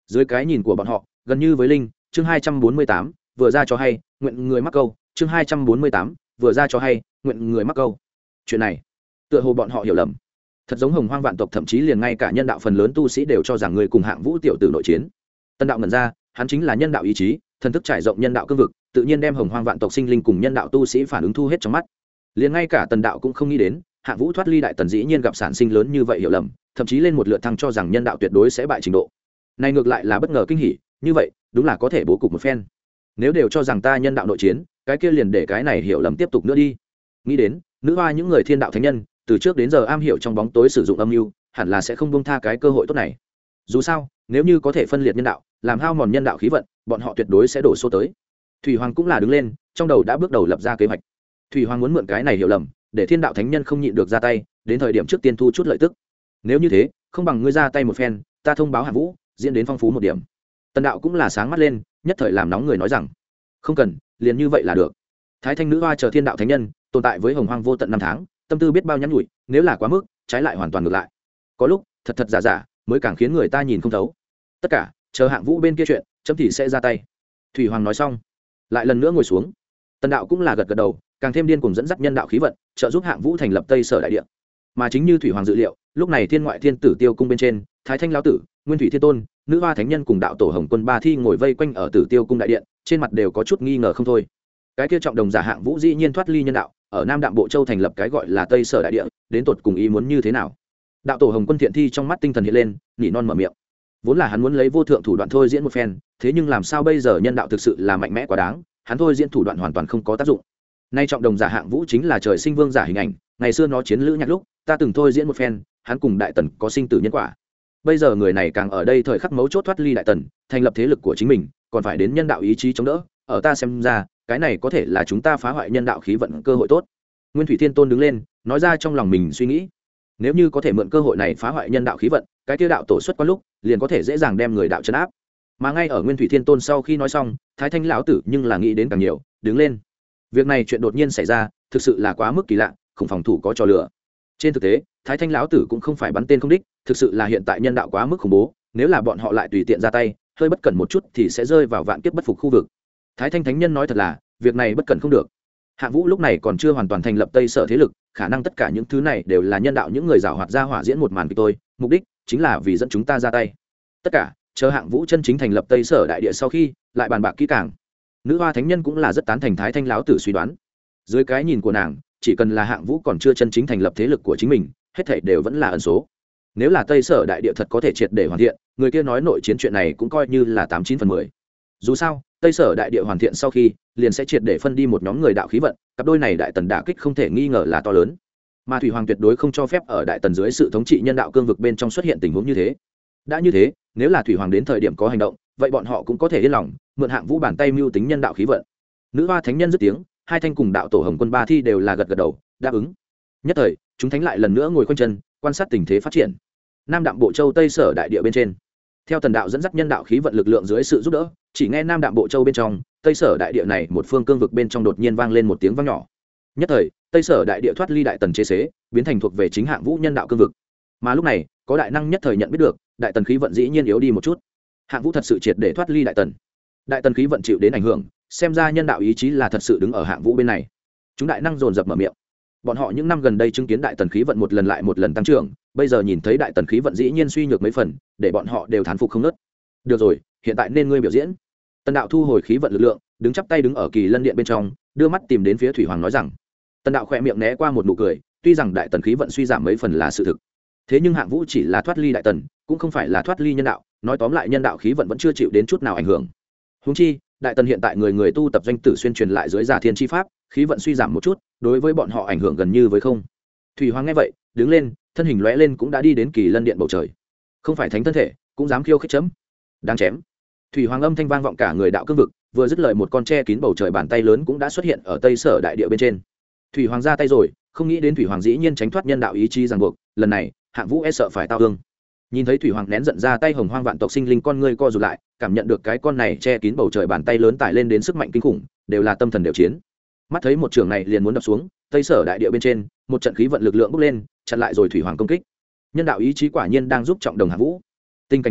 dưới cái nhìn của bọn họ gần như với linh. Chương 248, vừa ra cho hay nguyện người mắc câu. Chương 248, vừa ra cho hay nguyện người mắc câu. Chuyện này tựa hồ bọn họ hiểu lầm, thật giống Hồng Hoang vạn tộc, thậm chí liền ngay cả nhân đạo phần lớn tu sĩ đều cho rằng người cùng Hạng Vũ tiểu tử nội chiến. Tân đạo ngẩn ra, hắn chính là nhân đạo ý chí, thần thức trải rộng nhân đạo cương vực, tự nhiên đem Hồng Hoang vạn tộc sinh linh cùng nhân đạo tu sĩ phản ứng thu hết trong mắt. Liền ngay cả Tần đạo cũng không nghĩ đến, Hạng Vũ thoát ly đại tần dĩ nhiên gặp sản sinh lớn như vậy hiểu lầm, thậm chí lên một lượt thăng cho rằng nhân đạo tuyệt đối sẽ bại trình độ. Này ngược lại là bất ngờ kinh hỉ, như vậy, đúng là có thể bố cục một phen. Nếu đều cho rằng ta nhân đạo nội chiến, cái kia liền để cái này hiểu lầm tiếp tục nữa đi. Nghĩ đến, nữ hoa những người thiên đạo thánh nhân, từ trước đến giờ am hiểu trong bóng tối sử dụng âm mưu, hẳn là sẽ không buông tha cái cơ hội tốt này. Dù sao, nếu như có thể phân liệt nhân đạo, làm hao mòn nhân đạo khí vận, bọn họ tuyệt đối sẽ đổ số tới. Thủy Hoàng cũng là đứng lên, trong đầu đã bước đầu lập ra kế hoạch. Thủy Hoàng muốn mượn cái này hiểu lầm, để thiên đạo thánh nhân không nhịn được ra tay, đến thời điểm trước tiên thu chút lợi tức. Nếu như thế, không bằng ngươi ra tay một phen, ta thông báo Hạng Vũ, diễn đến phong phú một điểm. Tần đạo cũng là sáng mắt lên, nhất thời làm nóng người nói rằng, không cần, liền như vậy là được. Thái Thanh nữ hoa chờ thiên đạo thánh nhân, tồn tại với Hồng Hoang vô tận năm tháng, tâm tư biết bao nhắn nhủi, nếu là quá mức, trái lại hoàn toàn ngược lại. Có lúc, thật thật giả giả, mới càng khiến người ta nhìn không thấu. Tất cả, chờ Hạng Vũ bên kia chuyện, chấm thì sẽ ra tay. Thủy Hoàng nói xong, lại lần nữa ngồi xuống. Tần đạo cũng là gật gật đầu, càng thêm điên cuồng dẫn dắt nhân đạo khí vận, trợ giúp Hạng Vũ thành lập Tây Sở đại địa. Mà chính như Thủy Hoàng dự liệu, lúc này thiên ngoại thiên tử Tiêu cung bên trên, Thái Thanh lão tử, Nguyên Thủy Thiên Tôn, nữ hoa thánh nhân cùng đạo tổ Hồng Quân ba thi ngồi vây quanh ở Tử Tiêu cung đại điện, trên mặt đều có chút nghi ngờ không thôi. Cái kia trọng đồng giả Hạng Vũ dĩ nhiên thoát ly nhân đạo, ở Nam Đạm Bộ Châu thành lập cái gọi là Tây Sở đại địa, đến tột cùng ý muốn như thế nào? Đạo tổ Hồng Quân thiện thi trong mắt tinh thần hiện lên, nhỉ non mở miệng. Vốn là hắn muốn lấy vô thượng thủ đoạn thôi diễn một phen, thế nhưng làm sao bây giờ nhân đạo thực sự là mạnh mẽ quá đáng, hắn thôi diễn thủ đoạn hoàn toàn không có tác dụng. Nay trọng đồng giả Hạng Vũ chính là trời sinh vương giả hình ảnh, ngày xưa nó chiến lữ nhạc lúc, ta từng thôi diễn một phen, hắn cùng đại tần có sinh tử nhân quả. Bây giờ người này càng ở đây thời khắc mấu chốt thoát ly đại tần, thành lập thế lực của chính mình, còn phải đến nhân đạo ý chí chống đỡ, ở ta xem ra, cái này có thể là chúng ta phá hoại nhân đạo khí vận cơ hội tốt. Nguyên Thủy Thiên Tôn đứng lên, nói ra trong lòng mình suy nghĩ. Nếu như có thể mượn cơ hội này phá hoại nhân đạo khí vận, cái tiêu đạo tổ xuất quan lúc, liền có thể dễ dàng đem người đạo trấn áp. Mà ngay ở Nguyên Thủy Thiên Tôn sau khi nói xong, Thái Thanh lão tử nhưng là nghĩ đến càng nhiều, đứng lên. Việc này chuyện đột nhiên xảy ra, thực sự là quá mức kỳ lạ, không phòng thủ có trò lửa. Trên thực tế, Thái Thanh lão tử cũng không phải bắn tên không đích, thực sự là hiện tại nhân đạo quá mức khủng bố, nếu là bọn họ lại tùy tiện ra tay, hơi bất cẩn một chút thì sẽ rơi vào vạn kiếp bất phục khu vực. Thái Thanh thánh nhân nói thật là, việc này bất cẩn không được. Hạng Vũ lúc này còn chưa hoàn toàn thành lập Tây Sở thế lực, khả năng tất cả những thứ này đều là nhân đạo những người giảo hoạt ra hỏa diễn một màn kịch tôi, mục đích chính là vì dẫn chúng ta ra tay. Tất cả, chờ Hạng Vũ chân chính thành lập Tây Sở đại địa sau khi, lại bàn bạc kỹ càng. Nữ hoa thánh nhân cũng là rất tán thành Thái Thanh lão tử suy đoán. Dưới cái nhìn của nàng, chỉ cần là Hạng Vũ còn chưa chân chính thành lập thế lực của chính mình, hết thảy đều vẫn là ẩn số. Nếu là Tây Sở đại địa thật có thể triệt để hoàn thiện, người kia nói nội chiến chuyện này cũng coi như là 89/10. Dù sao, Tây Sở đại địa hoàn thiện sau khi, liền sẽ triệt để phân đi một nhóm người đạo khí vận, cặp đôi này đại tần đả kích không thể nghi ngờ là to lớn. Mà Thủy Hoàng tuyệt đối không cho phép ở đại tần dưới sự thống trị nhân đạo cương vực bên trong xuất hiện tình huống như thế. Đã như thế, nếu là Thủy Hoàng đến thời điểm có hành động, vậy bọn họ cũng có thể yên lòng, mượn Hạng Vũ bàn tay mưu tính nhân đạo khí vận. Nữ hoa thánh nhân dứt tiếng, hai thanh cùng đạo tổ Hồng Quân ba thi đều là gật gật đầu, đáp ứng. Nhất thời, chúng thánh lại lần nữa ngồi khoanh chân, quan sát tình thế phát triển. Nam Đạm Bộ Châu Tây Sở đại địa bên trên, theo Tần đạo dẫn dắt nhân đạo khí vận lực lượng dưới sự giúp đỡ, chỉ nghe Nam Đạm Bộ Châu bên trong, Tây Sở đại địa này một phương cương vực bên trong đột nhiên vang lên một tiếng vang nhỏ. Nhất thời, Tây Sở đại địa thoát ly đại tần chế xế, biến thành thuộc về chính Hạng Vũ nhân đạo cương vực. Mà lúc này, có đại năng nhất thời nhận biết được, đại tần khí vận dĩ nhiên yếu đi một chút. Hạng Vũ thật sự triệt để thoát ly đại tần. Đại tần khí vận chịu đến ảnh hưởng, xem ra nhân đạo ý chí là thật sự đứng ở Hạng Vũ bên này. Chúng đại năng dồn dập mở miệng. Bọn họ những năm gần đây chứng kiến đại tần khí vận một lần lại một lần tăng trưởng, bây giờ nhìn thấy đại tần khí vận dĩ nhiên suy nhược mấy phần, để bọn họ đều thán phục không nớt. Được rồi, hiện tại nên ngươi biểu diễn. Tần đạo thu hồi khí vận lực lượng, đứng chắp tay đứng ở Kỳ Lân điện bên trong, đưa mắt tìm đến phía Thủy Hoàng nói rằng. Tần đạo khẽ miệng né qua một nụ cười, tuy rằng đại tần khí vận suy giảm mấy phần là sự thực, thế nhưng Hạng Vũ chỉ là thoát ly đại tần, cũng không phải là thoát ly nhân đạo, nói tóm lại nhân đạo khí vận vẫn chưa chịu đến chút nào ảnh hưởng. Huống chi, đại tần hiện tại người người tu tập doanh tử xuyên truyền lại dưới giả thiên chi pháp, khí vận suy giảm một chút, đối với bọn họ ảnh hưởng gần như với không. Thủy Hoàng nghe vậy, đứng lên, thân hình lóe lên cũng đã đi đến Kỳ Lân điện bầu trời. Không phải thánh thân thể, cũng dám khiêu khích chấm. Đáng chém. Thủy Hoàng âm thanh vang vọng cả người đạo cương vực, vừa dứt lời một con tre kín bầu trời bàn tay lớn cũng đã xuất hiện ở Tây Sở đại địa bên trên. Thủy Hoàng ra tay rồi, không nghĩ đến Thủy Hoàng dĩ nhiên tránh thoát nhân đạo ý chí ràng buộc, lần này, Hạng Vũ e sợ phải tao ương. Nhìn thấy Thủy Hoàng nén giận ra tay, Hồng Hoang vạn tộc sinh linh con ngươi co rụt lại, cảm nhận được cái con này che kín bầu trời bàn tay lớn tải lên đến sức mạnh kinh khủng, đều là tâm thần đều chiến. Mắt thấy một trường này liền muốn đập xuống, Tây Sở đại địa bên trên, một trận khí vận lực lượng bốc lên, chặn lại rồi Thủy Hoàng công kích. Nhân đạo ý chí quả nhiên đang giúp trọng đồng Hạng Vũ. Tình cảnh này,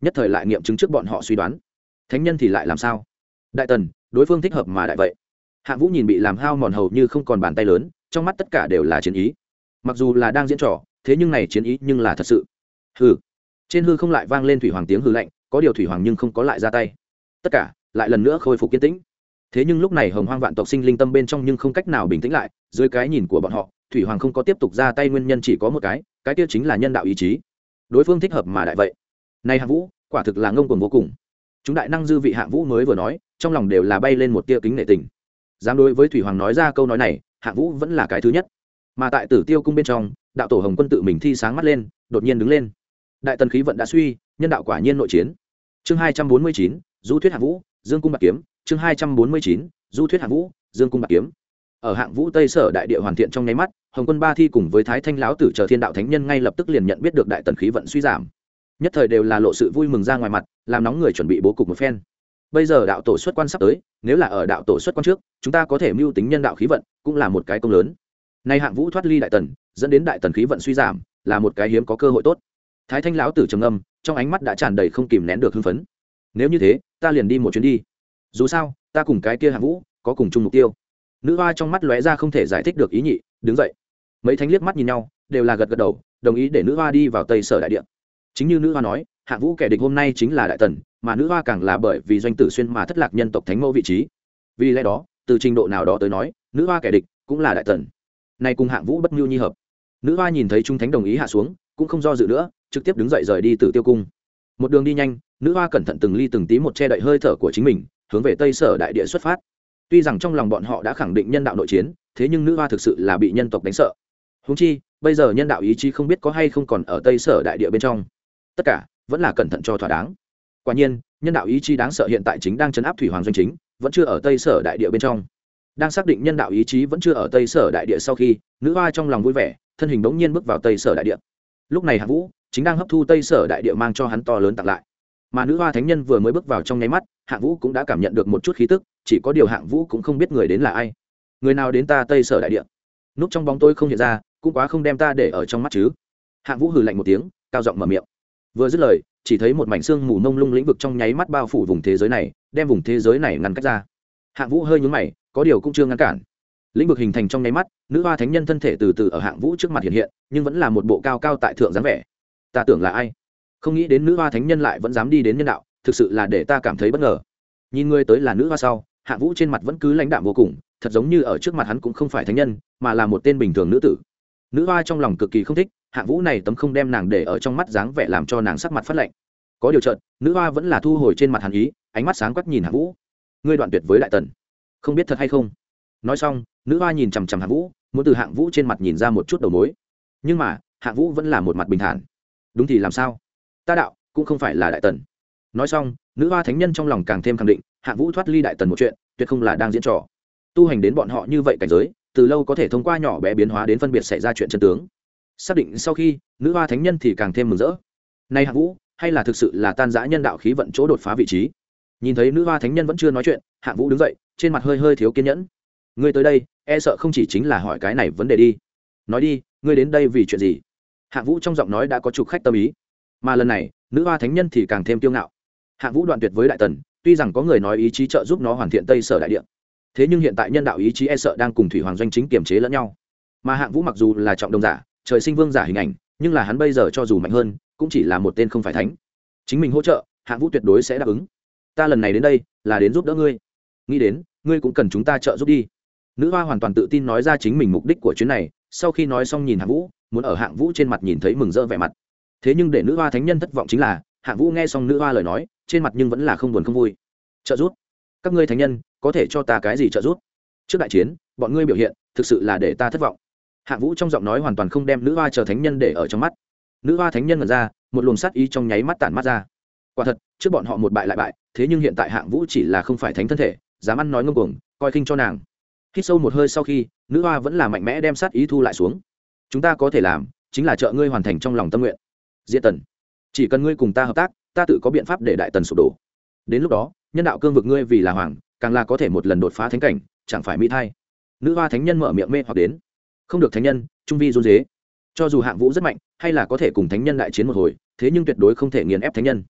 nhất thời lại nghiệm chứng trước bọn họ suy đoán. Thánh nhân thì lại làm sao? Đại tần, đối phương thích hợp mà đại vậy. Hạng Vũ nhìn bị làm hao mòn hầu như không còn bàn tay lớn, trong mắt tất cả đều là chiến ý. Mặc dù là đang diễn trò, thế nhưng này chiến ý nhưng là thật sự. Hừ. Trên hư không lại vang lên thủy hoàng tiếng hừ lạnh, có điều thủy hoàng nhưng không có lại ra tay. Tất cả lại lần nữa khôi phục kiên tĩnh. Thế nhưng lúc này Hồng Hoang vạn tộc sinh linh tâm bên trong nhưng không cách nào bình tĩnh lại, dưới cái nhìn của bọn họ, thủy hoàng không có tiếp tục ra tay nguyên nhân chỉ có một cái kia chính là nhân đạo ý chí. Đối phương thích hợp mà đại vậy. Này Hạng Vũ, quả thực là ngông cuồng vô cùng. Chúng đại năng dư vị Hạng Vũ mới vừa nói, trong lòng đều là bay lên một tia kính nể tình. Dám đối với thủy hoàng nói ra câu nói này, Hạng Vũ vẫn là cái thứ nhất. Mà tại Tử Tiêu cung bên trong, đạo tổ Hồng Quân tự mình thi sáng mắt lên, đột nhiên đứng lên. Đại tần khí vận đã suy, nhân đạo quả nhiên nội chiến. Chương 249, du thuyết Hạng Vũ, Dương cung bạc kiếm. Chương 249, du thuyết Hạng Vũ, Dương cung bạc kiếm. Ở Hạng Vũ Tây Sở đại địa hoàn thiện trong nháy mắt, Hồng Quân Ba Thi cùng với Thái Thanh lão tử chờ thiên đạo thánh nhân ngay lập tức liền nhận biết được đại tần khí vận suy giảm. Nhất thời đều là lộ sự vui mừng ra ngoài mặt, làm nóng người chuẩn bị bố cục một phen. Bây giờ đạo tổ xuất quan sắp tới, nếu là ở đạo tổ xuất quan trước, chúng ta có thể mưu tính nhân đạo khí vận, cũng là một cái công lớn. Nay Hạng Vũ thoát ly đại tần, dẫn đến đại tần khí vận suy giảm, là một cái hiếm có cơ hội tốt. Thái Thanh lão tử trầm ngâm, trong ánh mắt đã tràn đầy không kìm nén được hưng phấn. Nếu như thế, ta liền đi một chuyến đi. Dù sao, ta cùng cái kia Hạng Vũ có cùng chung mục tiêu. Nữ hoa trong mắt lóe ra không thể giải thích được ý nhị, đứng dậy. Mấy thánh liếc mắt nhìn nhau, đều là gật gật đầu, đồng ý để nữ hoa đi vào Tây Sở đại địa. Chính như nữ hoa nói, Hạng Vũ kẻ địch hôm nay chính là đại tần, mà nữ hoa càng là bởi vì doanh tử xuyên mà thất lạc nhân tộc thánh mẫu vị trí. Vì lẽ đó, từ trình độ nào đó tới nói, nữ hoa kẻ địch cũng là đại tần. Nay cùng Hạng Vũ bất mưu nhi hợp. Nữ hoa nhìn thấy trung thánh đồng ý hạ xuống, cũng không do dự nữa, trực tiếp đứng dậy rời đi Tử Tiêu cung. Một đường đi nhanh, nữ hoa cẩn thận từng ly từng tí một che đậy hơi thở của chính mình, hướng về Tây Sở đại địa xuất phát. Tuy rằng trong lòng bọn họ đã khẳng định nhân đạo nội chiến, thế nhưng nữ hoa thực sự là bị nhân tộc đánh sợ. Huống chi, bây giờ nhân đạo ý chí không biết có hay không còn ở Tây Sở đại địa bên trong. Tất cả vẫn là cẩn thận cho thỏa đáng. Quả nhiên, nhân đạo ý chí đáng sợ hiện tại chính đang trấn áp thủy hoàng doanh chính, vẫn chưa ở Tây Sở đại địa bên trong. Đang xác định nhân đạo ý chí vẫn chưa ở Tây Sở đại địa sau khi, nữ hoa trong lòng vui vẻ, thân hình bỗng nhiên bước vào Tây Sở đại địa. Lúc này Hạng Vũ chính đang hấp thu Tây Sở đại địa mang cho hắn to lớn tặng lại. Mà nữ hoa thánh nhân vừa mới bước vào trong nháy mắt, Hạng Vũ cũng đã cảm nhận được một chút khí tức, chỉ có điều Hạng Vũ cũng không biết người đến là ai. Người nào đến ta Tây Sở đại địa? Núp trong bóng tôi không hiện ra, cũng quá không đem ta để ở trong mắt chứ. Hạng Vũ hừ lạnh một tiếng, cao giọng mở miệng. Vừa dứt lời, chỉ thấy một mảnh xương mù mông lung lĩnh vực trong nháy mắt bao phủ vùng thế giới này, đem vùng thế giới này ngăn cách ra. Hạng Vũ hơi nhướng mày, có điều cũng chưa ngăn cản. Lĩnh vực hình thành trong nháy mắt, nữ hoa thánh nhân thân thể từ từ ở Hạng Vũ trước mặt hiện hiện, nhưng vẫn là một bộ cao cao tại thượng dáng vẻ. Ta tưởng là ai? Không nghĩ đến nữ hoa thánh nhân lại vẫn dám đi đến nhân đạo, thực sự là để ta cảm thấy bất ngờ. Nhìn người tới là nữ hoa sau, Hạng Vũ trên mặt vẫn cứ lãnh đạm vô cùng, thật giống như ở trước mặt hắn cũng không phải thánh nhân, mà là một tên bình thường nữ tử. Nữ hoa trong lòng cực kỳ không thích, Hạng Vũ này tấm không đem nàng để ở trong mắt dáng vẻ làm cho nàng sắc mặt phát lạnh. Có điều chợt, nữ hoa vẫn là thu hồi trên mặt hàn ý, ánh mắt sáng quắc nhìn Hạng Vũ. Ngươi đoạn tuyệt với đại tần, không biết thật hay không? Nói xong, nữ hoa nhìn chằm chằm Hạng Vũ, muốn từ Hạng Vũ trên mặt nhìn ra một chút đầu mối. Nhưng mà, Hạng Vũ vẫn là một mặt bình thản. Đúng thì làm sao? Ta đạo cũng không phải là đại tần. Nói xong, nữ hoa thánh nhân trong lòng càng thêm khẳng định, Hạng Vũ thoát ly đại tần một chuyện, tuyệt không là đang diễn trò. Tu hành đến bọn họ như vậy cảnh giới, từ lâu có thể thông qua nhỏ bé biến hóa đến phân biệt xảy ra chuyện chân tướng. Xác định sau khi, nữ hoa thánh nhân thì càng thêm mừng rỡ. Này Hạng Vũ, hay là thực sự là tan rã nhân đạo khí vận chỗ đột phá vị trí. Nhìn thấy nữ hoa thánh nhân vẫn chưa nói chuyện, Hạng Vũ đứng dậy, trên mặt hơi hơi thiếu kiên nhẫn. Ngươi tới đây, e sợ không chỉ chính là hỏi cái này vấn đề đi. Nói đi, ngươi đến đây vì chuyện gì? Hạng Vũ trong giọng nói đã có trục khách tâm ý. Mà lần này, nữ hoa thánh nhân thì càng thêm kiêu ngạo. Hạng Vũ đoạn tuyệt với đại tần, tuy rằng có người nói ý chí trợ giúp nó hoàn thiện Tây Sở đại địa, thế nhưng hiện tại nhân đạo ý chí e sợ đang cùng thủy hoàng doanh chính kiềm chế lẫn nhau. Mà Hạng Vũ mặc dù là trọng đồng giả, trời sinh vương giả hình ảnh, nhưng là hắn bây giờ cho dù mạnh hơn, cũng chỉ là một tên không phải thánh. Chính mình hỗ trợ, Hạng Vũ tuyệt đối sẽ đáp ứng. Ta lần này đến đây là đến giúp đỡ ngươi, nghĩ đến ngươi cũng cần chúng ta trợ giúp đi. Nữ hoa hoàn toàn tự tin nói ra chính mình mục đích của chuyến này. Sau khi nói xong nhìn Hạng Vũ, muốn ở Hạng Vũ trên mặt nhìn thấy mừng rỡ vẻ mặt. Thế nhưng để nữ hoa thánh nhân thất vọng chính là, Hạng Vũ nghe xong nữ hoa lời nói, trên mặt nhưng vẫn là không buồn không vui. Trợ giúp? Các ngươi thánh nhân có thể cho ta cái gì trợ giúp? Trước đại chiến, bọn ngươi biểu hiện thực sự là để ta thất vọng. Hạng Vũ trong giọng nói hoàn toàn không đem nữ hoa chờ thánh nhân để ở trong mắt. Nữ hoa thánh nhân ngẩn ra, một luồng sát ý trong nháy mắt tản mắt ra. Quả thật, trước bọn họ một bại lại bại, thế nhưng hiện tại Hạng Vũ chỉ là không phải thánh thân thể, dám ăn nói ngông cuồng, coi khinh cho nàng. Hít sâu một hơi sau khi, nữ hoa vẫn là mạnh mẽ đem sát ý thu lại xuống. Chúng ta có thể làm, chính là trợ ngươi hoàn thành trong lòng tâm nguyện. Diệt tần, chỉ cần ngươi cùng ta hợp tác, ta tự có biện pháp để đại tần sụp đổ. Đến lúc đó, nhân đạo cương vực ngươi vì là hoàng, càng là có thể một lần đột phá thánh cảnh, chẳng phải mỹ thay. Nữ hoa thánh nhân mở miệng mê hoặc đến. Không được thánh nhân, trung vi run rế. Cho dù Hạng Vũ rất mạnh, hay là có thể cùng thánh nhân đại chiến một hồi, thế nhưng tuyệt đối không thể nghiền ép thánh nhân.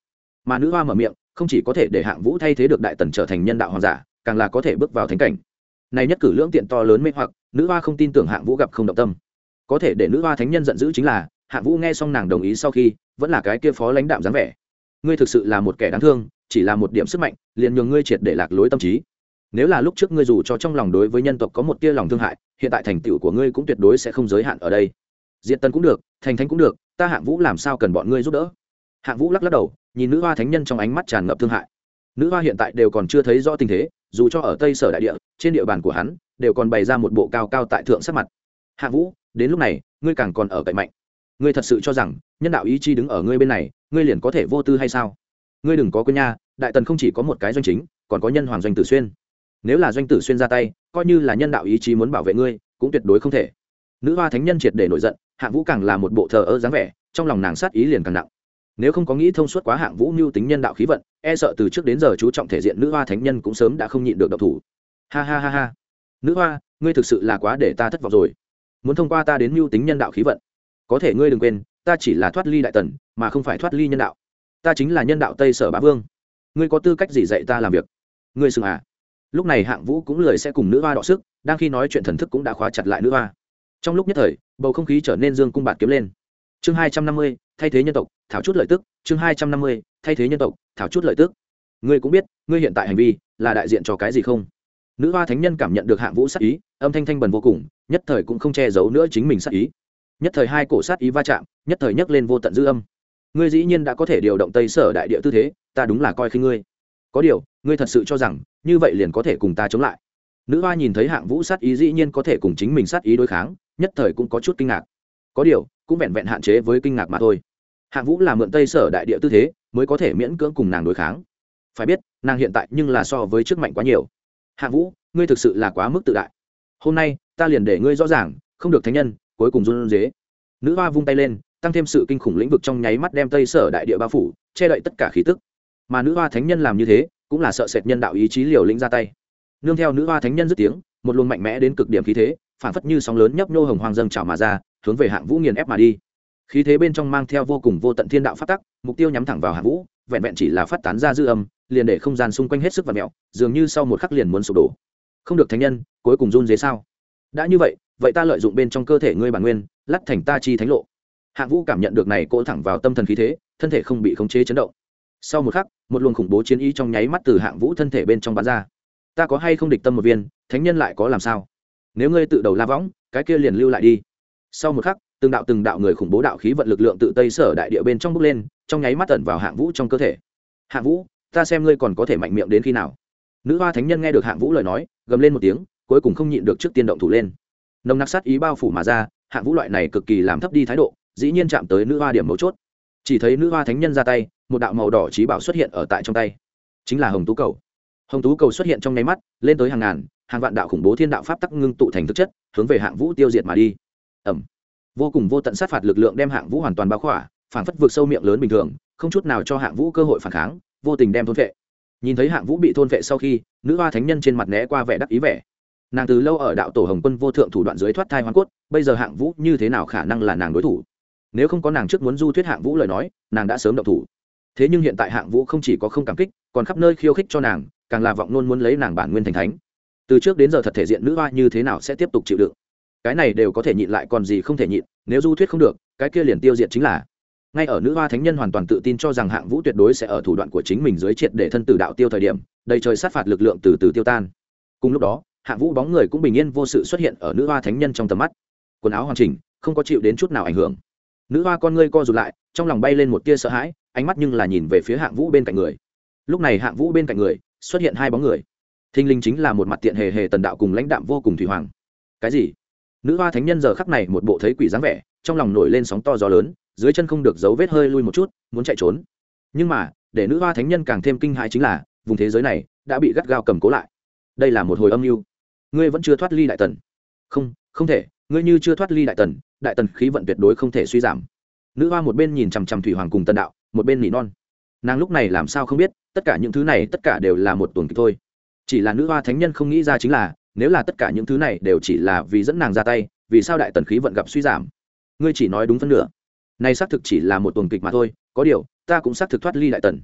mà nữ hoa mở miệng không chỉ có thể để Hạng Vũ thay thế được Đại Tần trở thành nhân đạo hoàng giả, càng là có thể bước vào thánh cảnh. Này nhất cử lưỡng tiện to lớn mê hoặc, nữ hoa không tin tưởng Hạng Vũ gặp không động tâm. Có thể để nữ hoa thánh nhân giận dữ chính là, Hạng Vũ nghe xong nàng đồng ý sau khi, vẫn là cái kia phó lãnh đạm dáng vẻ. Ngươi thực sự là một kẻ đáng thương, chỉ là một điểm sức mạnh, liền nhường ngươi triệt để lạc lối tâm trí. Nếu là lúc trước ngươi dù cho trong lòng đối với nhân tộc có một tia lòng thương hại, hiện tại thành tựu của ngươi cũng tuyệt đối sẽ không giới hạn ở đây. Diệt Tần cũng được, thành thánh cũng được, ta Hạng Vũ làm sao cần bọn ngươi giúp đỡ. Hạng Vũ lắc lắc đầu, nhìn nữ hoa thánh nhân trong ánh mắt tràn ngập thương hại. Nữ hoa hiện tại đều còn chưa thấy rõ tình thế, dù cho ở Tây Sở đại địa, trên địa bàn của hắn, đều còn bày ra một bộ cao cao tại thượng sắc mặt. Hạng Vũ, đến lúc này, ngươi càng còn ở cậy mạnh. Ngươi thật sự cho rằng, nhân đạo ý chí đứng ở ngươi bên này, ngươi liền có thể vô tư hay sao? Ngươi đừng có quên nha, Đại Tần không chỉ có một cái doanh chính, còn có nhân hoàng Doanh Tử Xuyên. Nếu là Doanh Tử Xuyên ra tay, coi như là nhân đạo ý chí muốn bảo vệ ngươi, cũng tuyệt đối không thể. Nữ hoa thánh nhân triệt để nổi giận, Hạng Vũ càng là một bộ thờ ơ dáng vẻ, trong lòng nàng sát ý liền càng nặng. Nếu không có nghĩ thông suốt quá Hạng Vũ mưu tính nhân đạo khí vận, e sợ từ trước đến giờ chú trọng thể diện nữ hoa thánh nhân cũng sớm đã không nhịn được động thủ. Ha ha ha ha. Nữ hoa, ngươi thực sự là quá để ta thất vọng rồi. Muốn thông qua ta đến mưu tính nhân đạo khí vận. Có thể ngươi đừng quên, ta chỉ là thoát ly Đại Tần, mà không phải thoát ly nhân đạo. Ta chính là nhân đạo Tây Sở Bá Vương. Ngươi có tư cách gì dạy ta làm việc? Ngươi xưng à? Lúc này Hạng Vũ cũng lười sẽ cùng nữ hoa đọ sức, đang khi nói chuyện thần thức cũng đã khóa chặt lại nữ hoa. Trong lúc nhất thời, bầu không khí trở nên dương cung bạt kiếm lên. Chương 250, thay thế nhân tộc, thảo chút lợi tức. Chương 250, thay thế nhân tộc, thảo chút lợi tức. Ngươi cũng biết, ngươi hiện tại hành vi là đại diện cho cái gì không? Nữ hoa thánh nhân cảm nhận được Hạng Vũ sát ý, âm thanh thanh bần vô cùng, nhất thời cũng không che giấu nữa chính mình sát ý. Nhất thời hai cổ sát ý va chạm, nhất thời nhấc lên vô tận dư âm. Ngươi dĩ nhiên đã có thể điều động Tây Sở đại địa tư thế, ta đúng là coi khinh ngươi. Có điều, ngươi thật sự cho rằng như vậy liền có thể cùng ta chống lại? Nữ hoa nhìn thấy Hạng Vũ sát ý dĩ nhiên có thể cùng chính mình sát ý đối kháng, nhất thời cũng có chút kinh ngạc. Có điều, cũng vẹn vẹn hạn chế với kinh ngạc mà thôi. Hạng Vũ là mượn Tây Sở đại địa tư thế, mới có thể miễn cưỡng cùng nàng đối kháng. Phải biết, nàng hiện tại nhưng là so với trước mạnh quá nhiều. Hạng Vũ, ngươi thực sự là quá mức tự đại. Hôm nay, ta liền để ngươi rõ ràng, không được thánh nhân, cuối cùng run rế. Nữ hoa vung tay lên, tăng thêm sự kinh khủng lĩnh vực trong nháy mắt đem Tây Sở đại địa bao phủ, che đậy tất cả khí tức. Mà nữ hoa thánh nhân làm như thế, cũng là sợ sệt nhân đạo ý chí liều lĩnh ra tay. Nương theo nữ hoa thánh nhân dứt tiếng, một luồng mạnh mẽ đến cực điểm khí thế, phản phất như sóng lớn nhấp nhô hồng hoang dâng trào mà ra, hướng về Hạng Vũ nghiền ép mà đi. Khí thế bên trong mang theo vô cùng vô tận thiên đạo pháp tắc, mục tiêu nhắm thẳng vào Hạng Vũ, vẹn vẹn chỉ là phát tán ra dư âm, liền để không gian xung quanh hết sức vặn mèo, dường như sau một khắc liền muốn sụp đổ. Không được thánh nhân, cuối cùng run rế sao? Đã như vậy, vậy ta lợi dụng bên trong cơ thể ngươi bản nguyên, lắt thành ta chi thánh lộ. Hạng Vũ cảm nhận được này cỗ thẳng vào tâm thần khí thế, thân thể không bị khống chế chấn động. Sau một khắc, một luồng khủng bố chiến ý trong nháy mắt từ Hạng Vũ thân thể bên trong bắn ra. Ta có hay không địch tâm một viên, thánh nhân lại có làm sao? Nếu ngươi tự đầu la võng, cái kia liền lưu lại đi. Sau một khắc, từng đạo người khủng bố đạo khí vận lực lượng tự Tây Sở đại địa bên trong bốc lên, trong nháy mắt tận vào Hạng Vũ trong cơ thể. Hạng Vũ, ta xem ngươi còn có thể mạnh miệng đến khi nào? Nữ hoa thánh nhân nghe được Hạng Vũ lời nói, gầm lên một tiếng, cuối cùng không nhịn được trước tiên động thủ lên. Nồng nặc sát ý bao phủ mà ra, Hạng Vũ loại này cực kỳ làm thấp đi thái độ, dĩ nhiên chạm tới nữ hoa điểm mấu chốt. Chỉ thấy nữ hoa thánh nhân ra tay, một đạo màu đỏ chí bảo xuất hiện ở tại trong tay, chính là Hồng Tú Cầu. Hồng Tú Cầu xuất hiện trong nháy mắt, lên tới hàng ngàn, hàng vạn đạo khủng bố thiên đạo pháp tắc ngưng tụ thành thực chất, hướng về Hạng Vũ tiêu diệt mà đi. Ầm. Vô cùng vô tận sát phạt lực lượng đem Hạng Vũ hoàn toàn bao khỏa, phảng phất vực sâu miệng lớn bình thường, không chút nào cho Hạng Vũ cơ hội phản kháng, vô tình đem thôn phệ. Nhìn thấy Hạng Vũ bị thôn phệ sau khi, nữ hoa thánh nhân trên mặt né qua vẻ đắc ý vẻ. Nàng từ lâu ở đạo tổ Hồng Quân vô thượng thủ đoạn dưới thoát thai hoàn cốt, bây giờ Hạng Vũ như thế nào khả năng là nàng đối thủ? Nếu không có nàng trước muốn du thuyết Hạng Vũ lời nói, nàng đã sớm động thủ. Thế nhưng hiện tại Hạng Vũ không chỉ có không cảm kích, còn khắp nơi khiêu khích cho nàng, càng là vọng luôn muốn lấy nàng bản nguyên thành thánh. Từ trước đến giờ thật thể diện nữ hoa như thế nào sẽ tiếp tục chịu đựng? Cái này đều có thể nhịn lại còn gì không thể nhịn, nếu du thuyết không được, cái kia liền tiêu diệt chính là. Ngay ở nữ hoa thánh nhân hoàn toàn tự tin cho rằng Hạng Vũ tuyệt đối sẽ ở thủ đoạn của chính mình dưới triệt để thân tử đạo tiêu thời điểm, đầy trời sát phạt lực lượng từ từ tiêu tan. Cùng lúc đó, Hạng Vũ bóng người cũng bình yên vô sự xuất hiện ở nữ hoa thánh nhân trong tầm mắt. Quần áo hoàn chỉnh, không có chịu đến chút nào ảnh hưởng. Nữ hoa con ngươi co rụt lại, trong lòng bay lên một tia sợ hãi, ánh mắt nhưng là nhìn về phía Hạng Vũ bên cạnh người. Lúc này Hạng Vũ bên cạnh người xuất hiện hai bóng người. Thinh linh chính là một mặt tiện hề hề tần đạo cùng lãnh đạm vô cùng thủy hoàng. Cái gì? Nữ hoa thánh nhân giờ khắc này một bộ thấy quỷ dáng vẻ, trong lòng nổi lên sóng to gió lớn, dưới chân không được dấu vết hơi lui một chút, muốn chạy trốn. Nhưng mà, để nữ hoa thánh nhân càng thêm kinh hãi chính là, vùng thế giới này đã bị gắt gao cầm cố lại. Đây là một hồi âm mưu. Ngươi vẫn chưa thoát ly Đại Tần. Không, không thể, ngươi như chưa thoát ly Đại Tần khí vận tuyệt đối không thể suy giảm. Nữ hoa một bên nhìn chằm chằm thủy hoàng cùng tần đạo, một bên nỉ non. Nàng lúc này làm sao không biết, tất cả những thứ này tất cả đều là một tuần kịch thôi. Chỉ là nữ hoa thánh nhân không nghĩ ra chính là, nếu là tất cả những thứ này đều chỉ là vì dẫn nàng ra tay, vì sao Đại Tần khí vận gặp suy giảm? Ngươi chỉ nói đúng phân nửa. Này xác thực chỉ là một tuần kịch mà thôi, có điều, ta cũng xác thực thoát ly Đại Tần.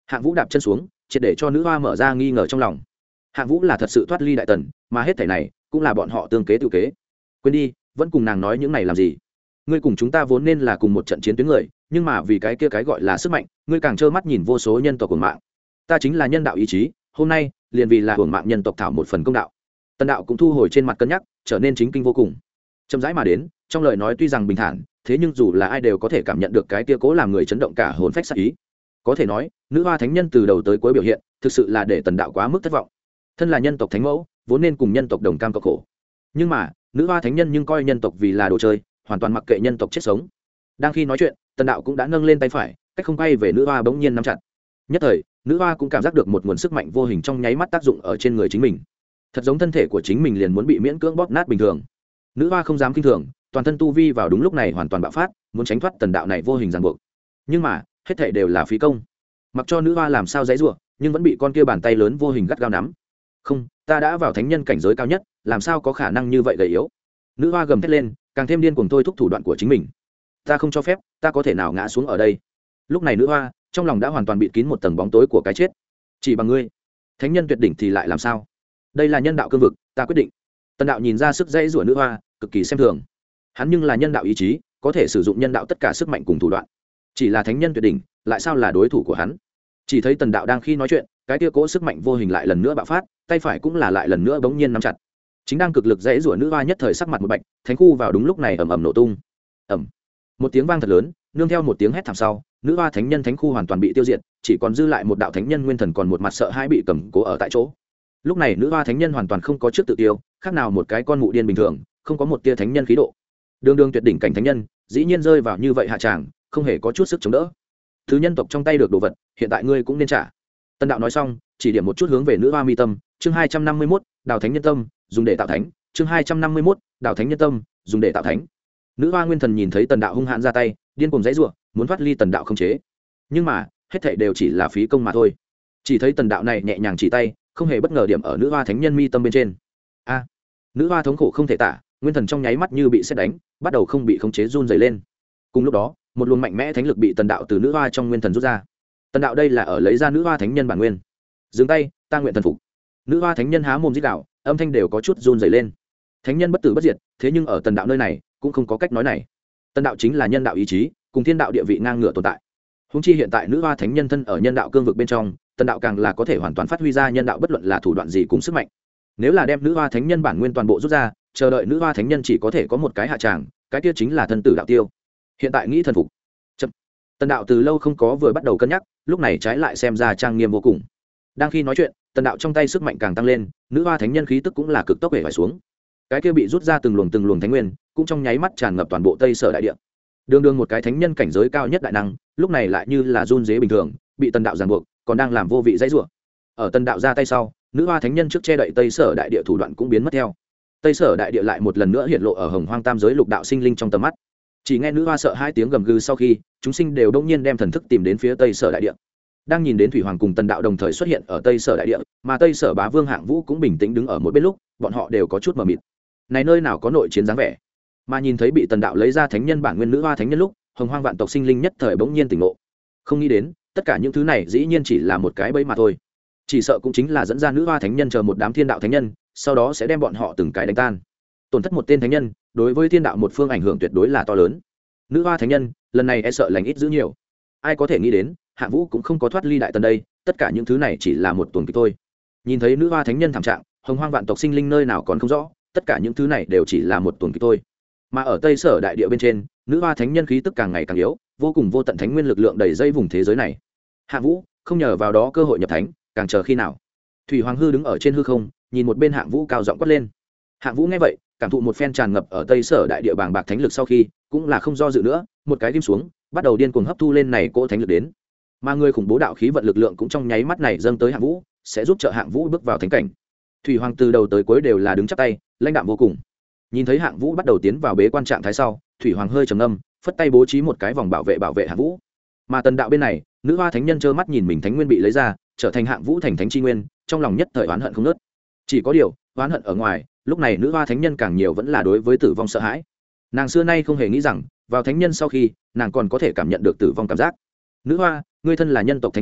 Hạng Vũ đạp chân xuống, triệt để cho nữ hoa mở ra nghi ngờ trong lòng. Hạng Vũ là thật sự thoát ly đại tần, mà hết thảy này cũng là bọn họ tương kế tự kế. Quên đi, vẫn cùng nàng nói những này làm gì? Ngươi cùng chúng ta vốn nên là cùng một trận chiến tuyến người, nhưng mà vì cái kia cái gọi là sức mạnh, ngươi càng trơ mắt nhìn vô số nhân tộc của mạng. Ta chính là nhân đạo ý chí, hôm nay liền vì là hưởng mạng nhân tộc thảo một phần công đạo. Tần đạo cũng thu hồi trên mặt cân nhắc, trở nên chính kinh vô cùng. Chậm rãi mà đến, trong lời nói tuy rằng bình thản, thế nhưng dù là ai đều có thể cảm nhận được cái kia cố làm người chấn động cả hồn phách sát ý. Có thể nói, nữ hoa thánh nhân từ đầu tới cuối biểu hiện, thực sự là để Tần đạo quá mức thất vọng. Thân là nhân tộc thánh mẫu, vốn nên cùng nhân tộc đồng cam cộng khổ. Nhưng mà, nữ hoa thánh nhân nhưng coi nhân tộc vì là đồ chơi, hoàn toàn mặc kệ nhân tộc chết sống. Đang khi nói chuyện, Tần đạo cũng đã nâng lên tay phải, cách không bay về nữ hoa bỗng nhiên nắm chặt. Nhất thời, nữ hoa cũng cảm giác được một nguồn sức mạnh vô hình trong nháy mắt tác dụng ở trên người chính mình, thật giống thân thể của chính mình liền muốn bị miễn cưỡng bóp nát bình thường. Nữ hoa không dám kinh thường, toàn thân tu vi vào đúng lúc này hoàn toàn bạo phát, muốn tránh thoát Tần đạo này vô hình ràng buộc. Nhưng mà hết thảy đều là phí công. Mặc cho nữ hoa làm sao giãy giụa, nhưng vẫn bị con kia bàn tay lớn vô hình gắt gao nắm. Không, ta đã vào thánh nhân cảnh giới cao nhất, làm sao có khả năng như vậy gầy yếu? Nữ hoa gầm thét lên, càng thêm điên cuồng thôi thúc thủ đoạn của chính mình. Ta không cho phép, ta có thể nào ngã xuống ở đây? Lúc này nữ hoa trong lòng đã hoàn toàn bịt kín một tầng bóng tối của cái chết. Chỉ bằng ngươi, thánh nhân tuyệt đỉnh thì lại làm sao? Đây là nhân đạo cương vực, ta quyết định. Tần đạo nhìn ra sức dãy rủa nữ hoa, cực kỳ xem thường. Hắn nhưng là nhân đạo ý chí, có thể sử dụng nhân đạo tất cả sức mạnh cùng thủ đoạn. Chỉ là thánh nhân tuyệt đỉnh, lại sao là đối thủ của hắn? Chỉ thấy Tần đạo đang khi nói chuyện, cái kia cỗ sức mạnh vô hình lại lần nữa bạo phát, tay phải cũng là lại lần nữa bỗng nhiên nắm chặt. Chính đang cực lực dãy rủa nữ hoa nhất thời sắc mặt một bạch, thánh khu vào đúng lúc này ầm ầm nổ tung. Ầm. Một tiếng vang thật lớn, nương theo một tiếng hét thảm sau, nữ hoa thánh nhân thánh khu hoàn toàn bị tiêu diệt, chỉ còn dư lại một đạo thánh nhân nguyên thần còn một mặt sợ hãi bị cầm cố ở tại chỗ. Lúc này nữ hoa thánh nhân hoàn toàn không có trước tự tiêu, khác nào một cái con mụ điên bình thường, không có một tia thánh nhân khí độ. Đường đường tuyệt đỉnh cảnh thánh nhân, dĩ nhiên rơi vào như vậy hạ tràng, không hề có chút sức chống đỡ. Thứ nhân tộc trong tay được đồ vật, hiện tại ngươi cũng nên trả. Tân đạo nói xong, chỉ điểm một chút hướng về nữ hoa mi tâm, chương 251, đào thánh nhân tâm, dùng để tạo thánh, chương 251, đào thánh nhân tâm, dùng để tạo thánh. Nữ hoa nguyên thần nhìn thấy Tần đạo hung hãn ra tay, điên cuồng giãy giụa, muốn thoát ly Tần đạo không chế. Nhưng mà, hết thảy đều chỉ là phí công mà thôi. Chỉ thấy Tần đạo này nhẹ nhàng chỉ tay, không hề bất ngờ điểm ở nữ hoa thánh nhân mi tâm bên trên. A! Nữ hoa thống khổ không thể tả, nguyên thần trong nháy mắt như bị sét đánh, bắt đầu không bị khống chế run rẩy lên. Cùng lúc đó, một luồng mạnh mẽ thánh lực bị Tần đạo từ nữ hoa trong nguyên thần rút ra. Tần đạo đây là ở lấy ra nữ hoa thánh nhân bản nguyên. Dừng tay, ta nguyện thần phục. Nữ hoa thánh nhân há mồm rít gào, âm thanh đều có chút run rẩy lên. Thánh nhân bất tử bất diệt, thế nhưng ở Tần đạo nơi này cũng không có cách nói này. Tần đạo chính là nhân đạo ý chí, cùng thiên đạo địa vị ngang ngửa tồn tại. Húng chi hiện tại nữ hoa thánh nhân thân ở nhân đạo cương vực bên trong, Tần đạo càng là có thể hoàn toàn phát huy ra nhân đạo bất luận là thủ đoạn gì cùng sức mạnh. Nếu là đem nữ hoa thánh nhân bản nguyên toàn bộ rút ra, chờ đợi nữ hoa thánh nhân chỉ có thể có một cái hạ tràng, cái kia chính là thân tử đạo tiêu. Hiện tại nghĩ thần phục. Chậm. Tần đạo từ lâu không có vừa bắt đầu cân nhắc, lúc này trái lại xem ra trang nghiêm vô cùng. Đang khi nói chuyện, Tần đạo trong tay sức mạnh càng tăng lên, nữ hoa thánh nhân khí tức cũng là cực tốc về phải xuống. Cái kia bị rút ra từng luồng thánh nguyên, cũng trong nháy mắt tràn ngập toàn bộ Tây Sở đại địa. Đường đường một cái thánh nhân cảnh giới cao nhất đại năng, lúc này lại như là run rế bình thường, bị Tần đạo ràng buộc, còn đang làm vô vị dãy rủa. Ở Tần đạo ra tay sau, nữ hoa thánh nhân trước che đậy Tây Sở đại địa thủ đoạn cũng biến mất theo. Tây Sở đại địa lại một lần nữa hiện lộ ở Hồng Hoang tam giới lục đạo sinh linh trong tầm mắt. Chỉ nghe nữ hoa sợ hai tiếng gầm gừ sau khi, chúng sinh đều đông nhiên đem thần thức tìm đến phía Tây Sở đại địa. Đang nhìn đến thủy hoàng cùng Tần đạo đồng thời xuất hiện ở Tây Sở đại địa, mà Tây Sở bá vương Hạng Vũ cũng bình tĩnh đứng ở một bên lúc, bọn họ đều có chút mờ mịt. Này nơi nào có nội chiến dáng vẻ? Mà nhìn thấy bị Tần đạo lấy ra thánh nhân bản nguyên nữ hoa thánh nhân lúc, Hồng Hoang vạn tộc sinh linh nhất thời bỗng nhiên tỉnh ngộ. Không nghĩ đến, tất cả những thứ này dĩ nhiên chỉ là một cái bẫy mà thôi. Chỉ sợ cũng chính là dẫn ra nữ hoa thánh nhân chờ một đám thiên đạo thánh nhân, sau đó sẽ đem bọn họ từng cái đánh tan. Tổn thất một tên thánh nhân, đối với thiên đạo một phương ảnh hưởng tuyệt đối là to lớn. Nữ hoa thánh nhân, lần này e sợ lành ít dữ nhiều. Ai có thể nghĩ đến, Hạ Vũ cũng không có thoát ly đại tần đây, tất cả những thứ này chỉ là một tuần kịch thôi. Nhìn thấy nữ hoa thánh nhân thảm trạng, Hồng Hoang vạn tộc sinh linh nơi nào còn không rõ, tất cả những thứ này đều chỉ là một tuần kịch thôi. Mà ở Tây Sở đại địa bên trên, nữ hoa thánh nhân khí tức càng ngày càng yếu, vô cùng vô tận thánh nguyên lực lượng đầy dây vùng thế giới này. Hạ Vũ không nhờ vào đó cơ hội nhập thánh, càng chờ khi nào? Thủy Hoàng hư đứng ở trên hư không, nhìn một bên Hạng Vũ cao giọng quát lên. Hạng Vũ nghe vậy, cảm thụ một phen tràn ngập ở Tây Sở đại địa bàng bạc thánh lực sau khi, cũng là không do dự nữa, một cái tim xuống, bắt đầu điên cuồng hấp thu lên này cỗ thánh lực đến. Mà người khủng bố đạo khí vận lực lượng cũng trong nháy mắt này dâng tới Hạng Vũ, sẽ giúp trợ Hạng Vũ bước vào thánh cảnh. Thủy Hoàng từ đầu tới cuối đều là đứng chắp tay, lãnh đạm vô cùng. Nhìn thấy Hạng Vũ bắt đầu tiến vào bế quan trạng thái sau, Thủy Hoàng hơi trầm ngâm, phất tay bố trí một cái vòng bảo vệ Hạng Vũ. Mà Tần đạo bên này, nữ hoa thánh nhân trơ mắt nhìn mình thánh nguyên bị lấy ra, trở thành Hạng Vũ thành thánh chi nguyên, trong lòng nhất thời oán hận không nớt. Chỉ có điều, oán hận ở ngoài, lúc này nữ hoa thánh nhân càng nhiều vẫn là đối với tử vong sợ hãi. Nàng xưa nay không hề nghĩ rằng, vào thánh nhân sau khi, nàng còn có thể cảm nhận được tử vong cảm giác. Nữ hoa, ngươi thân là nhân tộc thánh mẫu,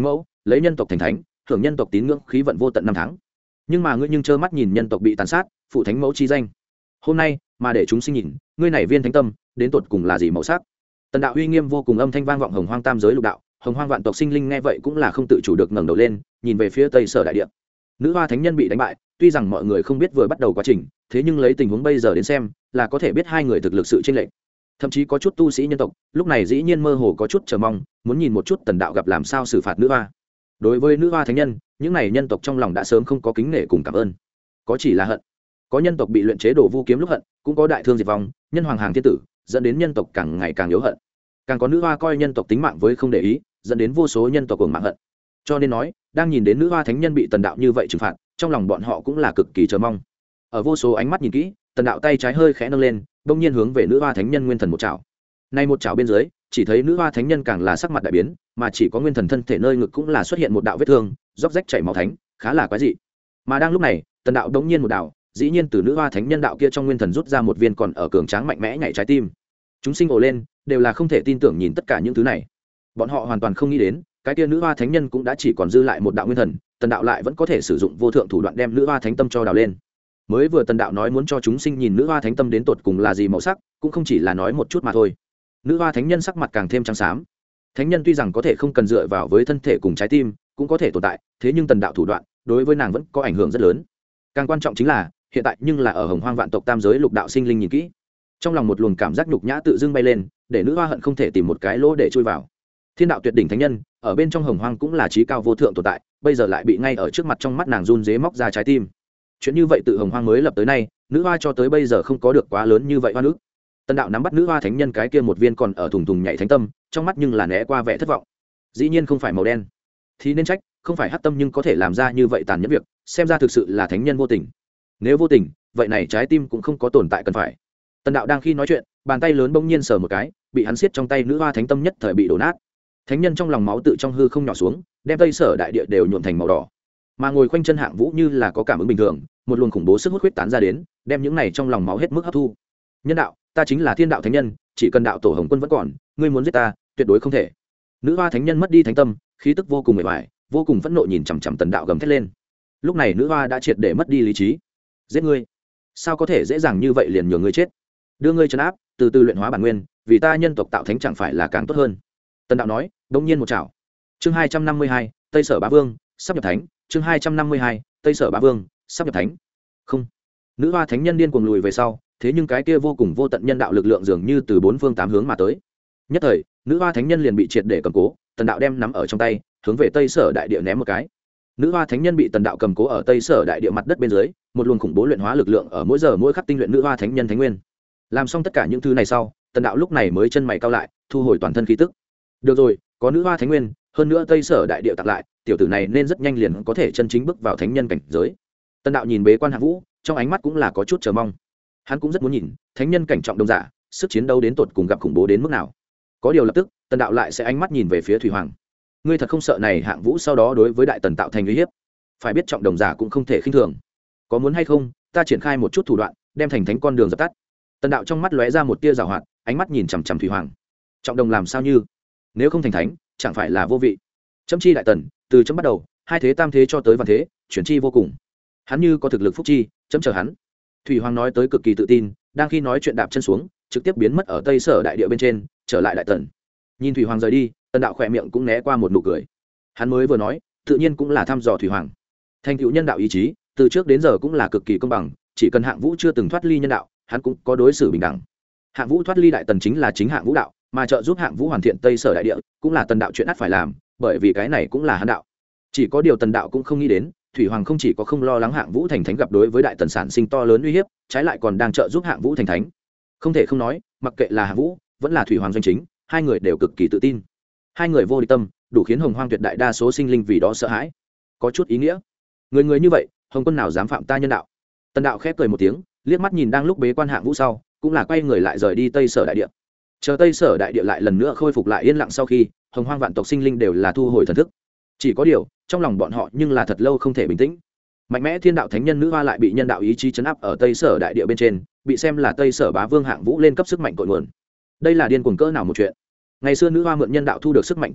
lấy nhân tộc thành thánh, hưởng nhân tộc tín ngưỡng khí vận vô tận năm tháng. Nhưng mà ngươi trơ mắt nhìn nhân tộc bị tàn sát, phụ thánh mẫu chi danh. Hôm nay mà để chúng sinh nhìn, ngươi này viên thánh tâm đến tột cùng là gì màu sắc? Tần đạo uy nghiêm vô cùng âm thanh vang vọng hồng hoang tam giới lục đạo. Hồng hoang vạn tộc sinh linh nghe vậy cũng là không tự chủ được ngẩng đầu lên, nhìn về phía Tây Sở đại địa. Nữ hoa thánh nhân bị đánh bại, tuy rằng mọi người không biết vừa bắt đầu quá trình, thế nhưng lấy tình huống bây giờ đến xem, là có thể biết hai người thực lực sự chênh lệch. Thậm chí có chút tu sĩ nhân tộc, lúc này dĩ nhiên mơ hồ có chút chờ mong, muốn nhìn một chút Tần đạo gặp làm sao xử phạt nữ hoa. Đối với nữ hoa thánh nhân, những này nhân tộc trong lòng đã sớm không có kính nể cùng cảm ơn, có chỉ là hận. Có nhân tộc bị luyện chế đồ vu kiếm lúc hận, cũng có đại thương diệt vong, nhân hoàng hàng thiên tử, dẫn đến nhân tộc càng ngày càng yếu hận. Càng có nữ hoa coi nhân tộc tính mạng với không để ý, dẫn đến vô số nhân tộc cuồng mạng hận. Cho nên nói, đang nhìn đến nữ hoa thánh nhân bị Tần đạo như vậy trừng phạt, trong lòng bọn họ cũng là cực kỳ chờ mong. Ở vô số ánh mắt nhìn kỹ, Tần đạo tay trái hơi khẽ nâng lên, bỗng nhiên hướng về nữ hoa thánh nhân nguyên thần một chảo. Nay một chảo bên dưới, chỉ thấy nữ hoa thánh nhân càng là sắc mặt đại biến, mà chỉ có nguyên thần thân thể nơi ngực cũng là xuất hiện một đạo vết thương, róc rách chảy máu thánh, khá là quái dị. Mà đang lúc này, Tần đạo đống nhiên một đạo, dĩ nhiên từ nữ hoa thánh nhân đạo kia trong nguyên thần rút ra một viên còn ở cường tráng mạnh mẽ nhảy trái tim. Chúng sinh ồ lên, đều là không thể tin tưởng nhìn tất cả những thứ này. Bọn họ hoàn toàn không nghĩ đến, cái kia nữ hoa thánh nhân cũng đã chỉ còn dư lại một đạo nguyên thần, Tần đạo lại vẫn có thể sử dụng vô thượng thủ đoạn đem nữ hoa thánh tâm cho đào lên. Mới vừa Tần đạo nói muốn cho chúng sinh nhìn nữ hoa thánh tâm đến tột cùng là gì màu sắc, cũng không chỉ là nói một chút mà thôi. Nữ hoa thánh nhân sắc mặt càng thêm trắng xám. Thánh nhân tuy rằng có thể không cần dựa vào với thân thể cùng trái tim, cũng có thể tồn tại, thế nhưng Tần đạo thủ đoạn đối với nàng vẫn có ảnh hưởng rất lớn. Càng quan trọng chính là, hiện tại nhưng là ở hồng hoang vạn tộc tam giới lục đạo sinh linh nhìn kỹ, trong lòng một luồng cảm giác nhục nhã tự dưng bay lên, để nữ hoa hận không thể tìm một cái lỗ để chui vào. Thiên đạo tuyệt đỉnh thánh nhân ở bên trong hồng hoang cũng là trí cao vô thượng tồn tại, bây giờ lại bị ngay ở trước mặt trong mắt nàng run rế móc ra trái tim. Chuyện như vậy tự hồng hoang mới lập tới nay, nữ hoa cho tới bây giờ không có được quá lớn như vậy hoa nước. Tần đạo nắm bắt nữ hoa thánh nhân cái kia một viên còn ở thùng thùng nhảy thánh tâm, trong mắt nhưng là né qua vẻ thất vọng. Dĩ nhiên không phải màu đen thì nên trách, không phải hắc tâm nhưng có thể làm ra như vậy tàn nhẫn việc, xem ra thực sự là thánh nhân vô tình. Nếu vô tình, vậy này trái tim cũng không có tồn tại cần phải. Tần đạo đang khi nói chuyện, bàn tay lớn bỗng nhiên sờ một cái, bị hắn siết trong tay nữ hoa thánh tâm nhất thời bị đổ nát. Thánh nhân trong lòng máu tự trong hư không nhỏ xuống, đem Tây Sở đại địa đều nhuộm thành màu đỏ. Mà ngồi khoanh chân Hạng Vũ như là có cảm ứng bình thường, một luồng khủng bố sức hút huyết tán ra đến, đem những này trong lòng máu hết mức hấp thu. Nhân đạo, ta chính là thiên đạo thánh nhân, chỉ cần đạo tổ Hồng Quân vẫn còn, ngươi muốn giết ta, tuyệt đối không thể. Nữ hoa thánh nhân mất đi thánh tâm, khí tức vô cùng mệt mỏi, vô cùng phẫn nộ nhìn chằm chằm Tần đạo gầm thét lên. Lúc này nữ hoa đã triệt để mất đi lý trí. Giết ngươi? Sao có thể dễ dàng như vậy liền nhường ngươi chết? Đưa ngươi trấn áp, từ từ luyện hóa bản nguyên, vì ta nhân tộc tạo thánh chẳng phải là càng tốt hơn? Tần đạo nói, đống nhiên một chảo. Chương 252, Tây Sở Bá Vương sắp nhập thánh. Chương 252, Tây Sở Bá Vương sắp nhập thánh. Không. Nữ hoa thánh nhân điên cuồng lùi về sau, thế nhưng cái kia vô cùng vô tận nhân đạo lực lượng dường như từ bốn phương tám hướng mà tới. Nhất thời, nữ hoa thánh nhân liền bị triệt để cầm cố, Tần đạo đem nắm ở trong tay, hướng về Tây Sở đại địa ném một cái. Nữ hoa thánh nhân bị Tần đạo cầm cố ở Tây Sở đại địa mặt đất bên dưới, một luồng khủng bố luyện hóa lực lượng ở mỗi giờ mỗi khắc tinh luyện nữ hoa thánh nhân thánh nguyên. Làm xong tất cả những thứ này sau, Tần đạo lúc này mới chân mày cau lại, thu hồi toàn thân khí tức. Được rồi, có nữ hoa thánh nguyên, hơn nữa Tây Sở đại địa tặng lại, tiểu tử này nên rất nhanh liền có thể chân chính bước vào thánh nhân cảnh giới. Tần đạo nhìn bế quan Hạng Vũ, trong ánh mắt cũng là có chút chờ mong. Hắn cũng rất muốn nhìn, thánh nhân cảnh trọng đồng giả, sức chiến đấu đến tột cùng gặp khủng bố đến mức nào. Có điều lập tức, Tần đạo lại sẽ ánh mắt nhìn về phía Thủy Hoàng. Ngươi thật không sợ này Hạng Vũ sau đó đối với đại tần tạo thành uy hiếp? Phải biết trọng đồng giả cũng không thể khinh thường. Có muốn hay không, ta triển khai một chút thủ đoạn, đem thành thánh con đường dập tắt. Tần đạo trong mắt lóe ra một tia giảo hoạt, ánh mắt nhìn chằm chằm Thủy Hoàng. Trọng đồng làm sao như? Nếu không thành thánh, chẳng phải là vô vị? Chấm chi đại tần, từ chấm bắt đầu, hai thế tam thế cho tới vạn thế, chuyển chi vô cùng. Hắn như có thực lực phúc chi, chấm chờ hắn. Thủy Hoàng nói tới cực kỳ tự tin, đang khi nói chuyện đạp chân xuống, trực tiếp biến mất ở Tây Sở đại địa bên trên, trở lại đại tần. Nhìn Thủy Hoàng rời đi, Tần đạo khỏe miệng cũng né qua một nụ cười. Hắn mới vừa nói, tự nhiên cũng là thăm dò Thủy Hoàng. Thành tựu nhân đạo ý chí, từ trước đến giờ cũng là cực kỳ công bằng, chỉ cần Hạng Vũ chưa từng thoát ly nhân đạo, hắn cũng có đối xử bình đẳng. Hạng Vũ thoát ly đại tần chính là chính Hạng Vũ đạo, mà trợ giúp Hạng Vũ hoàn thiện Tây Sở đại địa, cũng là Tần đạo chuyện ắt phải làm, bởi vì cái này cũng là hắn đạo. Chỉ có điều Tần đạo cũng không nghĩ đến, Thủy Hoàng không chỉ có không lo lắng Hạng Vũ thành thánh gặp đối với đại tần sản sinh to lớn uy hiếp, trái lại còn đang trợ giúp Hạng Vũ thành thánh. Không thể không nói, mặc kệ là Hạng Vũ, vẫn là Thủy Hoàng doanh chính, hai người đều cực kỳ tự tin. Hai người vô địch tâm, đủ khiến hồng hoang tuyệt đại đa số sinh linh vì đó sợ hãi. Có chút ý nghĩa. Người như vậy, Hồng Quân nào dám phạm ta nhân đạo? Tần đạo khép cười một tiếng, liếc mắt nhìn đang lúc bế quan Hạng Vũ sau, cũng là quay người lại rời đi Tây Sở đại địa. Chờ Tây Sở đại địa lại lần nữa khôi phục lại yên lặng sau khi, hồng hoang vạn tộc sinh linh đều là thu hồi thần thức. Chỉ có điều, trong lòng bọn họ nhưng là thật lâu không thể bình tĩnh. Mạnh mẽ thiên đạo thánh nhân nữ hoa lại bị nhân đạo ý chí chấn áp ở Tây Sở đại địa bên trên, bị xem là Tây Sở Bá Vương Hạng Vũ lên cấp sức mạnh cội nguồn. Đây là điên cuồng cỡ nào một chuyện. Ngày xưa nữ hoa mượn nhân đạo thu được sức mạnh to lớn,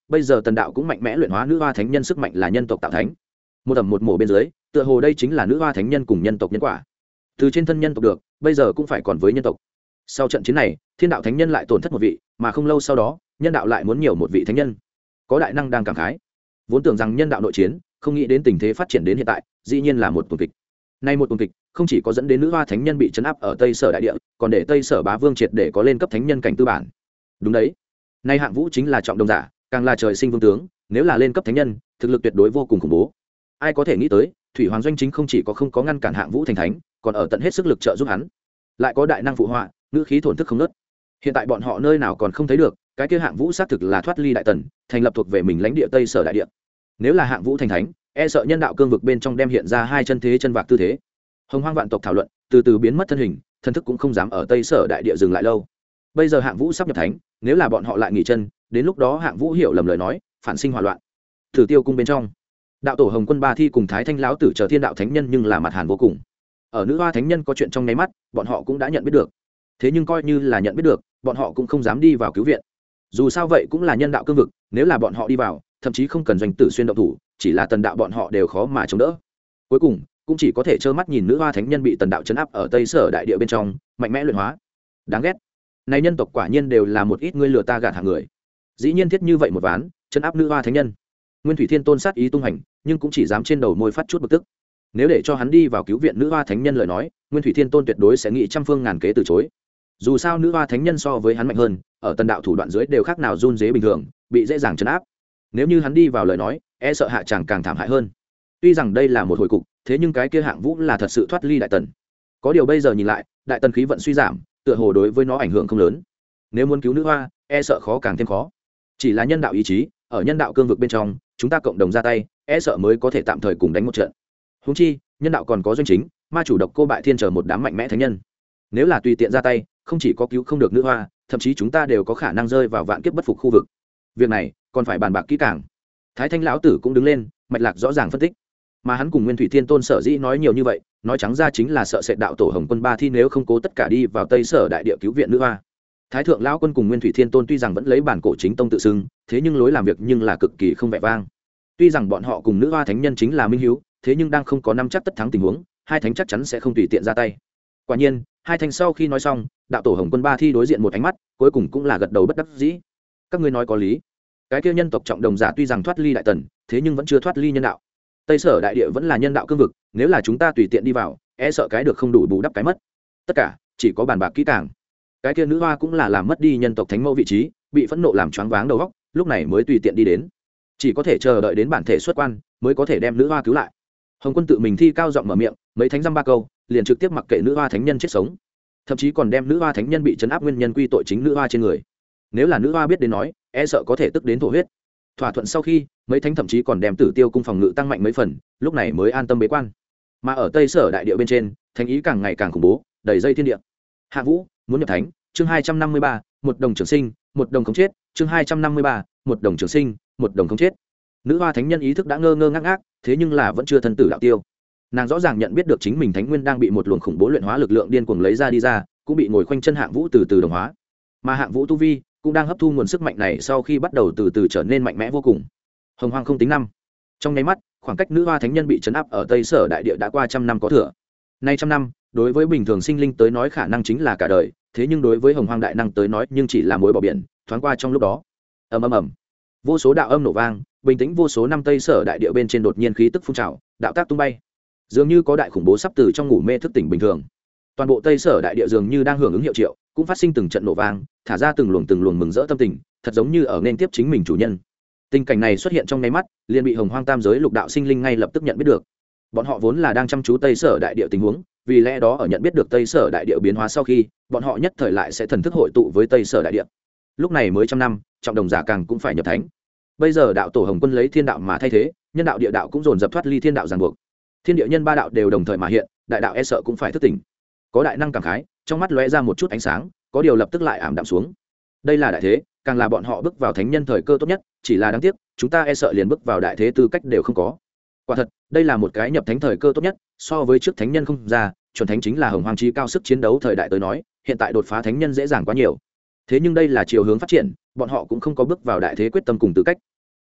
bây giờ tần đạo cũng mạnh mẽ luyện hóa nữ hoa thánh nhân sức mạnh là nhân tộc tạo thánh. Một ẩm một mổ bên dưới, tựa hồ đây chính là nữ hoa thánh nhân cùng nhân tộc nhân quả. Từ trên thân nhân tộc được, bây giờ cũng phải còn với nhân tộc. Sau trận chiến này, thiên đạo thánh nhân lại tổn thất một vị, mà không lâu sau đó, nhân đạo lại muốn nhiều một vị thánh nhân. Có đại năng đang cảm khái, vốn tưởng rằng nhân đạo nội chiến, không nghĩ đến tình thế phát triển đến hiện tại, dĩ nhiên là một tuần kịch. Nay một tuần kịch, không chỉ có dẫn đến nữ hoa thánh nhân bị trấn áp ở Tây Sở đại địa, còn để Tây Sở bá vương triệt để có lên cấp thánh nhân cảnh tư bản. Đúng đấy, nay Hạng Vũ chính là trọng đồng giả, càng là trời sinh vương tướng, nếu là lên cấp thánh nhân, thực lực tuyệt đối vô cùng khủng bố. Ai có thể nghĩ tới, Thủy Hoàng Doanh chính không chỉ có không có ngăn cản Hạng Vũ thành thánh, còn ở tận hết sức lực trợ giúp hắn. Lại có đại năng phụ họa, ngữ khí thổn thức không nớt. Hiện tại bọn họ nơi nào còn không thấy được, cái kia Hạng Vũ xác thực là thoát ly đại tần, thành lập thuộc về mình lãnh địa Tây Sở đại địa. Nếu là Hạng Vũ thành thánh, e sợ nhân đạo cương vực bên trong đem hiện ra hai chân thế chân vạc tư thế. Hồng Hoang vạn tộc thảo luận, từ từ biến mất thân hình, thân thức cũng không dám ở Tây Sở đại địa dừng lại lâu. Bây giờ Hạng Vũ sắp nhập thánh, nếu là bọn họ lại nghỉ chân, đến lúc đó Hạng Vũ hiểu lầm lời nói, phản sinh hỏa loạn. Thử Tiêu cung bên trong, đạo tổ Hồng Quân Ba Thi cùng Thái Thanh lão tử chờ thiên đạo thánh nhân nhưng là mặt hàn vô cùng. Ở nữ hoa thánh nhân có chuyện trong nháy mắt, bọn họ cũng đã nhận biết được. Thế nhưng coi như là nhận biết được, bọn họ cũng không dám đi vào cứu viện. Dù sao vậy cũng là nhân đạo cương vực, nếu là bọn họ đi vào, thậm chí không cần doanh tử xuyên động thủ, chỉ là tần đạo bọn họ đều khó mà chống đỡ. Cuối cùng, cũng chỉ có thể trơ mắt nhìn nữ hoa thánh nhân bị tần đạo chấn áp ở Tây Sở đại địa bên trong, mạnh mẽ luyện hóa. Đáng ghét. Này nhân tộc quả nhiên đều là một ít ngươi lừa ta gạt hạng người. Dĩ nhiên thiết như vậy một ván, chấn áp nữ hoa thánh nhân. Nguyên Thủy Thiên Tôn sát ý tung hành, nhưng cũng chỉ dám trên đầu môi phát chút bực tức. Nếu để cho hắn đi vào cứu viện nữ hoa thánh nhân lời nói, Nguyên Thủy Thiên Tôn tuyệt đối sẽ nghĩ trăm phương ngàn kế từ chối. Dù sao nữ hoa thánh nhân so với hắn mạnh hơn, ở tần đạo thủ đoạn dưới đều khác nào run dế bình thường, bị dễ dàng chấn áp. Nếu như hắn đi vào lời nói, e sợ hạ chàng càng thảm hại hơn. Tuy rằng đây là một hồi cục, thế nhưng cái kia Hạng Vũ là thật sự thoát ly đại tần. Có điều bây giờ nhìn lại, đại tần khí vận suy giảm, tựa hồ đối với nó ảnh hưởng không lớn. Nếu muốn cứu nữ hoa, e sợ khó càng thêm khó. Chỉ là nhân đạo ý chí, ở nhân đạo cương vực bên trong, chúng ta cộng đồng ra tay, e sợ mới có thể tạm thời cùng đánh một trận. Huống chi, nhân đạo còn có doanh chính, ma chủ độc cô bại thiên chờ một đám mạnh mẽ thánh nhân. Nếu là tùy tiện ra tay, không chỉ có cứu không được nữ hoa, thậm chí chúng ta đều có khả năng rơi vào vạn kiếp bất phục khu vực. Việc này còn phải bàn bạc kỹ càng. Thái Thanh lão tử cũng đứng lên, mạch lạc rõ ràng phân tích. Mà hắn cùng Nguyên Thủy Thiên Tôn sở dĩ nói nhiều như vậy, nói trắng ra chính là sợ sệt đạo tổ Hồng Quân Ba Thi nếu không cố tất cả đi vào Tây Sở đại địa cứu viện nữ hoa. Thái thượng lão quân cùng Nguyên Thủy Thiên Tôn tuy rằng vẫn lấy bản cổ chính tông tự xưng, thế nhưng lối làm việc nhưng là cực kỳ không vẻ vang. Tuy rằng bọn họ cùng nữ hoa thánh nhân chính là minh hiếu, thế nhưng đang không có năm chắc tất thắng tình huống, hai thánh chắc chắn sẽ không tùy tiện ra tay. Quả nhiên, hai thánh sau khi nói xong, đạo tổ Hồng Quân Ba Thi đối diện một ánh mắt, cuối cùng cũng là gật đầu bất đắc dĩ. Các ngươi nói có lý. Cái kia nhân tộc trọng đồng giả tuy rằng thoát ly đại tần, thế nhưng vẫn chưa thoát ly nhân đạo. Tây Sở đại địa vẫn là nhân đạo cương vực, nếu là chúng ta tùy tiện đi vào, e sợ cái được không đủ bù đắp cái mất. Tất cả chỉ có bàn bạc kỹ càng. Cái kia nữ hoa cũng là làm mất đi nhân tộc thánh mẫu vị trí, bị phẫn nộ làm choáng váng đầu óc, lúc này mới tùy tiện đi đến. Chỉ có thể chờ đợi đến bản thể xuất quan, mới có thể đem nữ hoa cứu lại. Hồng Quân tự mình thi cao giọng mở miệng, mấy thánh dăm ba câu, liền trực tiếp mặc kệ nữ hoa thánh nhân chết sống, thậm chí còn đem nữ hoa thánh nhân bị trấn áp nguyên nhân quy tội chính nữ hoa trên người. Nếu là nữ hoa biết đến nói, e sợ có thể tức đến thổ huyết. Thỏa thuận sau khi, mấy thánh thậm chí còn đem Tử Tiêu cung phòng ngự tăng mạnh mấy phần, lúc này mới an tâm bế quan. Mà ở Tây Sở đại địa bên trên, thánh ý càng ngày càng khủng bố, đầy dây thiên địa. Hạng Vũ muốn nhập thánh, chương 253, một đồng trường sinh, một đồng không chết, chương 253, một đồng trường sinh, một đồng không chết. Nữ hoa thánh nhân ý thức đã ngơ ngơ ngác ngác, thế nhưng là vẫn chưa thân tử đạo tiêu. Nàng rõ ràng nhận biết được chính mình thánh nguyên đang bị một luồng khủng bố luyện hóa lực lượng điên cuồng lấy ra đi ra, cũng bị ngồi khoanh chân Hạng Vũ từ từ đồng hóa. Mà Hạng Vũ tu vi cũng đang hấp thu nguồn sức mạnh này sau khi bắt đầu từ từ trở nên mạnh mẽ vô cùng. Hồng Hoang không tính năm, trong nháy mắt, khoảng cách nữ hoa thánh nhân bị trấn áp ở Tây Sở đại địa đã qua trăm năm có thừa. Nay trăm năm, đối với bình thường sinh linh tới nói khả năng chính là cả đời, thế nhưng đối với Hồng Hoang đại năng tới nói nhưng chỉ là muối bỏ biển, thoáng qua trong lúc đó. Ầm ầm ầm, vô số đạo âm nổ vang, bình tĩnh vô số năm Tây Sở đại địa bên trên đột nhiên khí tức phun trào, đạo tác tung bay, dường như có đại khủng bố sắp từ trong ngủ mê thức tỉnh bình thường. Toàn bộ Tây Sở đại địa dường như đang hưởng ứng hiệu triệu, cũng phát sinh từng trận nổ vang, thả ra từng luồng mừng rỡ tâm tình, thật giống như ở nên tiếp chính mình chủ nhân. Tình cảnh này xuất hiện trong nháy mắt, liền bị Hồng Hoang tam giới lục đạo sinh linh ngay lập tức nhận biết được. Bọn họ vốn là đang chăm chú Tây Sở đại địa tình huống, vì lẽ đó ở nhận biết được Tây Sở đại địa biến hóa sau khi, bọn họ nhất thời lại sẽ thần thức hội tụ với Tây Sở đại địa. Lúc này mới trăm năm, trọng đồng giả càng cũng phải nhập thánh. Bây giờ đạo tổ Hồng Quân lấy thiên đạo mà thay thế, nhân đạo địa đạo cũng dồn dập thoát ly thiên đạo ràng buộc. Thiên địa nhân ba đạo đều đồng thời mà hiện, đại đạo e sợ cũng phải thức tỉnh. Có đại năng cảm khái, trong mắt lóe ra một chút ánh sáng, có điều lập tức lại ảm đạm xuống. Đây là đại thế, càng là bọn họ bước vào thánh nhân thời cơ tốt nhất, chỉ là đáng tiếc, chúng ta e sợ liền bước vào đại thế tư cách đều không có. Quả thật, đây là một cái nhập thánh thời cơ tốt nhất, so với trước thánh nhân không ra, chuẩn thánh chính là hồng hoang chi cao sức chiến đấu thời đại tới nói, hiện tại đột phá thánh nhân dễ dàng quá nhiều. Thế nhưng đây là chiều hướng phát triển, bọn họ cũng không có bước vào đại thế quyết tâm cùng tư cách.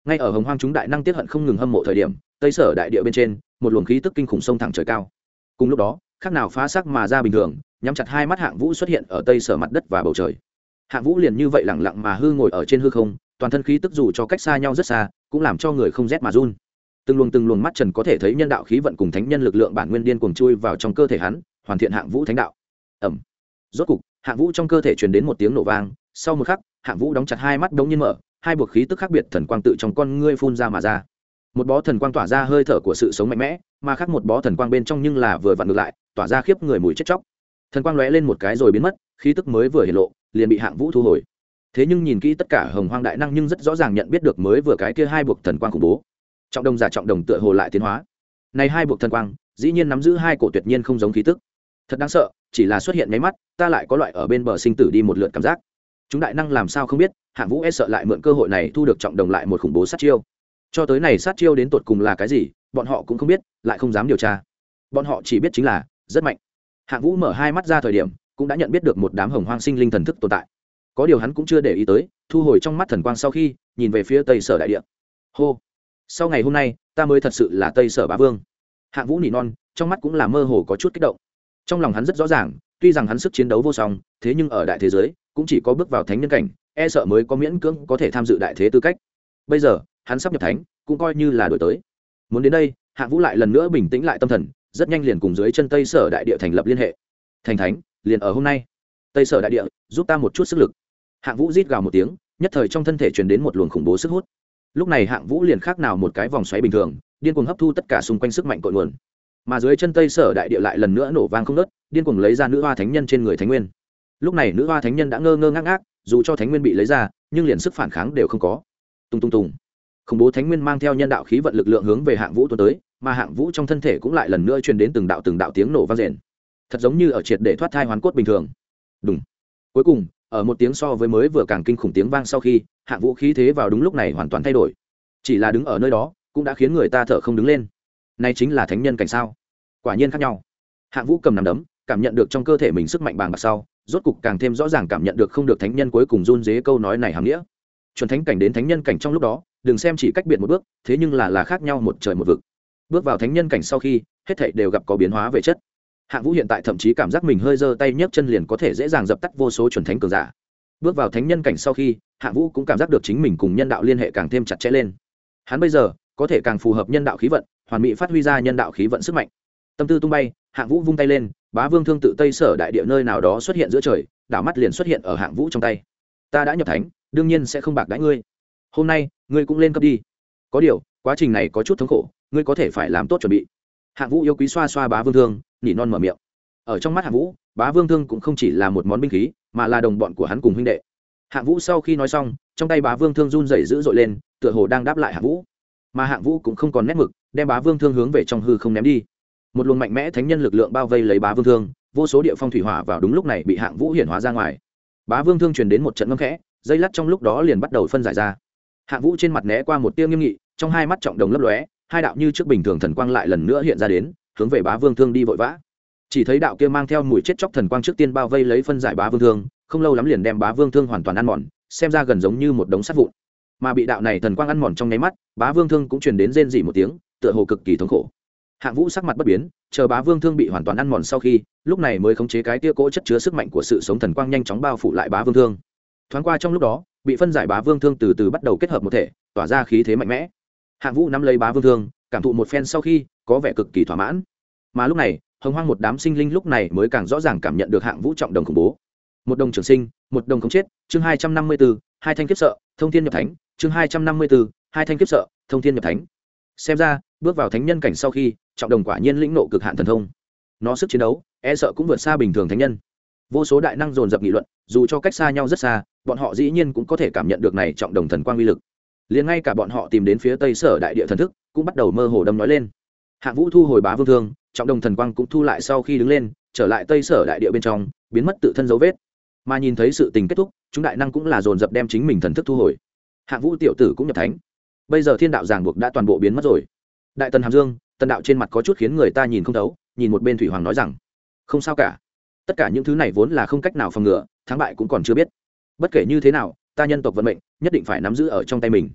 ngay ở hồng hoang chúng đại năng tiết hận không ngừng hâm mộ thời điểm, tây sở đại địa bên trên một luồng khí tức kinh khủng sông thẳng trời cao. Cùng lúc đó khác nào phá sắc mà ra bình thường, nhắm chặt hai mắt Hạng Vũ xuất hiện ở tây sở mặt đất và bầu trời. Hạng Vũ liền như vậy lẳng lặng mà hư ngồi ở trên hư không, toàn thân khí tức dù cho cách xa nhau rất xa cũng làm cho người không rét mà run. Từng luồng mắt trần có thể thấy nhân đạo khí vận cùng thánh nhân lực lượng bản nguyên điên cuồng chui vào trong cơ thể hắn, hoàn thiện Hạng Vũ thánh đạo. Ầm. Rốt cục Hạng Vũ trong cơ thể truyền đến một tiếng nổ vang, sau một khắc Hạng Vũ đóng chặt hai mắt đống nhiên mở, hai buộc khí tức khác biệt thần quang tự trong con ngươi phun ra mà ra. Một bó thần quang tỏa ra hơi thở của sự sống mạnh mẽ, mà khác một bó thần quang bên trong nhưng là vừa vặn ngược lại, tỏa ra khiếp người mùi chết chóc. Thần quang lóe lên một cái rồi biến mất, khí tức mới vừa hiện lộ liền bị Hạng Vũ thu hồi. Thế nhưng nhìn kỹ tất cả hồng hoang đại năng nhưng rất rõ ràng nhận biết được mới vừa cái kia hai buộc thần quang khủng bố. Trọng đồng giả trọng đồng tựa hồ lại tiến hóa. Này hai buộc thần quang dĩ nhiên nắm giữ hai cổ tuyệt nhiên không giống khí tức, thật đáng sợ. Chỉ là xuất hiện nháy mắt ta lại có loại ở bên bờ sinh tử đi một lượt cảm giác. Chúng đại năng làm sao không biết Hạng Vũ e sợ lại mượn cơ hội này thu được trọng đồng lại một khủng bố sát chiêu. Cho tới này sát chiêu đến tột cùng là cái gì bọn họ cũng không biết, lại không dám điều tra. Bọn họ chỉ biết chính là rất mạnh. Hạng Vũ mở hai mắt ra thời điểm cũng đã nhận biết được một đám hồng hoang sinh linh thần thức tồn tại. Có điều hắn cũng chưa để ý tới, thu hồi trong mắt thần quang sau khi nhìn về phía tây sở đại địa. Hô, sau ngày hôm nay ta mới thật sự là tây sở bá vương. Hạng Vũ nỉ non, trong mắt cũng là mơ hồ có chút kích động. Trong lòng hắn rất rõ ràng, tuy rằng hắn sức chiến đấu vô song, thế nhưng ở đại thế giới cũng chỉ có bước vào thánh nhân cảnh e sợ mới có miễn cưỡng có thể tham dự đại thế tư cách. Bây giờ hắn sắp nhập thánh, cũng coi như là đổi tới. Muốn đến đây, Hạng Vũ lại lần nữa bình tĩnh lại tâm thần, rất nhanh liền cùng dưới chân tây sở đại địa thành lập liên hệ. Thành thánh liền ở hôm nay. Tây sở đại địa, giúp ta một chút sức lực. Hạng Vũ rít gào một tiếng, nhất thời trong thân thể truyền đến một luồng khủng bố sức hút. Lúc này Hạng Vũ liền khác nào một cái vòng xoáy bình thường, điên cuồng hấp thu tất cả xung quanh sức mạnh cội nguồn. Mà dưới chân tây sở đại địa lại lần nữa nổ vang không ngớt, điên cuồng lấy ra nữ hoa thánh nhân trên người thánh nguyên. Lúc này nữ hoa thánh nhân đã ngơ ngơ ngác ngác, dù cho thánh nguyên bị lấy ra nhưng liền sức phản kháng đều không có. Tung tung tung, khủng bố thánh nguyên mang theo nhân đạo khí vận lực lượng hướng về Hạng Vũ tuôn tới, mà Hạng Vũ trong thân thể cũng lại lần nữa truyền đến từng đạo tiếng nổ vang rền, thật giống như ở triệt để thoát thai hoàn cốt bình thường. Đúng. Cuối cùng ở một tiếng so với mới vừa càng kinh khủng tiếng vang sau khi Hạng Vũ khí thế vào đúng lúc này hoàn toàn thay đổi, chỉ là đứng ở nơi đó cũng đã khiến người ta thở không đứng lên. Này chính là thánh nhân cảnh sao? Quả nhiên khác nhau. Hạng Vũ cầm nắm đấm, cảm nhận được trong cơ thể mình sức mạnh bàng bạc sau, rốt cục càng thêm rõ ràng cảm nhận được không được thánh nhân cuối cùng run rế câu nói này hàm nghĩa. Chuẩn thánh cảnh đến thánh nhân cảnh trong lúc đó, đừng xem chỉ cách biệt một bước, thế nhưng là khác nhau một trời một vực. Bước vào thánh nhân cảnh sau khi, hết thảy đều gặp có biến hóa về chất. Hạng Vũ hiện tại thậm chí cảm giác mình hơi giơ tay nhấc chân liền có thể dễ dàng dập tắt vô số chuẩn thánh cường giả. Bước vào thánh nhân cảnh sau khi, Hạng Vũ cũng cảm giác được chính mình cùng nhân đạo liên hệ càng thêm chặt chẽ lên. Hắn bây giờ có thể càng phù hợp nhân đạo khí vận, hoàn mỹ phát huy ra nhân đạo khí vận sức mạnh. Tâm tư tung bay, Hạng Vũ vung tay lên, Bá Vương thương tự tây sở đại địa nơi nào đó xuất hiện giữa trời, đảo mắt liền xuất hiện ở Hạng Vũ trong tay. Ta đã nhập thánh, đương nhiên sẽ không bạc đãi ngươi. Hôm nay, ngươi cũng lên cấp đi. Có điều, quá trình này có chút thống khổ, ngươi có thể phải làm tốt chuẩn bị. Hạng Vũ yêu quý xoa xoa Bá Vương thương, nỉ non mở miệng. Ở trong mắt Hạng Vũ, Bá Vương thương cũng không chỉ là một món binh khí, mà là đồng bọn của hắn cùng huynh đệ. Hạng Vũ sau khi nói xong, trong tay Bá Vương thương run rẩy dữ dội lên, tựa hồ đang đáp lại Hạng Vũ. Mà Hạng Vũ cũng không còn nét mực, đem Bá Vương thương hướng về trong hư không ném đi. Một luồng mạnh mẽ thánh nhân lực lượng bao vây lấy Bá Vương thương, vô số địa phong thủy hỏa vào đúng lúc này bị Hạng Vũ hiển hóa ra ngoài. Bá Vương thương truyền đến một trận ngâm khẽ, dây lát trong lúc đó liền bắt đầu phân giải ra. Hạng Vũ trên mặt né qua một tia nghiêm nghị, trong hai mắt trọng đồng lấp lóe, hai đạo như trước bình thường thần quang lại lần nữa hiện ra đến, hướng về Bá Vương thương đi vội vã. Chỉ thấy đạo kia mang theo mùi chết chóc thần quang trước tiên bao vây lấy phân giải Bá Vương thương, không lâu lắm liền đem Bá Vương thương hoàn toàn ăn mòn, xem ra gần giống như một đống sắt vụn. Mà bị đạo này thần quang ăn mòn trong nháy mắt, Bá Vương thương cũng truyền đến rên rỉ một tiếng, tựa hồ cực kỳ thống khổ. Hạng Vũ sắc mặt bất biến, chờ Bá Vương thương bị hoàn toàn ăn mòn sau khi, lúc này mới khống chế cái tia cỗ chất chứa sức mạnh của sự sống thần quang nhanh chóng bao phủ lại Bá Vương thương. Thoáng qua trong lúc đó, bị phân giải Bá Vương thương từ từ bắt đầu kết hợp một thể, tỏa ra khí thế mạnh mẽ. Hạng Vũ nắm lấy Bá Vương thương, cảm thụ một phen sau khi, có vẻ cực kỳ thỏa mãn. Mà lúc này, hồng hoang một đám sinh linh lúc này mới càng rõ ràng cảm nhận được Hạng Vũ trọng đồng khủng bố. Một đồng trường sinh, một đồng không chết, chương 254, hai thanh kiếp sợ, thông thiên nhập thánh, chương 254, hai thanh kiếp sợ, thông thiên nhập thánh. Xem ra, bước vào thánh nhân cảnh sau khi, trọng đồng quả nhiên lĩnh nộ cực hạn thần thông. Nó sức chiến đấu, e sợ cũng vượt xa bình thường thánh nhân. Vô số đại năng dồn dập nghị luận, dù cho cách xa nhau rất xa, bọn họ dĩ nhiên cũng có thể cảm nhận được này trọng đồng thần quang uy lực. Liền ngay cả bọn họ tìm đến phía tây sở đại địa thần thức, cũng bắt đầu mơ hồ đâm nói lên. Hạng Vũ thu hồi Bá Vương thương, trọng đồng thần quang cũng thu lại sau khi đứng lên, trở lại tây sở đại địa bên trong, biến mất tự thân dấu vết. Mà nhìn thấy sự tình kết thúc, chúng đại năng cũng là dồn dập đem chính mình thần thức thu hồi. Hạng Vũ tiểu tử cũng nhập thánh. Bây giờ thiên đạo ràng buộc đã toàn bộ biến mất rồi. Đại Tần Hàm Dương, Tần đạo trên mặt có chút khiến người ta nhìn không thấu, nhìn một bên Thủy Hoàng nói rằng, không sao cả, tất cả những thứ này vốn là không cách nào phòng ngừa, thắng bại cũng còn chưa biết. Bất kể như thế nào, ta nhân tộc vận mệnh nhất định phải nắm giữ ở trong tay mình.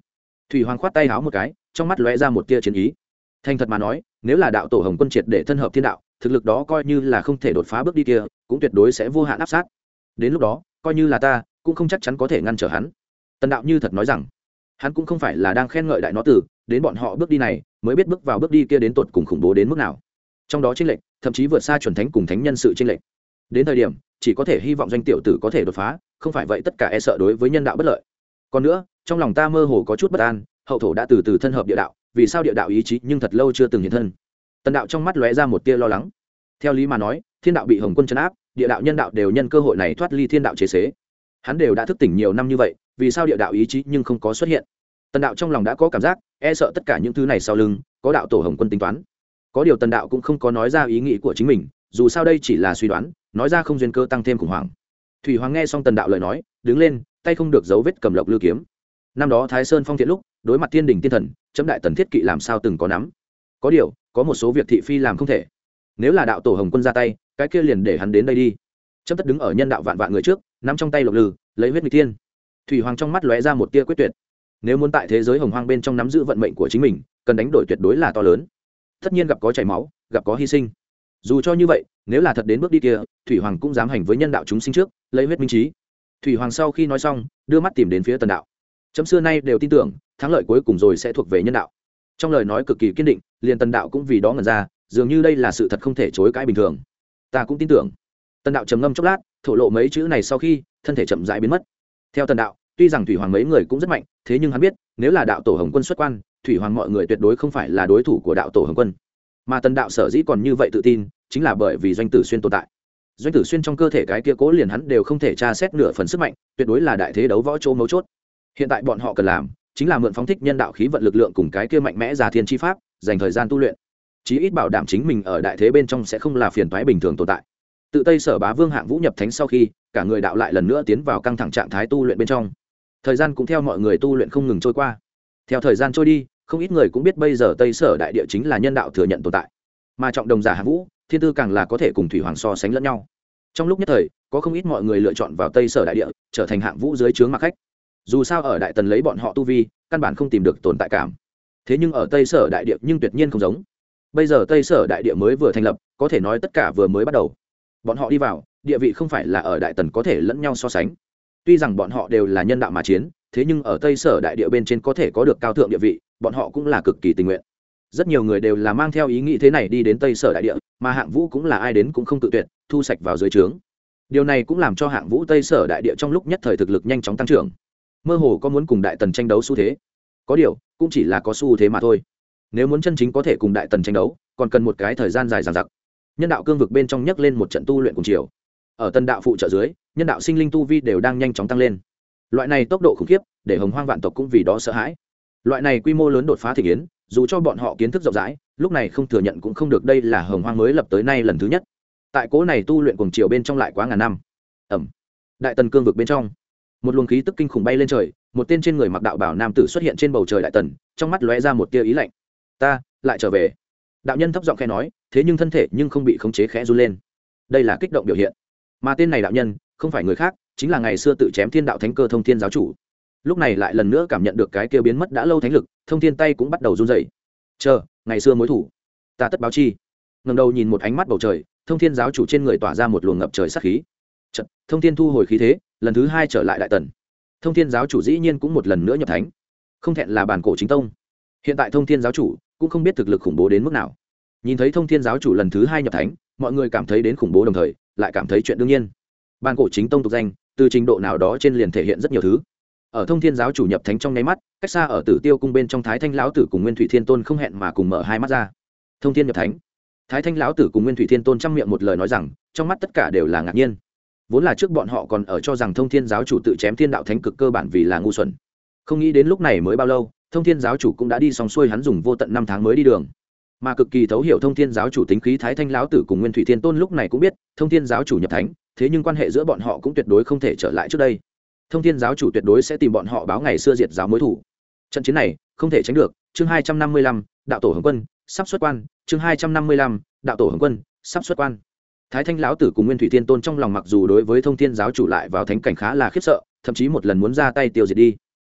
Thủy Hoàng khoát tay háo một cái, trong mắt lóe ra một tia chiến ý. Thành thật mà nói, nếu là đạo tổ Hồng Quân triệt để thân hợp thiên đạo, thực lực đó coi như là không thể đột phá bước đi kia, cũng tuyệt đối sẽ vô hạn áp sát. Đến lúc đó, coi như là ta, cũng không chắc chắn có thể ngăn trở hắn. Tần đạo như thật nói rằng, hắn cũng không phải là đang khen ngợi đại nó tử, đến bọn họ bước đi này, mới biết bước vào bước đi kia đến tột cùng khủng bố đến mức nào. Trong đó chênh lệch, thậm chí vượt xa chuẩn thánh cùng thánh nhân sự chênh lệch. Đến thời điểm, chỉ có thể hy vọng doanh tiểu tử có thể đột phá, không phải vậy tất cả e sợ đối với nhân đạo bất lợi. Còn nữa, trong lòng ta mơ hồ có chút bất an, hậu thổ đã từ từ thân hợp địa đạo, vì sao địa đạo ý chí nhưng thật lâu chưa từng hiện thân. Tần đạo trong mắt lóe ra một tia lo lắng. Theo lý mà nói, thiên đạo bị Hồng Quân trấn áp, địa đạo nhân đạo đều nhân cơ hội này thoát ly thiên đạo chế xế. Hắn đều đã thức tỉnh nhiều năm như vậy, vì sao địa đạo ý chí nhưng không có xuất hiện. Tần đạo trong lòng đã có cảm giác, e sợ tất cả những thứ này sau lưng có đạo tổ Hồng Quân tính toán. Có điều Tần đạo cũng không có nói ra ý nghĩ của chính mình, dù sao đây chỉ là suy đoán, nói ra không duyên cơ tăng thêm khủng hoảng. Thủy Hoàng nghe xong Tần đạo lời nói, đứng lên, tay không được dấu vết cầm lộc lư kiếm. Năm đó Thái Sơn Phong Thiện lúc, đối mặt thiên đình tiên thần, chấm đại tần thiết kỵ làm sao từng có nắm. Có điều, có một số việc thị phi làm không thể. Nếu là đạo tổ Hồng Quân ra tay, cái kia liền để hắn đến đây đi. Chấm tất đứng ở nhân đạo vạn vạn người trước, nắm trong tay lộc lư, lấy huyết nghịch thiên. Thủy Hoàng trong mắt lóe ra một tia quyết tuyệt. Nếu muốn tại thế giới hồng hoang bên trong nắm giữ vận mệnh của chính mình, cần đánh đổi tuyệt đối là to lớn. Tất nhiên gặp có chảy máu, gặp có hy sinh. Dù cho như vậy, nếu là thật đến bước đi kia, Thủy Hoàng cũng dám hành với nhân đạo chúng sinh trước, lấy huyết minh trí. Thủy Hoàng sau khi nói xong, đưa mắt tìm đến phía Tần đạo. Chấm xưa nay đều tin tưởng, thắng lợi cuối cùng rồi sẽ thuộc về nhân đạo. Trong lời nói cực kỳ kiên định, liền Tần đạo cũng vì đó ngẩn ra, dường như đây là sự thật không thể chối cãi bình thường. Ta cũng tin tưởng. Tần đạo trầm ngâm chốc lát, thổ lộ mấy chữ này sau khi, thân thể chậm rãi biến mất. Theo Tần đạo, tuy rằng Thủy Hoàng mấy người cũng rất mạnh, thế nhưng hắn biết, nếu là đạo tổ Hồng Quân xuất quan, Thủy Hoàng mọi người tuyệt đối không phải là đối thủ của đạo tổ Hồng Quân. Mà Tần đạo sở dĩ còn như vậy tự tin, chính là bởi vì Doanh Tử Xuyên tồn tại. Doanh Tử Xuyên trong cơ thể cái kia cố liền hắn đều không thể tra xét nửa phần sức mạnh, tuyệt đối là đại thế đấu võ chỗ mấu chốt. Hiện tại bọn họ cần làm, chính là mượn phóng thích nhân đạo khí vận lực lượng cùng cái kia mạnh mẽ già thiên chi pháp, dành thời gian tu luyện, chí ít bảo đảm chính mình ở đại thế bên trong sẽ không là phiền toái bình thường tồn tại. Tự Tây Sở Bá Vương Hạng Vũ nhập thánh sau khi, cả người đạo lại lần nữa tiến vào căng thẳng trạng thái tu luyện bên trong. Thời gian cũng theo mọi người tu luyện không ngừng trôi qua. Theo thời gian trôi đi, không ít người cũng biết bây giờ Tây Sở đại địa chính là nhân đạo thừa nhận tồn tại. Mà trọng đồng giả Hạng Vũ, thiên tư càng là có thể cùng Thủy Hoàng so sánh lẫn nhau. Trong lúc nhất thời, có không ít mọi người lựa chọn vào Tây Sở đại địa, trở thành Hạng Vũ dưới trướng mặc khách. Dù sao ở đại tần lấy bọn họ tu vi, căn bản không tìm được tồn tại cảm. Thế nhưng ở Tây Sở đại địa nhưng tuyệt nhiên không giống. Bây giờ Tây Sở đại địa mới vừa thành lập, có thể nói tất cả vừa mới bắt đầu. Bọn họ đi vào, địa vị không phải là ở đại tần có thể lẫn nhau so sánh. Tuy rằng bọn họ đều là nhân đạo mà chiến, thế nhưng ở Tây Sở đại địa bên trên có thể có được cao thượng địa vị, bọn họ cũng là cực kỳ tình nguyện. Rất nhiều người đều là mang theo ý nghĩ thế này đi đến Tây Sở đại địa, mà Hạng Vũ cũng là ai đến cũng không tự tuyệt, thu sạch vào dưới trướng. Điều này cũng làm cho Hạng Vũ Tây Sở đại địa trong lúc nhất thời thực lực nhanh chóng tăng trưởng. Mơ hồ có muốn cùng đại tần tranh đấu xu thế. Có điều, cũng chỉ là có xu thế mà thôi. Nếu muốn chân chính có thể cùng đại tần tranh đấu, còn cần một cái thời gian dài dằng dặc. Nhân đạo cương vực bên trong nhấc lên một trận tu luyện cùng chiều. Ở Tần đạo phụ trợ dưới, nhân đạo sinh linh tu vi đều đang nhanh chóng tăng lên. Loại này tốc độ khủng khiếp, để Hồng Hoang vạn tộc cũng vì đó sợ hãi. Loại này quy mô lớn đột phá thị kiến, dù cho bọn họ kiến thức rộng rãi, lúc này không thừa nhận cũng không được, đây là Hồng Hoang mới lập tới nay lần thứ nhất. Tại cố này tu luyện cùng chiều bên trong lại quá ngàn năm. Ẩm. Đại tần cương vực bên trong, một luồng khí tức kinh khủng bay lên trời, một tên trên người mặc đạo bảo nam tử xuất hiện trên bầu trời đại tần, trong mắt lóe ra một tia ý lạnh. Ta lại trở về. Đạo nhân thấp giọng khẽ nói, thế nhưng thân thể nhưng không bị khống chế khẽ run lên. Đây là kích động biểu hiện. Mà tên này đạo nhân không phải người khác, chính là ngày xưa tự chém thiên đạo thánh cơ Thông Thiên giáo chủ. Lúc này lại lần nữa cảm nhận được cái kia biến mất đã lâu thánh lực, Thông Thiên tay cũng bắt đầu run rẩy. Chờ, ngày xưa mối thủ, ta tất báo chi. Ngẩng đầu nhìn một ánh mắt bầu trời, Thông Thiên giáo chủ trên người tỏa ra một luồng ngập trời sát khí. Chợt, Thông Thiên thu hồi khí thế, lần thứ hai trở lại đại tần. Thông Thiên giáo chủ dĩ nhiên cũng một lần nữa nhập thánh, không thẹn là bản cổ chính tông. Hiện tại Thông Thiên giáo chủ cũng không biết thực lực khủng bố đến mức nào. Nhìn thấy Thông Thiên giáo chủ lần thứ hai nhập thánh, mọi người cảm thấy đến khủng bố đồng thời lại cảm thấy chuyện đương nhiên. Bản cổ chính tông tục danh, từ trình độ nào đó trên liền thể hiện rất nhiều thứ. Ở Thông Thiên giáo chủ nhập thánh trong nháy mắt, cách xa ở Tử Tiêu cung bên trong Thái Thanh lão tử cùng Nguyên Thủy Thiên Tôn không hẹn mà cùng mở hai mắt ra. Thông Thiên nhập thánh. Thái Thanh lão tử cùng Nguyên Thủy Thiên Tôn trăm miệng một lời nói rằng, trong mắt tất cả đều là ngạc nhiên. Vốn là trước bọn họ còn ở cho rằng Thông Thiên giáo chủ tự chém thiên đạo thánh cực cơ bản vì là ngu xuẩn. Không nghĩ đến lúc này mới bao lâu, Thông Thiên giáo chủ cũng đã đi xong xuôi hắn dùng vô tận năm tháng mới đi đường. Mà cực kỳ thấu hiểu Thông Thiên giáo chủ tính khí Thái Thanh lão tử cùng Nguyên Thủy Thiên Tôn lúc này cũng biết, Thông Thiên giáo chủ nhập thánh, thế nhưng quan hệ giữa bọn họ cũng tuyệt đối không thể trở lại trước đây. Thông Thiên giáo chủ tuyệt đối sẽ tìm bọn họ báo ngày xưa diệt giáo mối thủ. Trận chiến này không thể tránh được. Chương 255, đạo tổ Hồng Quân sắp xuất quan. Chương 255, đạo tổ Hồng Quân sắp xuất quan. Thái Thanh lão tử cùng Nguyên Thủy Thiên Tôn trong lòng mặc dù đối với Thông Thiên giáo chủ lại vào thánh cảnh khá là khiếp sợ, thậm chí một lần muốn ra tay tiêu diệt đi.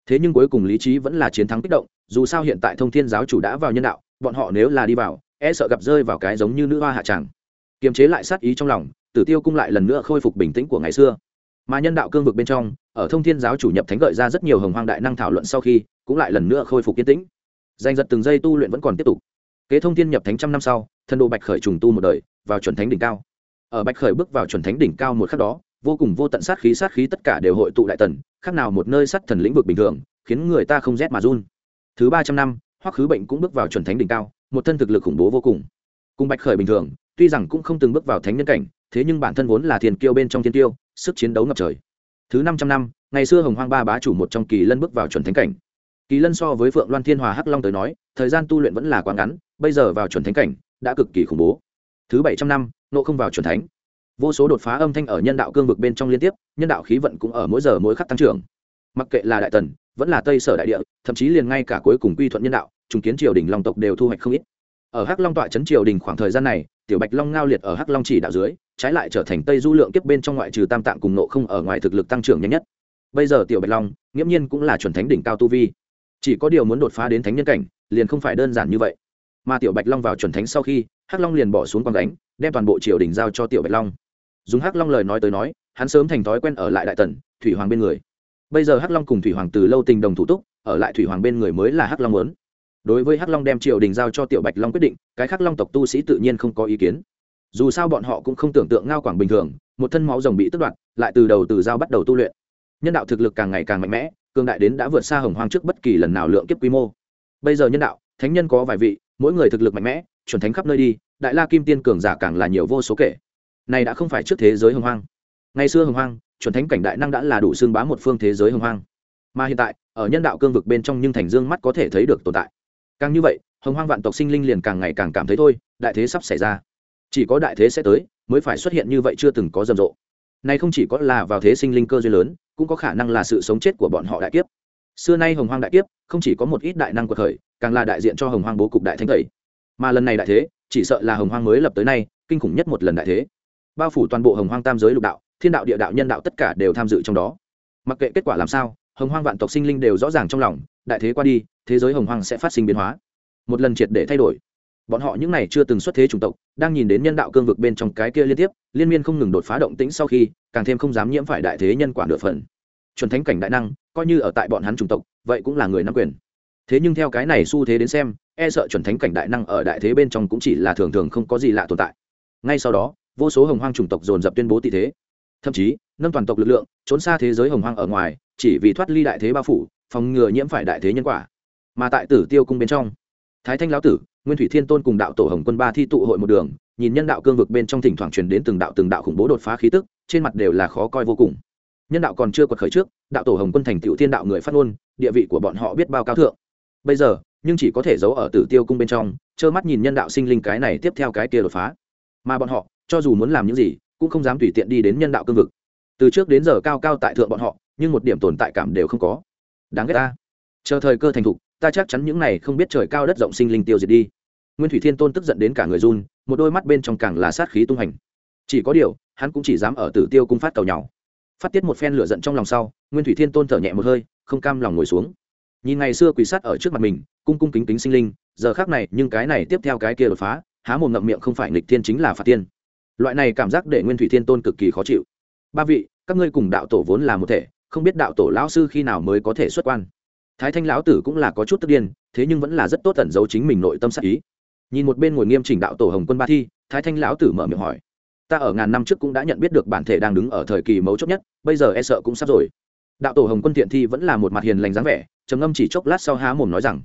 thế nhưng cuối cùng lý trí vẫn là chiến thắng kích động, dù sao hiện tại thông thiên giáo chủ đã vào nhân đạo, bọn họ nếu là đi vào e sợ gặp rơi vào cái giống như nữ hoa hạ tràng. Kiềm chế lại sát ý trong lòng, Tử Tiêu cung lại lần nữa khôi phục bình tĩnh của ngày xưa. Mà nhân đạo cương vực bên trong, ở thông thiên giáo chủ nhập thánh gợi ra rất nhiều hồng hoang đại năng thảo luận sau khi, cũng lại lần nữa khôi phục yên tĩnh. Danh giật từng giây tu luyện vẫn còn tiếp tục. Kế thông thiên nhập thánh trăm năm sau, thần đồ Bạch Khởi trùng tu một đời, vào chuẩn thánh đỉnh cao. Ở Bạch Khởi bước vào chuẩn thánh đỉnh cao một khắc đó, vô cùng vô tận sát khí tất cả đều hội tụ đại tần, khác nào một nơi sắt thần lĩnh vực bình thường, khiến người ta không rét mà run. Thứ 300 năm, Hoắc Khứ Bệnh cũng bước vào chuẩn thánh đỉnh cao, một thân thực lực khủng bố vô cùng. Cùng Bạch Khởi bình thường, tuy rằng cũng không từng bước vào thánh nhân cảnh, thế nhưng bản thân vốn là thiên kiêu bên trong thiên kiêu, sức chiến đấu ngập trời. Thứ 500 năm, ngày xưa Hồng Hoang ba bá chủ một trong Kỳ Lân bước vào chuẩn thánh cảnh. Kỳ Lân so với Phượng Loan Thiên Hòa Hắc Long tới nói, thời gian tu luyện vẫn là quá ngắn, bây giờ vào chuẩn thánh cảnh, đã cực kỳ khủng bố. Thứ 700 năm, Nộ không vào chuẩn thánh. Vô số đột phá âm thanh ở nhân đạo cương vực bên trong liên tiếp, nhân đạo khí vận cũng ở mỗi giờ mỗi khắc tăng trưởng. Mặc kệ là đại tần, vẫn là Tây Sở đại địa, thậm chí liền ngay cả cuối cùng quy thuận nhân đạo, trùng kiến triều đình Long tộc đều thu hoạch không ít. Ở Hắc Long tọa trấn triều đình khoảng thời gian này, Tiểu Bạch Long ngao liệt ở Hắc Long chỉ đạo dưới, trái lại trở thành Tây Du lượng kiếp bên trong ngoại trừ Tam Tạng cùng Nộ không ở ngoài thực lực tăng trưởng nhanh nhất. Bây giờ Tiểu Bạch Long, nghiễm nhiên cũng là chuẩn thánh đỉnh cao tu vi. Chỉ có điều muốn đột phá đến thánh nhân cảnh, liền không phải đơn giản như vậy. Mà Tiểu Bạch Long vào chuẩn thánh sau khi, Hắc Long liền bỏ xuống quang gánh, đem toàn bộ triều đình giao cho Tiểu Bạch Long. Dùng Hắc Long lời nói tới nói, hắn sớm thành thói quen ở lại đại tần, Thủy Hoàng bên người. Bây giờ Hắc Long cùng Thủy Hoàng từ lâu tình đồng thủ túc, ở lại Thủy Hoàng bên người mới là Hắc Long muốn. Đối với Hắc Long đem triều đình giao cho Tiểu Bạch Long quyết định, cái khác Long tộc tu sĩ tự nhiên không có ý kiến. Dù sao bọn họ cũng không tưởng tượng Ngao Quảng bình thường, một thân máu rồng bị tước đoạt, lại từ đầu từ giao bắt đầu tu luyện. Nhân đạo thực lực càng ngày càng mạnh mẽ, cường đại đến đã vượt xa Hồng Hoang trước bất kỳ lần nào lượng kiếp quy mô. Bây giờ nhân đạo, thánh nhân có vài vị, mỗi người thực lực mạnh mẽ, chuẩn thánh khắp nơi đi, đại la kim tiên cường giả càng là nhiều vô số kể. Này đã không phải trước thế giới Hồng Hoang. Ngày xưa Hồng Hoang, chuẩn thánh cảnh đại năng đã là đủ xương bá một phương thế giới Hồng Hoang. Mà hiện tại, ở nhân đạo cương vực bên trong nhưng thành dương mắt có thể thấy được tồn tại. Càng như vậy, Hồng Hoang vạn tộc sinh linh liền càng ngày càng cảm thấy thôi, đại thế sắp xảy ra. Chỉ có đại thế sẽ tới, mới phải xuất hiện như vậy chưa từng có rầm rộ. Này không chỉ có là vào thế sinh linh cơ duyên lớn, cũng có khả năng là sự sống chết của bọn họ đại kiếp. Xưa nay Hồng Hoang đại kiếp, không chỉ có một ít đại năng quật khởi, càng là đại diện cho Hồng Hoang bố cục đại thánh tẩy. Mà lần này đại thế, chỉ sợ là Hồng Hoang mới lập tới nay, kinh khủng nhất một lần đại thế. Bao phủ toàn bộ Hồng Hoang tam giới lục đạo, thiên đạo địa đạo nhân đạo tất cả đều tham dự trong đó. Mặc kệ kết quả làm sao, Hồng Hoang vạn tộc sinh linh đều rõ ràng trong lòng, đại thế qua đi, thế giới Hồng Hoang sẽ phát sinh biến hóa, một lần triệt để thay đổi. Bọn họ những này chưa từng xuất thế chủng tộc, đang nhìn đến nhân đạo cương vực bên trong cái kia liên tiếp, liên miên không ngừng đột phá động tĩnh sau khi, càng thêm không dám nhiễm phải đại thế nhân quả nửa phần. Chuẩn thánh cảnh đại năng, coi như ở tại bọn hắn chủng tộc, vậy cũng là người nắm quyền. Thế nhưng theo cái này xu thế đến xem, e sợ chuẩn thánh cảnh đại năng ở đại thế bên trong cũng chỉ là thường thường không có gì lạ tồn tại. Ngay sau đó, vô số Hồng Hoang chủng tộc dồn dập tuyên bố tị thế, thậm chí nâng toàn tộc lực lượng trốn xa thế giới Hồng Hoang ở ngoài, chỉ vì thoát ly đại thế bao phủ, phòng ngừa nhiễm phải đại thế nhân quả. Mà tại Tử Tiêu cung bên trong, Thái Thanh lão tử, Nguyên Thủy Thiên Tôn cùng đạo tổ Hồng Quân ba thi tụ hội một đường, nhìn nhân đạo cương vực bên trong thỉnh thoảng truyền đến từng đạo khủng bố đột phá khí tức, trên mặt đều là khó coi vô cùng. Nhân đạo còn chưa quật khởi trước, đạo tổ Hồng Quân thành tựu thiên đạo người phát ngôn, địa vị của bọn họ biết bao cao thượng. Bây giờ, nhưng chỉ có thể giấu ở Tử Tiêu cung bên trong, trơ mắt nhìn nhân đạo sinh linh cái này tiếp theo cái kia đột phá. Mà bọn họ, cho dù muốn làm những gì, cũng không dám tùy tiện đi đến nhân đạo cương vực. Từ trước đến giờ cao cao tại thượng bọn họ, nhưng một điểm tồn tại cảm đều không có. Đáng ghét ta. Chờ thời cơ thành thục, ta chắc chắn những này không biết trời cao đất rộng sinh linh tiêu diệt đi. Nguyên Thủy Thiên Tôn tức giận đến cả người run, một đôi mắt bên trong càng là sát khí tung hành. Chỉ có điều, hắn cũng chỉ dám ở Tử Tiêu cung phát cầu nhau, phát tiết một phen lửa giận trong lòng sau, Nguyên Thủy Thiên Tôn thở nhẹ một hơi, không cam lòng ngồi xuống. Nhìn ngày xưa quỳ sát ở trước mặt mình, cung cung kính kính sinh linh, giờ khắc này, nhưng cái này tiếp theo cái kia đột phá, há mồm ngậm miệng không phải nghịch thiên chính là phạt tiên. Loại này cảm giác để Nguyên Thủy Thiên Tôn cực kỳ khó chịu. Ba vị, các ngươi cùng đạo tổ vốn là một thể, không biết đạo tổ lão sư khi nào mới có thể xuất quan. Thái Thanh lão tử cũng là có chút tức điên, thế nhưng vẫn là rất tốt tẩn giấu chính mình nội tâm sát ý. Nhìn một bên ngồi nghiêm chỉnh đạo tổ Hồng Quân ba thi, Thái Thanh lão tử mở miệng hỏi: ta ở ngàn năm trước cũng đã nhận biết được bản thể đang đứng ở thời kỳ mấu chốt nhất, bây giờ e sợ cũng sắp rồi. Đạo tổ Hồng Quân thiện thi vẫn là một mặt hiền lành dáng vẻ, trầm ngâm chỉ chốc lát sau há mồm nói rằng: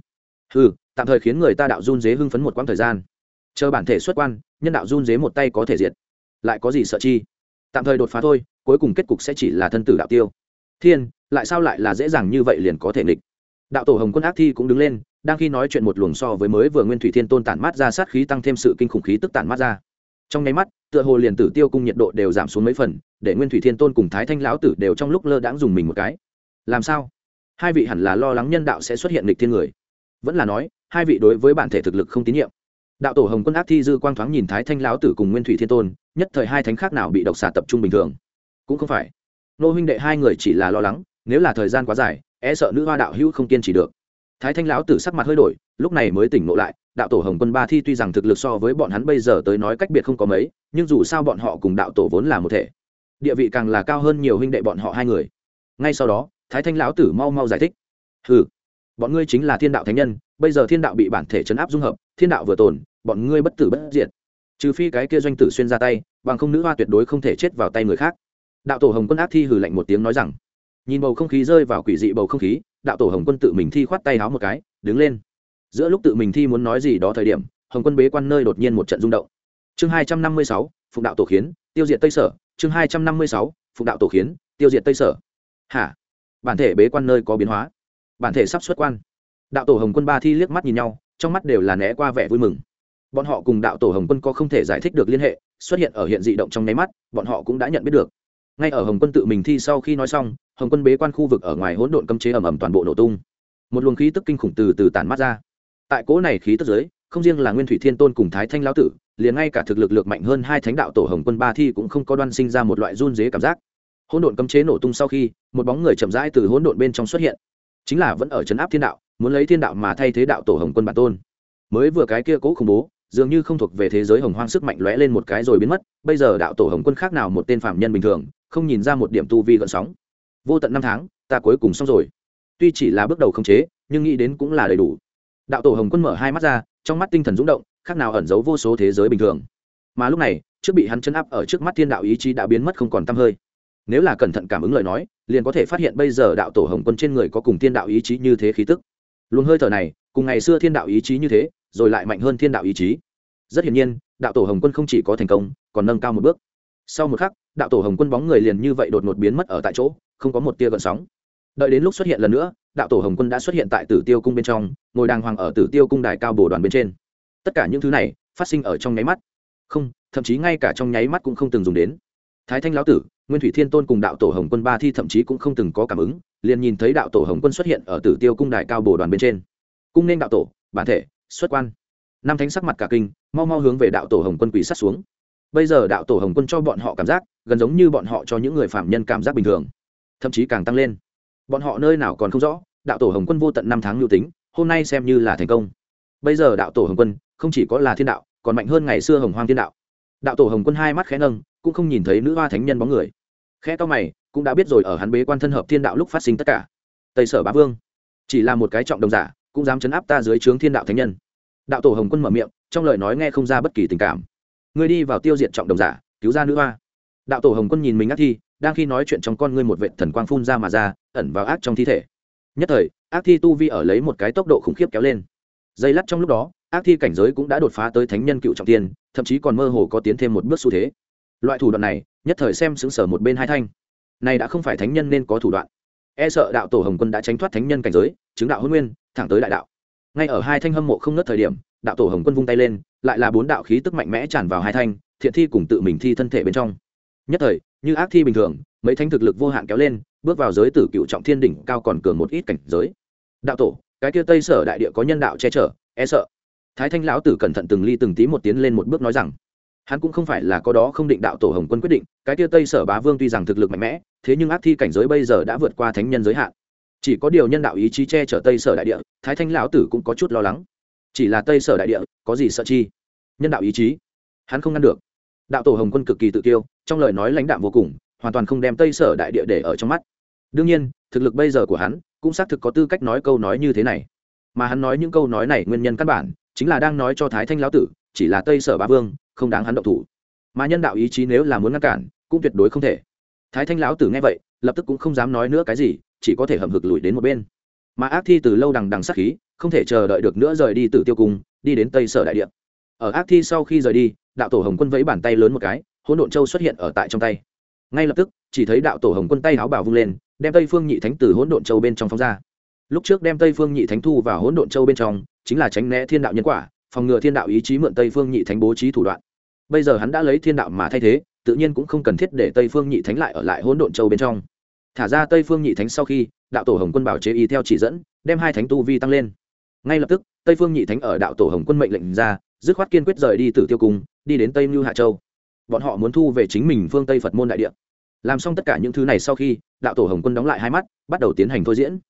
tạm thời khiến người ta đạo run dế hưng phấn một quãng thời gian, chờ bản thể xuất quan, nhân đạo run dế một tay có thể diệt, lại có gì sợ chi, tạm thời đột phá thôi, cuối cùng kết cục sẽ chỉ là thân tử đạo tiêu. Thiên, lại sao lại là dễ dàng như vậy liền có thể nghịch. Đạo tổ Hồng Quân ác thi cũng đứng lên, đang khi nói chuyện một luồng so với mới vừa Nguyên Thủy Thiên Tôn tản mát ra sát khí tăng thêm sự kinh khủng khí tức tản mát ra. Trong nháy mắt, tựa hồ liền Tử Tiêu cung nhiệt độ đều giảm xuống mấy phần, để Nguyên Thủy Thiên Tôn cùng Thái Thanh lão tử đều trong lúc lơ đãng dùng mình một cái. Làm sao? Hai vị hẳn là lo lắng nhân đạo sẽ xuất hiện nghịch thiên người, vẫn là nói hai vị đối với bản thể thực lực không tín nhiệm. Đạo tổ Hồng Quân ác thi dư quang thoáng nhìn Thái Thanh lão tử cùng Nguyên Thủy Thiên Tôn, nhất thời hai thánh khác nào bị độc xà tập trung bình thường. Cũng không phải, nô huynh đệ hai người chỉ là lo lắng, nếu là thời gian quá dài, e sợ nữ hoa đạo hữu không kiên trì được. Thái Thanh lão tử sắc mặt hơi đổi, lúc này mới tỉnh ngộ lại, đạo tổ Hồng Quân Ba Thi tuy rằng thực lực so với bọn hắn bây giờ tới nói cách biệt không có mấy, nhưng dù sao bọn họ cùng đạo tổ vốn là một thể, địa vị càng là cao hơn nhiều huynh đệ bọn họ hai người. Ngay sau đó, Thái Thanh lão tử mau mau giải thích: "Hừ, bọn ngươi chính là thiên đạo thánh nhân, bây giờ thiên đạo bị bản thể trấn áp dung hợp, thiên đạo vừa tồn, bọn ngươi bất tử bất diệt. Trừ phi cái kia doanh tử xuyên ra tay, bằng không nữ hoa tuyệt đối không thể chết vào tay người khác." Đạo tổ Hồng Quân Ác Thi hừ lạnh một tiếng nói rằng. Nhìn bầu không khí rơi vào quỷ dị bầu không khí, đạo tổ Hồng Quân tự mình thi khoát tay háo một cái, đứng lên. Giữa lúc tự mình thi muốn nói gì đó thời điểm, Hồng Quân bế quan nơi đột nhiên một trận rung động. Chương 256, Phụng đạo tổ khiến, tiêu diệt Tây Sở. Chương 256, Phụng đạo tổ khiến, tiêu diệt Tây Sở. Hả? Bản thể bế quan nơi có biến hóa. Bản thể sắp xuất quan. Đạo tổ Hồng Quân Ba Thi liếc mắt nhìn nhau, trong mắt đều là né qua vẻ vui mừng. Bọn họ cùng đạo tổ Hồng Quân có không thể giải thích được liên hệ, xuất hiện ở hiện dị động trong nháy mắt, bọn họ cũng đã nhận biết được. Ngay ở Hồng Quân tự mình thi sau khi nói xong, Hồng Quân bế quan khu vực ở ngoài hỗn độn cấm chế ầm ầm toàn bộ nổ tung. Một luồng khí tức kinh khủng từ từ tản mát ra. Tại cỗ này khí tức dưới, không riêng là Nguyên Thủy Thiên Tôn cùng Thái Thanh lão tử, liền ngay cả thực lực lược mạnh hơn hai thánh đạo tổ Hồng Quân Ba Thi cũng không có đoan sinh ra một loại run rế cảm giác. Hỗn độn cấm chế nổ tung sau khi, một bóng người chậm rãi từ hỗn độn bên trong xuất hiện, chính là vẫn ở trấn áp thiên đạo, muốn lấy thiên đạo mà thay thế đạo tổ Hồng Quân bản tôn. Mới vừa cái kia cố khủng bố, dường như không thuộc về thế giới hồng hoang sức mạnh lóe lên một cái rồi biến mất, bây giờ đạo tổ Hồng Quân khác nào một tên phạm nhân bình thường, không nhìn ra một điểm tu vi gợn sóng. Vô tận năm tháng, ta cuối cùng xong rồi. Tuy chỉ là bước đầu khống chế, nhưng nghĩ đến cũng là đầy đủ. Đạo tổ Hồng Quân mở hai mắt ra, trong mắt tinh thần rung động, khác nào ẩn giấu vô số thế giới bình thường. Mà lúc này, trước bị hắn chấn áp ở trước mắt thiên đạo ý chí đã biến mất không còn tăm hơi. Nếu là cẩn thận cảm ứng lời nói, liền có thể phát hiện bây giờ đạo tổ Hồng Quân trên người có cùng thiên đạo ý chí như thế khí tức. Luồng hơi thở này, cùng ngày xưa thiên đạo ý chí như thế, rồi lại mạnh hơn thiên đạo ý chí. Rất hiển nhiên, đạo tổ Hồng Quân không chỉ có thành công, còn nâng cao một bước. Sau một khắc, đạo tổ Hồng Quân bóng người liền như vậy đột ngột biến mất ở tại chỗ, không có một tia gợn sóng. Đợi đến lúc xuất hiện lần nữa, đạo tổ Hồng Quân đã xuất hiện tại Tử Tiêu cung bên trong, ngồi đàng hoàng ở Tử Tiêu cung đài cao bồ đoàn bên trên. Tất cả những thứ này phát sinh ở trong nháy mắt, không, thậm chí ngay cả trong nháy mắt cũng không từng dùng đến. Thái Thanh lão tử, Nguyên Thủy Thiên Tôn cùng đạo tổ Hồng Quân Ba Thi thậm chí cũng không từng có cảm ứng, liền nhìn thấy đạo tổ Hồng Quân xuất hiện ở Tử Tiêu cung đài cao bồ đoàn bên trên. Cung nên đạo tổ, bản thể xuất quan. Năm thánh sắc mặt cả kinh, mau mau hướng về đạo tổ Hồng Quân quỳ sát xuống. Bây giờ đạo tổ Hồng Quân cho bọn họ cảm giác gần giống như bọn họ cho những người phạm nhân cảm giác bình thường, thậm chí càng tăng lên. Bọn họ nơi nào còn không rõ, đạo tổ Hồng Quân vô tận năm tháng lưu tính, hôm nay xem như là thành công. Bây giờ đạo tổ Hồng Quân không chỉ có là thiên đạo, còn mạnh hơn ngày xưa Hồng Hoang thiên đạo. Đạo tổ Hồng Quân hai mắt khẽ nâng, cũng không nhìn thấy nữ hoa thánh nhân bóng người. Khẽ to mày, cũng đã biết rồi ở hắn bế quan thân hợp thiên đạo lúc phát sinh tất cả. Tây Sở Bá Vương chỉ là một cái trọng đồng giả, cũng dám chấn áp ta dưới trướng thiên đạo thánh nhân. Đạo tổ Hồng Quân mở miệng, trong lời nói nghe không ra bất kỳ tình cảm. Ngươi đi vào tiêu diệt trọng đồng giả, cứu ra nữ hoa. Đạo tổ Hồng Quân nhìn mình Ác Thi, đang khi nói chuyện trong con ngươi một vệt thần quang phun ra mà ra, ẩn vào ác trong thi thể. Nhất thời, Ác Thi tu vi ở lấy một cái tốc độ khủng khiếp kéo lên. Giây lát trong lúc đó, Ác Thi cảnh giới cũng đã đột phá tới thánh nhân cựu trọng thiên, thậm chí còn mơ hồ có tiến thêm một bước xu thế. Loại thủ đoạn này, nhất thời xem xứng sở một bên hai thanh. Này đã không phải thánh nhân nên có thủ đoạn. E sợ đạo tổ Hồng Quân đã tránh thoát thánh nhân cảnh giới, chứng đạo hôn nguyên, thẳng tới đại đạo. Ngay ở hai thanh hâm mộ không ngớt thời điểm, đạo tổ Hồng Quân vung tay lên, lại là bốn đạo khí tức mạnh mẽ tràn vào hai thanh thiện thi cùng tự mình thi thân thể bên trong. Nhất thời, như ác thi bình thường, mấy thánh thực lực vô hạn kéo lên, bước vào giới tử cựu trọng thiên đỉnh cao còn cường một ít cảnh giới. Đạo tổ, cái kia Tây Sở đại địa có nhân đạo che chở, e sợ. Thái Thanh lão tử cẩn thận từng ly từng tí một tiến lên một bước nói rằng, hắn cũng không phải là có đó không định đạo tổ Hồng Quân quyết định, cái kia Tây Sở Bá Vương tuy rằng thực lực mạnh mẽ, thế nhưng ác thi cảnh giới bây giờ đã vượt qua thánh nhân giới hạn. Chỉ có điều nhân đạo ý chí che chở Tây Sở đại địa, Thái Thanh lão tử cũng có chút lo lắng. Chỉ là Tây Sở đại địa, có gì sợ chi? Nhân đạo ý chí, hắn không ngăn được. Đạo tổ Hồng Quân cực kỳ tự kiêu, trong lời nói lãnh đạm vô cùng, hoàn toàn không đem Tây Sở đại địa để ở trong mắt. Đương nhiên, thực lực bây giờ của hắn cũng xác thực có tư cách nói câu nói như thế này. Mà hắn nói những câu nói này nguyên nhân căn bản chính là đang nói cho Thái Thanh lão tử, chỉ là Tây Sở Bá Vương, không đáng hắn động thủ. Mà nhân đạo ý chí nếu là muốn ngăn cản, cũng tuyệt đối không thể. Thái Thanh lão tử nghe vậy, lập tức cũng không dám nói nữa cái gì, chỉ có thể hậm hực lùi đến một bên. Mà ác thi từ lâu đằng đằng sát khí, không thể chờ đợi được nữa rời đi Tử Tiêu cung, đi đến Tây Sở đại địa. Ở ác thi sau khi rời đi, đạo tổ Hồng Quân vẫy bàn tay lớn một cái, hỗn độn châu xuất hiện ở tại trong tay. Ngay lập tức, chỉ thấy đạo tổ Hồng Quân tay áo bào vung lên, đem Tây Phương Nhị Thánh từ hỗn độn châu bên trong phóng ra. Lúc trước đem Tây Phương Nhị Thánh thu vào hỗn độn châu bên trong, chính là tránh né thiên đạo nhân quả, phòng ngừa thiên đạo ý chí mượn Tây Phương Nhị Thánh bố trí thủ đoạn. Bây giờ hắn đã lấy thiên đạo mà thay thế, tự nhiên cũng không cần thiết để Tây Phương Nhị Thánh lại ở lại hỗn độn châu bên trong. Thả ra Tây Phương Nhị Thánh sau khi, đạo tổ Hồng Quân bảo chế y theo chỉ dẫn, đem hai thánh tu vi tăng lên. Ngay lập tức, Tây Phương Nhị Thánh ở đạo tổ Hồng Quân mệnh lệnh ra, dứt khoát kiên quyết rời đi Tử Tiêu cung, đi đến Tây Nưu Hạ Châu. Bọn họ muốn thu về chính mình phương Tây Phật môn đại địa. Làm xong tất cả những thứ này sau khi, đạo tổ Hồng Quân đóng lại hai mắt, bắt đầu tiến hành thôi diễn.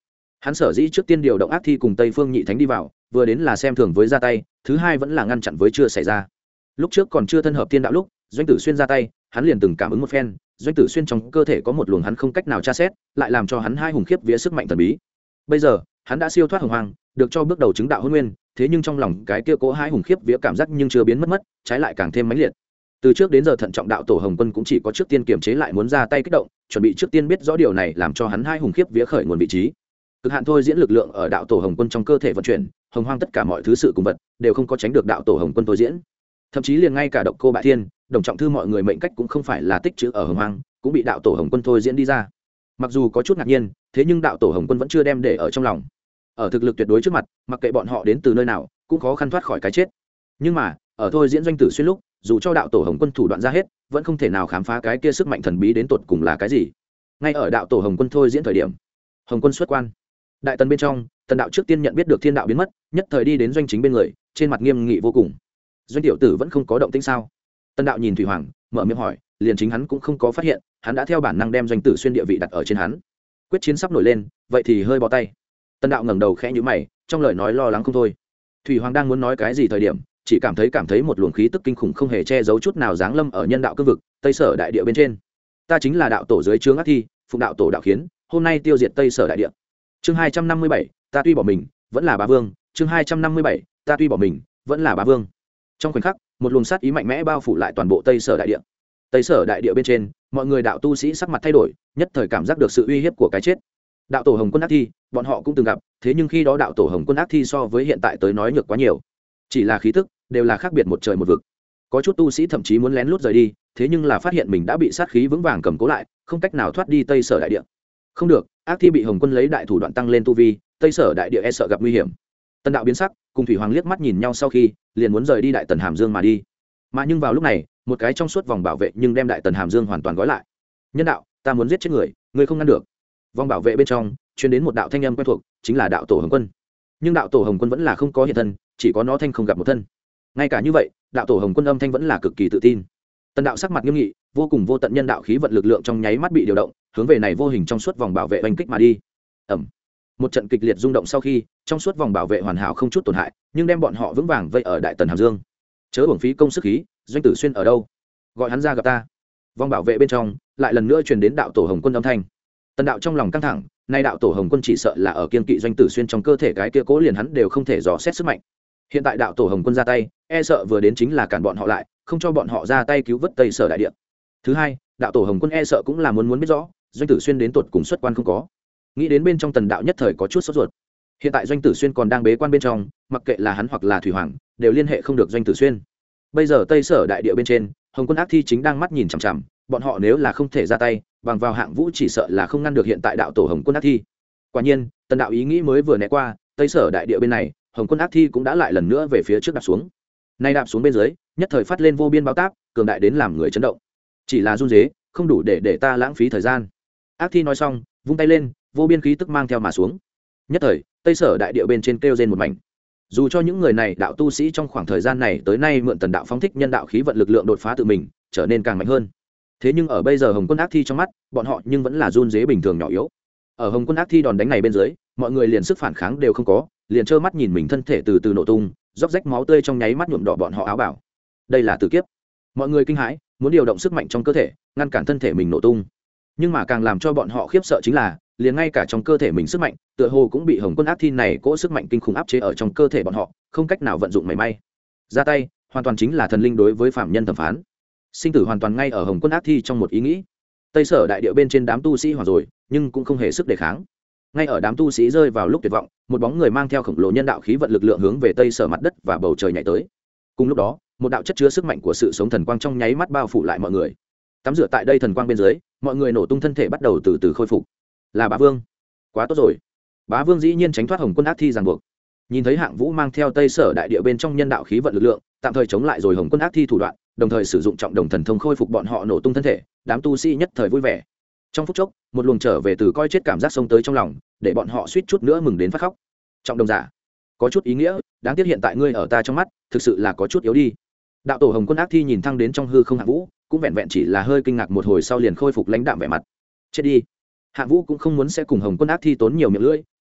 Hắn sở dĩ trước tiên điều động ác thi cùng Tây Phương Nhị Thánh đi vào, vừa đến là xem thường với ra tay, thứ hai vẫn là ngăn chặn với chưa xảy ra. Lúc trước còn chưa thân hợp thiên đạo lúc, Doanh Tử Xuyên ra tay, hắn liền từng cảm ứng một phen, Doanh Tử Xuyên trong cơ thể có một luồng hắn không cách nào tra xét, lại làm cho hắn hai hùng khiếp vía sức mạnh thần bí. Bây giờ, hắn đã siêu thoát hồng hoang, được cho bước đầu chứng đạo hôn nguyên, thế nhưng trong lòng cái kia cố hai hùng khiếp vía cảm giác nhưng chưa biến mất, trái lại càng thêm mãnh liệt. Từ trước đến giờ thận trọng đạo tổ Hồng Quân cũng chỉ có trước tiên kiềm chế lại muốn ra tay kích động, chuẩn bị trước tiên biết rõ điều này làm cho hắn hai hùng khiếp vía khởi nguồn vị trí. Cực hạn thôi diễn lực lượng ở đạo tổ Hồng Quân trong cơ thể vận chuyển, hồng hoang tất cả mọi thứ sự cùng vật đều không có tránh được đạo tổ Hồng Quân thôi diễn. Thậm chí liền ngay cả độc cô bại thiên, đồng trọng thư mọi người mệnh cách cũng không phải là tích trữ ở hồng hoang, cũng bị đạo tổ Hồng Quân thôi diễn đi ra. Mặc dù có chút ngạc nhiên, thế nhưng đạo tổ Hồng Quân vẫn chưa đem để ở trong lòng. Ở thực lực tuyệt đối trước mặt, mặc kệ bọn họ đến từ nơi nào, cũng khó khăn thoát khỏi cái chết. Nhưng mà, ở thôi diễn Doanh Tử Xuyên lúc, dù cho đạo tổ Hồng Quân thủ đoạn ra hết, vẫn không thể nào khám phá cái kia sức mạnh thần bí đến tột cùng là cái gì. Ngay ở đạo tổ Hồng Quân thôi diễn thời điểm, Hồng Quân xuất quan. Đại tần bên trong, tần đạo trước tiên nhận biết được thiên đạo biến mất, nhất thời đi đến doanh chính bên người, trên mặt nghiêm nghị vô cùng. Doanh tiểu tử vẫn không có động tĩnh sao? Tần đạo nhìn Thủy Hoàng, mở miệng hỏi, liền chính hắn cũng không có phát hiện, hắn đã theo bản năng đem Doanh Tử Xuyên địa vị đặt ở trên hắn. Quyết chiến sắp nổi lên, vậy thì hơi bó tay. Tần đạo ngẩng đầu khẽ nhíu mày, trong lời nói lo lắng không thôi. Thủy Hoàng đang muốn nói cái gì thời điểm, chỉ cảm thấy một luồng khí tức kinh khủng không hề che giấu chút nào giáng lâm ở nhân đạo cương vực Tây Sở đại địa bên trên. Ta chính là đạo tổ dưới trướng ác thi, phụng đạo tổ đạo khiến, hôm nay tiêu diệt Tây Sở đại địa. Chương 257, ta tuy bỏ mình, vẫn là bá vương. Chương 257, ta tuy bỏ mình, vẫn là bá vương. Trong khoảnh khắc, một luồng sát ý mạnh mẽ bao phủ lại toàn bộ Tây Sở đại địa. Tây Sở đại địa bên trên, mọi người đạo tu sĩ sắc mặt thay đổi, nhất thời cảm giác được sự uy hiếp của cái chết. Đạo tổ Hồng Quân ác thi, bọn họ cũng từng gặp, thế nhưng khi đó đạo tổ Hồng Quân ác thi so với hiện tại tới nói nhược quá nhiều. Chỉ là khí tức đều là khác biệt một trời một vực. Có chút tu sĩ thậm chí muốn lén lút rời đi, thế nhưng là phát hiện mình đã bị sát khí vững vàng cầm cố lại, không cách nào thoát đi Tây Sở đại địa. Không được, ác thi bị Hồng Quân lấy đại thủ đoạn tăng lên tu vi, Tây Sở đại địa e sợ gặp nguy hiểm. Tần đạo biến sắc, cùng Thủy Hoàng liếc mắt nhìn nhau sau khi, liền muốn rời đi Đại Tần Hàm Dương mà đi. Mà nhưng vào lúc này, một cái trong suốt vòng bảo vệ nhưng đem Đại Tần Hàm Dương hoàn toàn gói lại. Nhân đạo, ta muốn giết chết người, ngươi không ngăn được. Vòng bảo vệ bên trong truyền đến một đạo thanh âm quen thuộc, chính là đạo tổ Hồng Quân. Nhưng đạo tổ Hồng Quân vẫn là không có hiện thân, chỉ có nó thanh không gặp một thân. Ngay cả như vậy, đạo tổ Hồng Quân âm thanh vẫn là cực kỳ tự tin. Tần đạo sắc mặt nghiêm nghị, vô cùng vô tận nhân đạo khí vận lực lượng trong nháy mắt bị điều động, hướng về này vô hình trong suốt vòng bảo vệ oanh kích mà đi. Ầm. Một trận kịch liệt rung động sau khi, trong suốt vòng bảo vệ hoàn hảo không chút tổn hại, nhưng đem bọn họ vững vàng vây ở Đại Tần Hàm Dương. Chớ uổng phí công sức khí, Doanh Tử Xuyên ở đâu? Gọi hắn ra gặp ta. Vòng bảo vệ bên trong lại lần nữa truyền đến đạo tổ Hồng Quân âm thanh. Tần đạo trong lòng căng thẳng, nay đạo tổ Hồng Quân chỉ sợ là ở kiên kỵ Doanh Tử Xuyên trong cơ thể cái kia cố liền hắn đều không thể dò xét sức mạnh. Hiện tại đạo tổ Hồng Quân ra tay, e sợ vừa đến chính là cản bọn họ lại, không cho bọn họ ra tay cứu vớt Tây Sở đại địa. Thứ hai, đạo tổ Hồng Quân e sợ cũng là muốn biết rõ Doanh Tử Xuyên đến tuột cùng xuất quan không có. Nghĩ đến bên trong Tần đạo nhất thời có chút sốt ruột. Hiện tại Doanh Tử Xuyên còn đang bế quan bên trong, mặc kệ là hắn hoặc là Thủy Hoàng, đều liên hệ không được Doanh Tử Xuyên. Bây giờ Tây Sở đại địa bên trên, Hồng Quân ác thi chính đang mắt nhìn chằm chằm, bọn họ nếu là không thể ra tay, bằng vào hạng vũ chỉ sợ là không ngăn được hiện tại đạo tổ Hồng Quân ác thi. Quả nhiên, Tần đạo ý nghĩ mới vừa né qua, Tây Sở đại địa bên này, Hồng Quân ác thi cũng đã lại lần nữa về phía trước đạp xuống. Nay đạp xuống bên dưới, nhất thời phát lên vô biên báo táp, cường đại đến làm người chấn động. Chỉ là run rế, không đủ để ta lãng phí thời gian. Ác thi nói xong, vung tay lên, vô biên khí tức mang theo mà xuống. Nhất thời, Tây Sở đại địa bên trên kêu rên một mảnh. Dù cho những người này đạo tu sĩ trong khoảng thời gian này tới nay mượn Tần đạo phóng thích nhân đạo khí vận lực lượng đột phá tự mình, trở nên càng mạnh hơn. Thế nhưng ở bây giờ Hồng Quân ác thi trong mắt, bọn họ nhưng vẫn là run rế bình thường nhỏ yếu. Ở Hồng Quân ác thi đòn đánh này bên dưới, mọi người liền sức phản kháng đều không có, liền trơ mắt nhìn mình thân thể từ từ nổ tung, róc rách máu tươi trong nháy mắt nhuộm đỏ bọn họ áo bào. Đây là tử kiếp. Mọi người kinh hãi, muốn điều động sức mạnh trong cơ thể, ngăn cản thân thể mình nổ tung. Nhưng mà càng làm cho bọn họ khiếp sợ chính là, liền ngay cả trong cơ thể mình sức mạnh, tựa hồ cũng bị Hồng Quân ác thi này cỗ sức mạnh kinh khủng áp chế ở trong cơ thể bọn họ, không cách nào vận dụng mảy may. Ra tay, hoàn toàn chính là thần linh đối với phạm nhân thẩm phán. Sinh tử hoàn toàn ngay ở Hồng Quân ác thi trong một ý nghĩ. Tây Sở đại địa bên trên đám tu sĩ hoảng rồi, nhưng cũng không hề sức đề kháng. Ngay ở đám tu sĩ rơi vào lúc tuyệt vọng, một bóng người mang theo khổng lồ nhân đạo khí vận lực lượng hướng về Tây Sở mặt đất và bầu trời nhảy tới. Cùng lúc đó, một đạo chất chứa sức mạnh của sự sống thần quang trong nháy mắt bao phủ lại mọi người. Tắm rửa tại đây thần quang bên dưới, mọi người nổ tung thân thể bắt đầu từ từ khôi phục. Là Bá Vương, quá tốt rồi. Bá Vương dĩ nhiên tránh thoát Hồng Quân ác thi ràng buộc. Nhìn thấy Hạng Vũ mang theo Tây Sở đại địa bên trong nhân đạo khí vận lực lượng, tạm thời chống lại rồi Hồng Quân ác thi thủ đoạn, đồng thời sử dụng trọng đồng thần thông khôi phục bọn họ nổ tung thân thể, đám tu sĩ nhất thời vui vẻ. Trong phút chốc, một luồng trở về từ coi chết cảm giác xông tới trong lòng, để bọn họ suýt chút nữa mừng đến phát khóc. Trọng đồng giả, có chút ý nghĩa, đáng tiếc hiện tại ngươi ở ta trong mắt, thực sự là có chút yếu đi. Đạo tổ Hồng Quân ác thi nhìn thăng đến trong hư không Hạng Vũ, cũng vẹn vẹn chỉ là hơi kinh ngạc một hồi sau liền khôi phục lãnh đạm vẻ mặt. Chết đi. Hạng Vũ cũng không muốn sẽ cùng Hồng Quân ác thi tốn nhiều miệng lưỡi,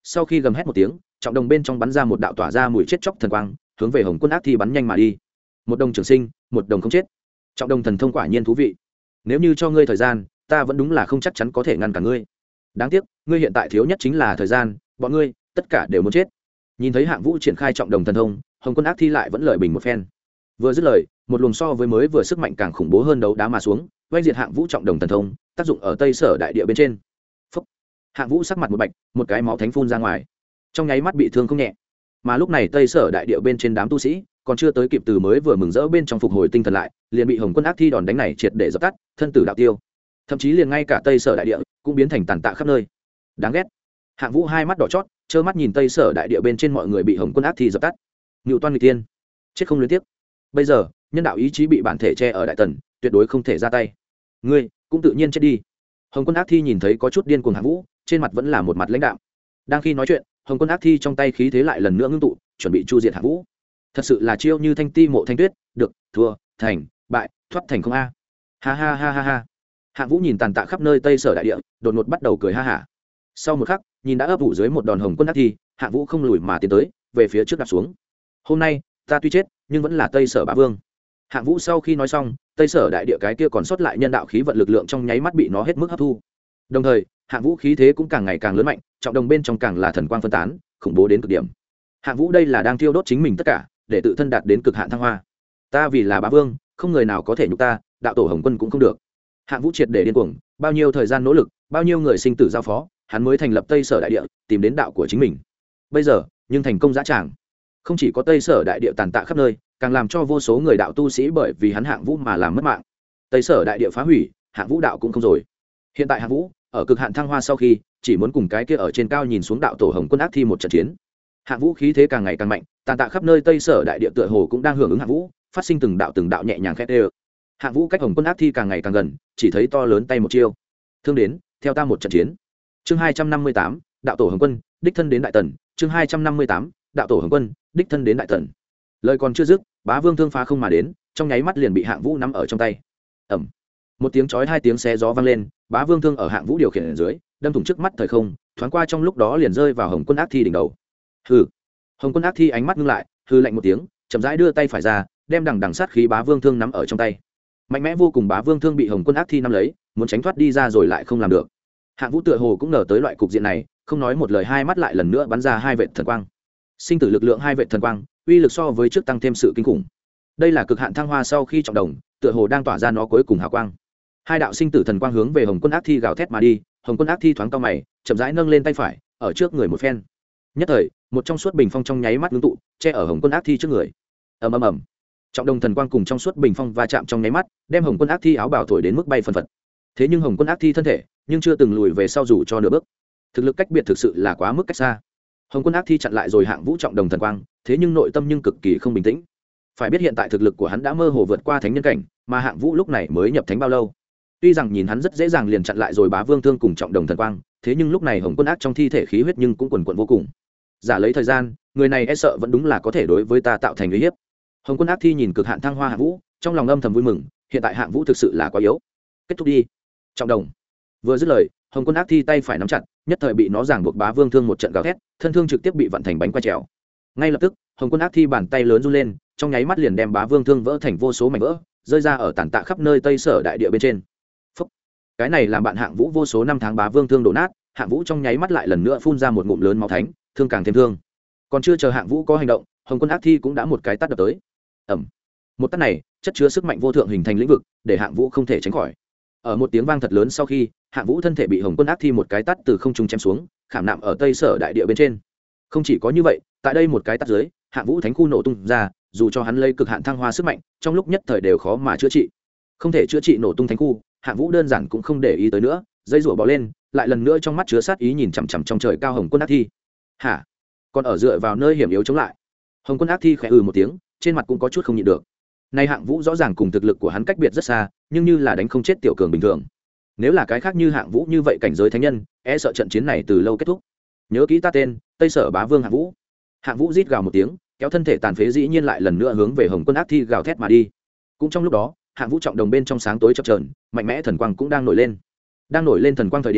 sau khi gầm hét một tiếng, trọng đồng bên trong bắn ra một đạo tỏa ra mùi chết chóc thần quang, hướng về Hồng Quân Ác Thi bắn nhanh mà đi. Một đồng trường sinh, một đồng không chết. Trọng đồng thần thông quả nhiên thú vị. Nếu như cho ngươi thời gian, ta vẫn đúng là không chắc chắn có thể ngăn cản ngươi. Đáng tiếc, ngươi hiện tại thiếu nhất chính là thời gian, bọn ngươi tất cả đều muốn chết. Nhìn thấy Hạng Vũ triển khai trọng đồng thần thông, Hồng Quân Ác Thi lại vẫn lời bình một phen. Vừa dứt lời, một luồng so với mới vừa sức mạnh càng khủng bố hơn đấu đá mà xuống, oanh diệt Hạng Vũ trọng đồng thần thông, tác dụng ở Tây Sở đại địa bên trên. Phúc. Hạng Vũ sắc mặt một bạch, một cái máu thánh phun ra ngoài, trong nháy mắt bị thương không nhẹ. Mà lúc này Tây Sở đại địa bên trên đám tu sĩ còn chưa tới kịp từ mới vừa mừng rỡ bên trong phục hồi tinh thần lại, liền bị Hồng Quân Ác Thi đòn đánh này triệt để dập tắt, thân tử đạo tiêu. Thậm chí liền ngay cả Tây Sở đại địa cũng biến thành tàn tạ khắp nơi. Đáng ghét. Hạng Vũ hai mắt đỏ chót, trơ mắt nhìn Tây Sở đại địa bên trên mọi người bị Hồng Quân Ác Thi dập tắt. Ngưu toan người tiên, chết không liên tiếp. Bây giờ, nhân đạo ý chí bị bản thể che ở đại tần, tuyệt đối không thể ra tay. Ngươi cũng tự nhiên chết đi. Hồng Quân Ác Thi nhìn thấy có chút điên cuồng Hạng Vũ, trên mặt vẫn là một mặt lãnh đạm. Đang khi nói chuyện, Hồng Quân Ác Thi trong tay khí thế lại lần nữa ngưng tụ, chuẩn bị chu diệt Hạng Vũ. Thật sự là chiêu như thanh ti mộ thanh tuyết, được, thua, thành, bại, thoát thành không a. Ha ha ha ha ha. Hạng Vũ nhìn tàn tạ khắp nơi Tây Sở đại địa, đột ngột bắt đầu cười ha hả. Sau một khắc, nhìn đã ấp ủ dưới một đòn Hồng Quân Ác Thi, Hạng Vũ không lùi mà tiến tới, về phía trước đạp xuống. Hôm nay, ta tuy chết, nhưng vẫn là Tây Sở bá vương. Hạng Vũ sau khi nói xong, Tây Sở đại địa cái kia còn sót lại nhân đạo khí vận lực lượng trong nháy mắt bị nó hết mức hấp thu. Đồng thời, Hạng Vũ khí thế cũng càng ngày càng lớn mạnh, trọng đồng bên trong càng là thần quang phân tán, khủng bố đến cực điểm. Hạng Vũ đây là đang thiêu đốt chính mình tất cả, để tự thân đạt đến cực hạn thăng hoa. Ta vì là bá vương, không người nào có thể nhục ta, đạo tổ Hồng Quân cũng không được. Hạng Vũ triệt để điên cuồng, bao nhiêu thời gian nỗ lực, bao nhiêu người sinh tử giao phó, hắn mới thành lập Tây Sở đại địa, tìm đến đạo của chính mình. Bây giờ, nhưng thành công dã tràng. Không chỉ có Tây Sở đại địa tàn tạ khắp nơi, càng làm cho vô số người đạo tu sĩ bởi vì hắn Hạng Vũ mà làm mất mạng. Tây Sở đại địa phá hủy, Hạng Vũ đạo cũng không rồi. Hiện tại Hạng Vũ ở cực hạn thăng hoa sau khi, chỉ muốn cùng cái kia ở trên cao nhìn xuống đạo tổ Hồng Quân Ác Thi một trận chiến. Hạng Vũ khí thế càng ngày càng mạnh, tàn tạ khắp nơi Tây Sở đại địa tựa hồ cũng đang hưởng ứng Hạng Vũ, phát sinh từng đạo nhẹ nhàng khét ê. Hạng Vũ cách Hồng Quân Ác Thi càng ngày càng gần, chỉ thấy to lớn tay một chiêu. Thương đến, theo ta một trận chiến. Chương 258, đạo tổ Hồng Quân, đích thân đến Đại Tần. Chương 258, đạo tổ Hồng Quân, đích thân đến Đại Tần. Lời còn chưa dứt, Bá Vương thương phá không mà đến, trong nháy mắt liền bị Hạng Vũ nắm ở trong tay. Ầm. Một tiếng chói hai tiếng xé gió vang lên, Bá Vương thương ở Hạng Vũ điều khiển ở dưới, đâm thủng trước mắt thời không, thoáng qua trong lúc đó liền rơi vào Hồng Quân Ác Thi đỉnh đầu. Hừ. Hồng Quân Ác Thi ánh mắt ngưng lại, hừ lạnh một tiếng, chậm rãi đưa tay phải ra, đem đằng sát khí Bá Vương thương nắm ở trong tay. Mạnh mẽ vô cùng Bá Vương thương bị Hồng Quân Ác Thi nắm lấy, muốn tránh thoát đi ra rồi lại không làm được. Hạng Vũ tựa hồ cũng ngờ tới loại cục diện này, không nói một lời hai mắt lại lần nữa bắn ra hai vệt thần quang. Sinh tử lực lượng hai vệt thần quang, uy lực so với trước tăng thêm sự kinh khủng. Đây là cực hạn thăng hoa sau khi trọng đồng, tựa hồ đang tỏa ra nó cuối cùng hào quang. Hai đạo sinh tử thần quang hướng về Hồng Quân Ác Thi gào thét mà đi, Hồng Quân Ác Thi thoáng cau mày, chậm rãi nâng lên tay phải, ở trước người một phen. Nhất thời, một trong suốt bình phong trong nháy mắt ngưng tụ, che ở Hồng Quân Ác Thi trước người. Ầm ầm ầm. Trọng đồng thần quang cùng trong suốt bình phong va chạm trong nháy mắt, đem Hồng Quân Ác Thi áo bào thổi đến mức bay phân phật. Thế nhưng Hồng Quân Ác Thi thân thể, nhưng chưa từng lùi về sau dù cho nửa bước. Thực lực cách biệt thực sự là quá mức cách xa. Hồng Quân Ác Thi chặn lại rồi Hạng Vũ trọng đồng thần quang, thế nhưng nội tâm nhưng cực kỳ không bình tĩnh. Phải biết hiện tại thực lực của hắn đã mơ hồ vượt qua thánh nhân cảnh, mà Hạng Vũ lúc này mới nhập thánh bao lâu. Tuy rằng nhìn hắn rất dễ dàng liền chặn lại rồi Bá Vương thương cùng trọng đồng thần quang, thế nhưng lúc này Hồng Quân Ác trong thi thể khí huyết nhưng cũng quần quật vô cùng. Giả lấy thời gian, người này e sợ vẫn đúng là có thể đối với ta tạo thành uy hiếp. Hồng Quân Ác Thi nhìn cực hạn thăng hoa Hạng Vũ, trong lòng âm thầm vui mừng, hiện tại Hạng Vũ thực sự là quá yếu. Kết thúc đi. Trọng đồng. Vừa dứt lời, Hồng Quân Ác Thi tay phải nắm chặt, nhất thời bị nó giằng buộc Bá Vương thương một trận gào thét, thân thương trực tiếp bị vặn thành bánh quay trèo. Ngay lập tức, Hồng Quân Ác Thi bàn tay lớn run lên, trong nháy mắt liền đem Bá Vương thương vỡ thành vô số mảnh vỡ, rơi ra ở tàn tạ khắp nơi Tây Sở đại địa bên trên. Phúc. Cái này làm bạn Hạng Vũ vô số năm tháng Bá Vương thương đổ nát, Hạng Vũ trong nháy mắt lại lần nữa phun ra một ngụm lớn máu thánh, thương càng thêm thương. Còn chưa chờ Hạng Vũ có hành động, Hồng Quân Ác Thi cũng đã một cái tát đập tới. Ầm. Một tát này, chất chứa sức mạnh vô thượng hình thành lĩnh vực, để Hạng Vũ không thể tránh khỏi. Ở một tiếng vang thật lớn sau khi, Hạng Vũ thân thể bị Hồng Quân Ác Thi một cái tát từ không trung chém xuống, khảm nạm ở Tây Sở đại địa bên trên. Không chỉ có như vậy, tại đây một cái tát dưới, Hạng Vũ thánh khu nổ tung ra, dù cho hắn lấy cực hạn thăng hoa sức mạnh, trong lúc nhất thời đều khó mà chữa trị. Không thể chữa trị nổ tung thánh khu, Hạng Vũ đơn giản cũng không để ý tới nữa, dây rủa bò lên, lại lần nữa trong mắt chứa sát ý nhìn chằm chằm trong trời cao Hồng Quân Ác Thi. Hả? Còn ở dựa vào nơi hiểm yếu chống lại. Hồng Quân Ác Thi khẽ một tiếng, trên mặt cũng có chút không nhịn được. Nay Hạng Vũ rõ ràng cùng thực lực của hắn cách biệt rất xa, nhưng như là đánh không chết tiểu cường bình thường. Nếu là cái khác như Hạng Vũ như vậy cảnh giới thánh nhân, e sợ trận chiến này từ lâu kết thúc. Nhớ kỹ ta tên, Tây Sở Bá Vương Hạng Vũ. Hạng Vũ rít gào một tiếng, kéo thân thể tàn phế dĩ nhiên lại lần nữa hướng về Hồng Quân Ác Thi gào thét mà đi. Cũng trong lúc đó, Hạng Vũ trọng đồng bên trong sáng tối chập chờn, mạnh mẽ thần quang cũng đang nổi lên. Đang nổi lên thần quang thời điểm,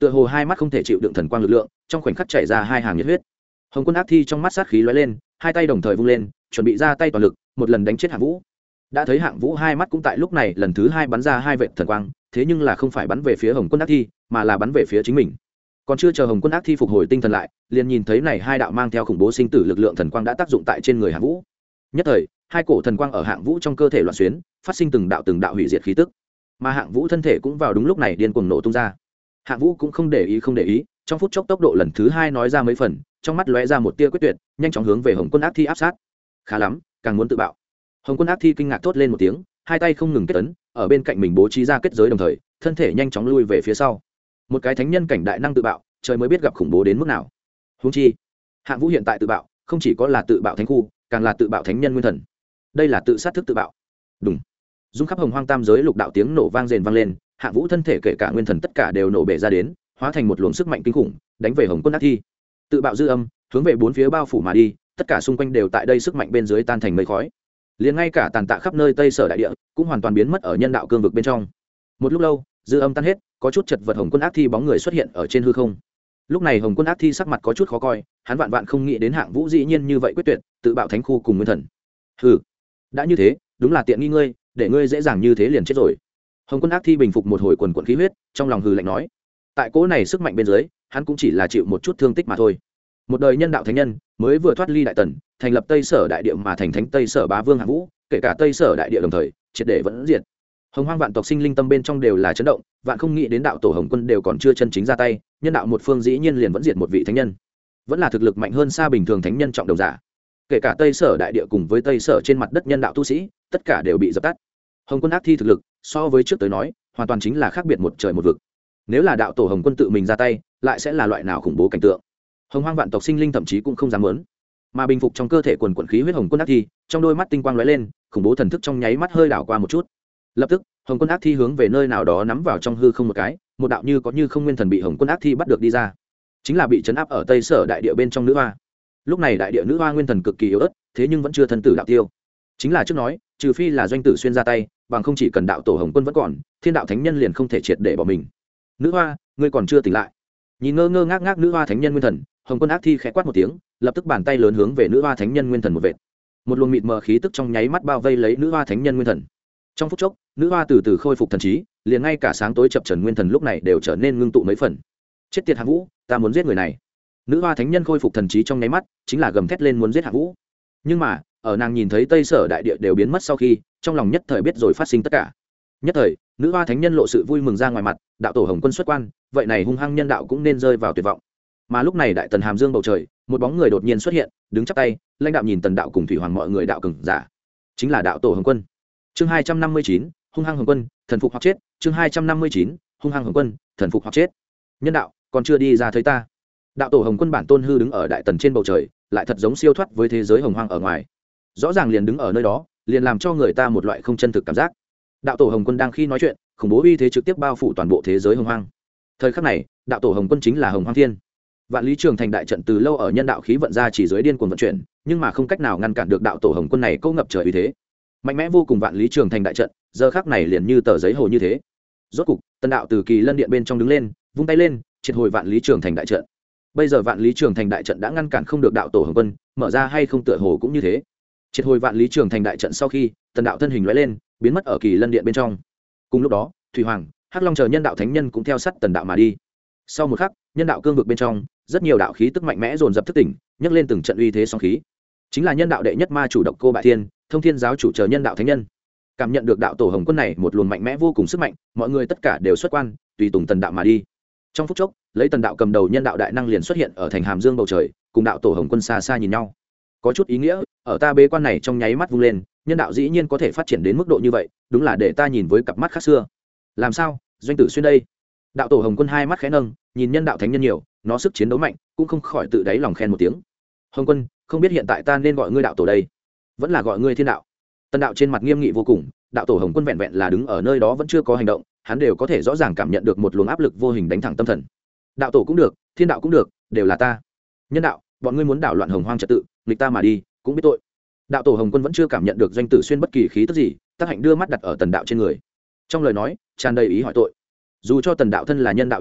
tựa hồ hai mắt không thể chịu đựng thần quang lực lượng, trong khoảnh khắc chảy ra hai hàng nhiệt huyết. Hồng Quân Ác Thi trong mắt sát khí lóe lên, hai tay đồng thời vung lên, chuẩn bị ra tay toàn lực, một lần đánh chết Hạng Vũ. Đã thấy Hạng Vũ hai mắt cũng tại lúc này lần thứ hai bắn ra hai vệt thần quang, thế nhưng là không phải bắn về phía Hồng Quân Ác Thi, mà là bắn về phía chính mình. Còn chưa chờ Hồng Quân Ác Thi phục hồi tinh thần lại, liền nhìn thấy này hai đạo mang theo khủng bố sinh tử lực lượng thần quang đã tác dụng tại trên người Hạng Vũ. Nhất thời, hai cổ thần quang ở Hạng Vũ trong cơ thể loạn xuyến, phát sinh từng đạo hủy diệt khí tức. Mà Hạng Vũ thân thể cũng vào đúng lúc này điên cuồng nổ tung ra. Hạng Vũ cũng không để ý, trong phút chốc tốc độ lần thứ hai nói ra mấy phần, trong mắt lóe ra một tia quyết tuyệt, nhanh chóng hướng về Hồng Quân Ác Thi áp sát. Khá lắm, càng muốn tự bạo. Hồng Quân Ác Thi kinh ngạc thốt lên một tiếng, hai tay không ngừng kết ấn, ở bên cạnh mình bố trí ra kết giới đồng thời, thân thể nhanh chóng lui về phía sau. Một cái thánh nhân cảnh đại năng tự bạo, trời mới biết gặp khủng bố đến mức nào. Huống chi, Hạng Vũ hiện tại tự bạo, không chỉ có là tự bạo thánh khu, càng là tự bạo thánh nhân nguyên thần. Đây là tự sát thức tự bạo. Đúng. Dung khắp hồng hoang tam giới lục đạo tiếng nổ vang rền vang lên, Hạng Vũ thân thể kể cả nguyên thần tất cả đều nổ bể ra đến, hóa thành một luồng sức mạnh kinh khủng, đánh về Hồng Quân Ác Thi. Tự bạo dư âm, hướng về bốn phía bao phủ mà đi, tất cả xung quanh đều tại đây sức mạnh bên dưới tan thành mây khói. Liền ngay cả tàn tạ khắp nơi Tây Sở đại địa, cũng hoàn toàn biến mất ở nhân đạo cương vực bên trong. Một lúc lâu, dư âm tan hết, có chút chật vật Hồng Quân Ác Thi bóng người xuất hiện ở trên hư không. Lúc này Hồng Quân Ác Thi sắc mặt có chút khó coi, hắn vạn vạn không nghĩ đến Hạng Vũ dĩ nhiên như vậy quyết tuyệt, tự bạo thánh khu cùng nguyên thần. Hừ, đã như thế, đúng là tiện nghi ngươi, để ngươi dễ dàng như thế liền chết rồi. Hồng Quân Ác Thi bình phục một hồi quần quần khí huyết, trong lòng hừ lạnh nói, tại cỗ này sức mạnh bên dưới, hắn cũng chỉ là chịu một chút thương tích mà thôi. Một đời nhân đạo thánh nhân, mới vừa thoát ly đại tần, thành lập Tây Sở đại địa mà thành thánh Tây Sở bá vương Hạng Vũ, kể cả Tây Sở đại địa đồng thời, triệt để vẫn diệt. Hồng hoang vạn tộc sinh linh tâm bên trong đều là chấn động, vạn không nghĩ đến đạo tổ Hồng Quân đều còn chưa chân chính ra tay, nhân đạo một phương dĩ nhiên liền vẫn diệt một vị thánh nhân, vẫn là thực lực mạnh hơn xa bình thường thánh nhân trọng đồng giả. Kể cả Tây Sở đại địa cùng với Tây Sở trên mặt đất nhân đạo tu sĩ, tất cả đều bị dập tắt. Hồng Quân Ác Thi thực lực, so với trước tới nói, hoàn toàn chính là khác biệt một trời một vực. Nếu là đạo tổ Hồng Quân tự mình ra tay, lại sẽ là loại nào khủng bố cảnh tượng. Hồng hoang vạn tộc sinh linh thậm chí cũng không dám muốn. Mà bình phục trong cơ thể quần quần khí huyết Hồng Quân Ác Thi, trong đôi mắt tinh quang lóe lên, khủng bố thần thức trong nháy mắt hơi đảo qua một chút. Lập tức, Hồng Quân Ác Thi hướng về nơi nào đó nắm vào trong hư không một cái, một đạo như có như không nguyên thần bị Hồng Quân Ác Thi bắt được đi ra, chính là bị trấn áp ở Tây Sở đại địa bên trong nữ hoa. Lúc này đại địa nữ hoa nguyên thần cực kỳ yếu ớt, thế nhưng vẫn chưa thân tử đạo tiêu. Chính là trước nói, trừ phi là Doanh Tử Xuyên ra tay, bằng không chỉ cần đạo tổ Hồng Quân vẫn còn, thiên đạo thánh nhân liền không thể triệt để bỏ mình. Nữ hoa, ngươi còn chưa tỉnh lại. Nhìn ngơ ngơ ngác ngác nữ hoa thánh nhân nguyên thần, Hồng Quân Ác Thi khẽ quát một tiếng, lập tức bàn tay lớn hướng về nữ hoa thánh nhân nguyên thần một vệt. Một luồng mịt mờ khí tức trong nháy mắt bao vây lấy nữ hoa thánh nhân nguyên thần. Trong phút chốc, nữ hoa từ từ khôi phục thần trí, liền ngay cả sáng tối chập trần nguyên thần lúc này đều trở nên ngưng tụ mấy phần. Chết tiệt Hạng Vũ, ta muốn giết người này. Nữ hoa thánh nhân khôi phục thần trí trong nháy mắt, chính là gầm thét lên muốn giết Hạng Vũ. Nhưng mà, ở nàng nhìn thấy Tây Sở đại địa đều biến mất sau khi, trong lòng nhất thời biết rồi phát sinh tất cả. Nhất thời, nữ hoa thánh nhân lộ sự vui mừng ra ngoài mặt, đạo tổ Hồng Quân xuất quan, vậy này hung hăng nhân đạo cũng nên rơi vào tuyệt vọng. Mà lúc này đại tần hàm dương bầu trời, một bóng người đột nhiên xuất hiện, đứng chắp tay, lãnh đạo nhìn tần đạo cùng thủy hoàng mọi người đạo cường giả, chính là đạo tổ Hồng Quân. Chương 259, hung hăng Hồng Quân, thần phục hoặc chết. Chương 259, hung hăng Hồng Quân, thần phục hoặc chết. Nhân đạo, còn chưa đi ra thấy ta. Đạo tổ Hồng Quân bản tôn hư đứng ở đại tần trên bầu trời, lại thật giống siêu thoát với thế giới hồng hoang ở ngoài. Rõ ràng liền đứng ở nơi đó, liền làm cho người ta một loại không chân thực cảm giác. Đạo tổ Hồng Quân đang khi nói chuyện, khủng bố uy thế trực tiếp bao phủ toàn bộ thế giới hồng hoang. Thời khắc này, đạo tổ Hồng Quân chính là Hồng Hoang Thiên. Vạn Lý Trường Thành đại trận từ lâu ở nhân đạo khí vận ra chỉ dưới điên cuồng vận chuyển, nhưng mà không cách nào ngăn cản được đạo tổ Hồng Quân này câu ngập trời uy thế. Mạnh mẽ vô cùng Vạn Lý Trường Thành đại trận, giờ khắc này liền như tờ giấy hồ như thế. Rốt cục, Tần đạo từ Kỳ Lân điện bên trong đứng lên, vung tay lên, triệt hồi Vạn Lý Trường Thành đại trận. Bây giờ Vạn Lý Trường Thành đại trận đã ngăn cản không được đạo tổ Hồng Quân, mở ra hay không tựa hồ cũng như thế. Triệt hồi Vạn Lý Trường Thành đại trận sau khi, Tần đạo thân hình lóe lên, biến mất ở Kỳ Lân điện bên trong. Cùng lúc đó, Thủy Hoàng, Hắc Long chờ nhân đạo thánh nhân cũng theo sát Tần đạo mà đi. Sau một khắc, nhân đạo cương vực bên trong, rất nhiều đạo khí tức mạnh mẽ dồn dập thức tỉnh, nhấc lên từng trận uy thế song khí. Chính là nhân đạo đệ nhất ma chủ Độc Cô Bại Thiên, Thông Thiên giáo chủ chờ nhân đạo thánh nhân. Cảm nhận được đạo tổ Hồng Quân này một luồng mạnh mẽ vô cùng sức mạnh, mọi người tất cả đều xuất quan, tùy tùng Tần đạo mà đi. Trong phút chốc, lấy Tần đạo cầm đầu nhân đạo đại năng liền xuất hiện ở thành hàm dương bầu trời, cùng đạo tổ Hồng Quân xa xa nhìn nhau. Có chút ý nghĩa, ở ta bế quan này trong nháy mắt vung lên, nhân đạo dĩ nhiên có thể phát triển đến mức độ như vậy, đúng là để ta nhìn với cặp mắt khác xưa. Làm sao, Doanh Tử Xuyên đây? Đạo tổ Hồng Quân hai mắt khẽ nâng, nhìn nhân đạo thánh nhân nhiều, nó sức chiến đấu mạnh, cũng không khỏi tự đáy lòng khen một tiếng. Hồng Quân, không biết hiện tại ta nên gọi ngươi đạo tổ đây, vẫn là gọi ngươi thiên đạo? Tần đạo trên mặt nghiêm nghị vô cùng, đạo tổ Hồng Quân vẹn vẹn là đứng ở nơi đó vẫn chưa có hành động, hắn đều có thể rõ ràng cảm nhận được một luồng áp lực vô hình đánh thẳng tâm thần. Đạo tổ cũng được, thiên đạo cũng được, đều là ta. Nhân đạo, bọn ngươi muốn đảo loạn hồng hoang trật tự, nghịch ta mà đi, cũng biết tội. Đạo tổ Hồng Quân vẫn chưa cảm nhận được Doanh Tử Xuyên bất kỳ khí tức gì, tác hạnh đưa mắt đặt ở Tần đạo trên người, trong lời nói tràn đầy ý hỏi tội. Dù cho Tần đạo thân là nhân đạo ý chí,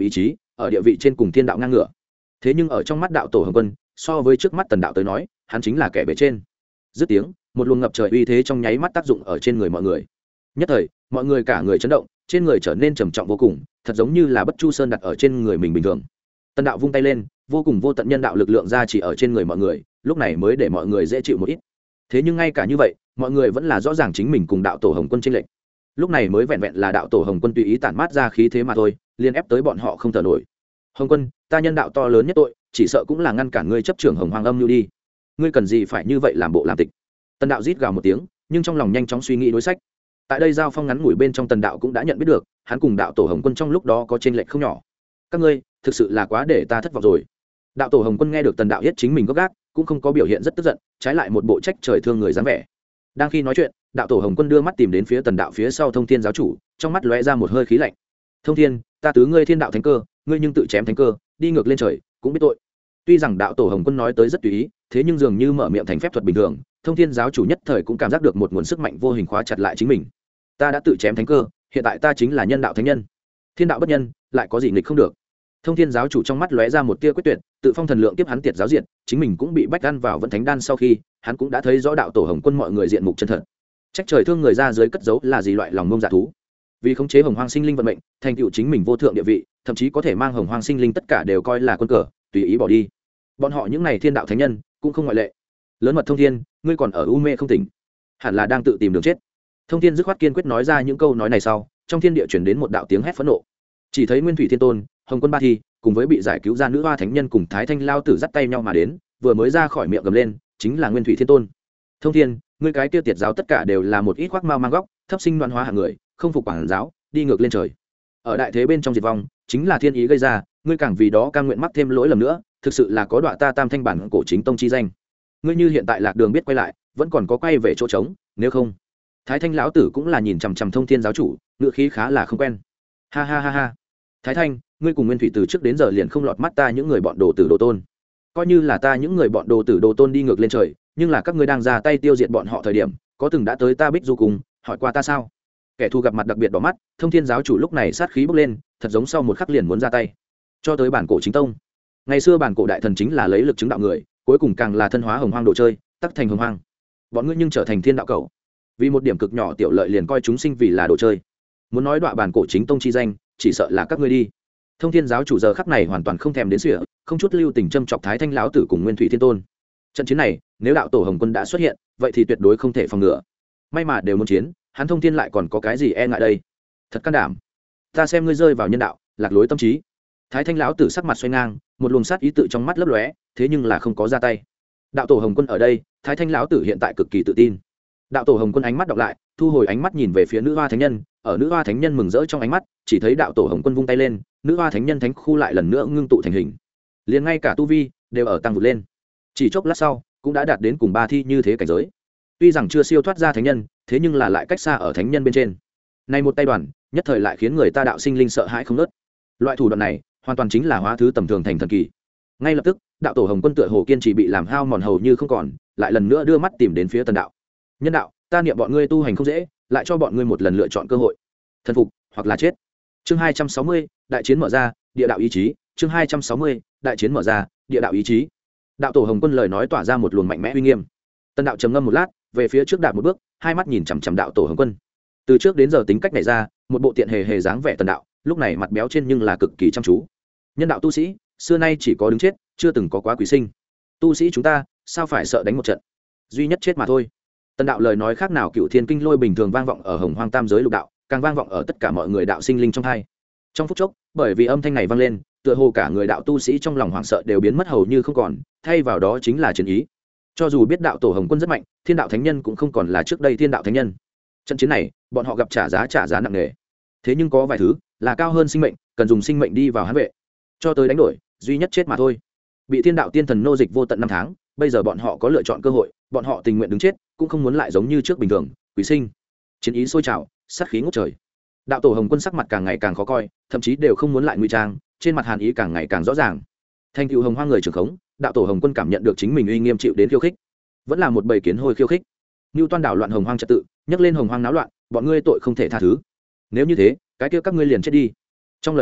ở địa vị trên cùng thiên đạo ngang ngửa. Thế nhưng ở trong mắt đạo tổ Hồng Quân, so với trước mắt tần đạo tới nói, hắn chính là kẻ bề trên. Dứt tiếng, một luồng ngập trời uy thế trong nháy mắt tác dụng ở trên người mọi người. Nhất thời, mọi người cả người chấn động, trên người trở nên trầm trọng vô cùng, thật giống như là Bất Chu Sơn đặt ở trên người mình bình thường. Tần đạo vung tay lên, vô cùng vô tận nhân đạo lực lượng ra chỉ ở trên người mọi người, lúc này mới để mọi người dễ chịu một ít. Thế nhưng ngay cả như vậy, mọi người vẫn là rõ ràng chính mình cùng đạo tổ Hồng Quân chênh lệch. Lúc này mới vẹn vẹn là đạo tổ Hồng Quân tùy ý tản mát ra khí thế mà thôi, liên ép tới bọn họ không thở nổi. Hồng Quân, ta nhân đạo to lớn nhất tội, chỉ sợ cũng là ngăn cản ngươi chấp trưởng Hồng Hoang âm lưu đi. Ngươi cần gì phải như vậy làm bộ làm tịch? Tần đạo rít gào một tiếng, nhưng trong lòng nhanh chóng suy nghĩ đối sách. Tại đây giao phong ngắn ngủi bên trong, tần đạo cũng đã nhận biết được, hắn cùng đạo tổ Hồng Quân trong lúc đó có chênh lệch không nhỏ. Các ngươi, thực sự là quá để ta thất vọng rồi. Đạo tổ Hồng Quân nghe được tần đạo giết chính mình gấp gác, cũng không có biểu hiện rất tức giận, trái lại một bộ trách trời thương người dáng vẻ. Đang khi nói chuyện, đạo tổ Hồng Quân đưa mắt tìm đến phía tần đạo phía sau Thông Thiên giáo chủ, trong mắt lóe ra một hơi khí lạnh. Thông Thiên, ta tứ ngươi thiên đạo thánh cơ, ngươi nhưng tự chém thánh cơ, đi ngược lên trời, cũng biết tội. Tuy rằng đạo tổ Hồng Quân nói tới rất tùy ý, thế nhưng dường như mở miệng thành phép thuật bình thường, Thông Thiên giáo chủ nhất thời cũng cảm giác được một nguồn sức mạnh vô hình khóa chặt lại chính mình. Ta đã tự chém thánh cơ, hiện tại ta chính là nhân đạo thánh nhân. Thiên đạo bất nhân, lại có gì nghịch không được. Thông Thiên giáo chủ trong mắt lóe ra một tia quyết tuyệt, tự phong thần lượng tiếp hắn tiệt giáo diện, chính mình cũng bị bách ăn vào vận thánh đan sau khi, hắn cũng đã thấy rõ đạo tổ Hồng Quân mọi người diện mục chân thật. Trách trời thương người ra dưới cất giấu là gì loại lòng ngông dạ thú. Vì khống chế Hồng Hoang sinh linh vận mệnh, thành tựu chính mình vô thượng địa vị, thậm chí có thể mang Hồng Hoang sinh linh tất cả đều coi là quân cờ, tùy ý bỏ đi. Bọn họ những này thiên đạo thánh nhân cũng không ngoại lệ. Lớn mật Thông Thiên, ngươi còn ở u mê không tỉnh, hẳn là đang tự tìm đường chết. Thông Thiên dứt khoát kiên quyết nói ra những câu nói này sau, trong thiên địa truyền đến một đạo tiếng hét phẫn nộ. Chỉ thấy Nguyên Thủy Thiên Tôn, Hồng Quân Ba Thi, cùng với bị giải cứu ra nữ hoa thánh nhân cùng Thái Thanh lao tử dắt tay nhau mà đến, vừa mới ra khỏi miệng gầm lên, chính là Nguyên Thủy Thiên Tôn. Thông Thiên, ngươi cái tiêu tiệt giáo tất cả đều là một ít khoác mao mang góc, thấp sinh loạn hóa hạng người, không phục quản giáo, đi ngược lên trời. Ở đại thế bên trong diệt vong, chính là thiên ý gây ra, ngươi càng vì đó cam nguyện mắc thêm lỗi lầm nữa, thực sự là có đọa ta Tam Thanh bản cổ chính tông chi danh. Ngươi như hiện tại lạc đường biết quay lại, vẫn còn có quay về chỗ trống, nếu không. Thái Thanh lão tử cũng là nhìn chằm chằm Thông Thiên giáo chủ, ngữ khí khá là không quen. Ha ha ha ha. Thái Thanh, ngươi cùng Nguyên Thủy từ trước đến giờ liền không lọt mắt ta những người bọn đồ tử đồ tôn. Coi như là ta những người bọn đồ tử đồ tôn đi ngược lên trời, nhưng là các ngươi đang ra tay tiêu diệt bọn họ thời điểm, có từng đã tới ta Bích Du cùng, hỏi qua ta sao? Kẻ thù gặp mặt đặc biệt đỏ mắt, Thông Thiên giáo chủ lúc này sát khí bốc lên, thật giống sau một khắc liền muốn ra tay. Cho tới bản cổ chính tông. Ngày xưa bản cổ đại thần chính là lấy lực chứng đạo người, cuối cùng càng là thân hóa Hồng Hoang đồ chơi, tắc thành Hồng Hoang. Bọn ngươi nhưng trở thành thiên đạo cầu. Vì một điểm cực nhỏ tiểu lợi liền coi chúng sinh vì là đồ chơi. Muốn nói đọa bản cổ chính tông chi danh, chỉ sợ là các ngươi đi. Thông Thiên giáo chủ giờ khắc này hoàn toàn không thèm đến sỉa, không chút lưu tình châm chọc Thái Thanh lão tử cùng Nguyên Thủy Thiên Tôn. Trận chiến này, nếu đạo tổ Hồng Quân đã xuất hiện, vậy thì tuyệt đối không thể phòng ngừa. May mà đều muốn chiến, hắn Thông Thiên lại còn có cái gì e ngại đây? Thật can đảm. Ta xem ngươi rơi vào nhân đạo, lạc lối tâm trí. Thái Thanh lão tử sắc mặt xoay ngang, một luồng sát ý tự trong mắt lấp lóe, thế nhưng là không có ra tay. Đạo tổ Hồng Quân ở đây, Thái Thanh lão tử hiện tại cực kỳ tự tin. Đạo tổ Hồng Quân ánh mắt đọc lại, thu hồi ánh mắt nhìn về phía nữ hoa thánh nhân, ở nữ hoa thánh nhân mừng rỡ trong ánh mắt, chỉ thấy đạo tổ Hồng Quân vung tay lên, nữ hoa thánh nhân thánh khu lại lần nữa ngưng tụ thành hình, liền ngay cả tu vi đều ở tăng vụt lên. Chỉ chốc lát sau, cũng đã đạt đến cùng Ba Thi như thế cảnh giới. Tuy rằng chưa siêu thoát ra thánh nhân, thế nhưng là lại cách xa ở thánh nhân bên trên. Này một tay đoàn, nhất thời lại khiến người ta đạo sinh linh sợ hãi không ngớt. Loại thủ đoạn này, hoàn toàn chính là hóa thứ tầm thường thành thần kỳ. Ngay lập tức, đạo tổ Hồng Quân tựa hồ kiên trì bị làm hao mòn hầu như không còn, lại lần nữa đưa mắt tìm đến phía Tần đạo. Nhân đạo, ta niệm bọn ngươi tu hành không dễ, lại cho bọn ngươi một lần lựa chọn cơ hội. Thần phục hoặc là chết. Chương 260, đại chiến mở ra, địa đạo ý chí. Chương 260, đại chiến mở ra, địa đạo ý chí. Đạo tổ Hồng Quân lời nói tỏa ra một luồng mạnh mẽ uy nghiêm. Tần đạo trầm ngâm một lát, về phía trước đạp một bước, hai mắt nhìn chằm chằm đạo tổ Hồng Quân. Từ trước đến giờ tính cách này ra, một bộ tiện hề hề dáng vẻ Tần đạo, lúc này mặt béo trên nhưng là cực kỳ chăm chú. Nhân đạo tu sĩ, xưa nay chỉ có đứng chết, chưa từng có quá quỷ sinh. Tu sĩ chúng ta, sao phải sợ đánh một trận? Duy nhất chết mà thôi. Tần đạo lời nói khác nào cựu thiên kinh lôi bình thường vang vọng ở Hồng Hoang tam giới lục đạo, càng vang vọng ở tất cả mọi người đạo sinh linh trong hai. Trong phút chốc, bởi vì âm thanh này vang lên, tựa hồ cả người đạo tu sĩ trong lòng hoảng sợ đều biến mất hầu như không còn, thay vào đó chính là chiến ý. Cho dù biết đạo tổ Hồng Quân rất mạnh, thiên đạo thánh nhân cũng không còn là trước đây thiên đạo thánh nhân. Trận chiến này, bọn họ gặp trả giá nặng nề. Thế nhưng có vài thứ là cao hơn sinh mệnh, cần dùng sinh mệnh đi vào hãn vệ. Cho tới đánh đổi, duy nhất chết mà thôi. Bị thiên đạo tiên thần nô dịch vô tận năm tháng, bây giờ bọn họ có lựa chọn cơ hội, bọn họ tình nguyện đứng chết, cũng không muốn lại giống như trước bình thường, quỷ sinh. Chiến ý sôi trào, sát khí ngút trời. Đạo tổ Hồng Quân sắc mặt càng ngày càng khó coi, thậm chí đều không muốn lại ngụy trang, trên mặt hàn ý càng ngày càng rõ ràng. Thành tựu Hồng Hoang người trưởng khống, đạo tổ Hồng Quân cảm nhận được chính mình uy nghiêm chịu đến khiêu khích, vẫn là một bầy kiến hôi khiêu khích. Nưu toan đảo loạn Hồng Hoang trật tự, nhấc lên Hồng Hoang náo loạn, bọn ngươi tội không thể tha thứ. Nếu như thế, cái kia các ngươi liền chết đi. Trong lời nói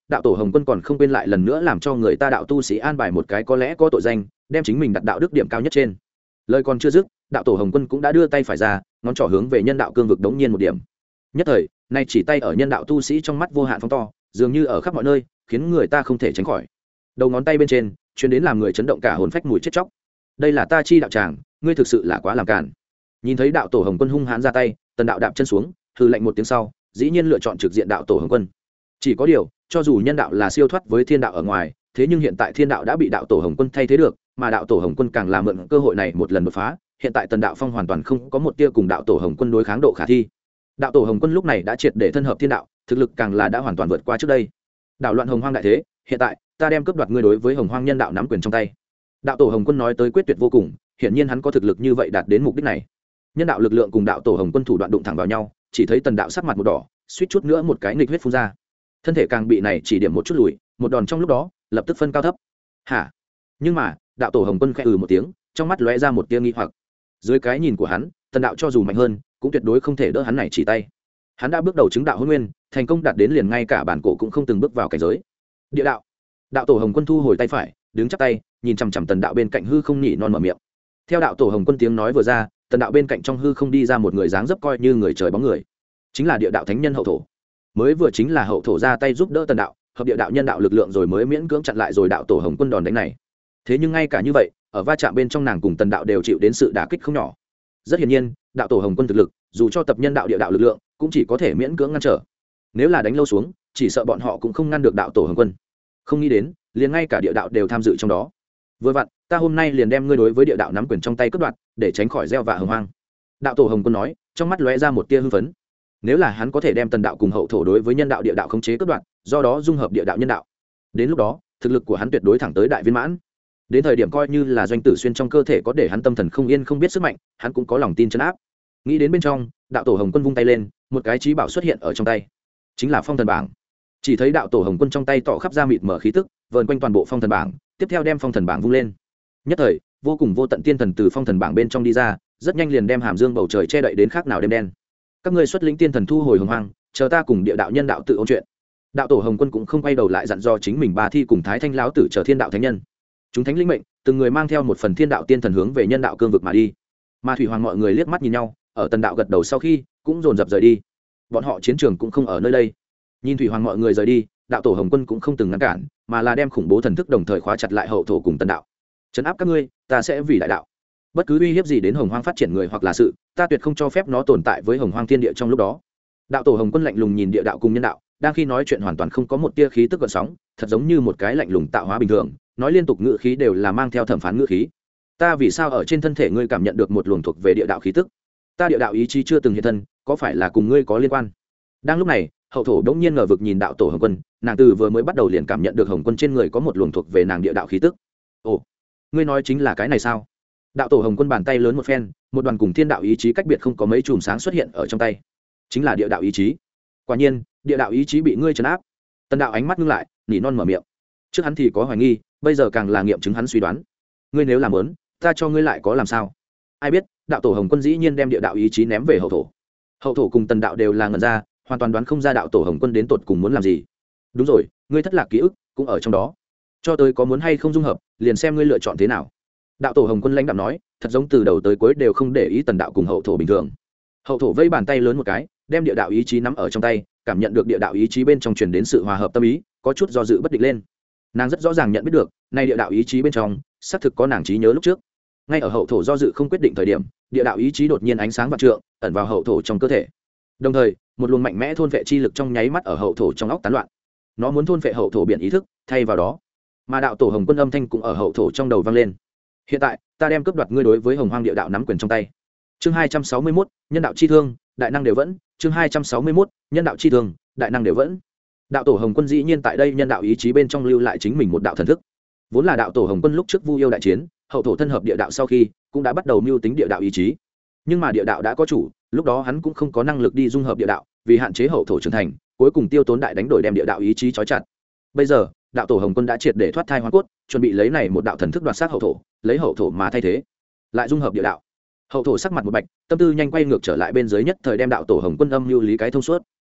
đạo tổ hồng quân còn không quên lại lần nữa làm cho người ta đạo tu sĩ an bài một cái có lẽ có tội danh, đem chính mình đặt đạo đức điểm cao nhất trên. Lời còn chưa dứt, đạo tổ hồng quân cũng đã đưa tay phải ra, ngón trỏ hướng về nhân đạo cương vực đống nhiên một điểm. Nhất thời, nay chỉ tay ở nhân đạo tu sĩ trong mắt vô hạn phóng to, dường như ở khắp mọi nơi, khiến người ta không thể tránh khỏi. Đầu ngón tay bên trên chuyến đến làm người chấn động cả hồn phách mùi chết chóc. Đây là ta chi đạo tràng, ngươi thực sự là quá làm cản. Nhìn thấy đạo tổ hồng quân hung hãn ra tay, tần đạo đạp chân xuống, hừ lạnh một tiếng sau, dĩ nhiên lựa chọn trực diện đạo tổ hồng quân. Chỉ có điều, cho dù nhân đạo là siêu thoát với thiên đạo ở ngoài, thế nhưng hiện tại thiên đạo đã bị đạo tổ hồng quân thay thế được, mà đạo tổ hồng quân càng làm mượn cơ hội này một lần đột phá. Hiện tại tần đạo phong hoàn toàn không có một tia cùng đạo tổ hồng quân đối kháng độ khả thi. Đạo tổ hồng quân lúc này đã triệt để thân hợp thiên đạo, thực lực càng là đã hoàn toàn vượt qua trước đây. Đạo loạn hồng hoang đại thế, hiện tại ta đem cướp đoạt ngươi đối với hồng hoang nhân đạo nắm quyền trong tay. Đạo tổ hồng quân nói tới quyết tuyệt vô cùng, hiển nhiên hắn có thực lực như vậy đạt đến mục đích này. Nhân đạo lực lượng cùng đạo tổ hồng quân thủ đoạn đụng thẳng vào nhau, chỉ thấy tần đạo sắc mặt một đỏ, suýt chút nữa một cái nghịch huyết phun ra. Thân thể càng bị này chỉ điểm một chút lùi, một đòn trong lúc đó lập tức phân cao thấp. Hả? Nhưng mà đạo tổ hồng quân khẽ một tiếng, trong mắt lóe ra một tia nghi hoặc. Dưới cái nhìn của hắn, tần đạo cho dù mạnh hơn cũng tuyệt đối không thể đỡ hắn này chỉ tay. Hắn đã bước đầu chứng đạo hôn nguyên, thành công đạt đến liền ngay cả bản cổ cũng không từng bước vào cảnh giới địa đạo. Đạo tổ hồng quân thu hồi tay phải, đứng chắp tay, nhìn chằm chằm tần đạo bên cạnh hư không nhỉ non mở miệng. Theo đạo tổ hồng quân tiếng nói vừa ra, tần đạo bên cạnh trong hư không đi ra một người dáng dấp coi như người trời bóng người, chính là địa đạo thánh nhân hậu thổ. Mới vừa chính là hậu thổ ra tay giúp đỡ tần đạo hợp địa đạo nhân đạo lực lượng, rồi mới miễn cưỡng chặn lại rồi đạo tổ hồng quân đòn đánh này. Thế nhưng ngay cả như vậy, ở va chạm bên trong nàng cùng tần đạo đều chịu đến sự đả kích không nhỏ. Rất hiển nhiên, đạo tổ hồng quân thực lực dù cho tập nhân đạo địa đạo lực lượng cũng chỉ có thể miễn cưỡng ngăn trở. Nếu là đánh lâu xuống, chỉ sợ bọn họ cũng không ngăn được đạo tổ hồng quân. Không nghĩ đến, liền ngay cả địa đạo đều tham dự trong đó. Vừa vặn, ta hôm nay liền đem ngươi đối với địa đạo nắm quyền trong tay cướp đoạt, để tránh khỏi gieo vạ hồng hoang. Đạo tổ hồng quân nói, trong mắt lóe ra một tia hưng phấn. Nếu là hắn có thể đem tần đạo cùng hậu thổ đối với nhân đạo địa đạo khống chế cướp đoạt, do đó dung hợp địa đạo nhân đạo, đến lúc đó thực lực của hắn tuyệt đối thẳng tới đại viên mãn. Đến thời điểm coi như là doanh tử xuyên trong cơ thể có để hắn tâm thần không yên không biết sức mạnh, hắn cũng có lòng tin trấn áp. Nghĩ đến bên trong, đạo tổ hồng quân vung tay lên, một cái trí bảo xuất hiện ở trong tay, chính là phong thần bảng. Chỉ thấy đạo tổ hồng quân trong tay tỏ khắp ra mịt mở khí tức, vờn quanh toàn bộ phong thần bảng, tiếp theo đem phong thần bảng vung lên. Nhất thời, vô cùng vô tận tiên thần từ phong thần bảng bên trong đi ra, rất nhanh liền đem hàm dương bầu trời che đậy đến khác nào đêm đen. Các ngươi xuất lĩnh tiên thần thu hồi hồng hoang, chờ ta cùng địa đạo nhân đạo tự ôn chuyện. Đạo tổ hồng quân cũng không quay đầu lại dặn dò chính mình ba thi cùng thái thanh lão tử chờ thiên đạo thánh nhân. Chúng thánh linh mệnh, từng người mang theo một phần thiên đạo tiên thần hướng về nhân đạo cương vực mà đi. Mà thủy hoàng mọi người liếc mắt nhìn nhau, ở tần đạo gật đầu sau khi cũng dồn dập rời đi. Bọn họ chiến trường cũng không ở nơi đây. Nhìn thủy hoàng mọi người rời đi, đạo tổ hồng quân cũng không từng ngăn cản, mà là đem khủng bố thần thức đồng thời khóa chặt lại hậu thổ cùng tần đạo. Trấn áp các ngươi, ta sẽ vì đại đạo. Bất cứ uy hiếp gì đến hồng hoang phát triển người hoặc là sự, ta tuyệt không cho phép nó tồn tại với hồng hoang thiên địa trong lúc đó. Đạo tổ hồng quân lạnh lùng nhìn địa đạo cùng nhân đạo, đang khi nói chuyện hoàn toàn không có một tia khí tức gợn sóng, thật giống như một cái lạnh lùng tạo hóa bình thường, nói liên tục ngữ khí đều là mang theo thẩm phán ngữ khí. Ta vì sao ở trên thân thể ngươi cảm nhận được một luồng thuộc về địa đạo khí tức? Ta địa đạo ý chí chưa từng hiện thân, có phải là cùng ngươi có liên quan? Đang lúc này, hậu thổ đống nhiên ngờ vực nhìn đạo tổ hồng quân, nàng từ vừa mới bắt đầu liền cảm nhận được hồng quân trên người có một luồng thuộc về nàng địa đạo khí tức. Ồ, ngươi nói chính là cái này sao? Đạo tổ hồng quân bàn tay lớn một phen, một đoàn cùng thiên đạo ý chí cách biệt không có mấy chùm sáng xuất hiện ở trong tay, chính là địa đạo ý chí. Quả nhiên, địa đạo ý chí bị ngươi trấn áp. Tần đạo ánh mắt ngưng lại, nỉ non mở miệng. Trước hắn thì có hoài nghi, bây giờ càng là nghiệm chứng hắn suy đoán. Ngươi nếu làm lớn, ta cho ngươi lại có làm sao? Ai biết, đạo tổ hồng quân dĩ nhiên đem địa đạo ý chí ném về hậu thổ. Hậu thổ cùng tần đạo đều là ngẩn ra, hoàn toàn đoán không ra đạo tổ hồng quân đến tột cùng muốn làm gì. Đúng rồi, ngươi thất lạc ký ức cũng ở trong đó, cho tới có muốn hay không dung hợp, liền xem ngươi lựa chọn thế nào. Đạo tổ hồng quân lãnh đạm nói, thật giống từ đầu tới cuối đều không để ý tần đạo cùng hậu thổ bình thường. Hậu thổ vẫy bàn tay lớn một cái, đem địa đạo ý chí nắm ở trong tay, cảm nhận được địa đạo ý chí bên trong truyền đến sự hòa hợp tâm ý, có chút do dự bất định lên. Nàng rất rõ ràng nhận biết được, nay địa đạo ý chí bên trong xác thực có nàng trí nhớ lúc trước. Ngay ở hậu thổ do dự không quyết định thời điểm, địa đạo ý chí đột nhiên ánh sáng vạn trượng ẩn vào hậu thổ trong cơ thể. Đồng thời, một luồng mạnh mẽ thôn vệ chi lực trong nháy mắt ở hậu thổ trong óc tán loạn. Nó muốn thôn vệ hậu thổ biển ý thức, thay vào đó, mà đạo tổ hồng quân âm thanh cũng ở hậu thổ trong đầu vang lên. Hiện tại, ta đem cướp đoạt ngươi đối với hồng hoang địa đạo nắm quyền trong tay. Chương 261, nhân đạo chi thương, đại năng đều vẫn. Chương 261, nhân đạo chi thương, đại năng đều vẫn. Đạo tổ hồng quân dĩ nhiên tại đây nhân đạo ý chí bên trong lưu lại chính mình một đạo thần thức. Vốn là đạo tổ hồng quân lúc trước Vu Yêu đại chiến, hậu thổ thân hợp địa đạo sau khi, cũng đã bắt đầu mưu tính địa đạo ý chí. Nhưng mà địa đạo đã có chủ, lúc đó hắn cũng không có năng lực đi dung hợp địa đạo, vì hạn chế hậu thổ trưởng thành, cuối cùng tiêu tốn đại đánh đổi đem địa đạo ý chí trói chặt. Bây giờ, đạo tổ hồng quân đã triệt để thoát thai hóa cốt, chuẩn bị lấy này một đạo thần thức đoạt sát hậu thổ, lấy hậu thổ mà thay thế, lại dung hợp địa đạo. Hậu thổ sắc mặt một bạch, tâm tư nhanh quay ngược trở lại bên dưới, nhất thời đem đạo tổ hồng quân âm lưu lý cái thông suốt.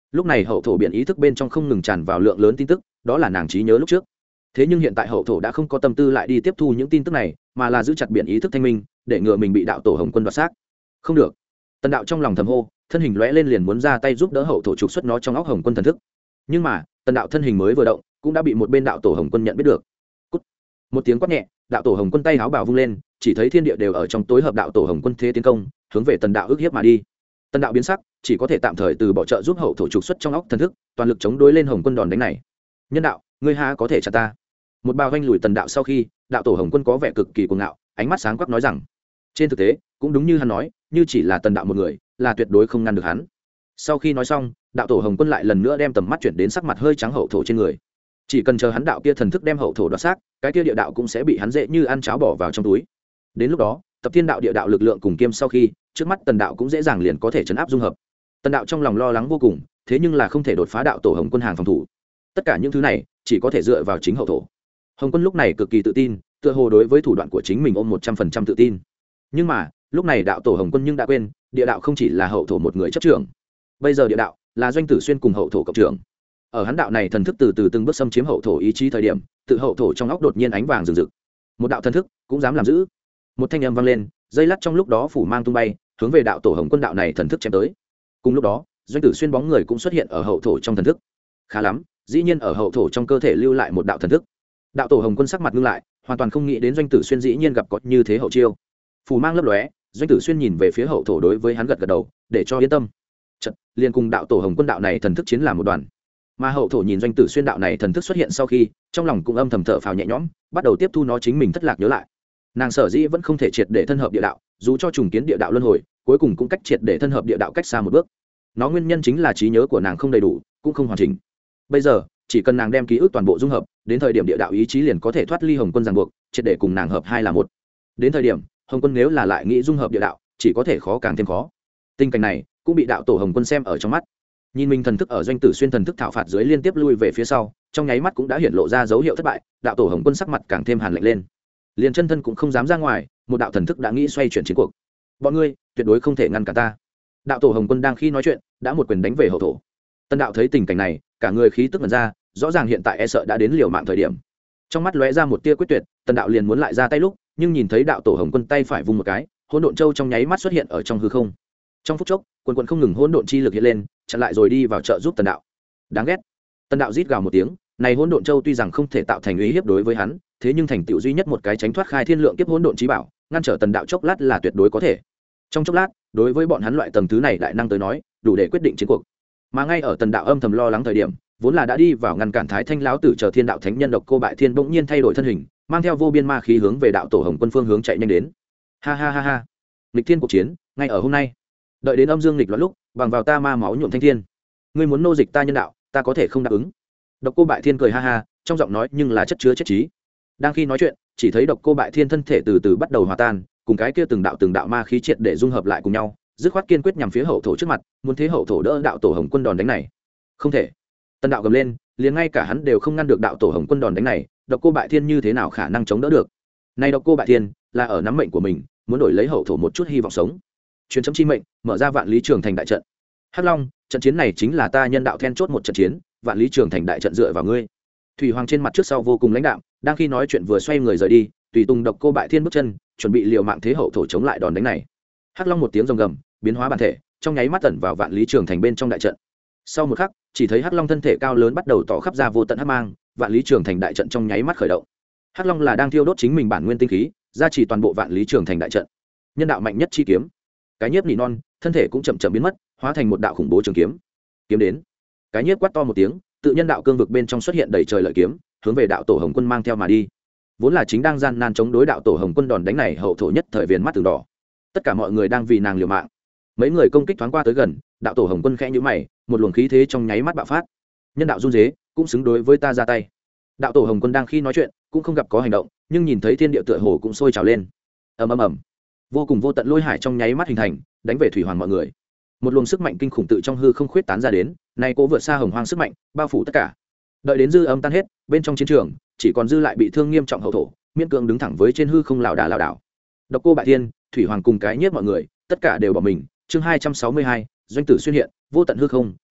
lúc này hậu thổ biển ý thức bên trong không ngừng tràn vào lượng lớn tin tức, đó là nàng trí nhớ lúc trước. Thế nhưng hiện tại hậu thổ đã không có tâm tư lại đi tiếp thu những tin tức này, mà là giữ chặt biển ý thức thanh minh, để ngừa mình bị đạo tổ Hồng Quân đoạt xác. Không được. Tần đạo trong lòng thầm hô, thân hình lóe lên liền muốn ra tay giúp đỡ hậu thổ trục xuất nó trong óc Hồng Quân thần thức. Nhưng mà tần đạo thân hình mới vừa động cũng đã bị một bên đạo tổ Hồng Quân nhận biết được. Cút. Một tiếng quát nhẹ, đạo tổ Hồng Quân tay áo bào vung lên, chỉ thấy thiên địa đều ở trong tối hợp đạo tổ Hồng Quân thế tiến công, hướng về tần đạo ức hiếp mà đi. Tần đạo biến sắc, chỉ có thể tạm thời từ bỏ trợ giúp hậu thổ trục xuất trong óc thần thức, toàn lực chống đối lên Hồng Quân đòn đánh này. Nhân đạo, ngươi ha có thể chặn ta? Một bao vanh lùi tần đạo sau khi, đạo tổ Hồng Quân có vẻ cực kỳ cuồng ngạo, ánh mắt sáng quắc nói rằng, trên thực tế cũng đúng như hắn nói, như chỉ là tần đạo một người là tuyệt đối không ngăn được hắn. Sau khi nói xong, đạo tổ Hồng Quân lại lần nữa đem tầm mắt chuyển đến sắc mặt hơi trắng hậu thổ trên người. Chỉ cần chờ hắn đạo kia thần thức đem hậu thổ đoạt xác, cái kia địa đạo cũng sẽ bị hắn dễ như ăn cháo bỏ vào trong túi. Đến lúc đó, tập thiên đạo địa đạo lực lượng cùng kiêm sau khi, trước mắt tần đạo cũng dễ dàng liền có thể chấn áp dung hợp. Tần đạo trong lòng lo lắng vô cùng, thế nhưng là không thể đột phá đạo tổ Hồng Quân hàng phòng thủ. Tất cả những thứ này chỉ có thể dựa vào chính hậu thổ. Hồng Quân lúc này cực kỳ tự tin, tựa hồ đối với thủ đoạn của chính mình ôm 100% tự tin. Nhưng mà lúc này đạo tổ Hồng Quân nhưng đã quên, địa đạo không chỉ là hậu thổ một người chấp trưởng. Bây giờ địa đạo là Doanh Tử Xuyên cùng hậu thổ cộng trưởng. Ở hắn đạo này thần thức từ từ từng bước xâm chiếm hậu thổ ý chí thời điểm, tự hậu thổ trong óc đột nhiên ánh vàng rực rực. Một đạo thần thức cũng dám làm giữ. Một thanh âm vang lên, dây lát trong lúc đó phủ mang tung bay, hướng về đạo tổ Hồng Quân đạo này thần thức chém tới. Cùng lúc đó, Doanh Tử Xuyên bóng người cũng xuất hiện ở hậu thổ trong thần thức. Khá lắm, dĩ nhiên ở hậu thổ trong cơ thể lưu lại một đạo thần thức. Đạo tổ Hồng Quân sắc mặt ngưng lại, hoàn toàn không nghĩ đến Doanh Tử Xuyên dĩ nhiên gặp có như thế hậu chiêu. Phủ mang lấp lóe, Doanh Tử Xuyên nhìn về phía hậu thổ đối với hắn gật gật đầu, để cho yên tâm. Chợt, liền cùng đạo tổ Hồng Quân đạo này thần thức chiến làm một đoàn. Mà hậu thổ nhìn Doanh Tử Xuyên đạo này thần thức xuất hiện sau khi, trong lòng cũng âm thầm thở phào nhẹ nhõm, bắt đầu tiếp thu nó chính mình thất lạc nhớ lại. Nàng sở dĩ vẫn không thể triệt để thân hợp địa đạo, dù cho trùng kiến địa đạo luân hồi, cuối cùng cũng cách triệt để thân hợp địa đạo cách xa một bước. Nó nguyên nhân chính là trí nhớ của nàng không đầy đủ, cũng không hoàn chỉnh. Bây giờ, chỉ cần nàng đem ký ức toàn bộ dung hợp, đến thời điểm địa đạo ý chí liền có thể thoát ly Hồng Quân ràng buộc, triệt để cùng nàng hợp hai là một. Đến thời điểm, Hồng Quân nếu là lại nghĩ dung hợp địa đạo, chỉ có thể khó càng thêm khó. Tình cảnh này cũng bị đạo tổ Hồng Quân xem ở trong mắt. Nhìn mình thần thức ở Doanh Tử Xuyên thần thức thảo phạt dưới liên tiếp lui về phía sau, trong nháy mắt cũng đã hiện lộ ra dấu hiệu thất bại, đạo tổ Hồng Quân sắc mặt càng thêm hàn lạnh lên. Liền chân thân cũng không dám ra ngoài, một đạo thần thức đã nghĩ xoay chuyển chiến cuộc. Bọn ngươi tuyệt đối không thể ngăn cản ta. Đạo tổ Hồng Quân đang khi nói chuyện, đã một quyền đánh về hậu thổ. Tân đạo thấy tình cảnh này, cả người khí tức mần ra, rõ ràng hiện tại e sợ đã đến liều mạng thời điểm. Trong mắt lóe ra một tia quyết tuyệt, Tân đạo liền muốn lại ra tay lúc, nhưng nhìn thấy đạo tổ Hồng Quân tay phải vung một cái, hỗn độn châu trong nháy mắt xuất hiện ở trong hư không. Trong phút chốc, quần quần không ngừng hỗn độn chi lực hiện lên, chặn lại rồi đi vào trợ giúp Tần đạo. Đáng ghét. Tần đạo rít gào một tiếng, này hỗn độn châu tuy rằng không thể tạo thành uy hiếp đối với hắn, thế nhưng thành tựu duy nhất một cái tránh thoát khai thiên lượng kiếp hỗn độn chí bảo, ngăn trở Tần đạo chốc lát là tuyệt đối có thể. Trong chốc lát, đối với bọn hắn loại tầng thứ này đại năng tới nói, đủ để quyết định chiến cuộc. Mà ngay ở Tần đạo âm thầm lo lắng thời điểm, vốn là đã đi vào ngăn cản Thái Thanh lão tử chờ Thiên đạo thánh nhân Độc Cô Bại Thiên bỗng nhiên thay đổi thân hình, mang theo vô biên ma khí hướng về đạo tổ Hồng Quân phương hướng chạy nhanh đến. Ha ha ha ha. Nghịch thiên cuộc chiến, ngay ở hôm nay. Đợi đến âm dương nghịch loạn lúc, bằng vào ta ma máu nhuộm thanh thiên. Ngươi muốn nô dịch ta nhân đạo, ta có thể không đáp ứng. Độc Cô Bại Thiên cười ha ha, trong giọng nói nhưng là chất chứa chất trí. Đang khi nói chuyện, chỉ thấy Độc Cô Bại Thiên thân thể từ từ bắt đầu hòa tan, cùng cái kia từng đạo ma khí triệt để dung hợp lại cùng nhau, dứt khoát kiên quyết nhằm phía hậu thổ trước mặt, muốn thế hậu thổ đỡ đạo tổ Hồng Quân đòn đánh này. Không thể. Tân đạo gầm lên, liền ngay cả hắn đều không ngăn được đạo tổ Hồng Quân đòn đánh này, Độc Cô Bại Thiên như thế nào khả năng chống đỡ được? Này Độc Cô Bại Thiên, là ở nắm mệnh của mình, muốn đổi lấy hậu thổ một chút hy vọng sống. Truyền chấm chi mệnh, mở ra Vạn Lý Trường Thành đại trận. Hắc Long, trận chiến này chính là ta nhân đạo then chốt một trận chiến, Vạn Lý Trường Thành đại trận dựa vào ngươi. Thủy Hoàng trên mặt trước sau vô cùng lãnh đạm, đang khi nói chuyện vừa xoay người rời đi, tùy tùng Độc Cô Bại Thiên bước chân, chuẩn bị liều mạng thế hậu thổ chống lại đòn đánh này. Hắc Long một tiếng rồng gầm, biến hóa bản thể, trong nháy mắt tẩn vào Vạn Lý Trường Thành bên trong đại trận. Sau một khắc, chỉ thấy Hắc Long thân thể cao lớn bắt đầu tỏ khắp ra vô tận hắc mang, Vạn Lý Trường Thành đại trận trong nháy mắt khởi động. Hắc Long là đang thiêu đốt chính mình bản nguyên tinh khí, gia trì toàn bộ Vạn Lý Trường Thành đại trận. Nhân đạo mạnh nhất chi kiếm. Cái nhiếp nỉ non, thân thể cũng chậm chậm biến mất, hóa thành một đạo khủng bố trường kiếm. Kiếm đến. Cái nhiếp quát to một tiếng, tự nhân đạo cương vực bên trong xuất hiện đầy trời lợi kiếm, hướng về đạo tổ Hồng Quân mang theo mà đi. Vốn là chính đang gian nan chống đối đạo tổ Hồng Quân đòn đánh này, hậu thổ nhất thời viền mắt từng đỏ. Tất cả mọi người đang vì nàng liều mạng. Mấy người công kích thoáng qua tới gần, đạo tổ Hồng Quân khẽ nhíu mày, một luồng khí thế trong nháy mắt bạo phát. Nhân đạo run rế, cũng xứng đối với ta ra tay. Đạo tổ Hồng Quân đang khi nói chuyện, cũng không gặp có hành động, nhưng nhìn thấy thiên địa tựa hồ cũng sôi trào lên. Ầm ầm ầm. Vô cùng vô tận lôi hải trong nháy mắt hình thành, đánh về thủy hoàng mọi người. Một luồng sức mạnh kinh khủng tự trong hư không khuyết tán ra đến, này cố vượt xa hồng hoang sức mạnh, bao phủ tất cả. Đợi đến dư âm tan hết, bên trong chiến trường chỉ còn dư lại bị thương nghiêm trọng hậu thổ, miễn cưỡng đứng thẳng với trên hư không lảo đảo. Độc Cô Bại Thiên, Thủy Hoàng cùng cái nhiếp mọi người, tất cả đều bỏ mình. Chương 262, Doanh Tử xuyên hiện, vô tận hư không,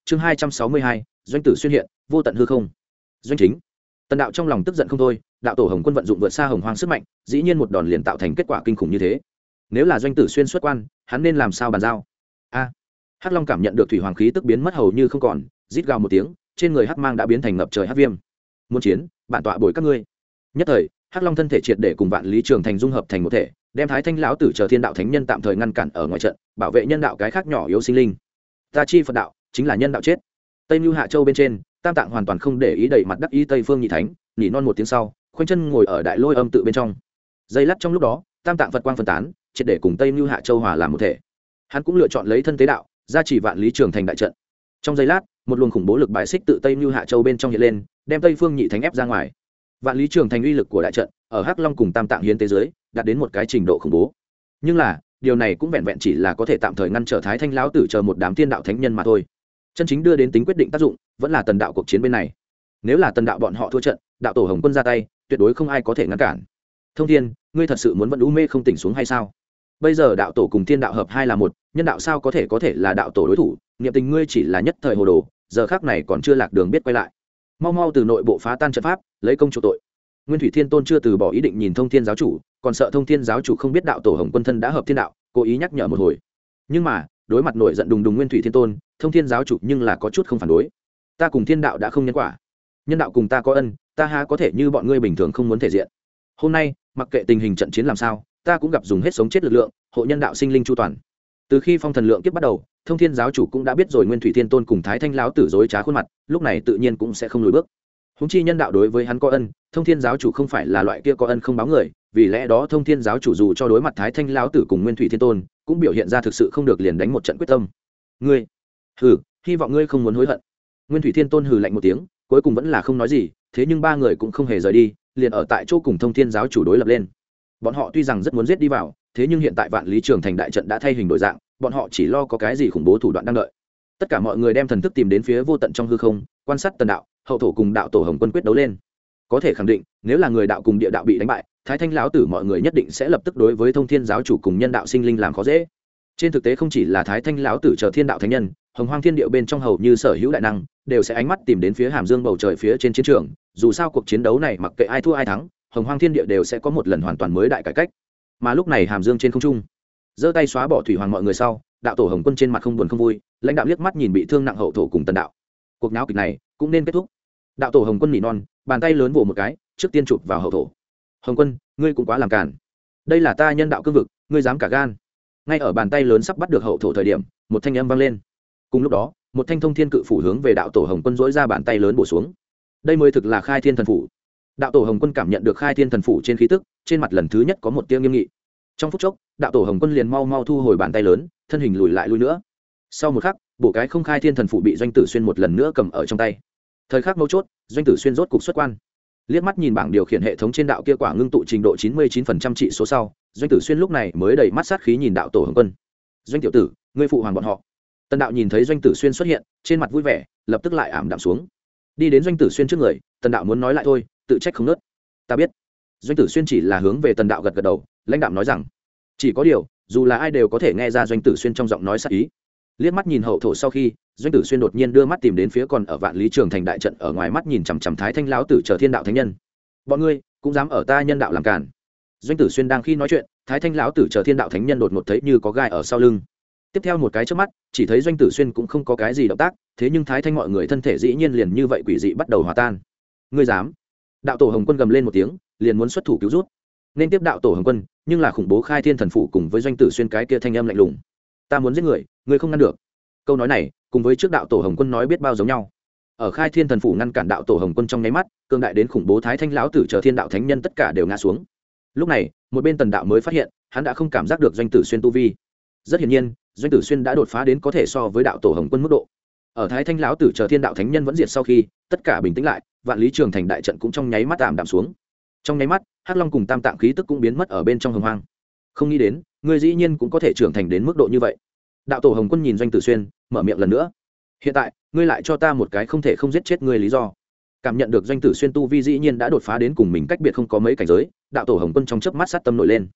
chương 262, doanh tử xuyên hiện vô tận hư không. Doanh chính. Tần đạo trong lòng tức giận không thôi, đạo tổ Hồng Quân vận dụng vượt xa hồng hoang sức mạnh, dĩ nhiên một đòn liền tạo thành kết quả kinh khủng như thế. Nếu là doanh tử xuyên xuất quan, hắn nên làm sao bàn giao? A. Hắc Long cảm nhận được thủy hoàng khí tức biến mất hầu như không còn, rít gào một tiếng, trên người hắc mang đã biến thành ngập trời hắc viêm. Muốn chiến, bản tọa bồi các ngươi. Nhất thời, Hắc Long thân thể triệt để cùng Vạn Lý Trường Thành dung hợp thành một thể, đem Thái Thanh lão tử chờ thiên đạo thánh nhân tạm thời ngăn cản ở ngoài trận, bảo vệ nhân đạo cái khác nhỏ yếu sinh linh. Ta chi Phật đạo, chính là nhân đạo chết. Tây Nưu Hạ Châu bên trên, Tam Tạng hoàn toàn không để ý, đẩy mặt đắc ý Tây Phương Nhị Thánh, nỉ non một tiếng sau, khoanh chân ngồi ở đại lôi âm tự bên trong. Giây lát trong lúc đó, Tam Tạng Phật quang phân tán, triệt để cùng Tây Nưu Hạ Châu hòa làm một thể. Hắn cũng lựa chọn lấy thân tế đạo, gia trì Vạn Lý Trường Thành đại trận. Trong giây lát, một luồng khủng bố lực bài xích tự Tây Nưu Hạ Châu bên trong hiện lên, đem Tây Phương Nhị Thánh ép ra ngoài. Vạn Lý Trường Thành uy lực của đại trận, ở Hắc Long cùng Tam Tạng hiến tế giới, đạt đến một cái trình độ khủng bố. Nhưng là, điều này cũng vẹn vẹn chỉ là có thể tạm thời ngăn trở Thái Thanh lão tử chờ một đám thiên đạo thánh nhân mà thôi. Chân chính đưa đến tính quyết định tác dụng, vẫn là Tần đạo cuộc chiến bên này. Nếu là Tần đạo bọn họ thua trận, đạo tổ Hồng Quân ra tay, tuyệt đối không ai có thể ngăn cản. Thông Thiên, ngươi thật sự muốn vẫn u mê không tỉnh xuống hay sao? Bây giờ đạo tổ cùng thiên đạo hợp hai là một, nhân đạo sao có thể là đạo tổ đối thủ? Niệm tình ngươi chỉ là nhất thời hồ đồ, giờ khắc này còn chưa lạc đường biết quay lại. Mau mau từ nội bộ phá tan trận pháp, lấy công chủ tội. Nguyên Thủy Thiên Tôn chưa từ bỏ ý định nhìn Thông Thiên giáo chủ, còn sợ Thông Thiên giáo chủ không biết đạo tổ Hồng Quân thân đã hợp thiên đạo, cố ý nhắc nhở một hồi. Nhưng mà, đối mặt nổi giận đùng đùng Nguyên Thủy Thiên Tôn, Thông Thiên giáo chủ nhưng là có chút không phản đối. Ta cùng thiên đạo đã không nhân quả, nhân đạo cùng ta có ân, ta há có thể như bọn ngươi bình thường không muốn thể diện. Hôm nay, mặc kệ tình hình trận chiến làm sao, ta cũng gặp dùng hết sống chết lực lượng, hộ nhân đạo sinh linh chu toàn. Từ khi phong thần lượng kiếp bắt đầu, Thông Thiên giáo chủ cũng đã biết rồi Nguyên Thủy Thiên Tôn cùng Thái Thanh lão tử dối trá khuôn mặt, lúc này tự nhiên cũng sẽ không lùi bước. Húng chi nhân đạo đối với hắn có ân, Thông Thiên giáo chủ không phải là loại kia có ân không báo người, vì lẽ đó Thông Thiên giáo chủ dù cho đối mặt Thái Thanh lão tử cùng Nguyên Thủy Thiên Tôn, cũng biểu hiện ra thực sự không được liền đánh một trận quyết tâm. Ngươi, hừ, hy vọng ngươi không muốn hối hận. Nguyên Thủy Thiên Tôn hừ lạnh một tiếng, cuối cùng vẫn là không nói gì, thế nhưng ba người cũng không hề rời đi, liền ở tại chỗ cùng Thông Thiên giáo chủ đối lập lên. Bọn họ tuy rằng rất muốn giết đi vào, thế nhưng hiện tại Vạn Lý Trường Thành đại trận đã thay hình đổi dạng, bọn họ chỉ lo có cái gì khủng bố thủ đoạn đang đợi. Tất cả mọi người đem thần thức tìm đến phía vô tận trong hư không, quan sát Tần đạo, hậu thổ cùng đạo tổ Hồng Quân quyết đấu lên. Có thể khẳng định, nếu là người đạo cùng địa đạo bị đánh bại, Thái Thanh lão tử mọi người nhất định sẽ lập tức đối với Thông Thiên giáo chủ cùng nhân đạo sinh linh làm khó dễ. Trên thực tế không chỉ là Thái Thanh lão tử chờ thiên đạo thánh nhân, Hồng Hoang thiên địa bên trong hầu như sở hữu đại năng đều sẽ ánh mắt tìm đến phía hàm dương bầu trời phía trên chiến trường. Dù sao cuộc chiến đấu này mặc kệ ai thua ai thắng, Hồng Hoang thiên địa đều sẽ có một lần hoàn toàn mới đại cải cách. Mà lúc này hàm dương trên không trung, giơ tay xóa bỏ thủy hoàng mọi người sau, đạo tổ Hồng Quân trên mặt không buồn không vui, lãnh đạo liếc mắt nhìn bị thương nặng hậu thổ cùng Tần đạo. Cuộc náo kịch này cũng nên kết thúc. Đạo tổ Hồng Quân nỉ non, bàn tay lớn vỗ một cái, trước tiên chụp vào hậu thổ. Hồng Quân, ngươi cũng quá làm cản. Đây là ta nhân đạo cương vực, ngươi dám cả gan. Ngay ở bàn tay lớn sắp bắt được hậu thổ thời điểm, một thanh âm vang lên. Cùng lúc đó, một thanh thông thiên cự phủ hướng về đạo tổ Hồng Quân dỗi ra bàn tay lớn bổ xuống. Đây mới thực là khai thiên thần phủ. Đạo tổ Hồng Quân cảm nhận được khai thiên thần phủ trên khí tức, trên mặt lần thứ nhất có một tia nghiêm nghị. Trong phút chốc, đạo tổ Hồng Quân liền mau mau thu hồi bàn tay lớn, thân hình lùi lại lui nữa. Sau một khắc, bộ cái không khai thiên thần phủ bị doanh tử xuyên một lần nữa cầm ở trong tay. Thời khắc mấu chốt, doanh tử xuyên rốt cục xuất quan. Liếc mắt nhìn bảng điều khiển hệ thống trên đạo kia quả ngưng tụ trình độ 99% trị số sau, doanh tử xuyên lúc này mới đầy mắt sát khí nhìn đạo tổ Hồng Quân. Doanh tiểu tử, ngươi phụ hoàng bọn họ. Tần đạo nhìn thấy doanh tử xuyên xuất hiện, trên mặt vui vẻ, lập tức lại ảm đạm xuống. Đi đến doanh tử xuyên trước người, Tần đạo muốn nói lại thôi, tự trách không nớt. Ta biết. Doanh tử xuyên chỉ là hướng về Tần đạo gật gật đầu, lãnh đạm nói rằng, chỉ có điều, dù là ai đều có thể nghe ra doanh tử xuyên trong giọng nói sát ý. Liếc mắt nhìn hậu thổ sau khi, doanh tử xuyên đột nhiên đưa mắt tìm đến phía còn ở Vạn Lý Trường Thành đại trận ở ngoài mắt nhìn chằm chằm Thái Thanh lão tử chờ thiên đạo thánh nhân. Bọn ngươi cũng dám ở ta nhân đạo làm cản. Doanh tử xuyên đang khi nói chuyện, Thái Thanh lão tử chờ thiên đạo thánh nhân đột ngột thấy như có gai ở sau lưng. Tiếp theo một cái chớp mắt, chỉ thấy doanh tử xuyên cũng không có cái gì động tác, thế nhưng Thái Thanh mọi người thân thể dĩ nhiên liền như vậy quỷ dị bắt đầu hòa tan. Ngươi dám? Đạo tổ Hồng Quân gầm lên một tiếng, liền muốn xuất thủ cứu rút. Nên tiếp đạo tổ Hồng Quân, nhưng là khủng bố khai thiên thần phụ cùng với doanh tử xuyên cái kia thanh âm lạnh lùng. Ta muốn giết người, ngươi không ngăn được. Câu nói này, cùng với trước đạo tổ Hồng Quân nói biết bao giống nhau. Ở khai thiên thần phủ ngăn cản đạo tổ Hồng Quân trong nháy mắt, cương đại đến khủng bố Thái Thanh lão tử chờ thiên đạo thánh nhân tất cả đều ngã xuống. Lúc này, một bên Tần đạo mới phát hiện, hắn đã không cảm giác được doanh tử xuyên tu vi. Rất hiển nhiên, doanh tử xuyên đã đột phá đến có thể so với đạo tổ Hồng Quân mức độ. Ở Thái Thanh lão tử chờ thiên đạo thánh nhân vẫn diệt sau khi, tất cả bình tĩnh lại, Vạn Lý Trường Thành đại trận cũng trong nháy mắt tạm đạm xuống. Trong nháy mắt, Hắc Long cùng Tam Tạng khí tức cũng biến mất ở bên trong hồng hoang. Không nghĩ đến, ngươi dĩ nhiên cũng có thể trưởng thành đến mức độ như vậy. Đạo tổ Hồng Quân nhìn doanh tử xuyên, mở miệng lần nữa. Hiện tại, ngươi lại cho ta một cái không thể không giết chết ngươi lý do. Cảm nhận được doanh tử xuyên tu vi dĩ nhiên đã đột phá đến cùng mình cách biệt không có mấy cảnh giới, đạo tổ Hồng Quân trong chớp mắt sát tâm nổi lên.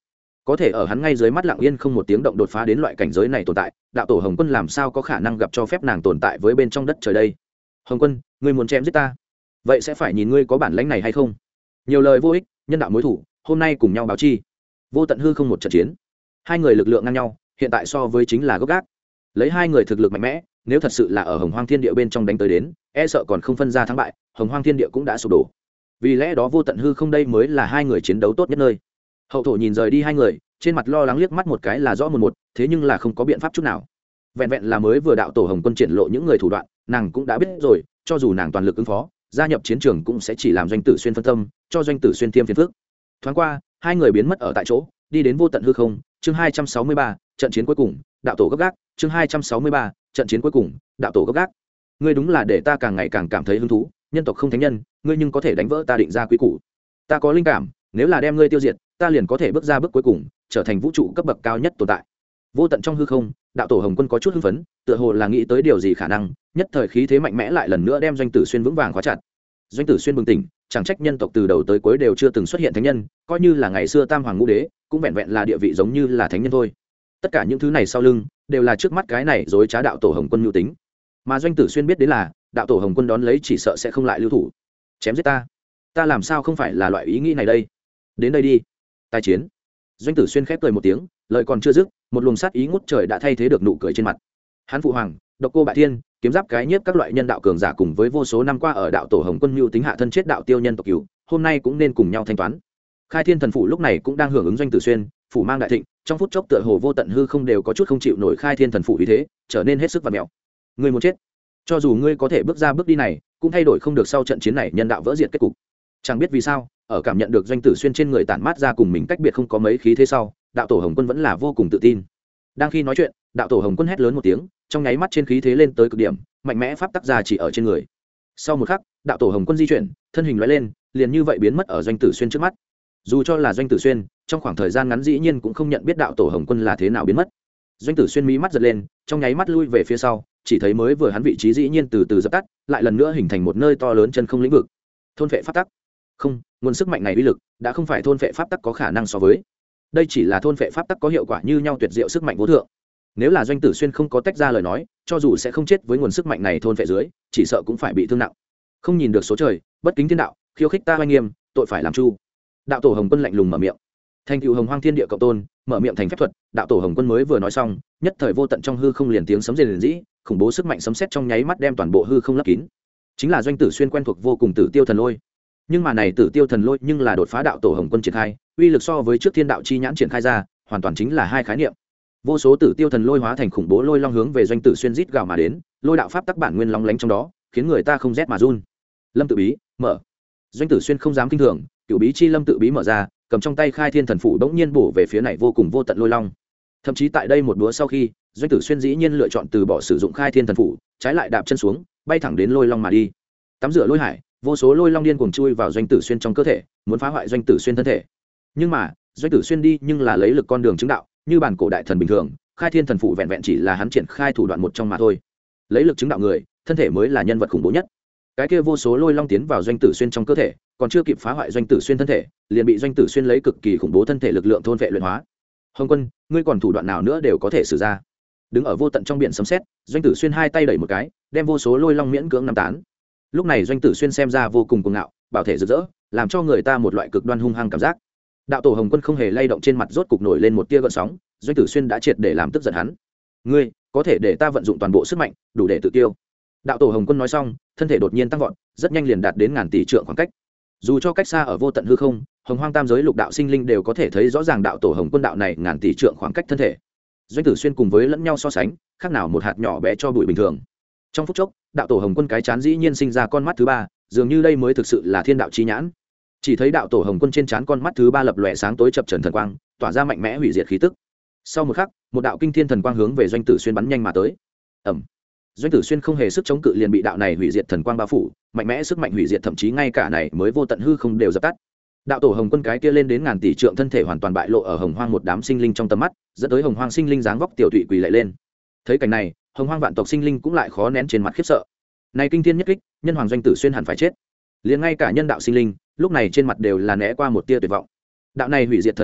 có thể ở hắn ngay dưới mắt lặng yên không một tiếng động đột phá đến loại cảnh giới này tồn tại, đạo tổ Hồng Quân làm sao có khả năng gặp cho phép nàng tồn tại với bên trong đất trời đây. Hồng Quân, ngươi muốn chém giết ta, vậy sẽ phải nhìn ngươi có bản lĩnh này hay không. Nhiều lời vô ích, nhân đạo mối thủ, hôm nay cùng nhau báo chi. Vô tận hư không một trận chiến, hai người lực lượng ngang nhau, hiện tại so với chính là gốc gác. Lấy hai người thực lực mạnh mẽ, nếu thật sự là ở Hồng Hoang Thiên Địa bên trong đánh tới đến, e sợ còn không phân ra thắng bại, Hồng Hoang Thiên Địa cũng đã sụp đổ. Vì lẽ đó vô tận hư không đây mới là hai người chiến đấu tốt nhất nơi. Hậu thổ nhìn rời đi hai người, trên mặt lo lắng liếc mắt một cái là rõ một, thế nhưng là không có biện pháp chút nào. Vẹn vẹn là mới vừa đạo tổ Hồng Quân triển lộ những người thủ đoạn, nàng cũng đã biết rồi, cho dù nàng toàn lực ứng phó, gia nhập chiến trường cũng sẽ chỉ làm Doanh Tử Xuyên phân tâm, cho Doanh Tử Xuyên thêm phiền phức. Thoáng qua, hai người biến mất ở tại chỗ, đi đến vô tận hư không. Chương 263, trận chiến cuối cùng, đạo tổ gấp gác. Chương 263, trận chiến cuối cùng, đạo tổ gấp gác. Ngươi đúng là để ta càng ngày càng cảm thấy hứng thú, nhân tộc không thánh nhân, ngươi nhưng có thể đánh vỡ ta định ra quy củ. Ta có linh cảm, nếu là đem ngươi tiêu diệt, ta liền có thể bước ra bước cuối cùng, trở thành vũ trụ cấp bậc cao nhất tồn tại. Vô tận trong hư không, đạo tổ Hồng Quân có chút hưng phấn, tựa hồ là nghĩ tới điều gì khả năng, nhất thời khí thế mạnh mẽ lại lần nữa đem Doanh Tử Xuyên vững vàng khóa chặt. Doanh Tử Xuyên bừng tỉnh, chẳng trách nhân tộc từ đầu tới cuối đều chưa từng xuất hiện thánh nhân, coi như là ngày xưa Tam Hoàng Ngũ Đế, cũng vẹn vẹn là địa vị giống như là thánh nhân thôi. Tất cả những thứ này sau lưng, đều là trước mắt cái này dối trá đạo tổ Hồng Quân nhu tính. Mà Doanh Tử Xuyên biết đến là, đạo tổ Hồng Quân đón lấy chỉ sợ sẽ không lại lưu thủ. Chém giết ta, ta làm sao không phải là loại ý nghĩ này đây. Đến đây đi, tài chiến. Doanh Tử Xuyên khép cười một tiếng, lời còn chưa dứt, một luồng sát ý ngút trời đã thay thế được nụ cười trên mặt. Hắn phụ hoàng, độc cô bại thiên, kiếm giáp cái nhiếp các loại nhân đạo cường giả cùng với vô số năm qua ở đạo tổ Hồng Quân mưu tính hạ thân chết đạo tiêu nhân tộc cửu, hôm nay cũng nên cùng nhau thanh toán. Khai Thiên thần phủ lúc này cũng đang hưởng ứng Doanh Tử Xuyên, phủ mang đại thịnh, trong phút chốc tựa hồ vô tận hư không đều có chút không chịu nổi Khai Thiên thần phủ uy thế, trở nên hết sức vặn mèo. Ngươi muốn chết, cho dù ngươi có thể bước ra bước đi này, cũng thay đổi không được sau trận chiến này nhân đạo vỡ diệt kết cục. Chẳng biết vì sao, ở cảm nhận được Doanh Tử Xuyên trên người tản mát ra cùng mình cách biệt không có mấy khí thế sau, đạo tổ Hồng Quân vẫn là vô cùng tự tin. Đang khi nói chuyện, đạo tổ Hồng Quân hét lớn một tiếng, trong nháy mắt trên khí thế lên tới cực điểm, mạnh mẽ pháp tắc ra chỉ ở trên người. Sau một khắc, đạo tổ Hồng Quân di chuyển, thân hình lóe lên, liền như vậy biến mất ở Doanh Tử Xuyên trước mắt. Dù cho là Doanh Tử Xuyên, trong khoảng thời gian ngắn dĩ nhiên cũng không nhận biết đạo tổ Hồng Quân là thế nào biến mất. Doanh Tử Xuyên mí mắt giật lên, trong nháy mắt lui về phía sau, chỉ thấy mới vừa hắn vị trí dĩ nhiên từ từ dập tắt, lại lần nữa hình thành một nơi to lớn chân không lĩnh vực. Thôn phệ pháp tắc. Không, nguồn sức mạnh này uy lực đã không phải thôn phệ pháp tắc có khả năng so với. Đây chỉ là thôn phệ pháp tắc có hiệu quả như nhau tuyệt diệu sức mạnh vô thượng. Nếu là Doanh Tử Xuyên không có tách ra lời nói, cho dù sẽ không chết với nguồn sức mạnh này thôn phệ dưới, chỉ sợ cũng phải bị thương nặng. Không nhìn được số trời, bất kính thiên đạo, khiêu khích ta oai nghiêm, tội phải làm chu. Đạo tổ Hồng Quân lạnh lùng mở miệng. Thành cựu Hồng Hoang Thiên Địa cộng tôn, mở miệng thành phép thuật, đạo tổ Hồng Quân mới vừa nói xong, nhất thời vô tận trong hư không liền tiếng sấm rền rĩ, khủng bố sức mạnh sấm sét trong nháy mắt đem toàn bộ hư không lấp kín. Chính là Doanh Tử Xuyên quen thuộc vô cùng Tử Tiêu Thần Lôi. Nhưng mà này Tử Tiêu Thần Lôi nhưng là đột phá đạo tổ Hồng Quân triển khai, uy lực so với trước Thiên Đạo chi nhãn triển khai ra, hoàn toàn chính là hai khái niệm. Vô số Tử Tiêu Thần Lôi hóa thành khủng bố lôi long hướng về Doanh Tử Xuyên rít gào mà đến, lôi đạo pháp tắc bản nguyên long lánh trong đó, khiến người ta không rét mà run. Lâm tự bí, mở. Doanh Tử Xuyên không dám kinh thường, cửu bí chi lâm tự bí mở ra, cầm trong tay Khai Thiên thần phủ đống nhiên bổ về phía này vô cùng vô tận lôi long. Thậm chí tại đây một đũa sau khi, Doanh Tử Xuyên dĩ nhiên lựa chọn từ bỏ sử dụng Khai Thiên thần phủ, trái lại đạp chân xuống, bay thẳng đến lôi long mà đi. Tắm rửa lôi hải, vô số lôi long điên cuồng chui vào Doanh Tử Xuyên trong cơ thể, muốn phá hoại Doanh Tử Xuyên thân thể. Nhưng mà, Doanh Tử Xuyên đi nhưng là lấy lực con đường chứng đạo, như bản cổ đại thần bình thường, Khai Thiên thần phủ vẹn vẹn chỉ là hắn triển khai thủ đoạn một trong mà thôi. Lấy lực chứng đạo người, thân thể mới là nhân vật khủng bố nhất. Cái kia vô số lôi long tiến vào Doanh Tử Xuyên trong cơ thể, còn chưa kịp phá hoại Doanh Tử Xuyên thân thể, liền bị Doanh Tử Xuyên lấy cực kỳ khủng bố thân thể lực lượng thôn vệ luyện hóa. Hồng Quân, ngươi còn thủ đoạn nào nữa đều có thể sử ra. Đứng ở vô tận trong biển sấm sét, Doanh Tử Xuyên hai tay đẩy một cái, đem vô số lôi long miễn cưỡng nắm tán. Lúc này Doanh Tử Xuyên xem ra vô cùng cuồng ngạo, bảo thể rực rỡ, làm cho người ta một loại cực đoan hung hăng cảm giác. Đạo tổ Hồng Quân không hề lay động, trên mặt rốt cục nổi lên một tia gợn sóng. Doanh Tử Xuyên đã triệt để làm tức giận hắn. Ngươi có thể để ta vận dụng toàn bộ sức mạnh, đủ để tự tiêu. Đạo tổ Hồng Quân nói xong, thân thể đột nhiên tăng vọt, rất nhanh liền đạt đến ngàn tỷ trượng khoảng cách. Dù cho cách xa ở vô tận hư không, Hồng Hoang tam giới lục đạo sinh linh đều có thể thấy rõ ràng đạo tổ Hồng Quân đạo này ngàn tỷ trượng khoảng cách thân thể. Doanh Tử Xuyên cùng với lẫn nhau so sánh, khác nào một hạt nhỏ bé cho bụi bình thường. Trong phút chốc, đạo tổ Hồng Quân cái chán dĩ nhiên sinh ra con mắt thứ ba, dường như đây mới thực sự là thiên đạo chi nhãn. Chỉ thấy đạo tổ Hồng Quân trên trán con mắt thứ ba lập lòe sáng tối chập chờn thần quang, tỏa ra mạnh mẽ hủy diệt khí tức. Sau một khắc, một đạo kinh thiên thần quang hướng về Doanh Tử Xuyên bắn nhanh mà tới. Ầm. Doanh Tử Xuyên không hề sức chống cự liền bị đạo này hủy diệt thần quang bao phủ, mạnh mẽ sức mạnh hủy diệt thậm chí ngay cả này mới vô tận hư không đều dập tắt. Đạo tổ Hồng Quân cái kia lên đến ngàn tỷ trượng thân thể hoàn toàn bại lộ ở Hồng Hoang một đám sinh linh trong tầm mắt, dẫn tới Hồng Hoang sinh linh dáng vóc tiểu tụy quỳ lại lên. Thấy cảnh này, Hồng Hoang vạn tộc sinh linh cũng lại khó nén trên mặt khiếp sợ. Này kinh thiên nhất kích, nhân hoàng Doanh Tử Xuyên hẳn phải chết. Liền ngay cả nhân đạo sinh linh, lúc này trên mặt đều là né qua một tia tuyệt vọng. Đạo này hủy diệt thần quang,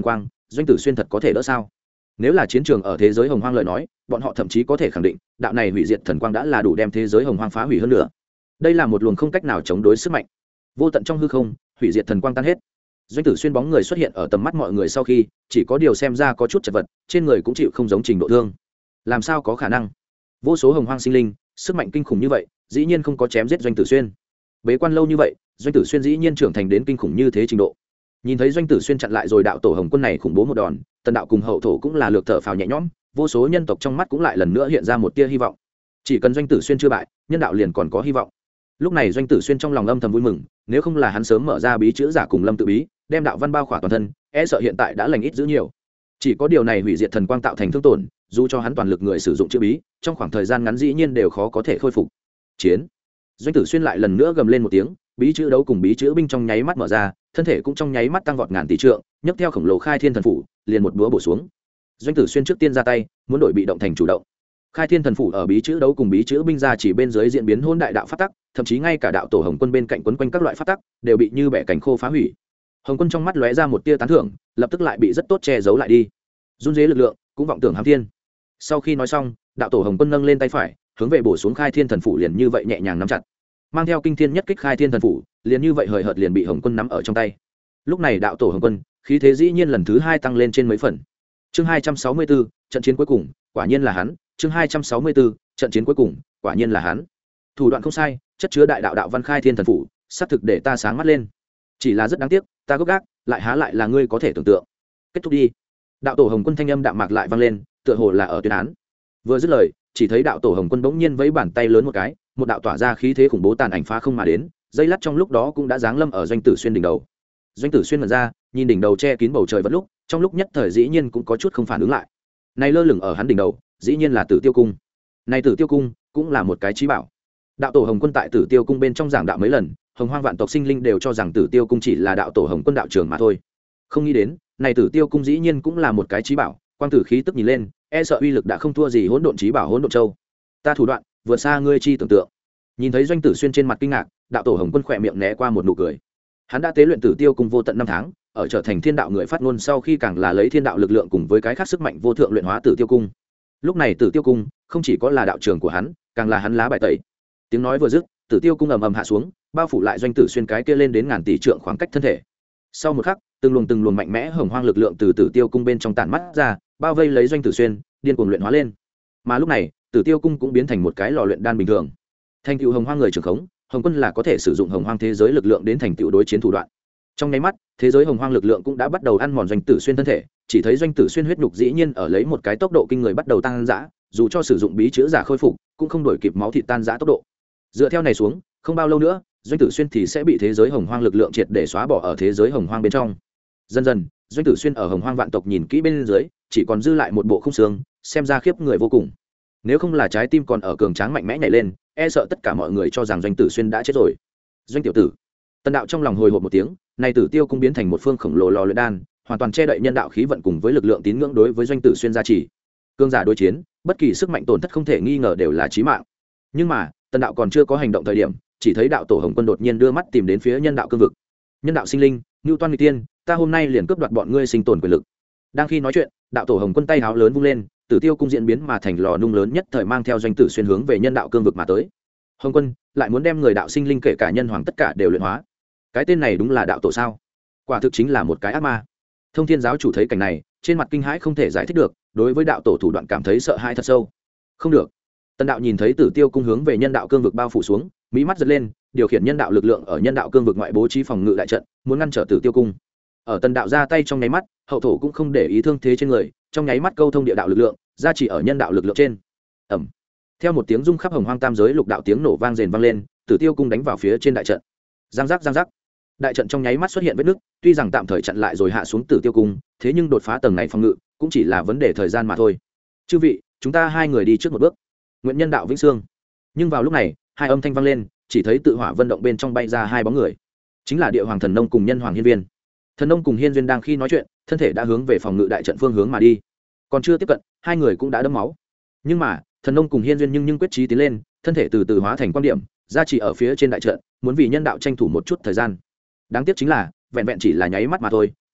doanh tử xuyên thật có thể đỡ sao? Nếu là chiến trường ở thế giới hồng hoang lời nói, bọn họ thậm chí có thể khẳng định đạo này hủy diệt thần quang đã là đủ đem thế giới hồng hoang phá hủy hơn nữa. Đây là một luồng không cách nào chống đối sức mạnh vô tận trong hư không, hủy diệt thần quang tan hết. Doanh tử xuyên bóng người xuất hiện ở tầm mắt mọi người sau khi, chỉ có điều xem ra có chút chật vật, trên người cũng chịu không giống trình độ thương. Làm sao có khả năng? Vô số hồng hoang sinh linh, sức mạnh kinh khủng như vậy, dĩ nhiên không có chém giết doanh tử xuyên. Bế quan lâu như vậy, doanh tử xuyên dĩ nhiên trưởng thành đến kinh khủng như thế trình độ. Nhìn thấy doanh tử xuyên chặn lại rồi đạo tổ hồng quân này khủng bố một đòn, tần đạo cùng hậu thổ cũng là lược thở phào nhẹ nhõm, vô số nhân tộc trong mắt cũng lại lần nữa hiện ra một tia hy vọng. Chỉ cần doanh tử xuyên chưa bại, nhân đạo liền còn có hy vọng. Lúc này doanh tử xuyên trong lòng âm thầm vui mừng, nếu không là hắn sớm mở ra bí chữ giả cùng lâm tự bí, đem đạo văn bao khỏa toàn thân, e sợ hiện tại đã lành ít dữ nhiều. Chỉ có điều này hủy diệt thần quang tạo thành thương tổn, dù cho hắn toàn lực người sử dụng chữ bí, trong khoảng thời gian ngắn dĩ nhiên đều khó có thể khôi phục. Chiến. Doanh tử xuyên lại lần nữa gầm lên một tiếng, bí chữ đấu cùng bí chữ binh trong nháy mắt mở ra, thân thể cũng trong nháy mắt tăng vọt ngàn tỷ trượng, nhấc theo khổng lồ khai thiên thần phủ, liền một búa bổ xuống. Doanh tử xuyên trước tiên ra tay, muốn đổi bị động thành chủ động. Khai thiên thần phủ ở bí chữ đấu cùng bí chữ binh ra chỉ bên dưới diễn biến hỗn đại đạo pháp tắc, thậm chí ngay cả đạo tổ hồng quân bên cạnh quấn quanh các loại pháp tắc đều bị như bẻ cánh khô phá hủy. Hồng quân trong mắt lóe ra một tia tán thưởng, lập tức lại bị rất tốt che giấu lại đi. Run rế lực lượng cũng vọng tưởng hám thiên. Sau khi nói xong, đạo tổ hồng quân nâng lên tay phải, hướng về bổ xuống khai thiên thần phủ liền như vậy nhẹ nhàng nắm chặt, mang theo kinh thiên nhất kích khai thiên thần phủ, liền như vậy hời hợt liền bị hồng quân nắm ở trong tay. Lúc này đạo tổ hồng quân khí thế dĩ nhiên lần thứ hai tăng lên trên mấy phần. Chương 264, trận chiến cuối cùng, quả nhiên là hắn. Chương 264, trận chiến cuối cùng, quả nhiên là hắn. Thủ đoạn không sai, chất chứa đại đạo đạo văn khai thiên thần phủ, xác thực để ta sáng mắt lên. Chỉ là rất đáng tiếc, ta gốc gác, lại há lại là ngươi có thể tưởng tượng. Kết thúc đi. Đạo tổ hồng quân thanh âm đạm mạc lại vang lên, tựa hồ là ở tuyên án. Vừa dứt lời, chỉ thấy đạo tổ hồng quân bỗng nhiên vẫy bàn tay lớn một cái, một đạo tỏa ra khí thế khủng bố tàn ảnh phá không mà đến, dây lát trong lúc đó cũng đã giáng lâm ở doanh tử xuyên đỉnh đầu. Doanh tử xuyên mở ra, nhìn đỉnh đầu che kín bầu trời vẫn lúc, trong lúc nhất thời dĩ nhiên cũng có chút không phản ứng lại. Này lơ lửng ở hắn đỉnh đầu, dĩ nhiên là Tử Tiêu cung. Này Tử Tiêu cung cũng là một cái chí bảo. Đạo tổ hồng quân tại Tử Tiêu cung bên trong giảng đạo mấy lần, hồng hoang vạn tộc sinh linh đều cho rằng Tử Tiêu cung chỉ là đạo tổ hồng quân đạo trường mà thôi. Không nghĩ đến, này Tử Tiêu cung dĩ nhiên cũng là một cái chí bảo, quang tử khí tức nhìn lên, e sợ uy lực đã không thua gì hỗn độn chí bảo hỗn độn châu. Ta thủ đoạn vượt xa ngươi chi tưởng tượng. Nhìn thấy doanh tử xuyên trên mặt kinh ngạc, đạo tổ hồng quân khỏe miệng né qua một nụ cười. Hắn đã tế luyện Tử Tiêu cung vô tận năm tháng, ở trở thành thiên đạo người phát ngôn sau khi càng là lấy thiên đạo lực lượng cùng với cái khác sức mạnh vô thượng luyện hóa Tử Tiêu cung. Lúc này Tử Tiêu cung không chỉ có là đạo trường của hắn, càng là hắn lá bài tẩy. Tiếng nói vừa dứt, Tử Tiêu cung ầm ầm hạ xuống, bao phủ lại doanh tử xuyên cái kia lên đến ngàn tỷ trượng khoảng cách thân thể. Sau một khắc, từng luồng mạnh mẽ hồng hoang lực lượng từ Tử Tiêu cung bên trong tản mắt ra, bao vây lấy doanh tử xuyên, điên cuồng luyện hóa lên. Mà lúc này, Tử Tiêu cung cũng biến thành một cái lò luyện đan bình thường. Thành tựu hồng hoang người trưởng khống, hồng quân là có thể sử dụng hồng hoang thế giới lực lượng đến thành tựu đối chiến thủ đoạn. Trong nháy mắt, thế giới hồng hoang lực lượng cũng đã bắt đầu ăn mòn doanh tử xuyên thân thể, chỉ thấy doanh tử xuyên huyết nhục dĩ nhiên ở lấy một cái tốc độ kinh người bắt đầu tăng dã, dù cho sử dụng bí chữ giả khôi phục, cũng không đổi kịp máu thịt tan dã tốc độ. Dựa theo này xuống, không bao lâu nữa, doanh tử xuyên thì sẽ bị thế giới hồng hoang lực lượng triệt để xóa bỏ ở thế giới hồng hoang bên trong. Dần dần, doanh tử xuyên ở hồng hoang vạn tộc nhìn kỹ bên dưới, chỉ còn dư lại một bộ khung xương, xem ra khiếp người vô cùng. Nếu không là trái tim còn ở cường tráng mạnh mẽ nhảy lên, e sợ tất cả mọi người cho rằng doanh tử xuyên đã chết rồi. Doanh tiểu tử. Tần đạo trong lòng hồi hộp một tiếng, này Tử Tiêu cung biến thành một phương khổng lồ lò luyện đan, hoàn toàn che đậy nhân đạo khí vận cùng với lực lượng tín ngưỡng đối với doanh tử xuyên gia trì. Cương giả đối chiến, bất kỳ sức mạnh tổn thất không thể nghi ngờ đều là chí mạng. Nhưng mà, Tần đạo còn chưa có hành động thời điểm, chỉ thấy đạo tổ hồng quân đột nhiên đưa mắt tìm đến phía nhân đạo cương vực. Nhân đạo sinh linh, Nưu Toan Nghịch Tiên, ta hôm nay liền cướp đoạt bọn ngươi sinh tồn quyền lực. Đang khi nói chuyện, đạo tổ hồng quân tay háo lớn vung lên, Tử Tiêu cung diễn biến mà thành lò nung lớn nhất thời mang theo doanh tử xuyên hướng về nhân đạo cương vực mà tới. Hồng quân lại muốn đem người đạo sinh linh kể cả nhân hoàng tất cả đều luyện hóa. Cái tên này đúng là đạo tổ sao? Quả thực chính là một cái ác ma. Thông Thiên giáo chủ thấy cảnh này, trên mặt kinh hãi không thể giải thích được, đối với đạo tổ thủ đoạn cảm thấy sợ hãi thật sâu. Không được. Tần đạo nhìn thấy Tử Tiêu cung hướng về nhân đạo cương vực bao phủ xuống, mỹ mắt giật lên, điều khiển nhân đạo lực lượng ở nhân đạo cương vực ngoại bố trí phòng ngự đại trận, muốn ngăn trở Tử Tiêu cung. Ở Tần đạo ra tay trong nháy mắt, hậu thổ cũng không để ý thương thế trên người, trong nháy mắt câu thông địa đạo lực lượng, ra chỉ ở nhân đạo lực lượng trên. Ầm. Theo một tiếng rung khắp hồng hoang tam giới lục đạo tiếng nổ vang rền vang lên, Tử Tiêu cung đánh vào phía trên đại trận. Giang giác giang giác. Đại trận trong nháy mắt xuất hiện vết nứt, tuy rằng tạm thời chặn lại rồi hạ xuống Tử Tiêu cung, thế nhưng đột phá tầng này phòng ngự cũng chỉ là vấn đề thời gian mà thôi. Chư vị, chúng ta hai người đi trước một bước. Nguyện nhân đạo vĩnh sương. Nhưng vào lúc này, hai âm thanh vang lên, chỉ thấy tự hỏa vân động bên trong bay ra hai bóng người, chính là Địa Hoàng Thần Nông cùng Nhân Hoàng Hiên Viên. Thần Nông cùng Hiên Viên đang khi nói chuyện, thân thể đã hướng về phòng ngự đại trận phương hướng mà đi. Còn chưa tiếp cận, hai người cũng đã đẫm máu. Nhưng mà, Thần Nông cùng Hiên Viên nhưng quyết chí tiến lên, thân thể từ từ hóa thành quan điểm, ra chỉ ở phía trên đại trận, muốn vì nhân đạo tranh thủ một chút thời gian. Đáng tiếc chính là, vẹn vẹn chỉ là nháy mắt mà thôi,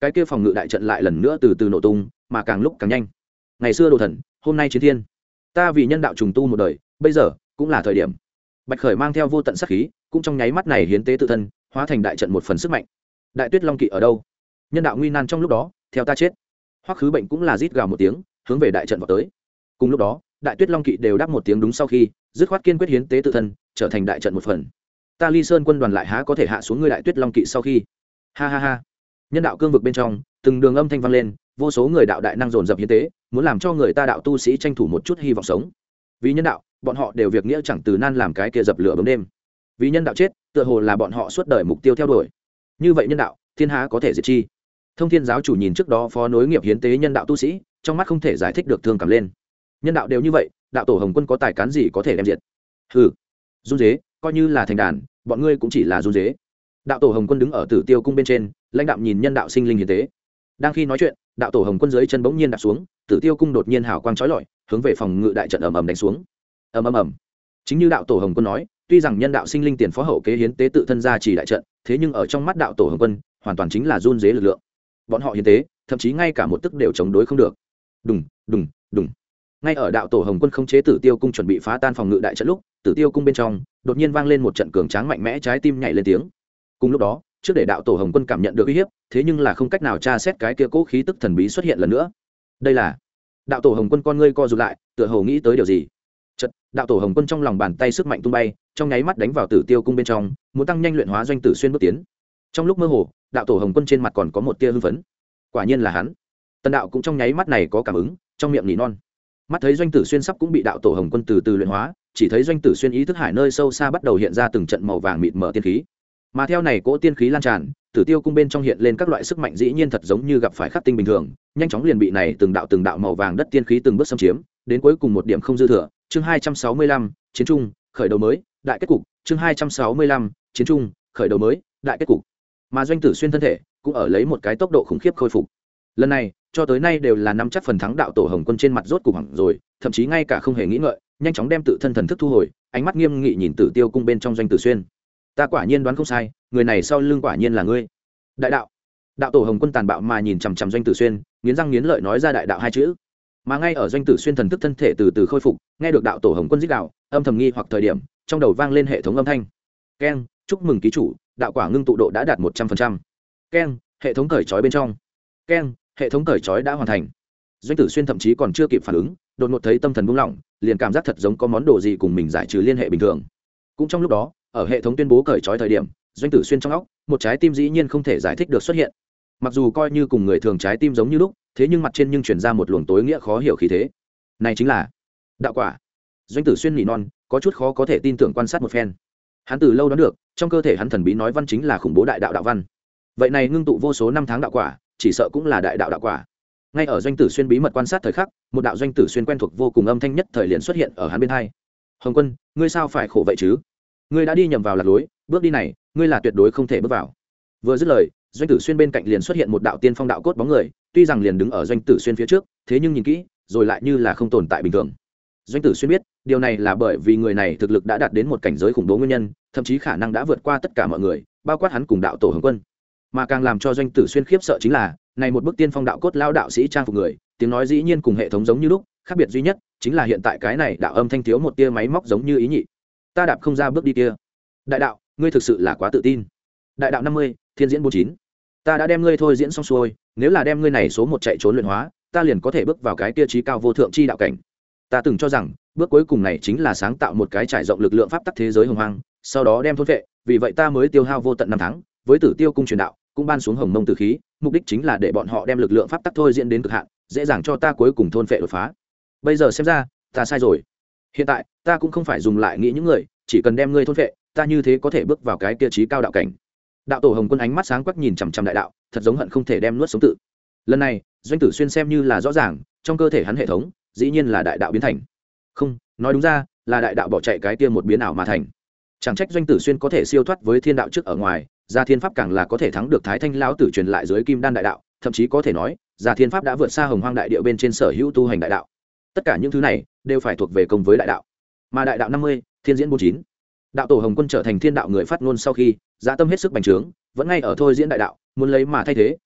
cái kia phòng ngự đại trận lại lần nữa từ từ nổ tung mà càng lúc càng nhanh. Ngày xưa đồ thần, hôm nay chiến thiên, ta vì nhân đạo trùng tu một đời, bây giờ cũng là thời điểm. Bạch Khởi mang theo vô tận sát khí, cũng trong nháy mắt này hiến tế tự thân, hóa thành đại trận một phần sức mạnh. Đại Tuyết Long Kỵ ở đâu? Nhân đạo nguy nan trong lúc đó, theo ta chết. Hoắc Khứ Bệnh cũng là rít gào một tiếng, hướng về đại trận vào tới. Cùng lúc đó, Đại Tuyết Long Kỵ đều đáp một tiếng đúng sau khi, dứt khoát kiên quyết hiến tế tự thân, trở thành đại trận một phần. Ta Ly Sơn quân đoàn lại há có thể hạ xuống ngươi Đại Tuyết Long Kỵ sau khi. Ha ha ha. Nhân đạo cương vực bên trong, từng đường âm thanh vang lên, vô số người đạo đại năng dồn dập hiến tế, muốn làm cho người ta đạo tu sĩ tranh thủ một chút hy vọng sống. Vì nhân đạo, bọn họ đều việc nghĩa chẳng từ nan làm cái kia dập lửa bóng đêm. Vì nhân đạo chết, tựa hồ là bọn họ suốt đời mục tiêu theo đuổi. Như vậy nhân đạo, thiên há có thể diệt chi? Thông Thiên giáo chủ nhìn trước đó phó nối nghiệp hiến tế nhân đạo tu sĩ, trong mắt không thể giải thích được thương cảm lên. Nhân đạo đều như vậy, đạo tổ Hồng Quân có tài cán gì có thể đem diệt? Hừ, run rế, coi như là thành đàn, bọn ngươi cũng chỉ là run rế. Đạo tổ Hồng Quân đứng ở Tử Tiêu cung bên trên, lãnh đạm nhìn nhân đạo sinh linh hiến tế. Đang khi nói chuyện, đạo tổ Hồng Quân dưới chân bỗng nhiên đạp xuống, Tử Tiêu cung đột nhiên hào quang chói lọi, hướng về phòng ngự đại trận ầm ầm đánh xuống. Ầm ầm ầm. Chính như đạo tổ Hồng Quân nói, tuy rằng nhân đạo sinh linh tiền phó hậu kế hiến tế tự thân ra chỉ đại trận, thế nhưng ở trong mắt đạo tổ Hồng Quân, hoàn toàn chính là run rế lực lượng. Bọn họ hiến tế, thậm chí ngay cả một tức đều chống đối không được. Đùng, đùng, đùng. Ngay ở đạo tổ Hồng Quân khống chế Tử Tiêu cung chuẩn bị phá tan phòng ngự đại trận lúc, Tử Tiêu cung bên trong đột nhiên vang lên một trận cường tráng mạnh mẽ, trái tim nhảy lên tiếng. Cùng lúc đó, trước để đạo tổ Hồng Quân cảm nhận được uy hiếp, thế nhưng là không cách nào tra xét cái kia cố khí tức thần bí xuất hiện lần nữa. Đây là đạo tổ Hồng Quân con ngươi co rụt lại, tựa hồ nghĩ tới điều gì. Chợt, đạo tổ Hồng Quân trong lòng bàn tay sức mạnh tung bay, trong nháy mắt đánh vào Tử Tiêu cung bên trong, muốn tăng nhanh luyện hóa Doanh Tử Xuyên bước tiến. Trong lúc mơ hồ, đạo tổ Hồng Quân trên mặt còn có một tia hưng phấn. Quả nhiên là hắn. Tần đạo cũng trong nháy mắt này có cảm ứng, trong miệng nỉ non. Mắt thấy Doanh Tử Xuyên sắp cũng bị đạo tổ Hồng Quân từ từ luyện hóa, chỉ thấy Doanh Tử Xuyên ý thức hải nơi sâu xa bắt đầu hiện ra từng trận màu vàng mịt mờ tiên khí. Mà theo này cỗ tiên khí lan tràn, Tử Tiêu cung bên trong hiện lên các loại sức mạnh dĩ nhiên thật giống như gặp phải khắc tinh bình thường, nhanh chóng liền bị này từng đạo màu vàng đất tiên khí từng bước xâm chiếm, đến cuối cùng một điểm không dư thừa. Chương 265, chiến trung, khởi đầu mới, đại kết cục. Chương 265, chiến trung, khởi đầu mới, đại kết cục. Mà Doanh Tử Xuyên thân thể cũng ở lấy một cái tốc độ khủng khiếp khôi phục. Lần này, cho tới nay đều là nắm chắc phần thắng đạo tổ Hồng Quân trên mặt rốt cục hẳn rồi, thậm chí ngay cả không hề nghĩ ngợi, nhanh chóng đem tự thân thần thức thu hồi, ánh mắt nghiêm nghị nhìn Tử Tiêu cung bên trong Doanh Tử Xuyên. Ta quả nhiên đoán không sai, người này sau lưng quả nhiên là ngươi. Đại đạo. Đạo tổ Hồng Quân tàn bạo mà nhìn chằm chằm Doanh Tử Xuyên, nghiến răng nghiến lợi nói ra đại đạo hai chữ. Mà ngay ở Doanh Tử Xuyên thần thức thân thể từ từ khôi phục, nghe được đạo tổ Hồng Quân rít gào, âm thầm nghi hoặc thời điểm, trong đầu vang lên hệ thống âm thanh. Keng, chúc mừng ký chủ, đạo quả ngưng tụ độ đã đạt 100%. Keng, hệ thống cởi trói bên trong. Keng, hệ thống cởi trói đã hoàn thành. Doanh Tử Xuyên thậm chí còn chưa kịp phản ứng, đột ngột thấy tâm thần buông lỏng, liền cảm giác thật giống có món đồ gì cùng mình giải trừ liên hệ bình thường. Cũng trong lúc đó, ở hệ thống tuyên bố cởi trói thời điểm, Doanh Tử Xuyên trong óc, một trái tim dĩ nhiên không thể giải thích được xuất hiện. Mặc dù coi như cùng người thường trái tim giống như lúc, thế nhưng mặt trên nhưng truyền ra một luồng tối nghĩa khó hiểu khí thế. Này chính là đạo quả. Doanh Tử Xuyên nỉ non, có chút khó có thể tin tưởng quan sát một phen. Hắn từ lâu đoán được, trong cơ thể hắn thần bí nói văn chính là khủng bố đại đạo đạo văn. Vậy này ngưng tụ vô số năm tháng đạo quả, chỉ sợ cũng là đại đạo đạo quả. Ngay ở Doanh Tử Xuyên bí mật quan sát thời khắc, một đạo Doanh Tử Xuyên quen thuộc vô cùng âm thanh nhất thời liền xuất hiện ở hắn bên tai. Hồng Quân, ngươi sao phải khổ vậy chứ? Ngươi đã đi nhầm vào lạc lối, bước đi này, ngươi là tuyệt đối không thể bước vào. Vừa dứt lời, Doanh Tử Xuyên bên cạnh liền xuất hiện một đạo tiên phong đạo cốt bóng người, tuy rằng liền đứng ở Doanh Tử Xuyên phía trước, thế nhưng nhìn kỹ, rồi lại như là không tồn tại bình thường. Doanh Tử Xuyên biết, điều này là bởi vì người này thực lực đã đạt đến một cảnh giới khủng bố nguyên nhân, thậm chí khả năng đã vượt qua tất cả mọi người, bao quát hắn cùng đạo tổ Hồng Quân. Mà càng làm cho Doanh Tử Xuyên khiếp sợ chính là, này một bức tiên phong đạo cốt lao đạo sĩ trang phục người, tiếng nói dĩ nhiên cùng hệ thống giống như lúc, khác biệt duy nhất chính là hiện tại cái này đạo âm thanh thiếu một tia máy móc giống như ý nhị. Ta đạp không ra bước đi kia. Đại đạo, ngươi thực sự là quá tự tin. Đại đạo 50, thiên diễn 49. Ta đã đem ngươi thôi diễn xong xuôi, nếu là đem ngươi này số một chạy trốn luyện hóa, ta liền có thể bước vào cái kia trí cao vô thượng chi đạo cảnh. Ta từng cho rằng, bước cuối cùng này chính là sáng tạo một cái trải rộng lực lượng pháp tắc thế giới hồng hoang, sau đó đem thôn vệ, vì vậy ta mới tiêu hao vô tận năm tháng, với Tử Tiêu cung truyền đạo, cũng ban xuống hồng mông tử khí, mục đích chính là để bọn họ đem lực lượng pháp tắc thôi diễn đến cực hạn, dễ dàng cho ta cuối cùng thôn vệ đột phá. Bây giờ xem ra, ta sai rồi. Hiện tại, ta cũng không phải dùng lại nghĩ những người, chỉ cần đem ngươi thôn vệ, ta như thế có thể bước vào cái kia trí cao đạo cảnh. Đạo tổ Hồng Quân ánh mắt sáng quắc nhìn chằm chằm đại đạo, thật giống hận không thể đem nuốt sống tự. Lần này, Doanh Tử Xuyên xem như là rõ ràng, trong cơ thể hắn hệ thống, dĩ nhiên là đại đạo biến thành. Không, nói đúng ra, là đại đạo bỏ chạy cái kia một biến ảo mà thành. Chẳng trách Doanh Tử Xuyên có thể siêu thoát với thiên đạo trước ở ngoài, Gia Thiên Pháp càng là có thể thắng được Thái Thanh lão tử truyền lại dưới Kim Đan đại đạo, thậm chí có thể nói, Gia Thiên Pháp đã vượt xa Hồng Hoang đại địa bên trên sở hữu tu hành đại đạo. Tất cả những thứ này đều phải thuộc về công với đại đạo. Mà đại đạo 50, thiên diễn 49. Đạo tổ Hồng Quân trở thành thiên đạo người phát ngôn sau khi, dạ tâm hết sức bành trướng, vẫn ngay ở thôi diễn đại đạo, muốn lấy mà thay thế,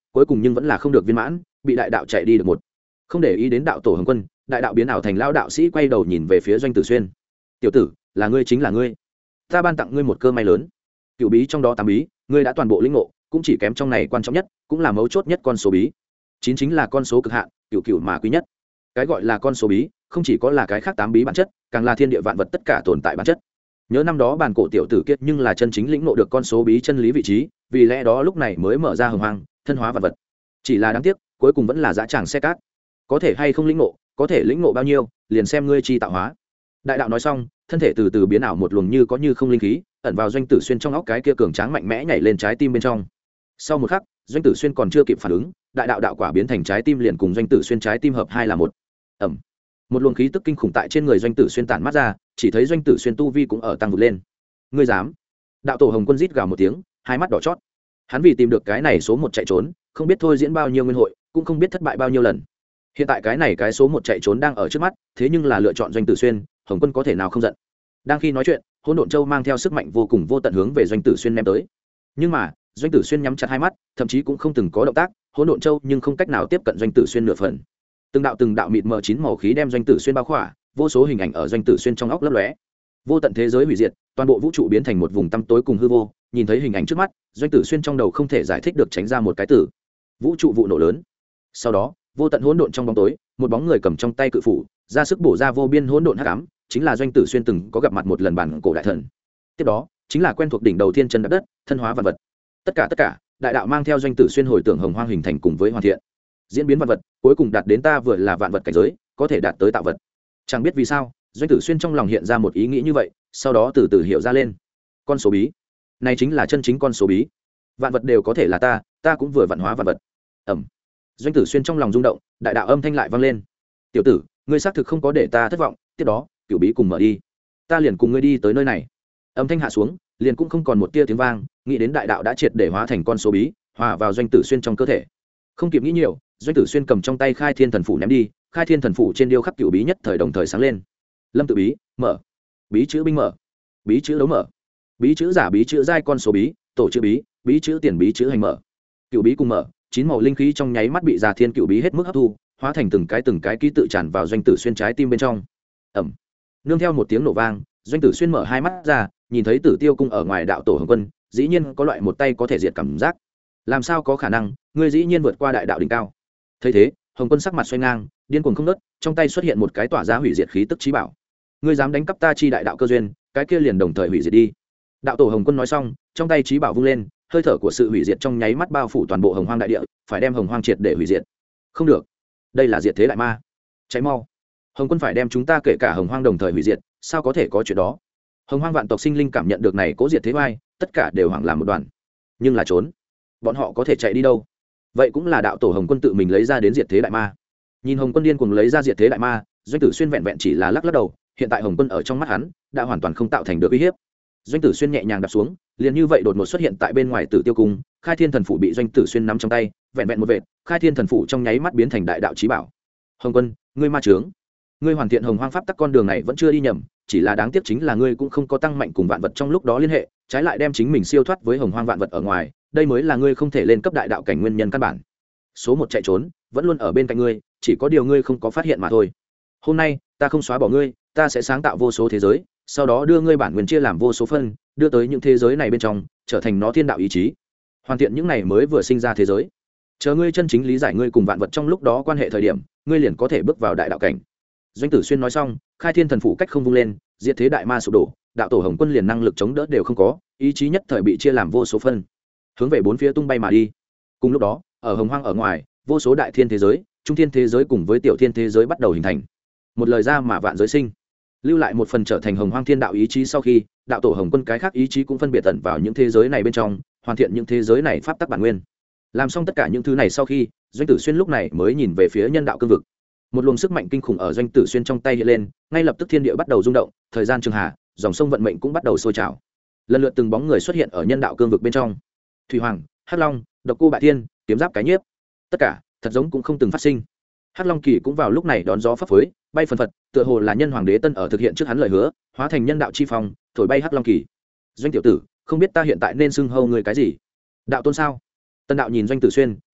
cuối cùng nhưng vẫn là không được viên mãn, bị đại đạo chạy đi được một. Không để ý đến đạo tổ Hồng Quân, đại đạo biến ảo thành lão đạo sĩ quay đầu nhìn về phía Doanh Tử Xuyên. "Tiểu tử, là ngươi chính là ngươi. Ta ban tặng ngươi một cơ may lớn. Cửu bí trong đó 8 bí, ngươi đã toàn bộ lĩnh ngộ, cũng chỉ kém trong này quan trọng nhất, cũng là mấu chốt nhất con số bí. 9 chính là con số cực hạn, cửu cửu mà quý nhất. Cái gọi là con số bí, không chỉ có là cái khác 8 bí bản chất, càng là thiên địa vạn vật tất cả tồn tại bản chất. Nhớ năm đó bản cổ tiểu tử kiệt nhưng là chân chính lĩnh ngộ được con số bí chân lý vị trí, vì lẽ đó lúc này mới mở ra hồng hoang, thân hóa vạn vật. Chỉ là đáng tiếc, cuối cùng vẫn là dã tràng xe cát. Có thể hay không lĩnh ngộ, có thể lĩnh ngộ bao nhiêu, liền xem ngươi chi tạo hóa." Đại đạo nói xong, thân thể từ từ biến ảo một luồng như có như không linh khí, ẩn vào Doanh Tử Xuyên trong óc cái kia cường tráng mạnh mẽ nhảy lên trái tim bên trong. Sau một khắc, Doanh Tử Xuyên còn chưa kịp phản ứng, đại đạo đạo quả biến thành trái tim liền cùng Doanh Tử Xuyên trái tim hợp hai là một. Ầm. Một luồng khí tức kinh khủng tại trên người Doanh Tử Xuyên tản mát ra, chỉ thấy Doanh Tử Xuyên tu vi cũng ở tăng vụt lên. "Ngươi dám?" Đạo tổ Hồng Quân rít gào một tiếng, hai mắt đỏ chót. Hắn vì tìm được cái này số 1 chạy trốn, không biết thôi diễn bao nhiêu nguyên hội, cũng không biết thất bại bao nhiêu lần. Hiện tại cái này cái số 1 chạy trốn đang ở trước mắt, thế nhưng là lựa chọn Doanh Tử Xuyên, Hồng Quân có thể nào không giận. Đang khi nói chuyện, Hỗn Độn Châu mang theo sức mạnh vô cùng vô tận hướng về Doanh Tử Xuyên ném tới. Nhưng mà, Doanh Tử Xuyên nhắm chặt hai mắt, thậm chí cũng không từng có động tác, Hỗn Độn Châu nhưng không cách nào tiếp cận Doanh Tử Xuyên nửa phần. Từng đạo mịt mờ 9 màu khí đem Doanh Tử Xuyên bao khỏa, vô số hình ảnh ở Doanh Tử Xuyên trong óc lấp lóe. Vô tận thế giới hủy diệt, toàn bộ vũ trụ biến thành một vùng tăm tối cùng hư vô, nhìn thấy hình ảnh trước mắt, Doanh Tử Xuyên trong đầu không thể giải thích được tránh ra một cái từ: vũ trụ vụ nổ lớn. Sau đó, vô tận hỗn độn trong bóng tối, một bóng người cầm trong tay cự phủ, ra sức bổ ra vô biên hỗn độn hắc ám, chính là Doanh Tử Xuyên từng có gặp mặt một lần bản cổ đại thần. Tiếp đó, chính là quen thuộc đỉnh đầu thiên chân đạp đất, thân hóa vạn vật. Tất cả, đại đạo mang theo Doanh Tử Xuyên hồi tưởng hồng hoang hình thành cùng với hoàn thiện, diễn biến vạn vật, cuối cùng đạt đến ta vừa là vạn vật cảnh giới, có thể đạt tới tạo vật. Chẳng biết vì sao, Doanh Tử Xuyên trong lòng hiện ra một ý nghĩ như vậy, sau đó từ từ hiểu ra lên. Con số bí, này chính là chân chính con số bí. Vạn vật đều có thể là ta cũng vừa vạn hóa vạn vật. Ẩm. Doanh Tử Xuyên trong lòng rung động, đại đạo âm thanh lại vang lên: "Tiểu tử, ngươi xác thực không có để ta thất vọng, tiếp đó, cửu bí cùng mở đi, ta liền cùng ngươi đi tới nơi này." Âm thanh hạ xuống, liền cũng không còn một tia tiếng vang, nghĩ đến đại đạo đã triệt để hóa thành con số bí, hòa vào Doanh Tử Xuyên trong cơ thể. Không kịp nghĩ nhiều, Doanh Tử Xuyên cầm trong tay Khai Thiên Thần Phủ ném đi, Khai Thiên Thần Phủ trên điêu khắc cửu bí nhất thời đồng thời sáng lên. Lâm tự bí, mở. Bí chữ binh mở. Bí chữ đấu mở. Bí chữ giả bí chữ giai con số bí, tổ chữ bí, bí chữ tiền bí chữ hành mở. Cửu bí cùng mở, 9 màu linh khí trong nháy mắt bị Già Thiên Cửu bí hết mức hấp thu, hóa thành từng cái ký tự tràn vào Doanh Tử Xuyên trái tim bên trong. Ẩm. Nương theo một tiếng nổ vang, Doanh Tử Xuyên mở hai mắt ra, nhìn thấy Tử Tiêu cung ở ngoài đạo tổ Hồng Quân, dĩ nhiên có loại một tay có thể diệt cảm giác. Làm sao có khả năng, ngươi dĩ nhiên vượt qua đại đạo đỉnh cao. Thấy thế, Hồng Quân sắc mặt xoay ngang, điên cuồng không ngớt, trong tay xuất hiện một cái tỏa ra hủy diệt khí tức chí bảo. Ngươi dám đánh cắp ta chi đại đạo cơ duyên, cái kia liền đồng thời hủy diệt đi. Đạo tổ Hồng Quân nói xong, trong tay chí bảo vung lên, hơi thở của sự hủy diệt trong nháy mắt bao phủ toàn bộ hồng hoang đại địa, phải đem hồng hoang triệt để hủy diệt. Không được, đây là diệt thế đại ma, cháy mau. Hồng Quân phải đem chúng ta kể cả hồng hoang đồng thời hủy diệt, sao có thể có chuyện đó. Hồng hoang vạn tộc sinh linh cảm nhận được này cố diệt thế vai, tất cả đều hoảng làm một đoàn. Nhưng là trốn, bọn họ có thể chạy đi đâu? Vậy cũng là đạo tổ Hồng Quân tự mình lấy ra đến diệt thế đại ma. Nhìn Hồng Quân điên cuồng lấy ra diệt thế đại ma, Doanh Tử Xuyên vẹn vẹn chỉ là lắc lắc đầu, hiện tại Hồng Quân ở trong mắt hắn đã hoàn toàn không tạo thành được uy hiếp. Doanh Tử Xuyên nhẹ nhàng đạp xuống, liền như vậy đột ngột xuất hiện tại bên ngoài Tử Tiêu cung, Khai Thiên Thần Phủ bị Doanh Tử Xuyên nắm trong tay, vẹn vẹn một vệt, Khai Thiên Thần Phủ trong nháy mắt biến thành đại đạo chí bảo. Hồng Quân, ngươi ma trướng, ngươi hoàn thiện hồng hoang pháp tắc con đường này vẫn chưa đi nhầm, chỉ là đáng tiếc chính là ngươi cũng không có tăng mạnh cùng vạn vật trong lúc đó liên hệ, trái lại đem chính mình siêu thoát với hồng hoang vạn vật ở ngoài, đây mới là ngươi không thể lên cấp đại đạo cảnh nguyên nhân căn bản. Số 1 chạy trốn, vẫn luôn ở bên cạnh ngươi, chỉ có điều ngươi không có phát hiện mà thôi. Hôm nay, ta không xóa bỏ ngươi, ta sẽ sáng tạo vô số thế giới, sau đó đưa ngươi bản nguyên chia làm vô số phân, đưa tới những thế giới này bên trong, trở thành nó thiên đạo ý chí, hoàn thiện những này mới vừa sinh ra thế giới. Chờ ngươi chân chính lý giải ngươi cùng vạn vật trong lúc đó quan hệ thời điểm, ngươi liền có thể bước vào đại đạo cảnh. Doanh Tử Xuyên nói xong, Khai Thiên Thần Phủ cách không vung lên, diệt thế đại ma sụp đổ, đạo tổ Hồng Quân liền năng lực chống đỡ đều không có, ý chí nhất thời bị chia làm vô số phân, hướng về bốn phía tung bay mà đi. Cùng lúc đó, ở hồng hoang ở ngoài, vô số đại thiên thế giới, trung thiên thế giới cùng với tiểu thiên thế giới bắt đầu hình thành. Một lời ra mà vạn giới sinh, lưu lại một phần trở thành hồng hoang thiên đạo ý chí sau khi, đạo tổ Hồng Quân cái khác ý chí cũng phân biệt tận vào những thế giới này bên trong, hoàn thiện những thế giới này pháp tắc bản nguyên. Làm xong tất cả những thứ này sau khi, Doanh Tử Xuyên lúc này mới nhìn về phía nhân đạo cương vực. Một luồng sức mạnh kinh khủng ở Doanh Tử Xuyên trong tay hiện lên, ngay lập tức thiên địa bắt đầu rung động, thời gian trường hà, dòng sông vận mệnh cũng bắt đầu sôi trào. Lần lượt từng bóng người xuất hiện ở nhân đạo cương vực bên trong. Thủy Hoàng, Hắc Long, Độc Cô Bại Thiên, Kiếm Giáp Cái Nhiếp, tất cả thật giống cũng không từng phát sinh. Hắc Long Kỳ cũng vào lúc này đón gió phấp phới, bay phần phật, tựa hồ là nhân hoàng đế tân ở thực hiện trước hắn lời hứa, hóa thành nhân đạo chi phong, thổi bay Hắc Long Kỳ. Doanh tiểu tử, không biết ta hiện tại nên xưng hô người cái gì? Đạo tôn sao? Tân đạo nhìn Doanh Tử Xuyên,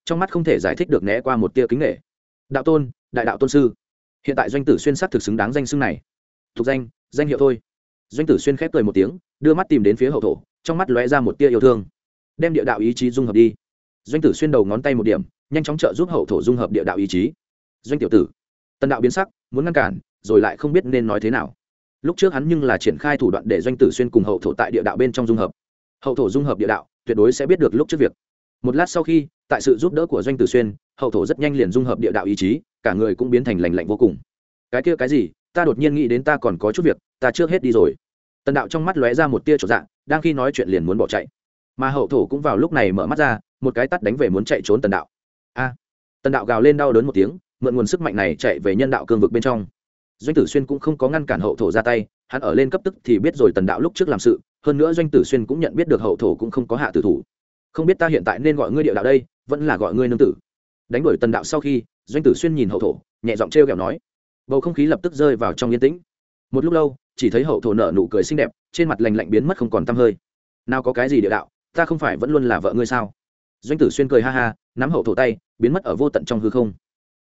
trong mắt không thể giải thích được né qua một tia kính nghệ. Đạo tôn, đại đạo tôn sư. Hiện tại Doanh Tử Xuyên xác thực xứng đáng danh xưng này. Thuộc danh, danh hiệu thôi. Doanh Tử Xuyên khép cười một tiếng, đưa mắt tìm đến phía hậu thổ, trong mắt lóe ra một tia yêu thương. Đem địa đạo ý chí dung hợp đi. Doanh Tử Xuyên đầu ngón tay một điểm, nhanh chóng trợ giúp hậu thổ dung hợp địa đạo ý chí. Doanh tiểu tử, Tần đạo biến sắc, muốn ngăn cản, rồi lại không biết nên nói thế nào. Lúc trước hắn nhưng là triển khai thủ đoạn để Doanh Tử Xuyên cùng hậu thổ tại địa đạo bên trong dung hợp. Hậu thổ dung hợp địa đạo, tuyệt đối sẽ biết được lúc trước việc. Một lát sau khi, tại sự giúp đỡ của Doanh Tử Xuyên, hậu thổ rất nhanh liền dung hợp địa đạo ý chí, cả người cũng biến thành lành lạnh vô cùng. Cái kia cái gì, ta đột nhiên nghĩ đến ta còn có chút việc, ta trước hết đi rồi. Tần đạo trong mắt lóe ra một tia chột dạ, đang khi nói chuyện liền muốn bỏ chạy. Mà hậu thổ cũng vào lúc này mở mắt ra, một cái tát đánh về muốn chạy trốn Tần đạo. A! Tần đạo gào lên đau đớn một tiếng, mượn nguồn sức mạnh này chạy về nhân đạo cương vực bên trong. Doanh Tử Xuyên cũng không có ngăn cản hậu thổ ra tay, hắn ở lên cấp tức thì biết rồi Tần đạo lúc trước làm sự, hơn nữa Doanh Tử Xuyên cũng nhận biết được hậu thổ cũng không có hạ tử thủ. Không biết ta hiện tại nên gọi ngươi địa đạo đây, vẫn là gọi ngươi nương tử. Đánh đuổi Tần đạo sau khi, Doanh Tử Xuyên nhìn hậu thổ, nhẹ giọng trêu ghẹo nói. Bầu không khí lập tức rơi vào trong yên tĩnh. Một lúc lâu, chỉ thấy hậu thổ nở nụ cười xinh đẹp, trên mặt lành lạnh biến mất không còn tăm hơi. Nào có cái gì địa đạo, ta không phải vẫn luôn là vợ ngươi sao? Doanh Tử Xuyên cười ha ha, nắm hậu thổ tay, biến mất ở vô tận trong hư không.